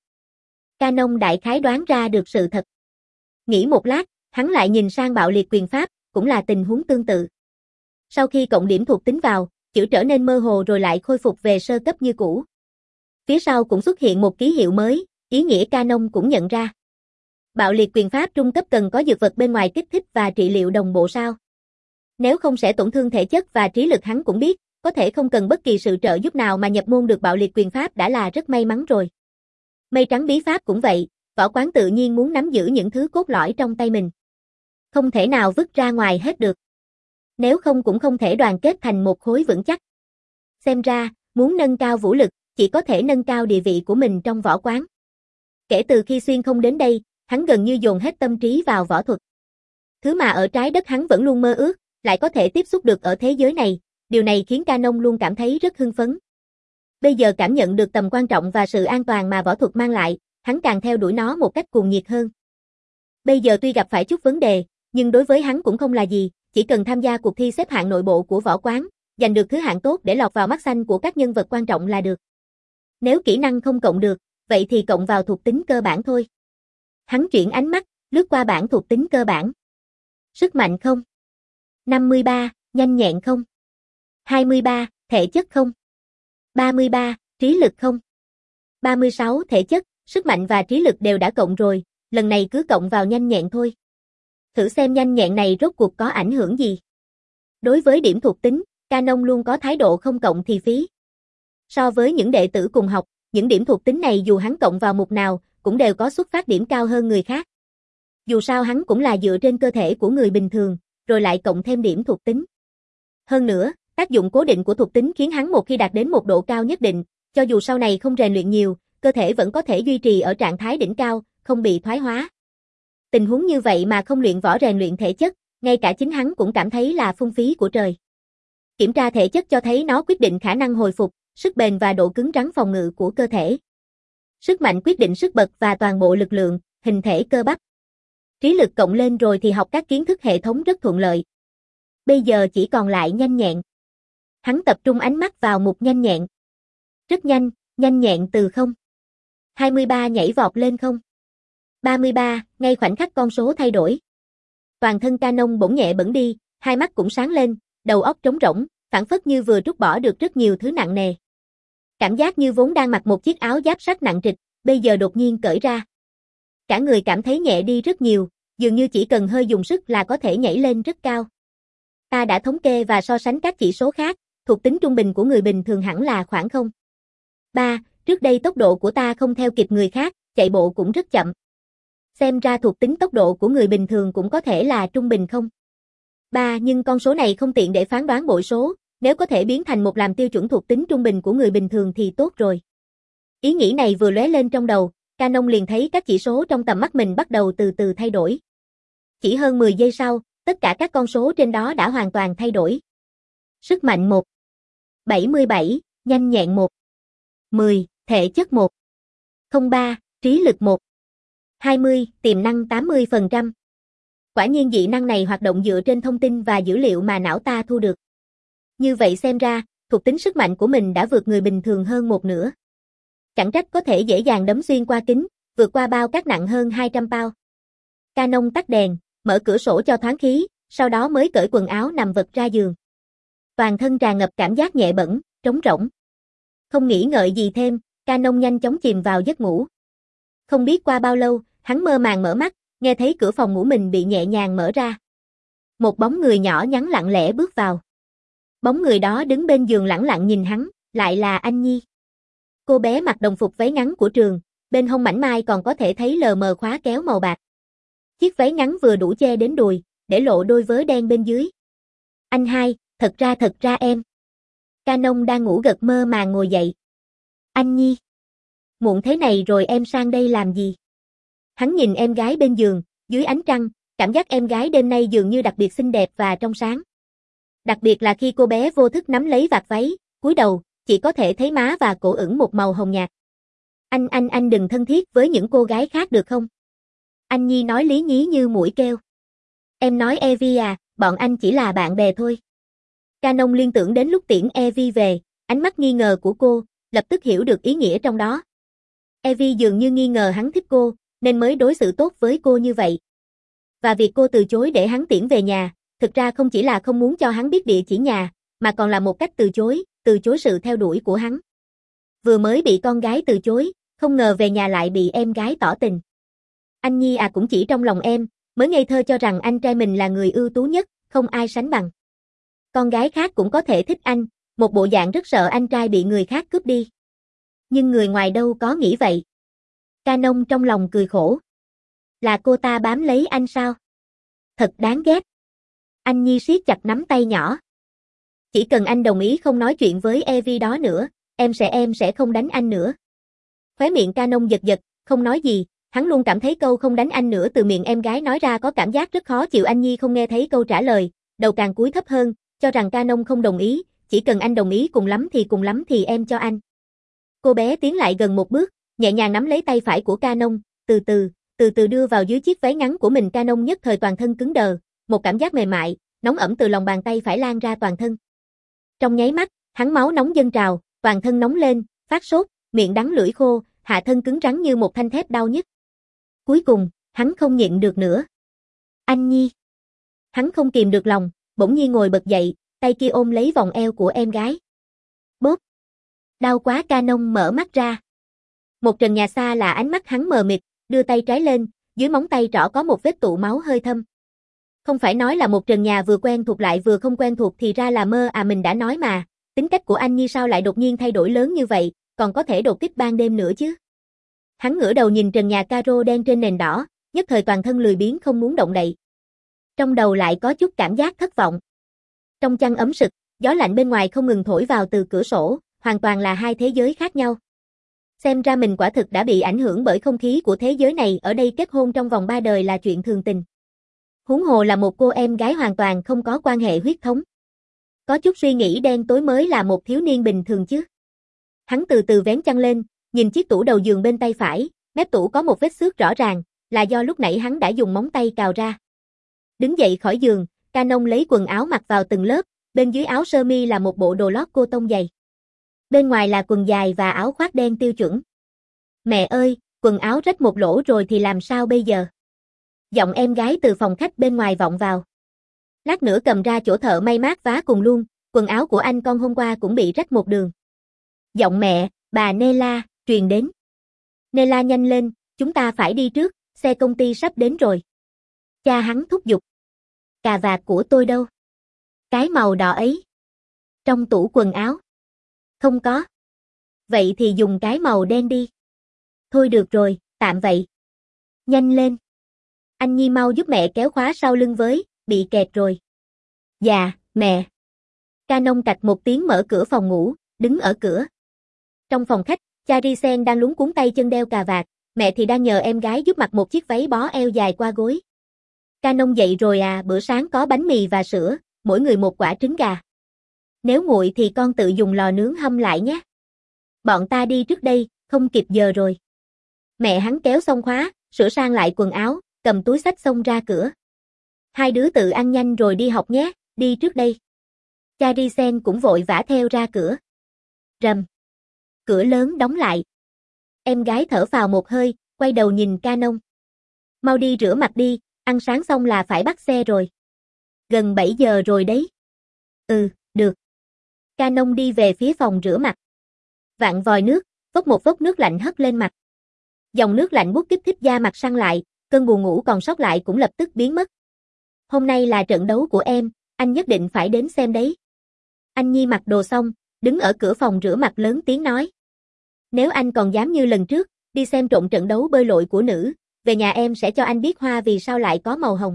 Canon đại khái đoán ra được sự thật. Nghĩ một lát, hắn lại nhìn sang bạo liệt quyền pháp, cũng là tình huống tương tự. Sau khi cộng điểm thuộc tính vào, chữ trở nên mơ hồ rồi lại khôi phục về sơ cấp như cũ. Phía sau cũng xuất hiện một ký hiệu mới, ý nghĩa Canon cũng nhận ra. Bạo liệt quyền pháp trung cấp cần có dược vật bên ngoài kích thích và trị liệu đồng bộ sao? Nếu không sẽ tổn thương thể chất và trí lực hắn cũng biết, có thể không cần bất kỳ sự trợ giúp nào mà nhập môn được bạo liệt quyền pháp đã là rất may mắn rồi. Mây trắng bí pháp cũng vậy, võ quán tự nhiên muốn nắm giữ những thứ cốt lõi trong tay mình. Không thể nào vứt ra ngoài hết được. Nếu không cũng không thể đoàn kết thành một khối vững chắc. Xem ra, muốn nâng cao vũ lực, chỉ có thể nâng cao địa vị của mình trong võ quán. Kể từ khi xuyên không đến đây, hắn gần như dồn hết tâm trí vào võ thuật. Thứ mà ở trái đất hắn vẫn luôn mơ ước, lại có thể tiếp xúc được ở thế giới này, điều này khiến Canon luôn cảm thấy rất hưng phấn. Bây giờ cảm nhận được tầm quan trọng và sự an toàn mà võ thuật mang lại, hắn càng theo đuổi nó một cách cuồng nhiệt hơn. Bây giờ tuy gặp phải chút vấn đề, nhưng đối với hắn cũng không là gì, chỉ cần tham gia cuộc thi xếp hạng nội bộ của võ quán, giành được thứ hạng tốt để lọt vào mắt xanh của các nhân vật quan trọng là được. Nếu kỹ năng không cộng được, vậy thì cộng vào thuộc tính cơ bản thôi. Hắn chuyển ánh mắt, lướt qua bảng thuộc tính cơ bản. Sức mạnh không? năm mươi ba, nhanh nhẹn không? hai mươi ba, thể chất không. ba mươi ba, trí lực không. ba mươi sáu, thể chất, sức mạnh và trí lực đều đã cộng rồi, lần này cứ cộng vào nhanh nhẹn thôi. Thử xem nhanh nhẹn này rốt cuộc có ảnh hưởng gì. Đối với điểm thuộc tính, Canon luôn có thái độ không cộng thì phí. So với những đệ tử cùng học, những điểm thuộc tính này dù hắn cộng vào mục nào, cũng đều có xuất phát điểm cao hơn người khác. Dù sao hắn cũng là dựa trên cơ thể của người bình thường, rồi lại cộng thêm điểm thuộc tính. Hơn nữa, tác dụng cố định của thuộc tính khiến hắn một khi đạt đến một độ cao nhất định, cho dù sau này không rèn luyện nhiều, cơ thể vẫn có thể duy trì ở trạng thái đỉnh cao, không bị thoái hóa. Tình huống như vậy mà không luyện võ rèn luyện thể chất, ngay cả chính hắn cũng cảm thấy là phung phí của trời. Kiểm tra thể chất cho thấy nó quyết định khả năng hồi phục, sức bền và độ cứng rắn phòng ngự của cơ thể. Sức mạnh quyết định sức bật và toàn bộ lực lượng, hình thể cơ bắp. Trí lực cộng lên rồi thì học các kiến thức hệ thống rất thuận lợi. Bây giờ chỉ còn lại nhanh nhẹn. Hắn tập trung ánh mắt vào mục nhanh nhẹn. Rất nhanh, nhanh nhẹn từ không. hai mươi ba nhảy vọt lên không. ba mươi ba, ngay khoảnh khắc con số thay đổi. Toàn thân Canon bỗng nhẹ bẫng đi, hai mắt cũng sáng lên, đầu óc trống rỗng, phảng phất như vừa trút bỏ được rất nhiều thứ nặng nề. Cảm giác như vốn đang mặc một chiếc áo giáp sắt nặng trịch, bây giờ đột nhiên cởi ra. Cả người cảm thấy nhẹ đi rất nhiều, dường như chỉ cần hơi dùng sức là có thể nhảy lên rất cao. Ta đã thống kê và so sánh các chỉ số khác, thuộc tính trung bình của người bình thường hẳn là khoảng không. ba. Trước đây tốc độ của ta không theo kịp người khác, chạy bộ cũng rất chậm. Xem ra thuộc tính tốc độ của người bình thường cũng có thể là trung bình không. ba. Nhưng con số này không tiện để phán đoán bội số, nếu có thể biến thành một làm tiêu chuẩn thuộc tính trung bình của người bình thường thì tốt rồi. Ý nghĩ này vừa lóe lên trong đầu, Canon liền thấy các chỉ số trong tầm mắt mình bắt đầu từ từ thay đổi. Chỉ hơn mười giây sau, tất cả các con số trên đó đã hoàn toàn thay đổi. Sức mạnh một. bảy mươi bảy, nhanh nhẹn một. mười, thể chất một. không ba, trí lực một. hai mươi, tiềm năng tám mươi phần trăm. Quả nhiên dị năng này hoạt động dựa trên thông tin và dữ liệu mà não ta thu được. Như vậy xem ra, thuộc tính sức mạnh của mình đã vượt người bình thường hơn một nửa. Chẳng trách có thể dễ dàng đấm xuyên qua kính, vượt qua bao cát nặng hơn hai trăm pound. Canon tắt đèn, mở cửa sổ cho thoáng khí, sau đó mới cởi quần áo nằm vật ra giường. Toàn thân tràn ngập cảm giác nhẹ bẫng, trống rỗng. Không nghĩ ngợi gì thêm, Canon nhanh chóng chìm vào giấc ngủ. Không biết qua bao lâu, hắn mơ màng mở mắt, nghe thấy cửa phòng ngủ mình bị nhẹ nhàng mở ra. Một bóng người nhỏ nhắn lặng lẽ bước vào. Bóng người đó đứng bên giường lẳng lặng nhìn hắn, lại là Anh Nhi. Cô bé mặc đồng phục váy ngắn của trường, bên hông mảnh mai còn có thể thấy lờ mờ khóa kéo màu bạc. Chiếc váy ngắn vừa đủ che đến đùi, để lộ đôi vớ đen bên dưới. Anh hai, thật ra thật ra em. Canon đang ngủ gật mơ màng ngồi dậy. Anh Nhi. Muộn thế này rồi em sang đây làm gì? Hắn nhìn em gái bên giường, dưới ánh trăng, cảm giác em gái đêm nay dường như đặc biệt xinh đẹp và trong sáng. Đặc biệt là khi cô bé vô thức nắm lấy vạt váy, cúi đầu, chỉ có thể thấy má và cổ ửng một màu hồng nhạt. Anh anh anh đừng thân thiết với những cô gái khác được không? Anh Nhi nói lý nhí như muỗi kêu. Em nói Evie à, bọn anh chỉ là bạn bè thôi. Canon liên tưởng đến lúc tiễn Evie về, ánh mắt nghi ngờ của cô, lập tức hiểu được ý nghĩa trong đó. Evie dường như nghi ngờ hắn thích cô, nên mới đối xử tốt với cô như vậy. Và việc cô từ chối để hắn tiễn về nhà, thực ra không chỉ là không muốn cho hắn biết địa chỉ nhà, mà còn là một cách từ chối, từ chối sự theo đuổi của hắn. Vừa mới bị con gái từ chối, không ngờ về nhà lại bị em gái tỏ tình. Anh Nhi à cũng chỉ trong lòng em, mới ngây thơ cho rằng anh trai mình là người ưu tú nhất, không ai sánh bằng. Con gái khác cũng có thể thích anh, một bộ dạng rất sợ anh trai bị người khác cướp đi. Nhưng người ngoài đâu có nghĩ vậy. Canon trong lòng cười khổ. Là cô ta bám lấy anh sao? Thật đáng ghét. Anh Nhi siết chặt nắm tay nhỏ. Chỉ cần anh đồng ý không nói chuyện với Evie đó nữa, em sẽ em sẽ không đánh anh nữa. Khóe miệng Canon giật giật, không nói gì, hắn luôn cảm thấy câu không đánh anh nữa từ miệng em gái nói ra có cảm giác rất khó chịu. Anh Nhi không nghe thấy câu trả lời, đầu càng cúi thấp hơn, cho rằng Canon không đồng ý, chỉ cần anh đồng ý cùng lắm thì cùng lắm thì em cho anh. Cô bé tiến lại gần một bước, nhẹ nhàng nắm lấy tay phải của Canon, từ từ, từ từ đưa vào dưới chiếc váy ngắn của mình. Canon nhất thời toàn thân cứng đờ, một cảm giác mềm mại, nóng ẩm từ lòng bàn tay phải lan ra toàn thân. Trong nháy mắt, hắn máu nóng dâng trào, toàn thân nóng lên, phát sốt, miệng đắng lưỡi khô, hạ thân cứng rắn như một thanh thép đau nhức. Cuối cùng, hắn không nhịn được nữa. Anh Nhi. Hắn không kìm được lòng, bỗng nhiên ngồi bật dậy, tay kia ôm lấy vòng eo của em gái. Bốp. Đau quá, Canon mở mắt ra. Một trần nhà xa là ánh mắt hắn mờ mịt, đưa tay trái lên, dưới móng tay trỏ có một vết tụ máu hơi thâm. Không phải nói là một trần nhà vừa quen thuộc lại vừa không quen thuộc thì ra là mơ à, mình đã nói mà, tính cách của anh Nhi sao lại đột nhiên thay đổi lớn như vậy, còn có thể đột kích ban đêm nữa chứ. Hắn ngửa đầu nhìn trần nhà caro đen trên nền đỏ, nhất thời toàn thân lười biếng không muốn động đậy. Trong đầu lại có chút cảm giác thất vọng. Trong chăn ấm sực, gió lạnh bên ngoài không ngừng thổi vào từ cửa sổ, hoàn toàn là hai thế giới khác nhau. Xem ra mình quả thực đã bị ảnh hưởng bởi không khí của thế giới này, ở đây kết hôn trong vòng ba đời là chuyện thường tình. Huống hồ là một cô em gái hoàn toàn không có quan hệ huyết thống. Có chút suy nghĩ đen tối mới là một thiếu niên bình thường chứ. Hắn từ từ vén chăn lên, nhìn chiếc tủ đầu giường bên tay phải, mép tủ có một vết xước rõ ràng, là do lúc nãy hắn đã dùng móng tay cào ra. Đứng dậy khỏi giường, Canon lấy quần áo mặc vào từng lớp, bên dưới áo sơ mi là một bộ đồ lót cô tông dày. Bên ngoài là quần dài và áo khoác đen tiêu chuẩn. Mẹ ơi, quần áo rách một lỗ rồi thì làm sao bây giờ? Giọng em gái từ phòng khách bên ngoài vọng vào. Lát nữa cầm ra chỗ thợ may mát vá cùng luôn, quần áo của anh con hôm qua cũng bị rách một đường. Giọng mẹ, bà Nela, truyền đến. Nela nhanh lên, chúng ta phải đi trước, xe công ty sắp đến rồi. Cha hắn thúc giục. Cà vạt của tôi đâu? Cái màu đỏ ấy. Trong tủ quần áo. Không có. Vậy thì dùng cái màu đen đi. Thôi được rồi, tạm vậy. Nhanh lên. Anh Nhi mau giúp mẹ kéo khóa sau lưng với, bị kẹt rồi. Dạ, mẹ. Canon cạch một tiếng mở cửa phòng ngủ, đứng ở cửa. Trong phòng khách, Charisen đang lúng cuốn tay chân đeo cà vạt, mẹ thì đang nhờ em gái giúp mặc một chiếc váy bó eo dài qua gối. Canon dậy rồi à, bữa sáng có bánh mì và sữa, mỗi người một quả trứng gà. Nếu nguội thì con tự dùng lò nướng hâm lại nhé. Bọn ta đi trước đây, không kịp giờ rồi. Mẹ hắn kéo xong khóa, sửa sang lại quần áo, cầm túi xách xông ra cửa. Hai đứa tự ăn nhanh rồi đi học nhé, đi trước đây. Charisen cũng vội vã theo ra cửa. Rầm. Cửa lớn đóng lại. Em gái thở phào một hơi, quay đầu nhìn Canon. Mau đi rửa mặt đi, ăn sáng xong là phải bắt xe rồi. Gần bảy giờ rồi đấy. Ừ, được. Canon đi về phía phòng rửa mặt. Vạn vòi nước, vốc một vốc nước lạnh hất lên mặt. Dòng nước lạnh buốt kích thích da mặt săn lại, cơn buồn ngủ còn sót lại cũng lập tức biến mất. Hôm nay là trận đấu của em, anh nhất định phải đến xem đấy. Anh Nhi mặc đồ xong, đứng ở cửa phòng rửa mặt lớn tiếng nói. Nếu anh còn dám như lần trước, đi xem trộn trận đấu bơi lội của nữ, về nhà em sẽ cho anh biết hoa vì sao lại có màu hồng.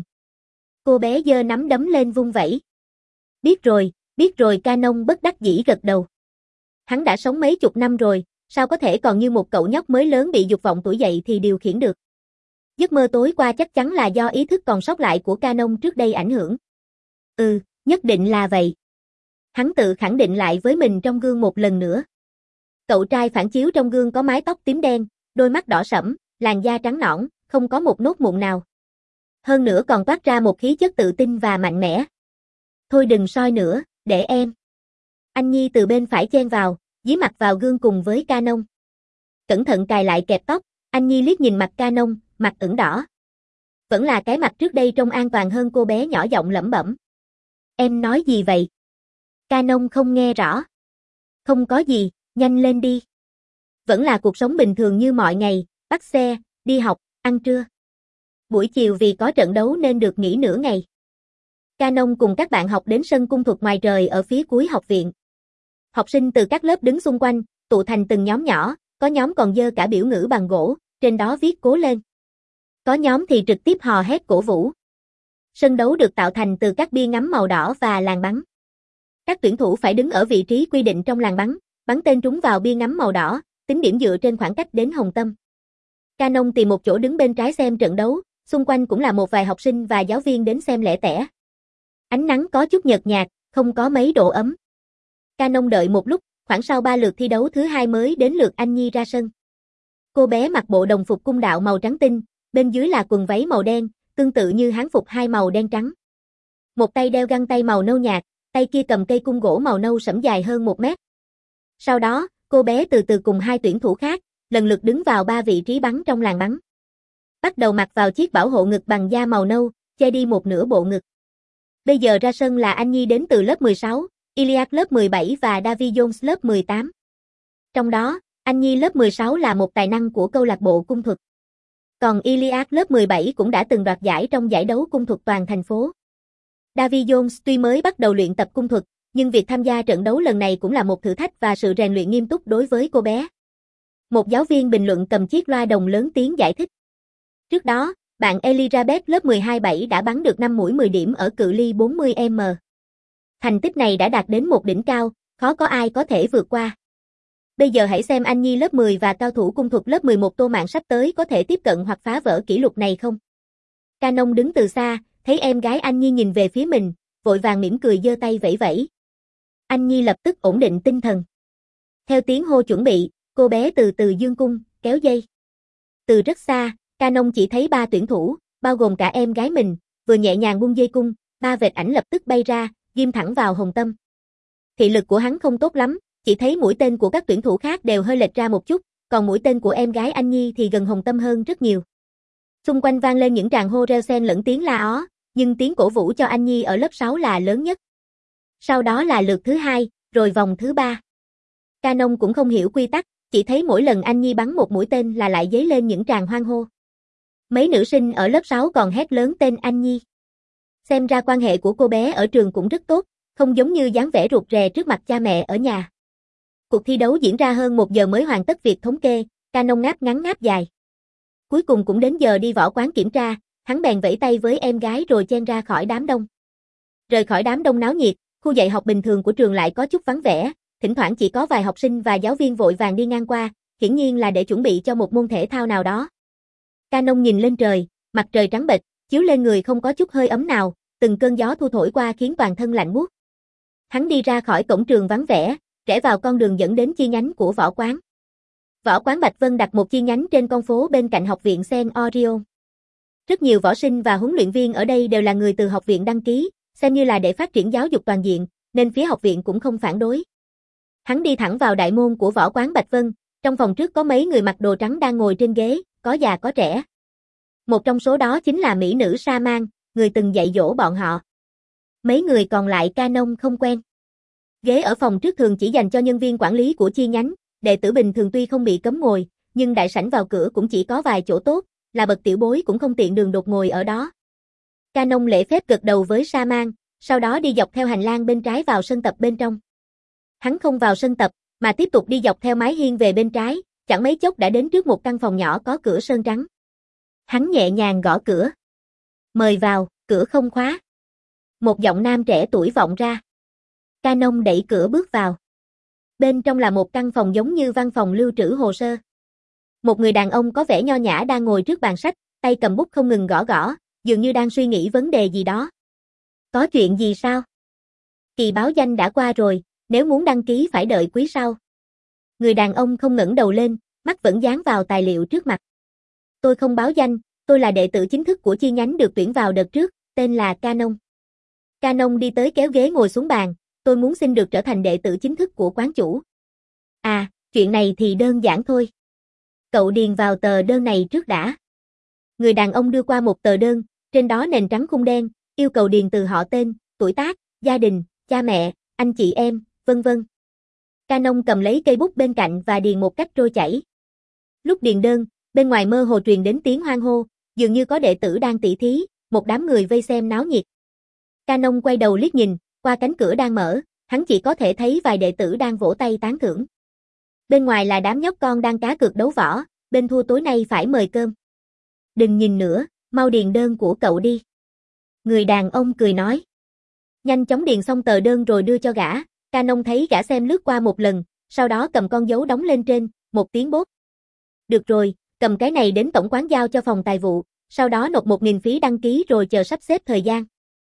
Cô bé giơ nắm đấm lên vung vẩy. Biết rồi, biết rồi, Canon bất đắc dĩ gật đầu. Hắn đã sống mấy chục năm rồi, sao có thể còn như một cậu nhóc mới lớn bị dục vọng tuổi dậy thì điều khiển được. Giấc mơ tối qua chắc chắn là do ý thức còn sót lại của Canon trước đây ảnh hưởng. Ừ, nhất định là vậy. Hắn tự khẳng định lại với mình trong gương một lần nữa. Cậu trai phản chiếu trong gương có mái tóc tím đen, đôi mắt đỏ sẫm, làn da trắng nõn, không có một nốt mụn nào. Hơn nữa còn toát ra một khí chất tự tin và mạnh mẽ. Thôi đừng soi nữa, để em. Anh Nhi từ bên phải chen vào, dí mặt vào gương cùng với Canon. Cẩn thận cài lại kẹp tóc, anh Nhi liếc nhìn mặt Canon, mặt ửng đỏ. Vẫn là cái mặt trước đây trông an toàn hơn, cô bé nhỏ giọng lẩm bẩm. Em nói gì vậy? Canon không nghe rõ. Không có gì, nhanh lên đi. Vẫn là cuộc sống bình thường như mọi ngày, bắt xe, đi học, ăn trưa. Buổi chiều vì có trận đấu nên được nghỉ nửa ngày. Canon cùng các bạn học đến sân cung thuật ngoài trời ở phía cuối học viện. Học sinh từ các lớp đứng xung quanh, tụ thành từng nhóm nhỏ, có nhóm còn giơ cả biểu ngữ bằng gỗ, trên đó viết cố lên. Có nhóm thì trực tiếp hò hét cổ vũ. Sân đấu được tạo thành từ các bia ngắm màu đỏ và làn bắn. Các tuyển thủ phải đứng ở vị trí quy định trong làn bắn, bắn tên trúng vào bia ngắm màu đỏ, tính điểm dựa trên khoảng cách đến hồng tâm. Canon tìm một chỗ đứng bên trái xem trận đấu, xung quanh cũng là một vài học sinh và giáo viên đến xem lẻ tẻ. Ánh nắng có chút nhợt nhạt, không có mấy độ ấm. Canon đợi một lúc, khoảng sau ba lượt thi đấu thứ hai mới đến lượt anh Nhi ra sân. Cô bé mặc bộ đồng phục cung đạo màu trắng tinh, bên dưới là quần váy màu đen, tương tự như hán phục hai màu đen trắng. Một tay đeo găng tay màu nâu nhạt, tay kia cầm cây cung gỗ màu nâu sẫm dài hơn một mét. Sau đó, cô bé từ từ cùng hai tuyển thủ khác, lần lượt đứng vào ba vị trí bắn trong làn bắn. Bắt đầu mặc vào chiếc bảo hộ ngực bằng da màu nâu, che đi một nửa bộ ngực. Bây giờ ra sân là Anh Nhi đến từ lớp mười sáu, Iliad lớp mười bảy và Davy Jones lớp mười tám. Trong đó, Anh Nhi lớp mười sáu là một tài năng của câu lạc bộ cung thuật. Còn Iliad lớp mười bảy cũng đã từng đoạt giải trong giải đấu cung thuật toàn thành phố. Davy Jones tuy mới bắt đầu luyện tập cung thuật, nhưng việc tham gia trận đấu lần này cũng là một thử thách và sự rèn luyện nghiêm túc đối với cô bé. Một giáo viên bình luận cầm chiếc loa đồng lớn tiếng giải thích. Trước đó, bạn Elizabeth lớp mười hai bảy đã bắn được năm mũi mười điểm ở cự ly bốn mươi mét. Thành tích này đã đạt đến một đỉnh cao, khó có ai có thể vượt qua. Bây giờ hãy xem Anh Nhi lớp mười và cao thủ cung thuật lớp mười một Tô Mạn sắp tới có thể tiếp cận hoặc phá vỡ kỷ lục này không. Canon đứng từ xa, thấy em gái Anh Nhi nhìn về phía mình, vội vàng mỉm cười giơ tay vẫy vẫy. Anh Nhi lập tức ổn định tinh thần. Theo tiếng hô chuẩn bị, cô bé từ từ dương cung, kéo dây. Từ rất xa, Canon chỉ thấy ba tuyển thủ, bao gồm cả em gái mình, vừa nhẹ nhàng buông dây cung, ba vệt ảnh lập tức bay ra, ghim thẳng vào hồng tâm. Thị lực của hắn không tốt lắm, chỉ thấy mũi tên của các tuyển thủ khác đều hơi lệch ra một chút, còn mũi tên của em gái Anh Nhi thì gần hồng tâm hơn rất nhiều. Xung quanh vang lên những tràng hô reo xen lẫn tiếng la ó, nhưng tiếng cổ vũ cho Anh Nhi ở lớp sáu là lớn nhất. Sau đó là lượt thứ hai, rồi vòng thứ ba. Canon cũng không hiểu quy tắc, chỉ thấy mỗi lần Anh Nhi bắn một mũi tên là lại dấy lên những tràng hoan hô. Mấy nữ sinh ở lớp sáu còn hét lớn tên Anh Nhi. Xem ra quan hệ của cô bé ở trường cũng rất tốt, không giống như dáng vẻ rụt rè trước mặt cha mẹ ở nhà. Cuộc thi đấu diễn ra hơn một giờ mới hoàn tất việc thống kê, Canon ngáp ngắn ngáp dài. Cuối cùng cũng đến giờ đi võ quán kiểm tra, hắn bèn vẫy tay với em gái rồi chen ra khỏi đám đông. Rời khỏi đám đông náo nhiệt, khu dạy học bình thường của trường lại có chút vắng vẻ, thỉnh thoảng chỉ có vài học sinh và giáo viên vội vàng đi ngang qua, hiển nhiên là để chuẩn bị cho một môn thể thao nào đó. Canon nhìn lên trời, mặt trời trắng bệch, chiếu lên người không có chút hơi ấm nào, từng cơn gió thu thổi qua khiến toàn thân lạnh buốt. Hắn đi ra khỏi cổng trường vắng vẻ, rẽ vào con đường dẫn đến chi nhánh của võ quán. Võ quán Bạch Vân đặt một chi nhánh trên con phố bên cạnh học viện Saint Orion. Rất nhiều võ sinh và huấn luyện viên ở đây đều là người từ học viện đăng ký, xem như là để phát triển giáo dục toàn diện, nên phía học viện cũng không phản đối. Hắn đi thẳng vào đại môn của võ quán Bạch Vân, trong phòng trước có mấy người mặc đồ trắng đang ngồi trên ghế, có già có trẻ. Một trong số đó chính là mỹ nữ Sa Man, người từng dạy dỗ bọn họ. Mấy người còn lại Canon không quen. Ghế ở phòng trước thường chỉ dành cho nhân viên quản lý của chi nhánh, đệ tử bình thường tuy không bị cấm ngồi, nhưng đại sảnh vào cửa cũng chỉ có vài chỗ tốt, là bậc tiểu bối cũng không tiện đường đột ngồi ở đó. Canon lễ phép gật đầu với Sa Man, sau đó đi dọc theo hành lang bên trái vào sân tập bên trong. Hắn không vào sân tập, mà tiếp tục đi dọc theo mái hiên về bên trái, chẳng mấy chốc đã đến trước một căn phòng nhỏ có cửa sơn trắng. Hắn nhẹ nhàng gõ cửa. Mời vào, cửa không khóa. Một giọng nam trẻ tuổi vọng ra. Canon đẩy cửa bước vào. Bên trong là một căn phòng giống như văn phòng lưu trữ hồ sơ. Một người đàn ông có vẻ nho nhã đang ngồi trước bàn sách, tay cầm bút không ngừng gõ gõ, dường như đang suy nghĩ vấn đề gì đó. Có chuyện gì sao? Kỳ báo danh đã qua rồi, nếu muốn đăng ký phải đợi quý sau. Người đàn ông không ngẩng đầu lên, mắt vẫn dán vào tài liệu trước mặt. Tôi không báo danh, tôi là đệ tử chính thức của chi nhánh được tuyển vào đợt trước, tên là Canon. Canon đi tới kéo ghế ngồi xuống bàn, tôi muốn xin được trở thành đệ tử chính thức của quán chủ. À, chuyện này thì đơn giản thôi. Cậu điền vào tờ đơn này trước đã. Người đàn ông đưa qua một tờ đơn, trên đó nền trắng khung đen, yêu cầu điền từ họ tên, tuổi tác, gia đình, cha mẹ, anh chị em, vân vân. Canon cầm lấy cây bút bên cạnh và điền một cách trôi chảy. Lúc điền đơn, bên ngoài mơ hồ truyền đến tiếng hoan hô, dường như có đệ tử đang tỉ thí, một đám người vây xem náo nhiệt. Canon quay đầu liếc nhìn, qua cánh cửa đang mở, hắn chỉ có thể thấy vài đệ tử đang vỗ tay tán thưởng. Bên ngoài là đám nhóc con đang cá cược đấu võ, bên thua tối nay phải mời cơm. Đừng nhìn nữa, mau điền đơn của cậu đi. Người đàn ông cười nói. Nhanh chóng điền xong tờ đơn rồi đưa cho gã, Canon thấy gã xem lướt qua một lần, sau đó cầm con dấu đóng lên trên, một tiếng bốp. Được rồi, cầm cái này đến tổng quán giao cho phòng tài vụ, sau đó nộp một nghìn phí đăng ký rồi chờ sắp xếp thời gian.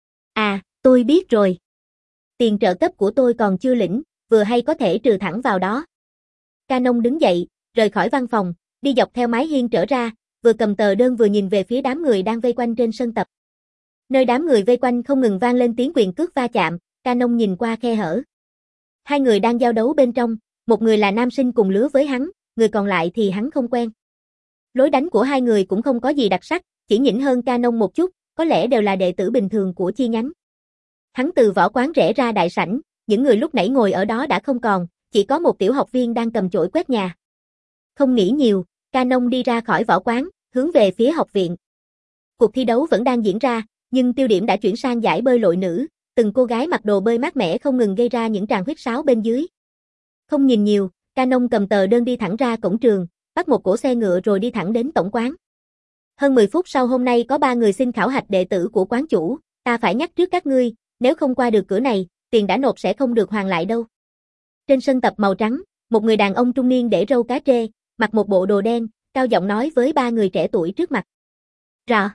À, tôi biết rồi. Tiền trợ cấp của tôi còn chưa lĩnh, vừa hay có thể trừ thẳng vào đó. Canon đứng dậy, rời khỏi văn phòng, đi dọc theo mái hiên trở ra, vừa cầm tờ đơn vừa nhìn về phía đám người đang vây quanh trên sân tập. Nơi đám người vây quanh không ngừng vang lên tiếng quyền cước va chạm, Canon nhìn qua khe hở. Hai người đang giao đấu bên trong, một người là nam sinh cùng lứa với hắn, người còn lại thì hắn không quen. Lối đánh của hai người cũng không có gì đặc sắc, chỉ nhỉnh hơn Canon một chút, có lẽ đều là đệ tử bình thường của chi nhánh. Hắn từ võ quán rẽ ra đại sảnh, những người lúc nãy ngồi ở đó đã không còn, chỉ có một tiểu học viên đang cầm chổi quét nhà. Không nghĩ nhiều, Canon đi ra khỏi võ quán, hướng về phía học viện. Cuộc thi đấu vẫn đang diễn ra, nhưng tiêu điểm đã chuyển sang giải bơi lội nữ, từng cô gái mặc đồ bơi mát mẻ không ngừng gây ra những tràng huýt sáo bên dưới. Không nhìn nhiều, Canon cầm tờ đơn đi thẳng ra cổng trường, bắt một cỗ xe ngựa rồi đi thẳng đến tổng quán. Hơn mười phút sau hôm nay có ba người xin khảo hạch đệ tử của quán chủ, ta phải nhắc trước các ngươi, nếu không qua được cửa này, tiền đã nộp sẽ không được hoàn lại đâu. Trên sân tập màu trắng, một người đàn ông trung niên để râu cá trê, mặc một bộ đồ đen, cao giọng nói với ba người trẻ tuổi trước mặt. Rõ.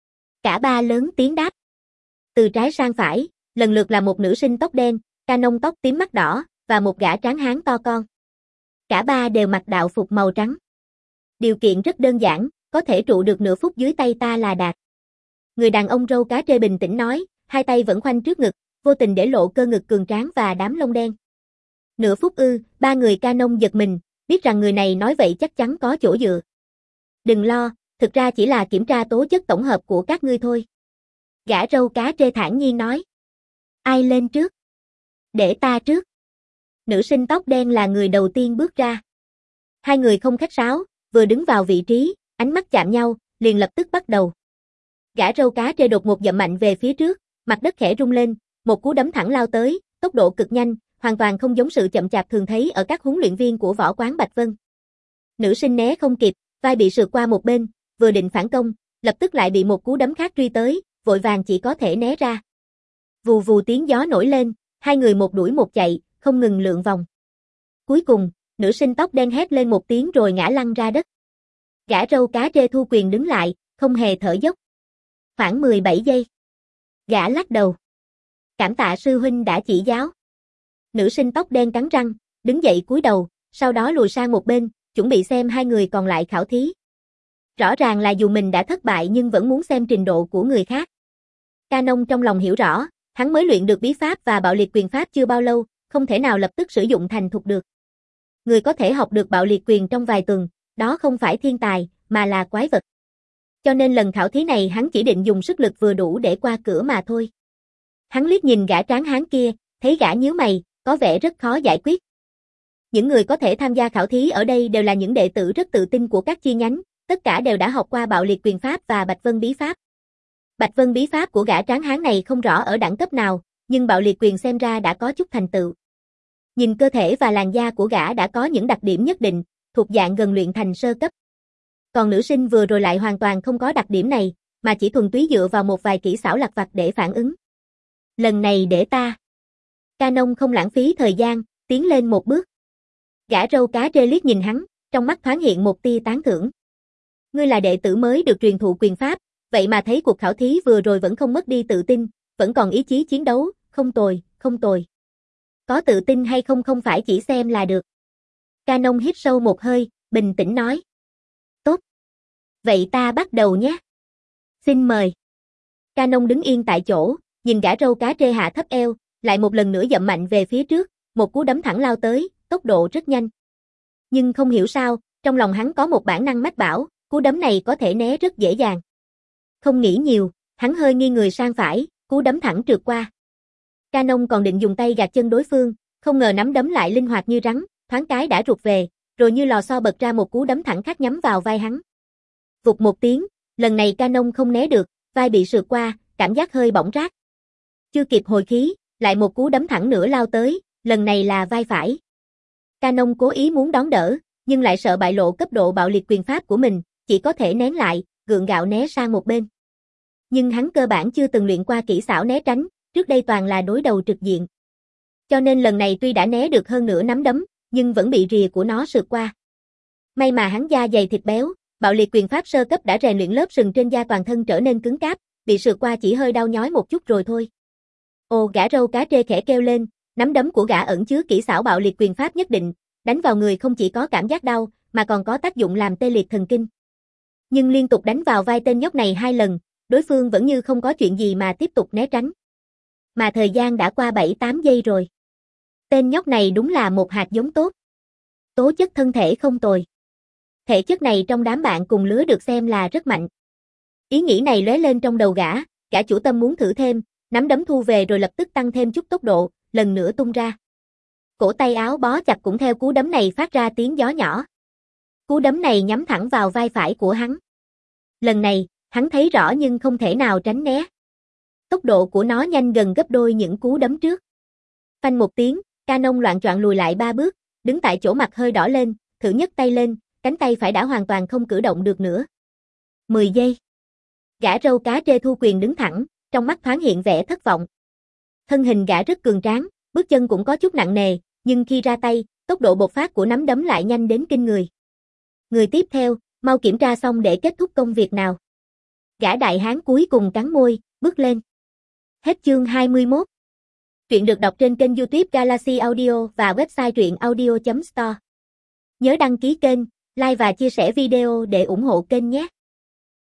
Cả ba lớn tiếng đáp. Từ trái sang phải, lần lượt là một nữ sinh tóc đen, Canon tóc tím mắt đỏ, và một gã tráng hán to con. Cả ba đều mặc đạo phục màu trắng. Điều kiện rất đơn giản, có thể trụ được nửa phút dưới tay ta là đạt. Người đàn ông râu cá trê bình tĩnh nói, hai tay vẫn khoanh trước ngực, vô tình để lộ cơ ngực cường tráng và đám lông đen. Nửa phút ư, ba người Canon giật mình, biết rằng người này nói vậy chắc chắn có chỗ dựa. Đừng lo, thực ra chỉ là kiểm tra tố chất tổng hợp của các ngươi thôi. Gã râu cá trê thản nhiên nói. Ai lên trước? Để ta trước. Nữ sinh tóc đen là người đầu tiên bước ra. Hai người không khách sáo, vừa đứng vào vị trí, ánh mắt chạm nhau, liền lập tức bắt đầu. Gã râu cá trê đột một dậm mạnh về phía trước, mặt đất khẽ rung lên, một cú đấm thẳng lao tới, tốc độ cực nhanh, hoàn toàn không giống sự chậm chạp thường thấy ở các huấn luyện viên của võ quán Bạch Vân. Nữ sinh né không kịp, vai bị sượt qua một bên, vừa định phản công, lập tức lại bị một cú đấm khác truy tới, vội vàng chỉ có thể né ra. Vù vù tiếng gió nổi lên, hai người một đuổi một chạy, không ngừng lượn vòng. Cuối cùng, nữ sinh tóc đen hét lên một tiếng rồi ngã lăn ra đất. Gã râu cá trê thu quyền đứng lại, không hề thở dốc. Khoảng mười bảy giây. Gã lắc đầu. Cảm tạ sư huynh đã chỉ giáo. Nữ sinh tóc đen cắn răng, đứng dậy cúi đầu, sau đó lùi sang một bên, chuẩn bị xem hai người còn lại khảo thí. Rõ ràng là dù mình đã thất bại nhưng vẫn muốn xem trình độ của người khác. Canon trong lòng hiểu rõ, hắn mới luyện được bí pháp và bạo liệt quyền pháp chưa bao lâu, không thể nào lập tức sử dụng thành thục được. Người có thể học được bạo liệt quyền trong vài tuần, đó không phải thiên tài, mà là quái vật. Cho nên lần khảo thí này hắn chỉ định dùng sức lực vừa đủ để qua cửa mà thôi. Hắn liếc nhìn gã tráng hán kia, thấy gã nhíu mày, có vẻ rất khó giải quyết. Những người có thể tham gia khảo thí ở đây đều là những đệ tử rất tự tin của các chi nhánh, tất cả đều đã học qua bạo liệt quyền pháp và Bạch Vân bí pháp. Bạch Vân bí pháp của gã tráng hán này không rõ ở đẳng cấp nào, nhưng bạo liệt quyền xem ra đã có chút thành tựu. Nhìn cơ thể và làn da của gã đã có những đặc điểm nhất định, thuộc dạng gần luyện thành sơ cấp. Còn nữ sinh vừa rồi lại hoàn toàn không có đặc điểm này, mà chỉ thuần túy dựa vào một vài kỹ xảo lặt vặt để phản ứng. Lần này để ta. Canon không lãng phí thời gian, tiến lên một bước. Gã râu cá trê liếc nhìn hắn, trong mắt thoáng hiện một tia tán thưởng. Ngươi là đệ tử mới được truyền thụ quyền pháp, vậy mà thấy cuộc khảo thí vừa rồi vẫn không mất đi tự tin, vẫn còn ý chí chiến đấu, không tồi, không tồi. Có tự tin hay không không phải chỉ xem là được. Canon hít sâu một hơi, bình tĩnh nói. Tốt. Vậy ta bắt đầu nhé. Xin mời. Canon đứng yên tại chỗ, nhìn gã râu cá trê hạ thấp eo, lại một lần nữa dậm mạnh về phía trước, một cú đấm thẳng lao tới, tốc độ rất nhanh. Nhưng không hiểu sao, trong lòng hắn có một bản năng mách bảo, cú đấm này có thể né rất dễ dàng. Không nghĩ nhiều, hắn hơi nghiêng người sang phải, cú đấm thẳng trượt qua. Canon còn định dùng tay gạt chân đối phương, không ngờ nắm đấm lại linh hoạt như rắn, thoáng cái đã rụt về, rồi như lò xo bật ra một cú đấm thẳng khác nhắm vào vai hắn. Vụt một tiếng, lần này Canon không né được, vai bị sượt qua, cảm giác hơi bỏng rát. Chưa kịp hồi khí, lại một cú đấm thẳng nữa lao tới, lần này là vai phải. Canon cố ý muốn đón đỡ, nhưng lại sợ bại lộ cấp độ bạo liệt quyền pháp của mình, chỉ có thể nén lại, gượng gạo né sang một bên. Nhưng hắn cơ bản chưa từng luyện qua kỹ xảo né tránh, trước đây toàn là đối đầu trực diện. Cho nên lần này tuy đã né được hơn nửa nắm đấm, nhưng vẫn bị rìa của nó sượt qua. May mà hắn da dày thịt béo, bạo liệt quyền pháp sơ cấp đã rèn luyện lớp sừng trên da toàn thân trở nên cứng cáp, bị sượt qua chỉ hơi đau nhói một chút rồi thôi. Ồ, gã râu cá trê khẽ kêu lên, nắm đấm của gã ẩn chứa kỹ xảo bạo liệt quyền pháp nhất định, đánh vào người không chỉ có cảm giác đau, mà còn có tác dụng làm tê liệt thần kinh. Nhưng liên tục đánh vào vai tên nhóc này hai lần, đối phương vẫn như không có chuyện gì mà tiếp tục né tránh. Mà thời gian đã qua bảy tám giây rồi. Tên nhóc này đúng là một hạt giống tốt. Tố chất thân thể không tồi. Thể chất này trong đám bạn cùng lứa được xem là rất mạnh. Ý nghĩ này lóe lên trong đầu gã, gã chủ tâm muốn thử thêm, Nắm đấm thu về rồi lập tức tăng thêm chút tốc độ, lần nữa tung ra. Cổ tay áo bó chặt cũng theo cú đấm này phát ra tiếng gió nhỏ. Cú đấm này nhắm thẳng vào vai phải của hắn. Lần này, hắn thấy rõ nhưng không thể nào tránh né. Tốc độ của nó nhanh gần gấp đôi những cú đấm trước. Phanh một tiếng, Canon loạng choạng lùi lại ba bước, đứng tại chỗ mặt hơi đỏ lên, thử nhấc tay lên, cánh tay phải đã hoàn toàn không cử động được nữa. mười giây. Gã râu cá trê thu quyền đứng thẳng, trong mắt thoáng hiện vẻ thất vọng. Thân hình gã rất cường tráng, bước chân cũng có chút nặng nề, nhưng khi ra tay, tốc độ bộc phát của nắm đấm lại nhanh đến kinh người. Người tiếp theo, mau kiểm tra xong để kết thúc công việc nào. Gã đại hán cuối cùng cắn môi, bước lên. Hết chương hai mươi mốt. Truyện được đọc trên kênh YouTube Galaxy Audio và website truyện audio chấm store. Nhớ đăng ký kênh, like và chia sẻ video để ủng hộ kênh nhé.